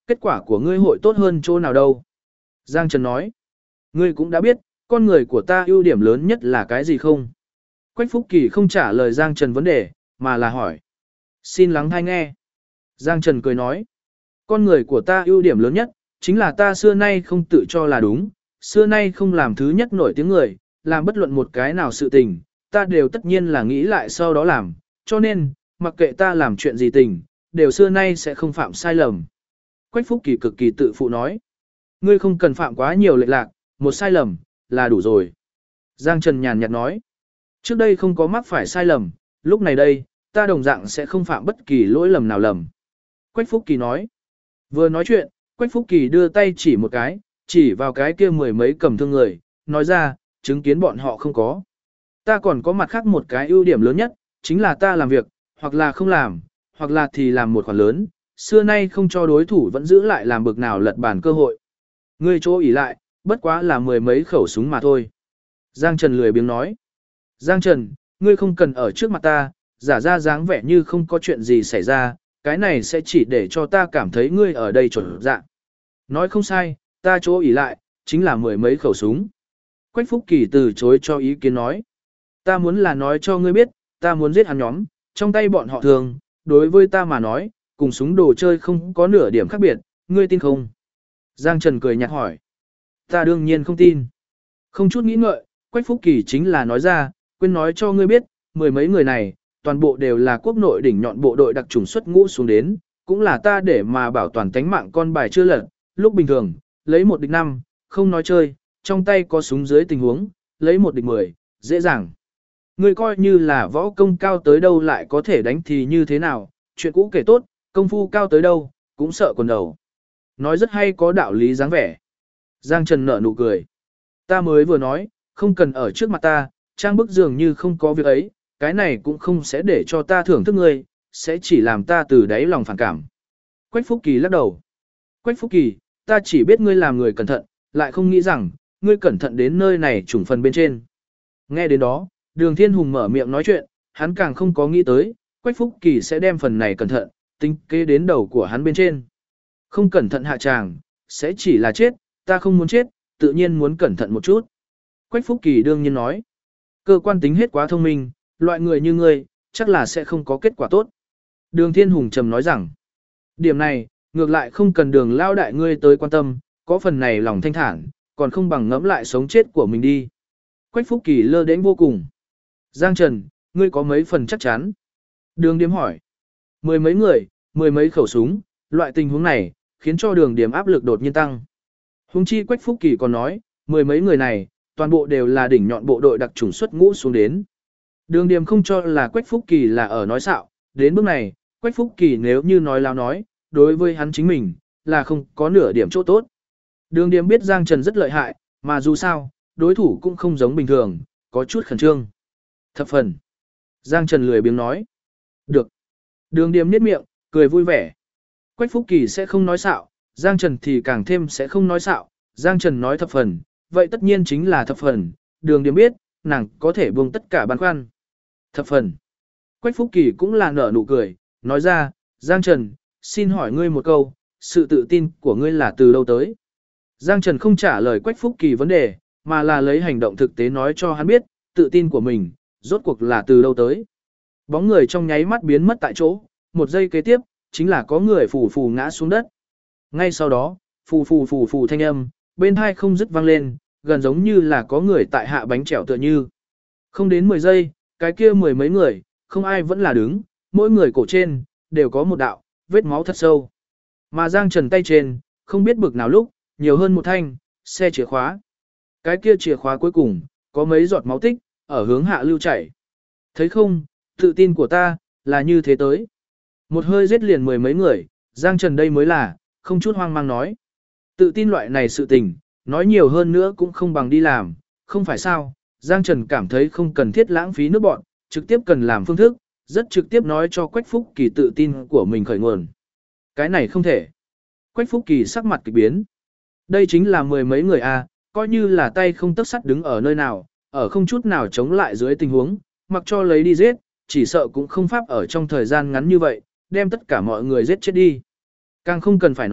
Kết quả của ngươi hội tốt hơn chỗ nào đâu? Giang Trần nói. Ngươi cũng đã biết, con người của ta ưu điểm lớn nhất là cái gì không? Quách Phúc Kỳ không trả lời Giang Trần vấn đề, mà là hỏi. Xin lắng hay nghe. Giang Trần cười nói. Con người của ta ưu điểm lớn nhất, chính là ta xưa nay không tự cho là đúng, xưa nay không làm thứ nhất nổi tiếng người, làm bất luận một cái nào sự tình, ta đều tất nhiên là nghĩ lại sau đó làm, cho nên, mặc kệ ta làm chuyện gì tình, đều xưa nay sẽ không phạm sai lầm. Quách Phúc Kỳ cực kỳ tự phụ nói. Ngươi không cần phạm quá nhiều lệch lạc, một sai lầm, là đủ rồi. Giang Trần nhàn nhạt nói. Trước đây không có mắc phải sai lầm, lúc này đây, ta đồng dạng sẽ không phạm bất kỳ lỗi lầm nào lầm. Quách Phúc Kỳ nói. Vừa nói chuyện, Quách Phúc Kỳ đưa tay chỉ một cái, chỉ vào cái kia mười mấy cầm thương người, nói ra, chứng kiến bọn họ không có. Ta còn có mặt khác một cái ưu điểm lớn nhất, chính là ta làm việc, hoặc là không làm, hoặc là thì làm một khoản lớn, xưa nay không cho đối thủ vẫn giữ lại làm bực nào lật bàn cơ hội. Ngươi chỗ ỉ lại, bất quá là mười mấy khẩu súng mà thôi. Giang Trần lười biếng nói. Giang Trần, ngươi không cần ở trước mặt ta, giả ra dáng vẻ như không có chuyện gì xảy ra, cái này sẽ chỉ để cho ta cảm thấy ngươi ở đây chuẩn dạ. Nói không sai, ta chỗ ỉ lại, chính là mười mấy khẩu súng. Quách Phúc Kỳ từ chối cho ý kiến nói. Ta muốn là nói cho ngươi biết, ta muốn giết hắn nhóm, trong tay bọn họ thường, đối với ta mà nói, cùng súng đồ chơi không có nửa điểm khác biệt, ngươi tin không? Giang Trần cười nhạt hỏi. Ta đương nhiên không tin. Không chút nghĩ ngợi, Quách Phúc Kỳ chính là nói ra, quên nói cho ngươi biết, mười mấy người này, toàn bộ đều là quốc nội đỉnh nhọn bộ đội đặc chủng xuất ngũ xuống đến, cũng là ta để mà bảo toàn tánh mạng con bài chưa lật, lúc bình thường, lấy một địch năm, không nói chơi, trong tay có súng dưới tình huống, lấy một địch 10, dễ dàng. Ngươi coi như là võ công cao tới đâu lại có thể đánh thì như thế nào, chuyện cũ kể tốt, công phu cao tới đâu, cũng sợ quần đầu. Nói rất hay có đạo lý dáng vẻ. Giang Trần nở nụ cười. Ta mới vừa nói, không cần ở trước mặt ta, trang bức dường như không có việc ấy, cái này cũng không sẽ để cho ta thưởng thức ngươi, sẽ chỉ làm ta từ đáy lòng phản cảm. Quách Phúc Kỳ lắc đầu. Quách Phúc Kỳ, ta chỉ biết ngươi làm người cẩn thận, lại không nghĩ rằng, ngươi cẩn thận đến nơi này trùng phần bên trên. Nghe đến đó, Đường Thiên Hùng mở miệng nói chuyện, hắn càng không có nghĩ tới, Quách Phúc Kỳ sẽ đem phần này cẩn thận, tính kế đến đầu của hắn bên trên. Không cẩn thận hạ tràng, sẽ chỉ là chết, ta không muốn chết, tự nhiên muốn cẩn thận một chút. Quách Phúc Kỳ đương nhiên nói, cơ quan tính hết quá thông minh, loại người như ngươi, chắc là sẽ không có kết quả tốt. Đường Thiên Hùng trầm nói rằng, điểm này, ngược lại không cần đường lao đại ngươi tới quan tâm, có phần này lòng thanh thản, còn không bằng ngẫm lại sống chết của mình đi. Quách Phúc Kỳ lơ đến vô cùng. Giang Trần, ngươi có mấy phần chắc chắn? Đường Điếm hỏi. Mười mấy người, mười mấy khẩu súng, loại tình huống này, khiến cho đường Điếm áp lực đột nhiên tăng. Huống chi Quách Phúc Kỳ còn nói, mười mấy người này, toàn bộ đều là đỉnh nhọn bộ đội đặc chủng xuất ngũ xuống đến. Đường Điềm không cho là Quách Phúc Kỳ là ở nói xạo, đến bước này, Quách Phúc Kỳ nếu như nói láo nói, đối với hắn chính mình, là không có nửa điểm chỗ tốt. Đường Điềm biết Giang Trần rất lợi hại, mà dù sao, đối thủ cũng không giống bình thường, có chút khẩn trương. Thập phần. Giang Trần lười biếng nói. Được. Đường Điềm niết miệng, cười vui vẻ. Quách Phúc Kỳ sẽ không nói xạo, Giang Trần thì càng thêm sẽ không nói xạo, Giang Trần nói thập phần, vậy tất nhiên chính là thập phần, Đường Điềm biết, nàng có thể buông tất cả băn khoăn. Thập phần. Quách Phúc Kỳ cũng là nở nụ cười, nói ra, Giang Trần, xin hỏi ngươi một câu, sự tự tin của ngươi là từ đâu tới? Giang Trần không trả lời Quách Phúc Kỳ vấn đề, mà là lấy hành động thực tế nói cho hắn biết, tự tin của mình, rốt cuộc là từ đâu tới. Bóng người trong nháy mắt biến mất tại chỗ, một giây kế tiếp, chính là có người phù phù ngã xuống đất. Ngay sau đó, phù phù thanh âm, bên hai không dứt vang lên, gần giống như là có người tại hạ bánh chèo tựa như. Không đến 10 giây, cái kia mười mấy người, không ai vẫn là đứng, mỗi người cổ trên, đều có một đạo, vết máu thật sâu. Mà Giang Trần tay trên, không biết bực nào lúc, nhiều hơn một thanh, xe chìa khóa. Cái kia chìa khóa cuối cùng, có mấy giọt máu tích, ở hướng hạ lưu chảy. Thấy không, tự tin của ta, là như thế tới. Một hơi giết liền mười mấy người, Giang Trần đây mới là, không chút hoang mang nói. Tự tin loại này sự tình, nói nhiều hơn nữa cũng không bằng đi làm, không phải sao, Giang Trần cảm thấy không cần thiết lãng phí nước bọn, trực tiếp cần làm phương thức, rất trực tiếp nói cho Quách Phúc Kỳ tự tin của mình khởi nguồn. Cái này không thể. Quách Phúc Kỳ sắc mặt kịch biến. Đây chính là mười mấy người a, coi như là tay không tấc sắt đứng ở nơi nào, ở không chút nào chống lại dưới tình huống, mặc cho lấy đi giết, chỉ sợ cũng không pháp ở trong thời gian ngắn như vậy, đem tất cả mọi người giết chết đi. Càng không cần phải nói,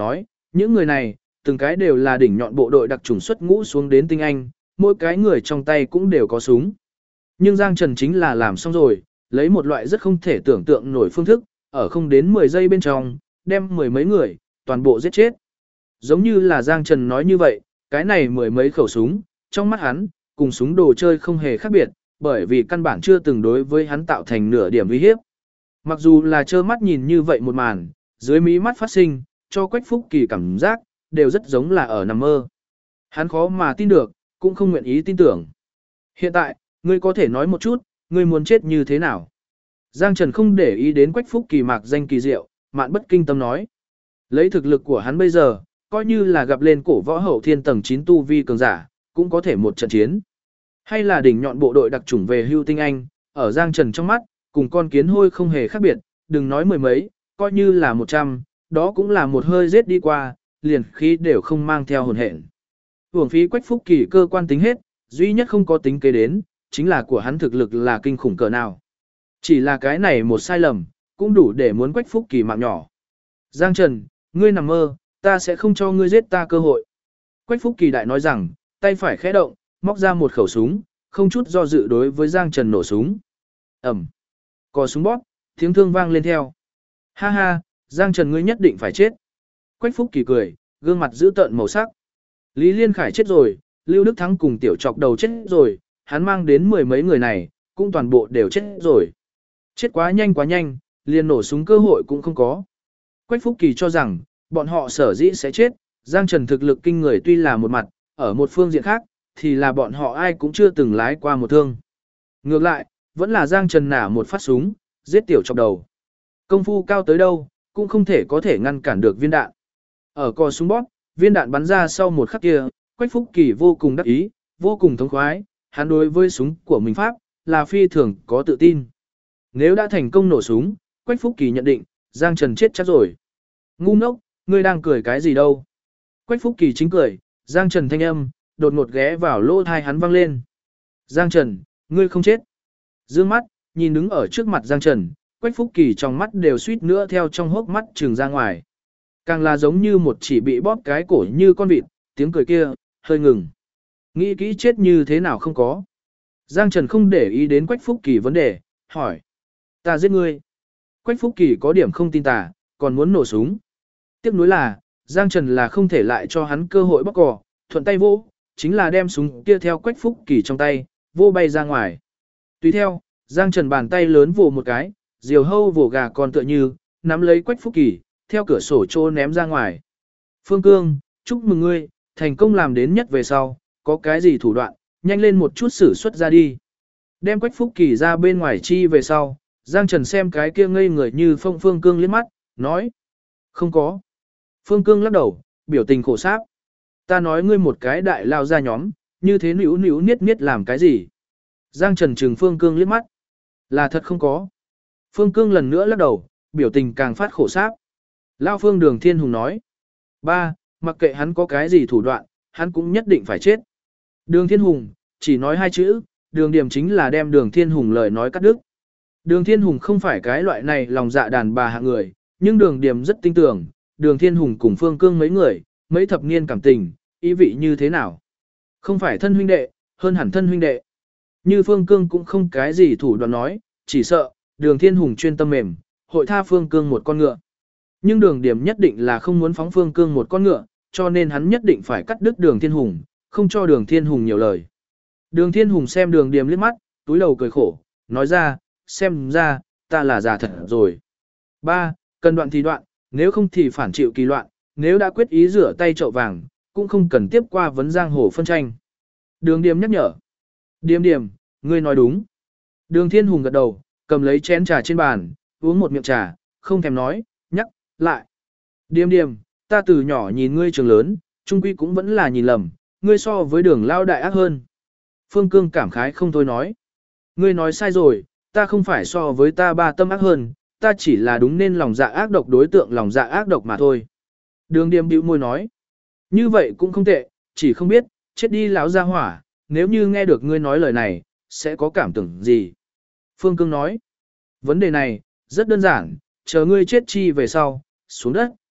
Những người này, từng cái đều là đỉnh nhọn bộ đội đặc chủng xuất ngũ xuống đến tinh anh, mỗi cái người trong tay cũng đều có súng. Nhưng Giang Trần chính là làm xong rồi, lấy một loại rất không thể tưởng tượng nổi phương thức, ở không đến 10 giây bên trong, đem mười mấy người, toàn bộ giết chết. Giống như là Giang Trần nói như vậy, cái này mười mấy khẩu súng, trong mắt hắn, cùng súng đồ chơi không hề khác biệt, bởi vì căn bản chưa từng đối với hắn tạo thành nửa điểm uy hiếp. Mặc dù là trơ mắt nhìn như vậy một màn, dưới mí mắt phát sinh, cho Quách Phúc Kỳ cảm giác, đều rất giống là ở nằm mơ. Hắn khó mà tin được, cũng không nguyện ý tin tưởng. Hiện tại, ngươi có thể nói một chút, ngươi muốn chết như thế nào? Giang Trần không để ý đến Quách Phúc Kỳ mạc danh kỳ diệu, mạn bất kinh tâm nói. Lấy thực lực của hắn bây giờ, coi như là gặp lên cổ võ hậu thiên tầng 9 tu vi cường giả, cũng có thể một trận chiến. Hay là đỉnh nhọn bộ đội đặc chủng về hưu tinh anh, ở Giang Trần trong mắt, cùng con kiến hôi không hề khác biệt, đừng nói mười mấy, coi như là 100, đó cũng là một hơi giết đi qua, liền khí đều không mang theo hồn hện. Hưởng phí Quách Phúc Kỳ cơ quan tính hết, duy nhất không có tính kế đến, chính là của hắn thực lực là kinh khủng cỡ nào. Chỉ là cái này một sai lầm, cũng đủ để muốn Quách Phúc Kỳ mạng nhỏ. Giang Trần, ngươi nằm mơ, ta sẽ không cho ngươi giết ta cơ hội. Quách Phúc Kỳ đại nói rằng, tay phải khẽ động, móc ra một khẩu súng, không chút do dự đối với Giang Trần nổ súng. Ẩm. Cò súng bóp, tiếng thương vang lên theo. Ha ha, Giang Trần ngươi nhất định phải chết. Quách Phúc Kỳ cười, gương mặt giữ tợn màu sắc. Lý Liên Khải chết rồi, Lưu Đức Thắng cùng tiểu trọc đầu chết rồi, hắn mang đến mười mấy người này, cũng toàn bộ đều chết rồi. Chết quá nhanh, liền nổ súng cơ hội cũng không có. Quách Phúc Kỳ cho rằng, bọn họ sở dĩ sẽ chết, Giang Trần thực lực kinh người tuy là một mặt, ở một phương diện khác, thì là bọn họ ai cũng chưa từng lái qua một thương. Ngược lại, vẫn là Giang Trần nả một phát súng, giết tiểu chọc đầu. Công phu cao tới đâu, cũng không thể có thể ngăn cản được viên đạn. Ở cò súng bóp, viên đạn bắn ra sau một khắc kia, Quách Phúc Kỳ vô cùng đắc ý, vô cùng thống khoái, hắn đối với súng của mình pháp, là phi thường có tự tin. Nếu đã thành công nổ súng, Quách Phúc Kỳ nhận định, Giang Trần chết chắc rồi. Ngu ngốc, ngươi đang cười cái gì đâu? Quách Phúc Kỳ chính cười, Giang Trần thanh âm, đột ngột ghé vào lỗ tai hắn vang lên. Giang Trần, ngươi không chết. Dương mắt, nhìn đứng ở trước mặt Giang Trần, Quách Phúc Kỳ trong mắt đều suýt nữa theo trong hốc mắt trừng ra ngoài. Càng là giống như một chỉ bị bóp cái cổ như con vịt, tiếng cười kia, hơi ngừng. Nghĩ kỹ chết như thế nào không có. Giang Trần không để ý đến Quách Phúc Kỳ vấn đề, hỏi. Ta giết ngươi. Quách Phúc Kỳ có điểm không tin tà, còn muốn nổ súng. Tiếc nuối là, Giang Trần là không thể lại cho hắn cơ hội bóc cỏ, thuận tay vô, chính là đem súng kia theo Quách Phúc Kỳ trong tay, vô bay ra ngoài. Tùy theo, Giang Trần bàn tay lớn vồ một cái, diều hâu vồ gà con tựa như, nắm lấy Quách Phúc Kỳ, theo cửa sổ trô ném ra ngoài. Phương Cương, chúc mừng ngươi, thành công làm đến nhất về sau, có cái gì thủ đoạn, nhanh lên một chút sử xuất ra đi. Đem Quách Phúc Kỳ ra bên ngoài chi về sau, Giang Trần xem cái kia ngây người như Phương Cương liếc mắt, nói. Không có. Phương Cương lắc đầu, biểu tình khổ sáp. Ta nói ngươi một cái đại lao ra nhóm, như thế nữu niết làm cái gì? Giang Trần trừng Phương Cương liếc mắt. Là thật không có. Phương Cương lần nữa lắc đầu, biểu tình càng phát khổ sáp. Lao Phương Đường Thiên Hùng nói. Ba, mặc kệ hắn có cái gì thủ đoạn, hắn cũng nhất định phải chết. Đường Thiên Hùng, chỉ nói hai chữ, Đường Điểm chính là đem Đường Thiên Hùng lời nói cắt đứt. Đường Thiên Hùng không phải cái loại này lòng dạ đàn bà hạng người, nhưng Đường Điểm rất tin tưởng, Đường Thiên Hùng cùng Phương Cương mấy người, mấy thập niên cảm tình, ý vị như thế nào. Không phải thân huynh đệ, hơn hẳn thân huynh đệ. Như Phương Cương cũng không cái gì thủ đoạn nói, chỉ sợ, Đường Thiên Hùng chuyên tâm mềm, hội tha Phương Cương một con ngựa. Nhưng Đường Điểm nhất định là không muốn phóng Phương Cương một con ngựa, cho nên hắn nhất định phải cắt đứt Đường Thiên Hùng, không cho Đường Thiên Hùng nhiều lời. Đường Thiên Hùng xem Đường Điểm liếc mắt, túi đầu cười khổ, nói ra, xem ra, ta là già thật rồi. Ba, cần đoạn thì đoạn, nếu không thì phản chịu kỳ loạn, nếu đã quyết ý rửa tay chậu vàng, cũng không cần tiếp qua vấn giang hồ phân tranh. Đường Điểm nhắc nhở. Điểm, ngươi nói đúng. Đường Thiên Hùng gật đầu, cầm lấy chén trà trên bàn, uống một miệng trà, không thèm nói, nhắc, lại. Điểm, ta từ nhỏ nhìn ngươi trường lớn, trung quy cũng vẫn là nhìn lầm, ngươi so với Đường lao đại ác hơn. Phương Cương cảm khái không thôi nói. Ngươi nói sai rồi, ta không phải so với ta ba tâm ác hơn, ta chỉ là đúng nên lòng dạ ác độc đối tượng lòng dạ ác độc mà thôi. Đường Điểm bĩu môi nói. Như vậy cũng không tệ, chỉ không biết, chết đi lão gia hỏa, nếu như nghe được ngươi nói lời này, sẽ có cảm tưởng gì? Phương Cương nói. Vấn đề này, rất đơn giản, chờ ngươi chết chi về sau, xuống đất,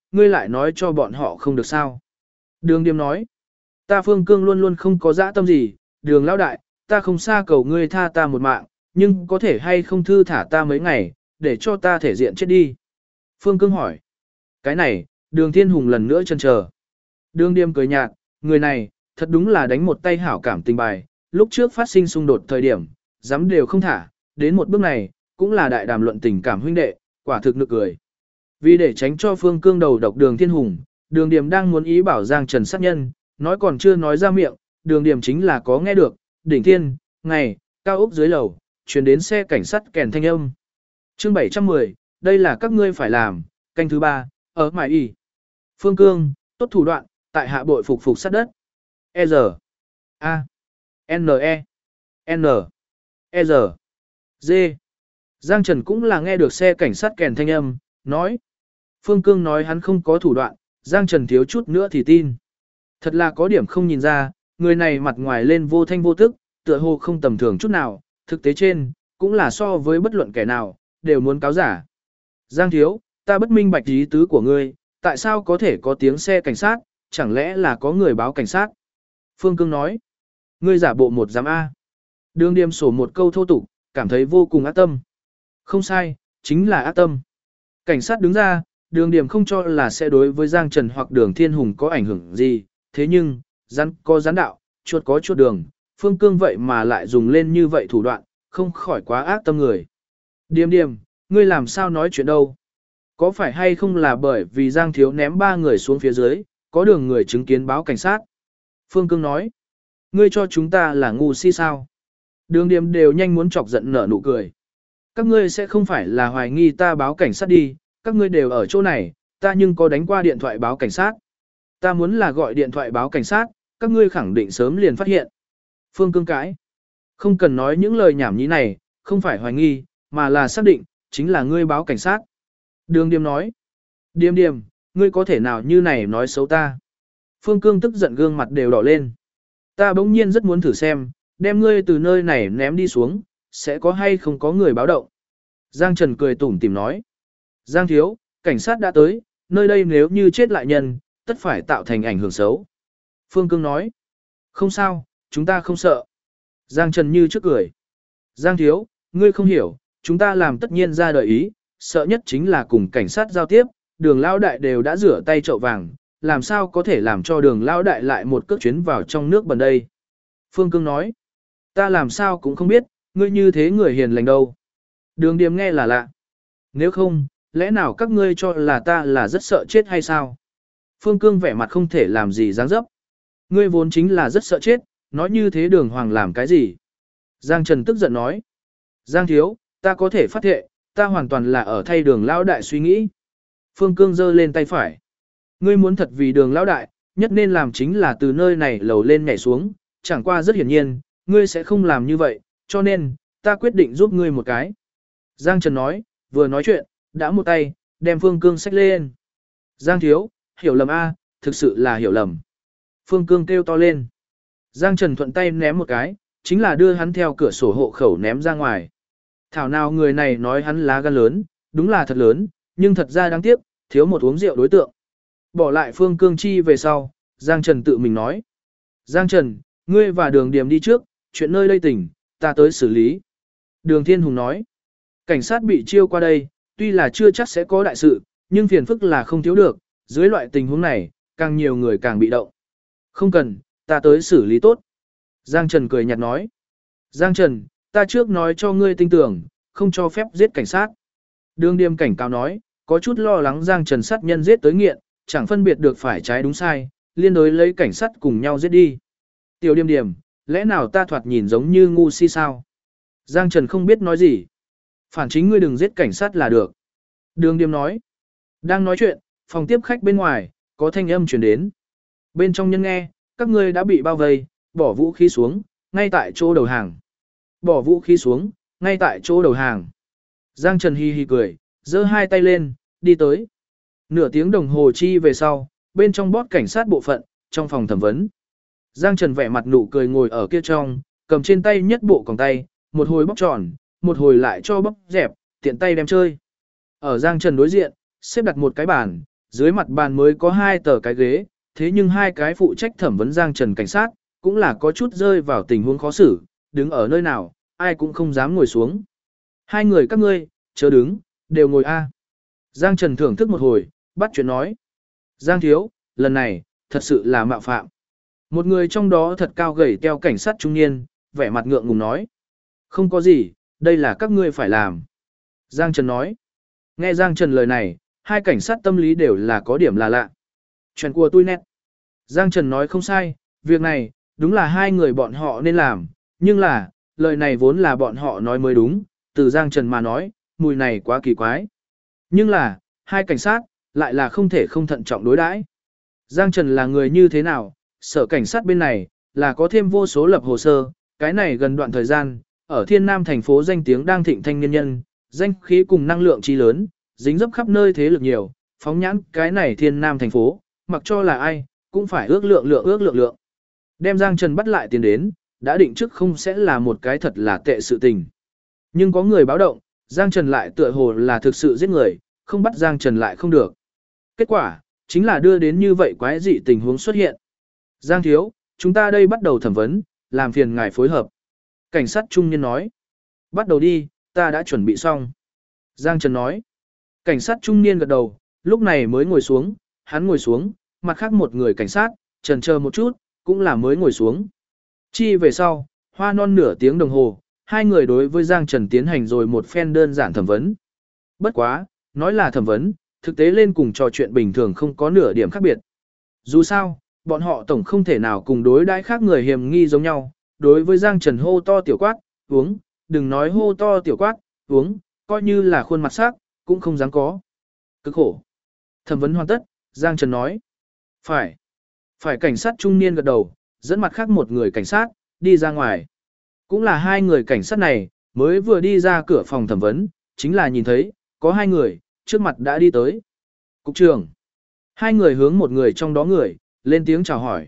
ngươi lại nói cho bọn họ không được sao. Đường Điềm nói, ta Phương Cương luôn luôn không có dã tâm gì, đường lão đại, ta không xa cầu ngươi tha ta một mạng, nhưng có thể hay không thư thả ta mấy ngày, để cho ta thể diện chết đi. Phương Cương hỏi, cái này, đường Thiên Hùng lần nữa chần chờ. Đường Điềm cười nhạt, người này, thật đúng là đánh một tay hảo cảm tình bài, lúc trước phát sinh xung đột thời điểm, dám đều không thả, đến một bước này, cũng là đại đàm luận tình cảm huynh đệ, quả thực nực cười. Vì để tránh cho Phương Cương đầu độc đường Thiên Hùng, đường Điềm đang muốn ý bảo Giang Trần sát nhân, nói còn chưa nói ra miệng, đường Điềm chính là có nghe được, đỉnh thiên, ngày, cao ốc dưới lầu, chuyển đến xe cảnh sát kèn thanh âm. Chương 710, đây là các ngươi phải làm, canh thứ 3, ở mải y. Phương Cương, tốt thủ đoạn, tại hạ bội phục sát đất. E giờ, A, N, E, N, E giờ, D. Giang Trần cũng là nghe được xe cảnh sát kèn thanh âm, nói. Phương Cương nói hắn không có thủ đoạn, Giang Trần thiếu chút nữa thì tin. Thật là có điểm không nhìn ra, người này mặt ngoài lên vô thanh vô tức, tựa hồ không tầm thường chút nào, thực tế trên, cũng là so với bất luận kẻ nào, đều muốn cáo giả. Giang thiếu, ta bất minh bạch ý tứ của ngươi, tại sao có thể có tiếng xe cảnh sát, chẳng lẽ là có người báo cảnh sát? Phương Cương nói, ngươi giả bộ một giám A. Đường Điềm sổ một câu thô tục, cảm thấy vô cùng ác tâm. Không sai, chính là ác tâm. Cảnh sát đứng ra, đường Điềm không cho là sẽ đối với Giang Trần hoặc đường Thiên Hùng có ảnh hưởng gì, thế nhưng, rắn có rắn đạo, chuột có chuột đường, Phương Cương vậy mà lại dùng lên như vậy thủ đoạn, không khỏi quá ác tâm người. Điềm Điềm, ngươi làm sao nói chuyện đâu? Có phải hay không là bởi vì Giang Thiếu ném 3 người xuống phía dưới, có đường người chứng kiến báo cảnh sát? Phương Cương nói, ngươi cho chúng ta là ngu si sao? Đường Điềm đều nhanh muốn chọc giận nở nụ cười. Các ngươi sẽ không phải là hoài nghi ta báo cảnh sát đi, các ngươi đều ở chỗ này, ta nhưng có đánh qua điện thoại báo cảnh sát. Ta muốn là gọi điện thoại báo cảnh sát, các ngươi khẳng định sớm liền phát hiện. Phương Cương cãi. Không cần nói những lời nhảm nhí này, không phải hoài nghi, mà là xác định, chính là ngươi báo cảnh sát. Đường Điềm nói. Điềm Điềm, ngươi có thể nào như này nói xấu ta? Phương Cương tức giận gương mặt đều đỏ lên. Ta bỗng nhiên rất muốn thử xem, đem ngươi từ nơi này ném đi xuống, sẽ có hay không có người báo động. Giang Trần cười tủm tỉm nói. Giang thiếu, cảnh sát đã tới, nơi đây nếu như chết lại nhân, tất phải tạo thành ảnh hưởng xấu. Phương Cương nói. Không sao, chúng ta không sợ. Giang Trần như trước cười. Giang thiếu, ngươi không hiểu, chúng ta làm tất nhiên ra đời ý, sợ nhất chính là cùng cảnh sát giao tiếp, đường lao đại đều đã rửa tay chậu vàng, làm sao có thể làm cho đường lao đại lại một cước chuyến vào trong nước bẩn đây. Phương Cương nói. Ta làm sao cũng không biết, ngươi như thế người hiền lành đâu. Đường Điềm nghe là lạ. Nếu không, lẽ nào các ngươi cho là ta là rất sợ chết hay sao? Phương Cương vẻ mặt không thể làm gì dáng dấp. Ngươi vốn chính là rất sợ chết, nói như thế đường hoàng làm cái gì? Giang Trần tức giận nói. Giang thiếu, ta có thể phát thệ, ta hoàn toàn là ở thay đường lão đại suy nghĩ. Phương Cương giơ lên tay phải. Ngươi muốn thật vì đường lão đại, nhất nên làm chính là từ nơi này lầu lên nhảy xuống, chẳng qua rất hiển nhiên, ngươi sẽ không làm như vậy, cho nên, ta quyết định giúp ngươi một cái. Giang Trần nói, vừa nói chuyện, đã một tay, đem Phương Cương xách lên. Giang thiếu, hiểu lầm a, thực sự là hiểu lầm. Phương Cương kêu to lên. Giang Trần thuận tay ném một cái, chính là đưa hắn theo cửa sổ hộ khẩu ném ra ngoài. Thảo nào người này nói hắn lá gan lớn, đúng là thật lớn, nhưng thật ra đáng tiếc, thiếu một uống rượu đối tượng. Bỏ lại Phương Cương chi về sau, Giang Trần tự mình nói. Giang Trần, ngươi và Đường Điềm đi trước, chuyện nơi đây tỉnh, ta tới xử lý. Đường Thiên Hùng nói. Cảnh sát bị chiêu qua đây, tuy là chưa chắc sẽ có đại sự, nhưng phiền phức là không thiếu được, dưới loại tình huống này, càng nhiều người càng bị động. Không cần, ta tới xử lý tốt. Giang Trần cười nhạt nói. Giang Trần, ta trước nói cho ngươi tin tưởng, không cho phép giết cảnh sát. Đường Điềm cảnh cáo nói, có chút lo lắng Giang Trần sát nhân giết tới nghiện, chẳng phân biệt được phải trái đúng sai, liên đối lấy cảnh sát cùng nhau giết đi. Tiểu Điềm Điềm, lẽ nào ta thoạt nhìn giống như ngu si sao? Giang Trần không biết nói gì. Phản chính ngươi đừng giết cảnh sát là được. Đường Điềm nói. Đang nói chuyện, phòng tiếp khách bên ngoài, có thanh âm truyền đến. Bên trong nhân nghe, các ngươi đã bị bao vây, bỏ vũ khí xuống, ngay tại chỗ đầu hàng. Bỏ vũ khí xuống, ngay tại chỗ đầu hàng. Giang Trần hi hi cười, giơ hai tay lên, đi tới. Nửa tiếng đồng hồ chi về sau, bên trong bót cảnh sát bộ phận, trong phòng thẩm vấn. Giang Trần vẻ mặt nụ cười ngồi ở kia trong, cầm trên tay nhất bộ còng tay, một hồi bóc tròn, một hồi lại cho bóc dẹp, tiện tay đem chơi. Ở Giang Trần đối diện, xếp đặt một cái bàn, Dưới mặt bàn mới có 2 tờ cái ghế, thế nhưng 2 cái phụ trách thẩm vấn Giang Trần cảnh sát, cũng là có chút rơi vào tình huống khó xử, đứng ở nơi nào, ai cũng không dám ngồi xuống. 2 người các ngươi, chớ đứng, đều ngồi a. Giang Trần thưởng thức một hồi, bắt chuyện nói. Giang thiếu, lần này, thật sự là mạo phạm. Một người trong đó thật cao gầy teo cảnh sát trung niên, vẻ mặt ngượng ngùng nói. Không có gì, đây là các ngươi phải làm. Giang Trần nói. Nghe Giang Trần lời này, 2 cảnh sát tâm lý đều là có điểm là lạ. Chuyện của tôi nét. Giang Trần nói không sai, việc này, đúng là 2 người bọn họ nên làm, nhưng là, lời này vốn là bọn họ nói mới đúng, từ Giang Trần mà nói, mùi này quá kỳ quái. Nhưng là, 2 cảnh sát, lại là không thể không thận trọng đối đãi. Giang Trần là người như thế nào, sở cảnh sát bên này, là có thêm vô số lập hồ sơ, cái này gần đoạn thời gian, ở Thiên Nam thành phố danh tiếng đang thịnh thanh niên nhân, danh khí cùng năng lượng chi lớn, dính dấp khắp nơi thế lực nhiều, phóng nhãn cái này Thiên Nam thành phố, mặc cho là ai, cũng phải ước lượng. Đem Giang Trần bắt lại tiền đến, đã định trước không sẽ là một cái thật là tệ sự tình. Nhưng có người báo động, Giang Trần lại tựa hồ là thực sự giết người, không bắt Giang Trần lại không được. Kết quả, chính là đưa đến như vậy quái dị tình huống xuất hiện. Giang thiếu, chúng ta đây bắt đầu thẩm vấn, làm phiền ngài phối hợp. Cảnh sát trung niên nói. Bắt đầu đi, ta đã chuẩn bị xong. Giang Trần nói. Cảnh sát trung niên gật đầu, lúc này mới ngồi xuống, hắn ngồi xuống, mặt khác một người cảnh sát, chần chờ một chút, cũng là mới ngồi xuống. Chi về sau, hoa non nửa tiếng đồng hồ, 2 người đối với Giang Trần tiến hành rồi một phen đơn giản thẩm vấn. Bất quá, nói là thẩm vấn, thực tế lên cùng trò chuyện bình thường không có nửa điểm khác biệt. Dù sao, bọn họ tổng không thể nào cùng đối đãi khác người hiểm nghi giống nhau, đối với Giang Trần hô to tiểu quát, uống, đừng nói hô to tiểu quát, uống, coi như là khuôn mặt sắc, cũng không dám có. Cực khổ. Thẩm vấn hoàn tất, Giang Trần nói. Phải cảnh sát trung niên gật đầu, dẫn mặt khác một người cảnh sát, đi ra ngoài. Cũng là 2 người cảnh sát này, mới vừa đi ra cửa phòng thẩm vấn, chính là nhìn thấy, có 2 người, trước mặt đã đi tới. Cục trưởng. 2 người hướng một người trong đó người, lên tiếng chào hỏi.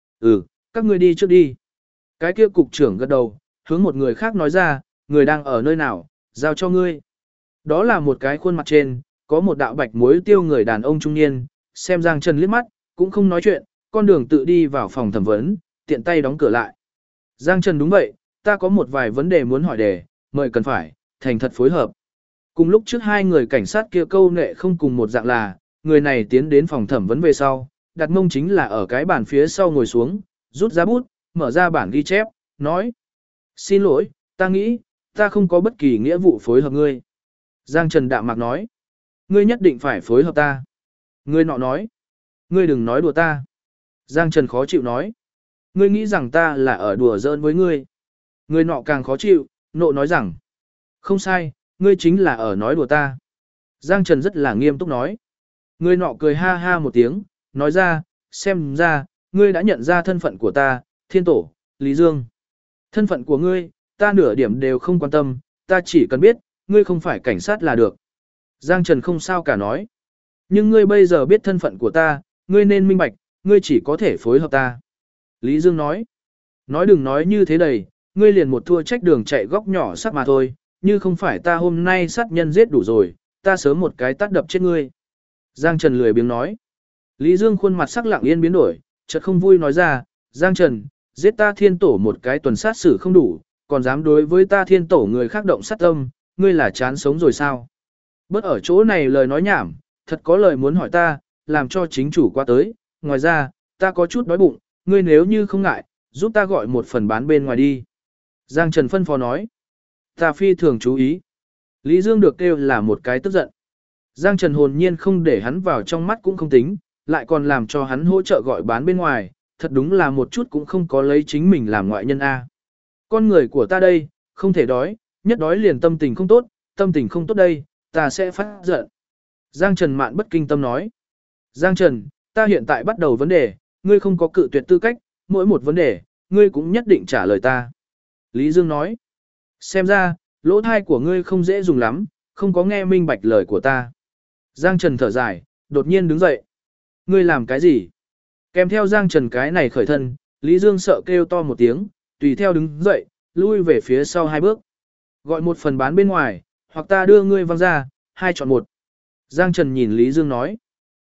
Các ngươi đi trước đi. Cái kia cục trưởng gật đầu, hướng một người khác nói ra, người đang ở nơi nào, giao cho ngươi. Đó là một cái khuôn mặt trên, có một đạo bạch muối tiêu người đàn ông trung niên, xem Giang Trần liếc mắt, cũng không nói chuyện, con đường tự đi vào phòng thẩm vấn, tiện tay đóng cửa lại. Giang Trần đúng vậy, ta có một vài vấn đề muốn hỏi đề, mời cần phải, thành thật phối hợp. Cùng lúc trước 2 người cảnh sát kia câu nệ không cùng một dạng là, người này tiến đến phòng thẩm vấn về sau, đặt mông chính là ở cái bàn phía sau ngồi xuống, rút ra bút, mở ra bản ghi chép, nói. Xin lỗi, ta nghĩ, ta không có bất kỳ nghĩa vụ phối hợp ngươi. Giang Trần đạm mạc nói. Ngươi nhất định phải phối hợp ta. Người nọ nói. Ngươi đừng nói đùa ta. Giang Trần khó chịu nói. Ngươi nghĩ rằng ta là ở đùa giỡn với ngươi. Người nọ càng khó chịu, nộ nói rằng. Không sai, ngươi chính là ở nói đùa ta. Giang Trần rất là nghiêm túc nói. Người nọ cười ha ha một tiếng, nói ra, xem ra, ngươi đã nhận ra thân phận của ta, Thiên Tổ, Lý Dương. Thân phận của ngươi, ta nửa điểm đều không quan tâm, ta chỉ cần biết, ngươi không phải cảnh sát là được. Giang Trần không sao cả nói. Nhưng ngươi bây giờ biết thân phận của ta, ngươi nên minh bạch, ngươi chỉ có thể phối hợp ta. Lý Dương nói. Nói đừng nói như thế đầy, ngươi liền một thua trách đường chạy góc nhỏ sắc mà thôi, như không phải ta hôm nay sát nhân giết đủ rồi, ta sớm một cái tát đập chết ngươi. Giang Trần lười biếng nói. Lý Dương khuôn mặt sắc lặng yên biến đổi, chợt không vui nói ra, Giang Trần, giết ta Thiên Tổ một cái tuần sát xử không đủ, còn dám đối với ta Thiên Tổ người khác động sát tâm, ngươi là chán sống rồi sao? Bớt ở chỗ này lời nói nhảm, thật có lời muốn hỏi ta, làm cho chính chủ qua tới, ngoài ra, ta có chút đói bụng, ngươi nếu như không ngại, giúp ta gọi một phần bán bên ngoài đi. Giang Trần phân phó nói. Ta phi thường chú ý. Lý Dương được kêu là một cái tức giận. Giang Trần hồn nhiên không để hắn vào trong mắt cũng không tính, lại còn làm cho hắn hỗ trợ gọi bán bên ngoài, thật đúng là một chút cũng không có lấy chính mình làm ngoại nhân A. Con người của ta đây, không thể đói, nhất đói liền tâm tình không tốt, tâm tình không tốt đây, ta sẽ phát giận. Giang Trần mạn bất kinh tâm nói. Giang Trần, ta hiện tại bắt đầu vấn đề, ngươi không có cự tuyệt tư cách, mỗi một vấn đề, ngươi cũng nhất định trả lời ta. Lý Dương nói. Xem ra, lỗ thai của ngươi không dễ dùng lắm, không có nghe minh bạch lời của ta. Giang Trần thở dài, đột nhiên đứng dậy. Ngươi làm cái gì? Kèm theo Giang Trần cái này khởi thân, Lý Dương sợ kêu to một tiếng, tùy theo đứng dậy, lui về phía sau 2 bước. Gọi một phần bán bên ngoài, hoặc ta đưa ngươi văng ra, 2 chọn 1. Giang Trần nhìn Lý Dương nói.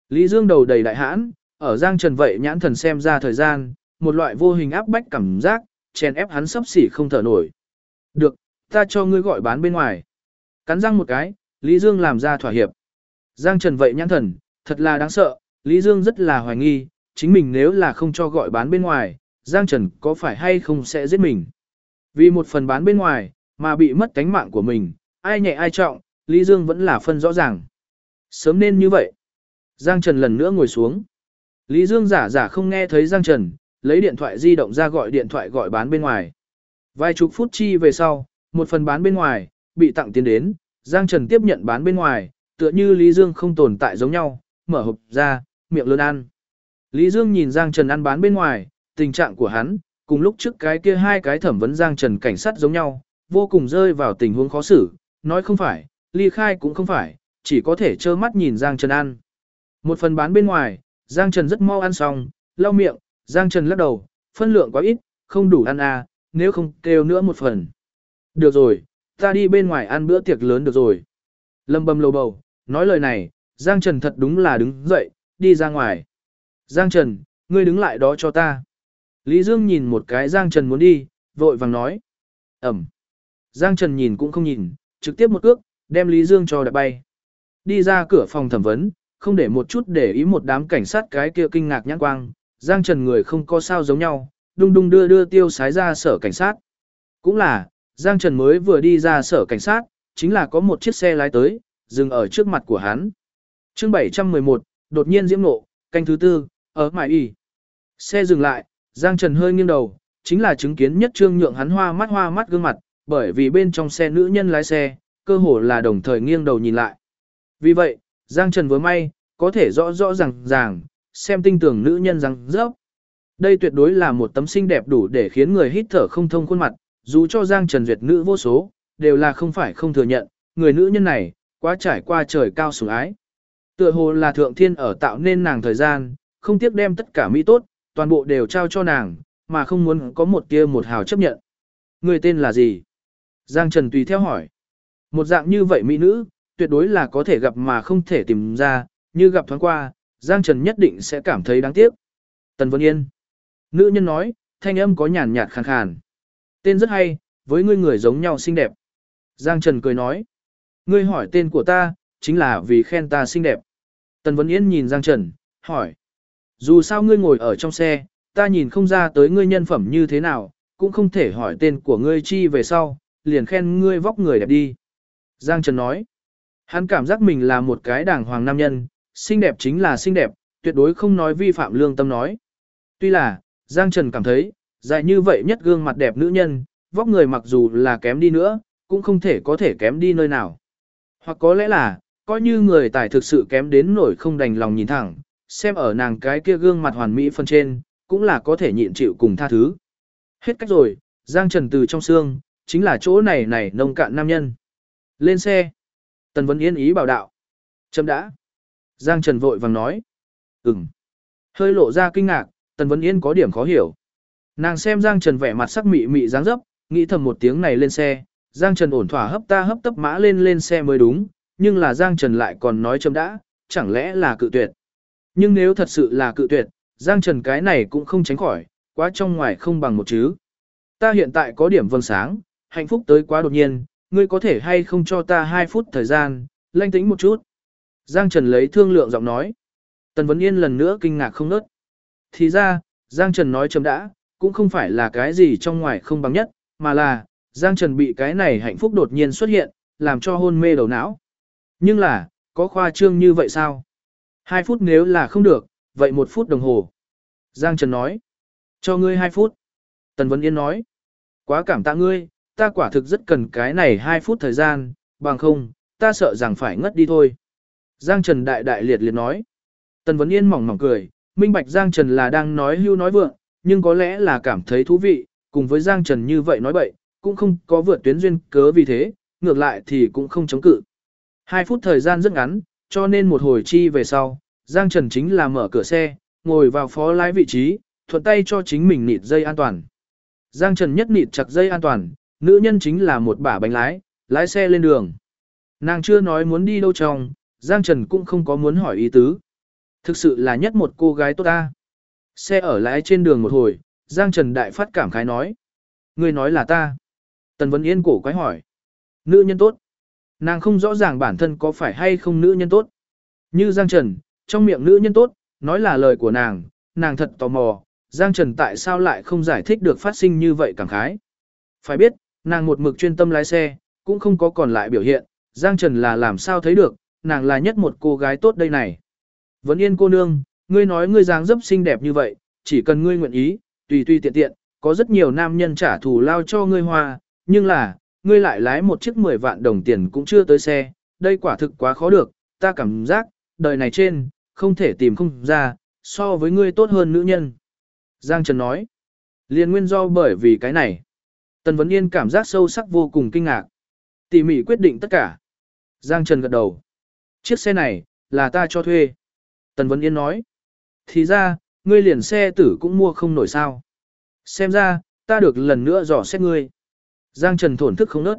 Lý Dương đầu đầy đại hãn, ở Giang Trần vậy nhãn thần xem ra thời gian, một loại vô hình áp bách cảm giác, chèn ép hắn sắp xỉ không thở nổi. Được, ta cho ngươi gọi bán bên ngoài. Cắn răng một cái, Lý Dương làm ra thỏa hiệp. Giang Trần vậy nhãn thần, thật là đáng sợ, Lý Dương rất là hoài nghi, chính mình nếu là không cho gọi bán bên ngoài, Giang Trần có phải hay không sẽ giết mình. Vì một phần bán bên ngoài, mà bị mất cánh mạng của mình, ai nhẹ ai trọng, Lý Dương vẫn là phân rõ ràng. Sớm nên như vậy. Giang Trần lần nữa ngồi xuống. Lý Dương giả không nghe thấy Giang Trần, lấy điện thoại di động ra gọi điện thoại gọi bán bên ngoài. Vài chục phút chi về sau, một phần bán bên ngoài, bị tặng tiền đến, Giang Trần tiếp nhận bán bên ngoài, tựa như Lý Dương không tồn tại giống nhau, mở hộp ra, miệng lớn ăn. Lý Dương nhìn Giang Trần ăn bán bên ngoài, tình trạng của hắn, cùng lúc trước cái kia hai cái thẩm vấn Giang Trần cảnh sát giống nhau, vô cùng rơi vào tình huống khó xử, nói không phải, ly khai cũng không phải, chỉ có thể trơ mắt nhìn Giang Trần ăn. Một phần bán bên ngoài, Giang Trần rất mau ăn xong, lau miệng, Giang Trần lắc đầu, phân lượng quá ít, không đủ ăn à, nếu không kêu nữa một phần. Được rồi, ta đi bên ngoài ăn bữa tiệc lớn được rồi. Lâm bầm lầu bầu, nói lời này, Giang Trần thật đúng là đứng dậy, đi ra ngoài. Giang Trần, ngươi đứng lại đó cho ta. Lý Dương nhìn một cái Giang Trần muốn đi, vội vàng nói. Ẩm. Giang Trần nhìn cũng không nhìn, trực tiếp một cước, đem Lý Dương cho đạp bay. Đi ra cửa phòng thẩm vấn, không để một chút để ý một đám cảnh sát cái kia kinh ngạc nhãn quang, Giang Trần người không có sao giống nhau, đung đung đưa tiêu sái ra sở cảnh sát. Cũng là, Giang Trần mới vừa đi ra sở cảnh sát, chính là có một chiếc xe lái tới, dừng ở trước mặt của hắn. Chương 711, đột nhiên diễm nộ, canh thứ tư, ở mải y. Xe dừng lại, Giang Trần hơi nghiêng đầu, chính là chứng kiến nhất trương nhượng hắn hoa mắt gương mặt, bởi vì bên trong xe nữ nhân lái xe, cơ hồ là đồng thời nghiêng đầu nhìn lại. Vì vậy, Giang Trần vừa may, có thể rõ ràng, xem tinh tưởng nữ nhân răng rớp. Đây tuyệt đối là một tấm xinh đẹp đủ để khiến người hít thở không thông khuôn mặt, dù cho Giang Trần duyệt nữ vô số, đều là không phải không thừa nhận, người nữ nhân này, quá trải qua trời cao sủng ái. Tựa hồ là thượng thiên ở tạo nên nàng thời gian, không tiếc đem tất cả mỹ tốt, toàn bộ đều trao cho nàng, mà không muốn có một tia một hào chấp nhận. Người tên là gì? Giang Trần tùy theo hỏi. Một dạng như vậy mỹ nữ, tuyệt đối là có thể gặp mà không thể tìm ra, như gặp thoáng qua, Giang Trần nhất định sẽ cảm thấy đáng tiếc. Tần Vân Yên. Nữ nhân nói, thanh âm có nhàn nhạt khàn khàn. Tên rất hay, với ngươi người giống nhau xinh đẹp. Giang Trần cười nói. Ngươi hỏi tên của ta, chính là vì khen ta xinh đẹp. Tần Vân Yên nhìn Giang Trần, hỏi. Dù sao ngươi ngồi ở trong xe, ta nhìn không ra tới ngươi nhân phẩm như thế nào, cũng không thể hỏi tên của ngươi chi về sau, liền khen ngươi vóc người đẹp đi. Giang Trần nói. Hắn cảm giác mình là một cái đàng hoàng nam nhân, xinh đẹp chính là xinh đẹp, tuyệt đối không nói vi phạm lương tâm nói. Tuy là, Giang Trần cảm thấy, dài như vậy nhất gương mặt đẹp nữ nhân, vóc người mặc dù là kém đi nữa, cũng không thể có thể kém đi nơi nào. Hoặc có lẽ là, coi như người tài thực sự kém đến nổi không đành lòng nhìn thẳng, xem ở nàng cái kia gương mặt hoàn mỹ phần trên, cũng là có thể nhịn chịu cùng tha thứ. Hết cách rồi, Giang Trần từ trong xương, chính là chỗ này nông cạn nam nhân. Lên xe. Tần Vân Yên ý bảo đạo. Chấm đã. Giang Trần vội vàng nói. Hơi lộ ra kinh ngạc, Tần Vân Yên có điểm khó hiểu. Nàng xem Giang Trần vẻ mặt sắc mị mị dáng dấp, nghĩ thầm một tiếng này lên xe, Giang Trần ổn thỏa hấp tấp mã lên xe mới đúng, nhưng là Giang Trần lại còn nói chấm đã, chẳng lẽ là cự tuyệt. Nhưng nếu thật sự là cự tuyệt, Giang Trần cái này cũng không tránh khỏi, quá trong ngoài không bằng một chứ. Ta hiện tại có điểm vầng sáng, hạnh phúc tới quá đột nhiên, ngươi có thể hay không cho ta 2 phút thời gian, lanh tĩnh một chút. Giang Trần lấy thương lượng giọng nói. Tần Vân Yên lần nữa kinh ngạc không nớt. Thì ra, Giang Trần nói chấm đã, cũng không phải là cái gì trong ngoài không bằng nhất, mà là, Giang Trần bị cái này hạnh phúc đột nhiên xuất hiện, làm cho hôn mê đầu não. Nhưng là, có khoa trương như vậy sao? 2 phút nếu là không được, vậy 1 phút đồng hồ. Giang Trần nói. Cho ngươi 2 phút. Tần Vân Yên nói. Quá cảm tạ ngươi, ta quả thực rất cần cái này 2 phút thời gian, bằng không, ta sợ rằng phải ngất đi thôi. Giang Trần đại liệt nói. Tần Vân Yên mỏng cười, minh bạch Giang Trần là đang nói hưu nói vượng, nhưng có lẽ là cảm thấy thú vị, cùng với Giang Trần như vậy nói bậy, cũng không có vượt tuyến duyên cớ vì thế, ngược lại thì cũng không chống cự. 2 phút thời gian rất ngắn, cho nên một hồi chi về sau, Giang Trần chính là mở cửa xe, ngồi vào phó lái vị trí, thuận tay cho chính mình nịt dây an toàn. Giang Trần nhất nịt chặt dây an toàn, nữ nhân chính là một bả bánh lái xe lên đường. Nàng chưa nói muốn đi đâu trong, Giang Trần cũng không có muốn hỏi ý tứ. Thực sự là nhất một cô gái tốt ta. Xe ở lái trên đường một hồi, Giang Trần đại phát cảm khái nói. Ngươi nói là ta. Tần Vấn Yên cổ quái hỏi. Nữ nhân tốt. Nàng không rõ ràng bản thân có phải hay không nữ nhân tốt. Như Giang Trần, trong miệng nữ nhân tốt, nói là lời của nàng thật tò mò, Giang Trần tại sao lại không giải thích được phát sinh như vậy cảm khái. Phải biết, nàng một mực chuyên tâm lái xe, cũng không có còn lại biểu hiện, Giang Trần là làm sao thấy được, nàng là nhất một cô gái tốt đây này. Vấn Yên cô nương, ngươi nói ngươi dáng dấp xinh đẹp như vậy, chỉ cần ngươi nguyện ý, tùy tùy tiện tiện, có rất nhiều nam nhân trả thù lao cho ngươi hoa, nhưng là, ngươi lại lái một chiếc 10 vạn đồng tiền cũng chưa tới xe, đây quả thực quá khó được, ta cảm giác, đời này trên, không thể tìm không ra, so với ngươi tốt hơn nữ nhân. Giang Trần nói, liền nguyên do bởi vì cái này. Tần Vấn Yên cảm giác sâu sắc vô cùng kinh ngạc. Tỉ mỉ quyết định tất cả. Giang Trần gật đầu. Chiếc xe này, là ta cho thuê. Tần Vấn Yên nói, thì ra, ngươi liền xe tử cũng mua không nổi sao. Xem ra, ta được lần nữa dò xét ngươi. Giang Trần thổn thức không nớt.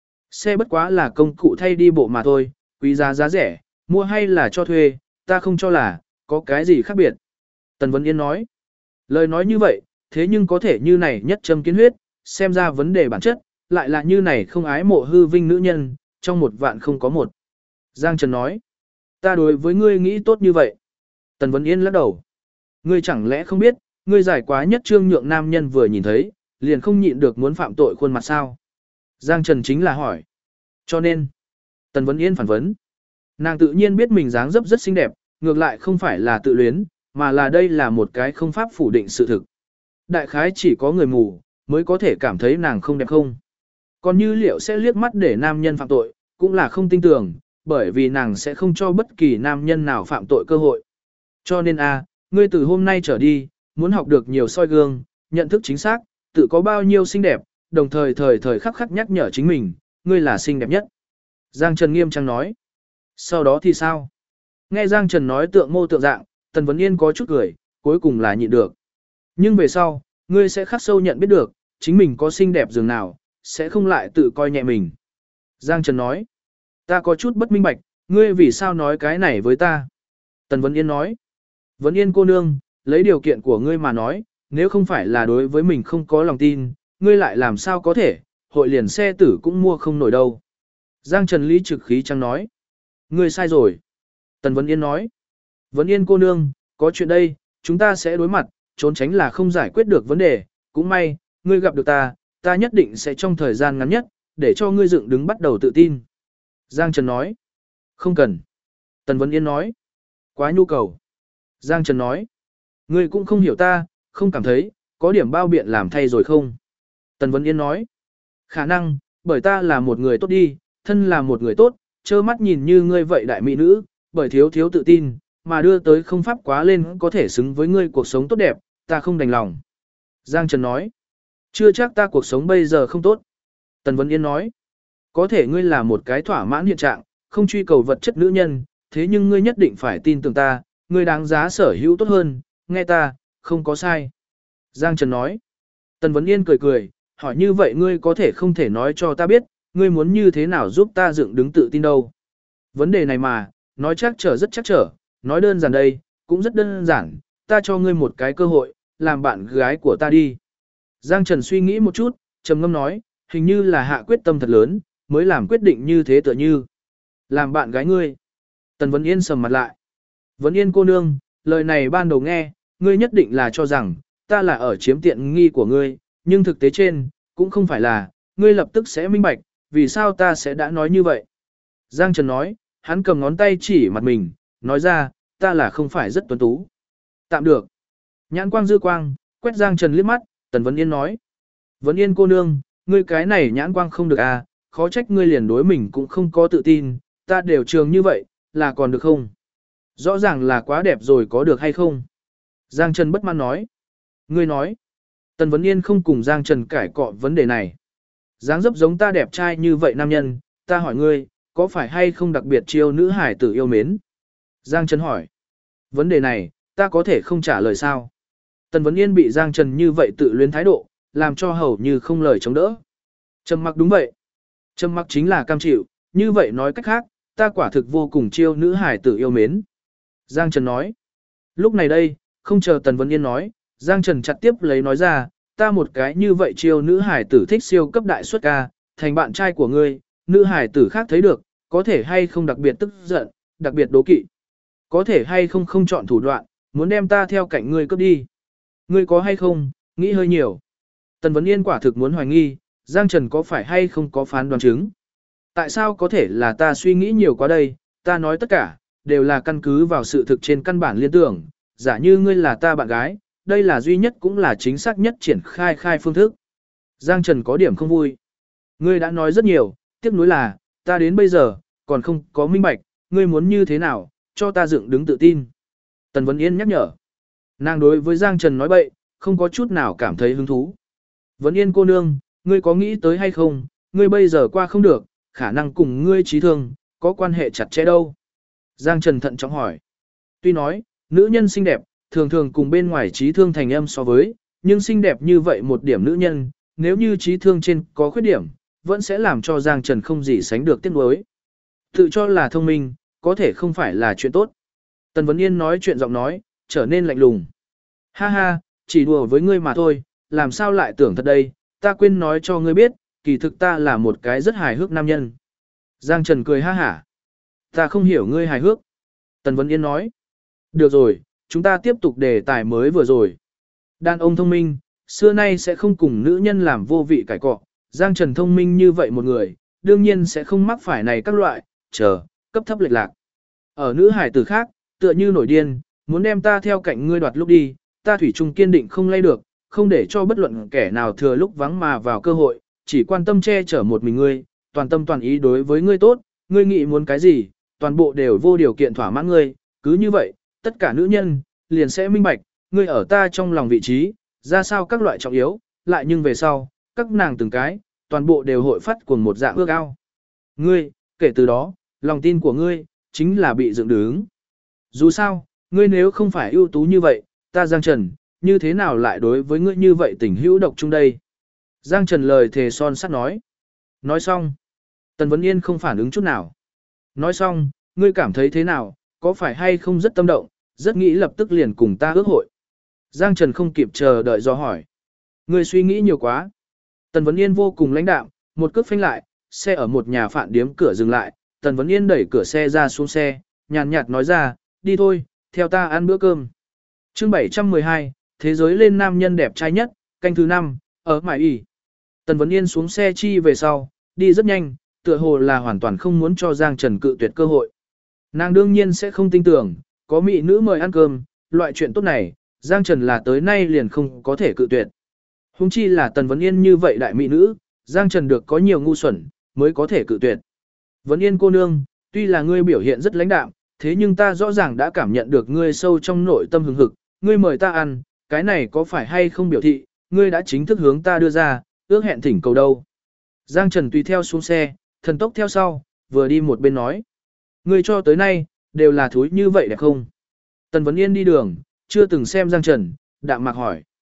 Xe bất quá là công cụ thay đi bộ mà thôi, quý giá giá rẻ, mua hay là cho thuê, ta không cho là, có cái gì khác biệt. Tần Vấn Yên nói, lời nói như vậy, thế nhưng có thể như này nhất châm kiến huyết, xem ra vấn đề bản chất, lại là như này không ái mộ hư vinh nữ nhân, trong 1 vạn không có 1. Giang Trần nói, ta đối với ngươi nghĩ tốt như vậy. Tần Vấn Yên lắc đầu. Ngươi chẳng lẽ không biết, ngươi giải quá nhất trương nhượng nam nhân vừa nhìn thấy, liền không nhịn được muốn phạm tội khuôn mặt sao? Giang Trần chính là hỏi. Cho nên, Tần Vấn Yên phản vấn. Nàng tự nhiên biết mình dáng dấp rất xinh đẹp, ngược lại không phải là tự luyến, mà là đây là một cái không pháp phủ định sự thực. Đại khái chỉ có người mù, mới có thể cảm thấy nàng không đẹp không. Còn như liệu sẽ liếc mắt để nam nhân phạm tội, cũng là không tin tưởng, bởi vì nàng sẽ không cho bất kỳ nam nhân nào phạm tội cơ hội. Cho nên ngươi từ hôm nay trở đi, muốn học được nhiều soi gương, nhận thức chính xác, tự có bao nhiêu xinh đẹp, đồng thời thời khắc khắc nhắc nhở chính mình, ngươi là xinh đẹp nhất. Giang Trần nghiêm trang nói. Sau đó thì sao? Nghe Giang Trần nói tượng mô tượng dạng, Tần Vấn Yên có chút cười, cuối cùng là nhịn được. Nhưng về sau, ngươi sẽ khắc sâu nhận biết được, chính mình có xinh đẹp dường nào, sẽ không lại tự coi nhẹ mình. Giang Trần nói. Ta có chút bất minh bạch, ngươi vì sao nói cái này với ta? Tần Vấn Yên nói. Vấn Yên cô nương, lấy điều kiện của ngươi mà nói, nếu không phải là đối với mình không có lòng tin, ngươi lại làm sao có thể, hội liền xe tử cũng mua không nổi đâu. Giang Trần lý trực khí trắng nói. Ngươi sai rồi. Tần Vấn Yên nói. Vấn Yên cô nương, có chuyện đây, chúng ta sẽ đối mặt, trốn tránh là không giải quyết được vấn đề, cũng may, ngươi gặp được ta nhất định sẽ trong thời gian ngắn nhất, để cho ngươi dựng đứng bắt đầu tự tin. Giang Trần nói. Không cần. Tần Vấn Yên nói. Quá nhu cầu. Giang Trần nói. Ngươi cũng không hiểu ta, không cảm thấy, có điểm bao biện làm thay rồi không? Tần Vấn Yên nói. Khả năng, bởi ta là một người tốt đi, thân là một người tốt, trơ mắt nhìn như ngươi vậy đại mỹ nữ, bởi thiếu tự tin, mà đưa tới không pháp quá lên có thể xứng với ngươi cuộc sống tốt đẹp, ta không đành lòng. Giang Trần nói. Chưa chắc ta cuộc sống bây giờ không tốt. Tần Vấn Yên nói. Có thể ngươi là một cái thỏa mãn hiện trạng, không truy cầu vật chất nữ nhân, thế nhưng ngươi nhất định phải tin tưởng ta, ngươi đáng giá sở hữu tốt hơn, nghe ta, không có sai. Giang Trần nói. Tần Vấn Yên cười, hỏi như vậy ngươi có thể không thể nói cho ta biết, ngươi muốn như thế nào giúp ta dựng đứng tự tin đâu. Vấn đề này mà, nói chắc trở, nói đơn giản đây, cũng rất đơn giản, ta cho ngươi một cái cơ hội, làm bạn gái của ta đi. Giang Trần suy nghĩ một chút, trầm ngâm nói, hình như là hạ quyết tâm thật lớn, mới làm quyết định như thế tựa như. Làm bạn gái ngươi. Tần Vấn Yên sầm mặt lại. Vấn Yên cô nương, lời này ban đầu nghe, ngươi nhất định là cho rằng, ta là ở chiếm tiện nghi của ngươi, nhưng thực tế trên, cũng không phải là, ngươi lập tức sẽ minh bạch, vì sao ta sẽ đã nói như vậy. Giang Trần nói, hắn cầm ngón tay chỉ mặt mình, nói ra, ta là không phải rất tuấn tú. Tạm được. Nhãn quang dư quang, quét Giang Trần liếc mắt, Tần Vấn Yên nói. Vấn Yên cô nương, ngươi cái này nhãn quang không được à, khó trách ngươi liền đối mình cũng không có tự tin, ta đều trường như vậy, là còn được không? Rõ ràng là quá đẹp rồi có được hay không? Giang Trần bất mãn nói. Ngươi nói. Tần Vấn Yên không cùng Giang Trần cãi cọ vấn đề này. Dáng dấp giống ta đẹp trai như vậy nam nhân, ta hỏi ngươi, có phải hay không đặc biệt chiêu nữ hải tử yêu mến? Giang Trần hỏi. Vấn đề này, ta có thể không trả lời sao? Tần Vấn Yên bị Giang Trần như vậy tự luyến thái độ, làm cho hầu như không lời chống đỡ. Trầm mặc đúng vậy. Trầm mặc chính là cam chịu, như vậy nói cách khác, ta quả thực vô cùng chiêu nữ hải tử yêu mến. Giang Trần nói. Lúc này đây, không chờ Tần Vấn Yên nói, Giang Trần chặt tiếp lấy nói ra, ta một cái như vậy chiêu nữ hải tử thích siêu cấp đại xuất ca, thành bạn trai của ngươi, nữ hải tử khác thấy được, có thể hay không đặc biệt tức giận, đặc biệt đố kỵ. Có thể hay không không chọn thủ đoạn, muốn đem ta theo cạnh ngươi cướp đi. Ngươi có hay không, nghĩ hơi nhiều. Tần Vấn Yên quả thực muốn hoài nghi, Giang Trần có phải hay không có phán đoán chứng. Tại sao có thể là ta suy nghĩ nhiều quá đây, ta nói tất cả, đều là căn cứ vào sự thực trên căn bản liên tưởng, giả như ngươi là ta bạn gái, đây là duy nhất cũng là chính xác nhất triển khai phương thức. Giang Trần có điểm không vui. Ngươi đã nói rất nhiều, tiếc nuối là, ta đến bây giờ, còn không có minh bạch, ngươi muốn như thế nào, cho ta dựng đứng tự tin. Tần Vấn Yên nhắc nhở. Nàng đối với Giang Trần nói bậy, không có chút nào cảm thấy hứng thú. Vấn Yên cô nương, ngươi có nghĩ tới hay không, ngươi bây giờ qua không được, khả năng cùng ngươi trí thương, có quan hệ chặt chẽ đâu. Giang Trần thận trọng hỏi. Tuy nói, nữ nhân xinh đẹp, thường thường cùng bên ngoài trí thương thành âm so với, nhưng xinh đẹp như vậy một điểm nữ nhân, nếu như trí thương trên có khuyết điểm, vẫn sẽ làm cho Giang Trần không gì sánh được tiếc nuối. Tự cho là thông minh, có thể không phải là chuyện tốt. Tần Vấn Yên nói chuyện giọng nói, trở nên lạnh lùng. Ha ha, chỉ đùa với ngươi mà thôi, làm sao lại tưởng thật đây, ta quên nói cho ngươi biết, kỳ thực ta là một cái rất hài hước nam nhân. Giang Trần cười ha hả. Ta không hiểu ngươi hài hước. Tần Vấn Yên nói. Được rồi, chúng ta tiếp tục đề tài mới vừa rồi. Đàn ông thông minh, xưa nay sẽ không cùng nữ nhân làm vô vị cãi cọ. Giang Trần thông minh như vậy một người, đương nhiên sẽ không mắc phải này các loại, cấp thấp lệch lạc. Ở nữ hải tử khác, tựa như nổi điên, muốn đem ta theo cạnh ngươi đoạt lúc đi, ta thủy chung kiên định không lay được, không để cho bất luận kẻ nào thừa lúc vắng mà vào cơ hội, chỉ quan tâm che chở một mình ngươi, toàn tâm toàn ý đối với ngươi tốt, ngươi nghĩ muốn cái gì, toàn bộ đều vô điều kiện thỏa mãn ngươi, cứ như vậy, tất cả nữ nhân, liền sẽ minh bạch, ngươi ở ta trong lòng vị trí, ra sao các loại trọng yếu, lại nhưng về sau, các nàng từng cái, toàn bộ đều hội phát cùng một dạng ước ao. Ngươi, kể từ đó, lòng tin của ngươi, chính là bị dựng đứng. Dù sao, ngươi nếu không phải ưu tú như vậy, ta Giang Trần, như thế nào lại đối với ngươi như vậy tình hữu độc chung đây? Giang Trần lời thề son sắt nói. Nói xong. Tần Vấn Yên không phản ứng chút nào. Nói xong, ngươi cảm thấy thế nào, có phải hay không rất tâm động, rất nghĩ lập tức liền cùng ta ước hội. Giang Trần không kịp chờ đợi do hỏi. Ngươi suy nghĩ nhiều quá. Tần Vấn Yên vô cùng lãnh đạm, một cước phanh lại, xe ở một nhà phạn điếm cửa dừng lại, Tần Vấn Yên đẩy cửa xe ra xuống xe, nhàn nhạt nói ra, đi thôi, theo ta ăn bữa cơm. Chương 712, thế giới lên nam nhân đẹp trai nhất, canh thứ 5, ở Mại Y. Tần Vấn Yên xuống xe chi về sau, đi rất nhanh, tựa hồ là hoàn toàn không muốn cho Giang Trần cự tuyệt cơ hội. Nàng đương nhiên sẽ không tin tưởng, có mỹ nữ mời ăn cơm, loại chuyện tốt này, Giang Trần là tới nay liền không có thể cự tuyệt. Hùng chi là Tần Vấn Yên như vậy đại mỹ nữ, Giang Trần được có nhiều ngu xuẩn, mới có thể cự tuyệt. Vấn Yên cô nương, tuy là ngươi biểu hiện rất lãnh đạm, thế nhưng ta rõ ràng đã cảm nhận được ngươi sâu trong nội tâm hứng hực, ngươi mời ta ăn, cái này có phải hay không biểu thị, ngươi đã chính thức hướng ta đưa ra, ước hẹn thỉnh cầu đâu. Giang Trần tùy theo xuống xe, thần tốc theo sau, vừa đi một bên nói. Ngươi cho tới nay, đều là thúi như vậy đẹp không? Tần Vấn Yên đi đường, chưa từng xem Giang Trần, đạm mạc hỏi.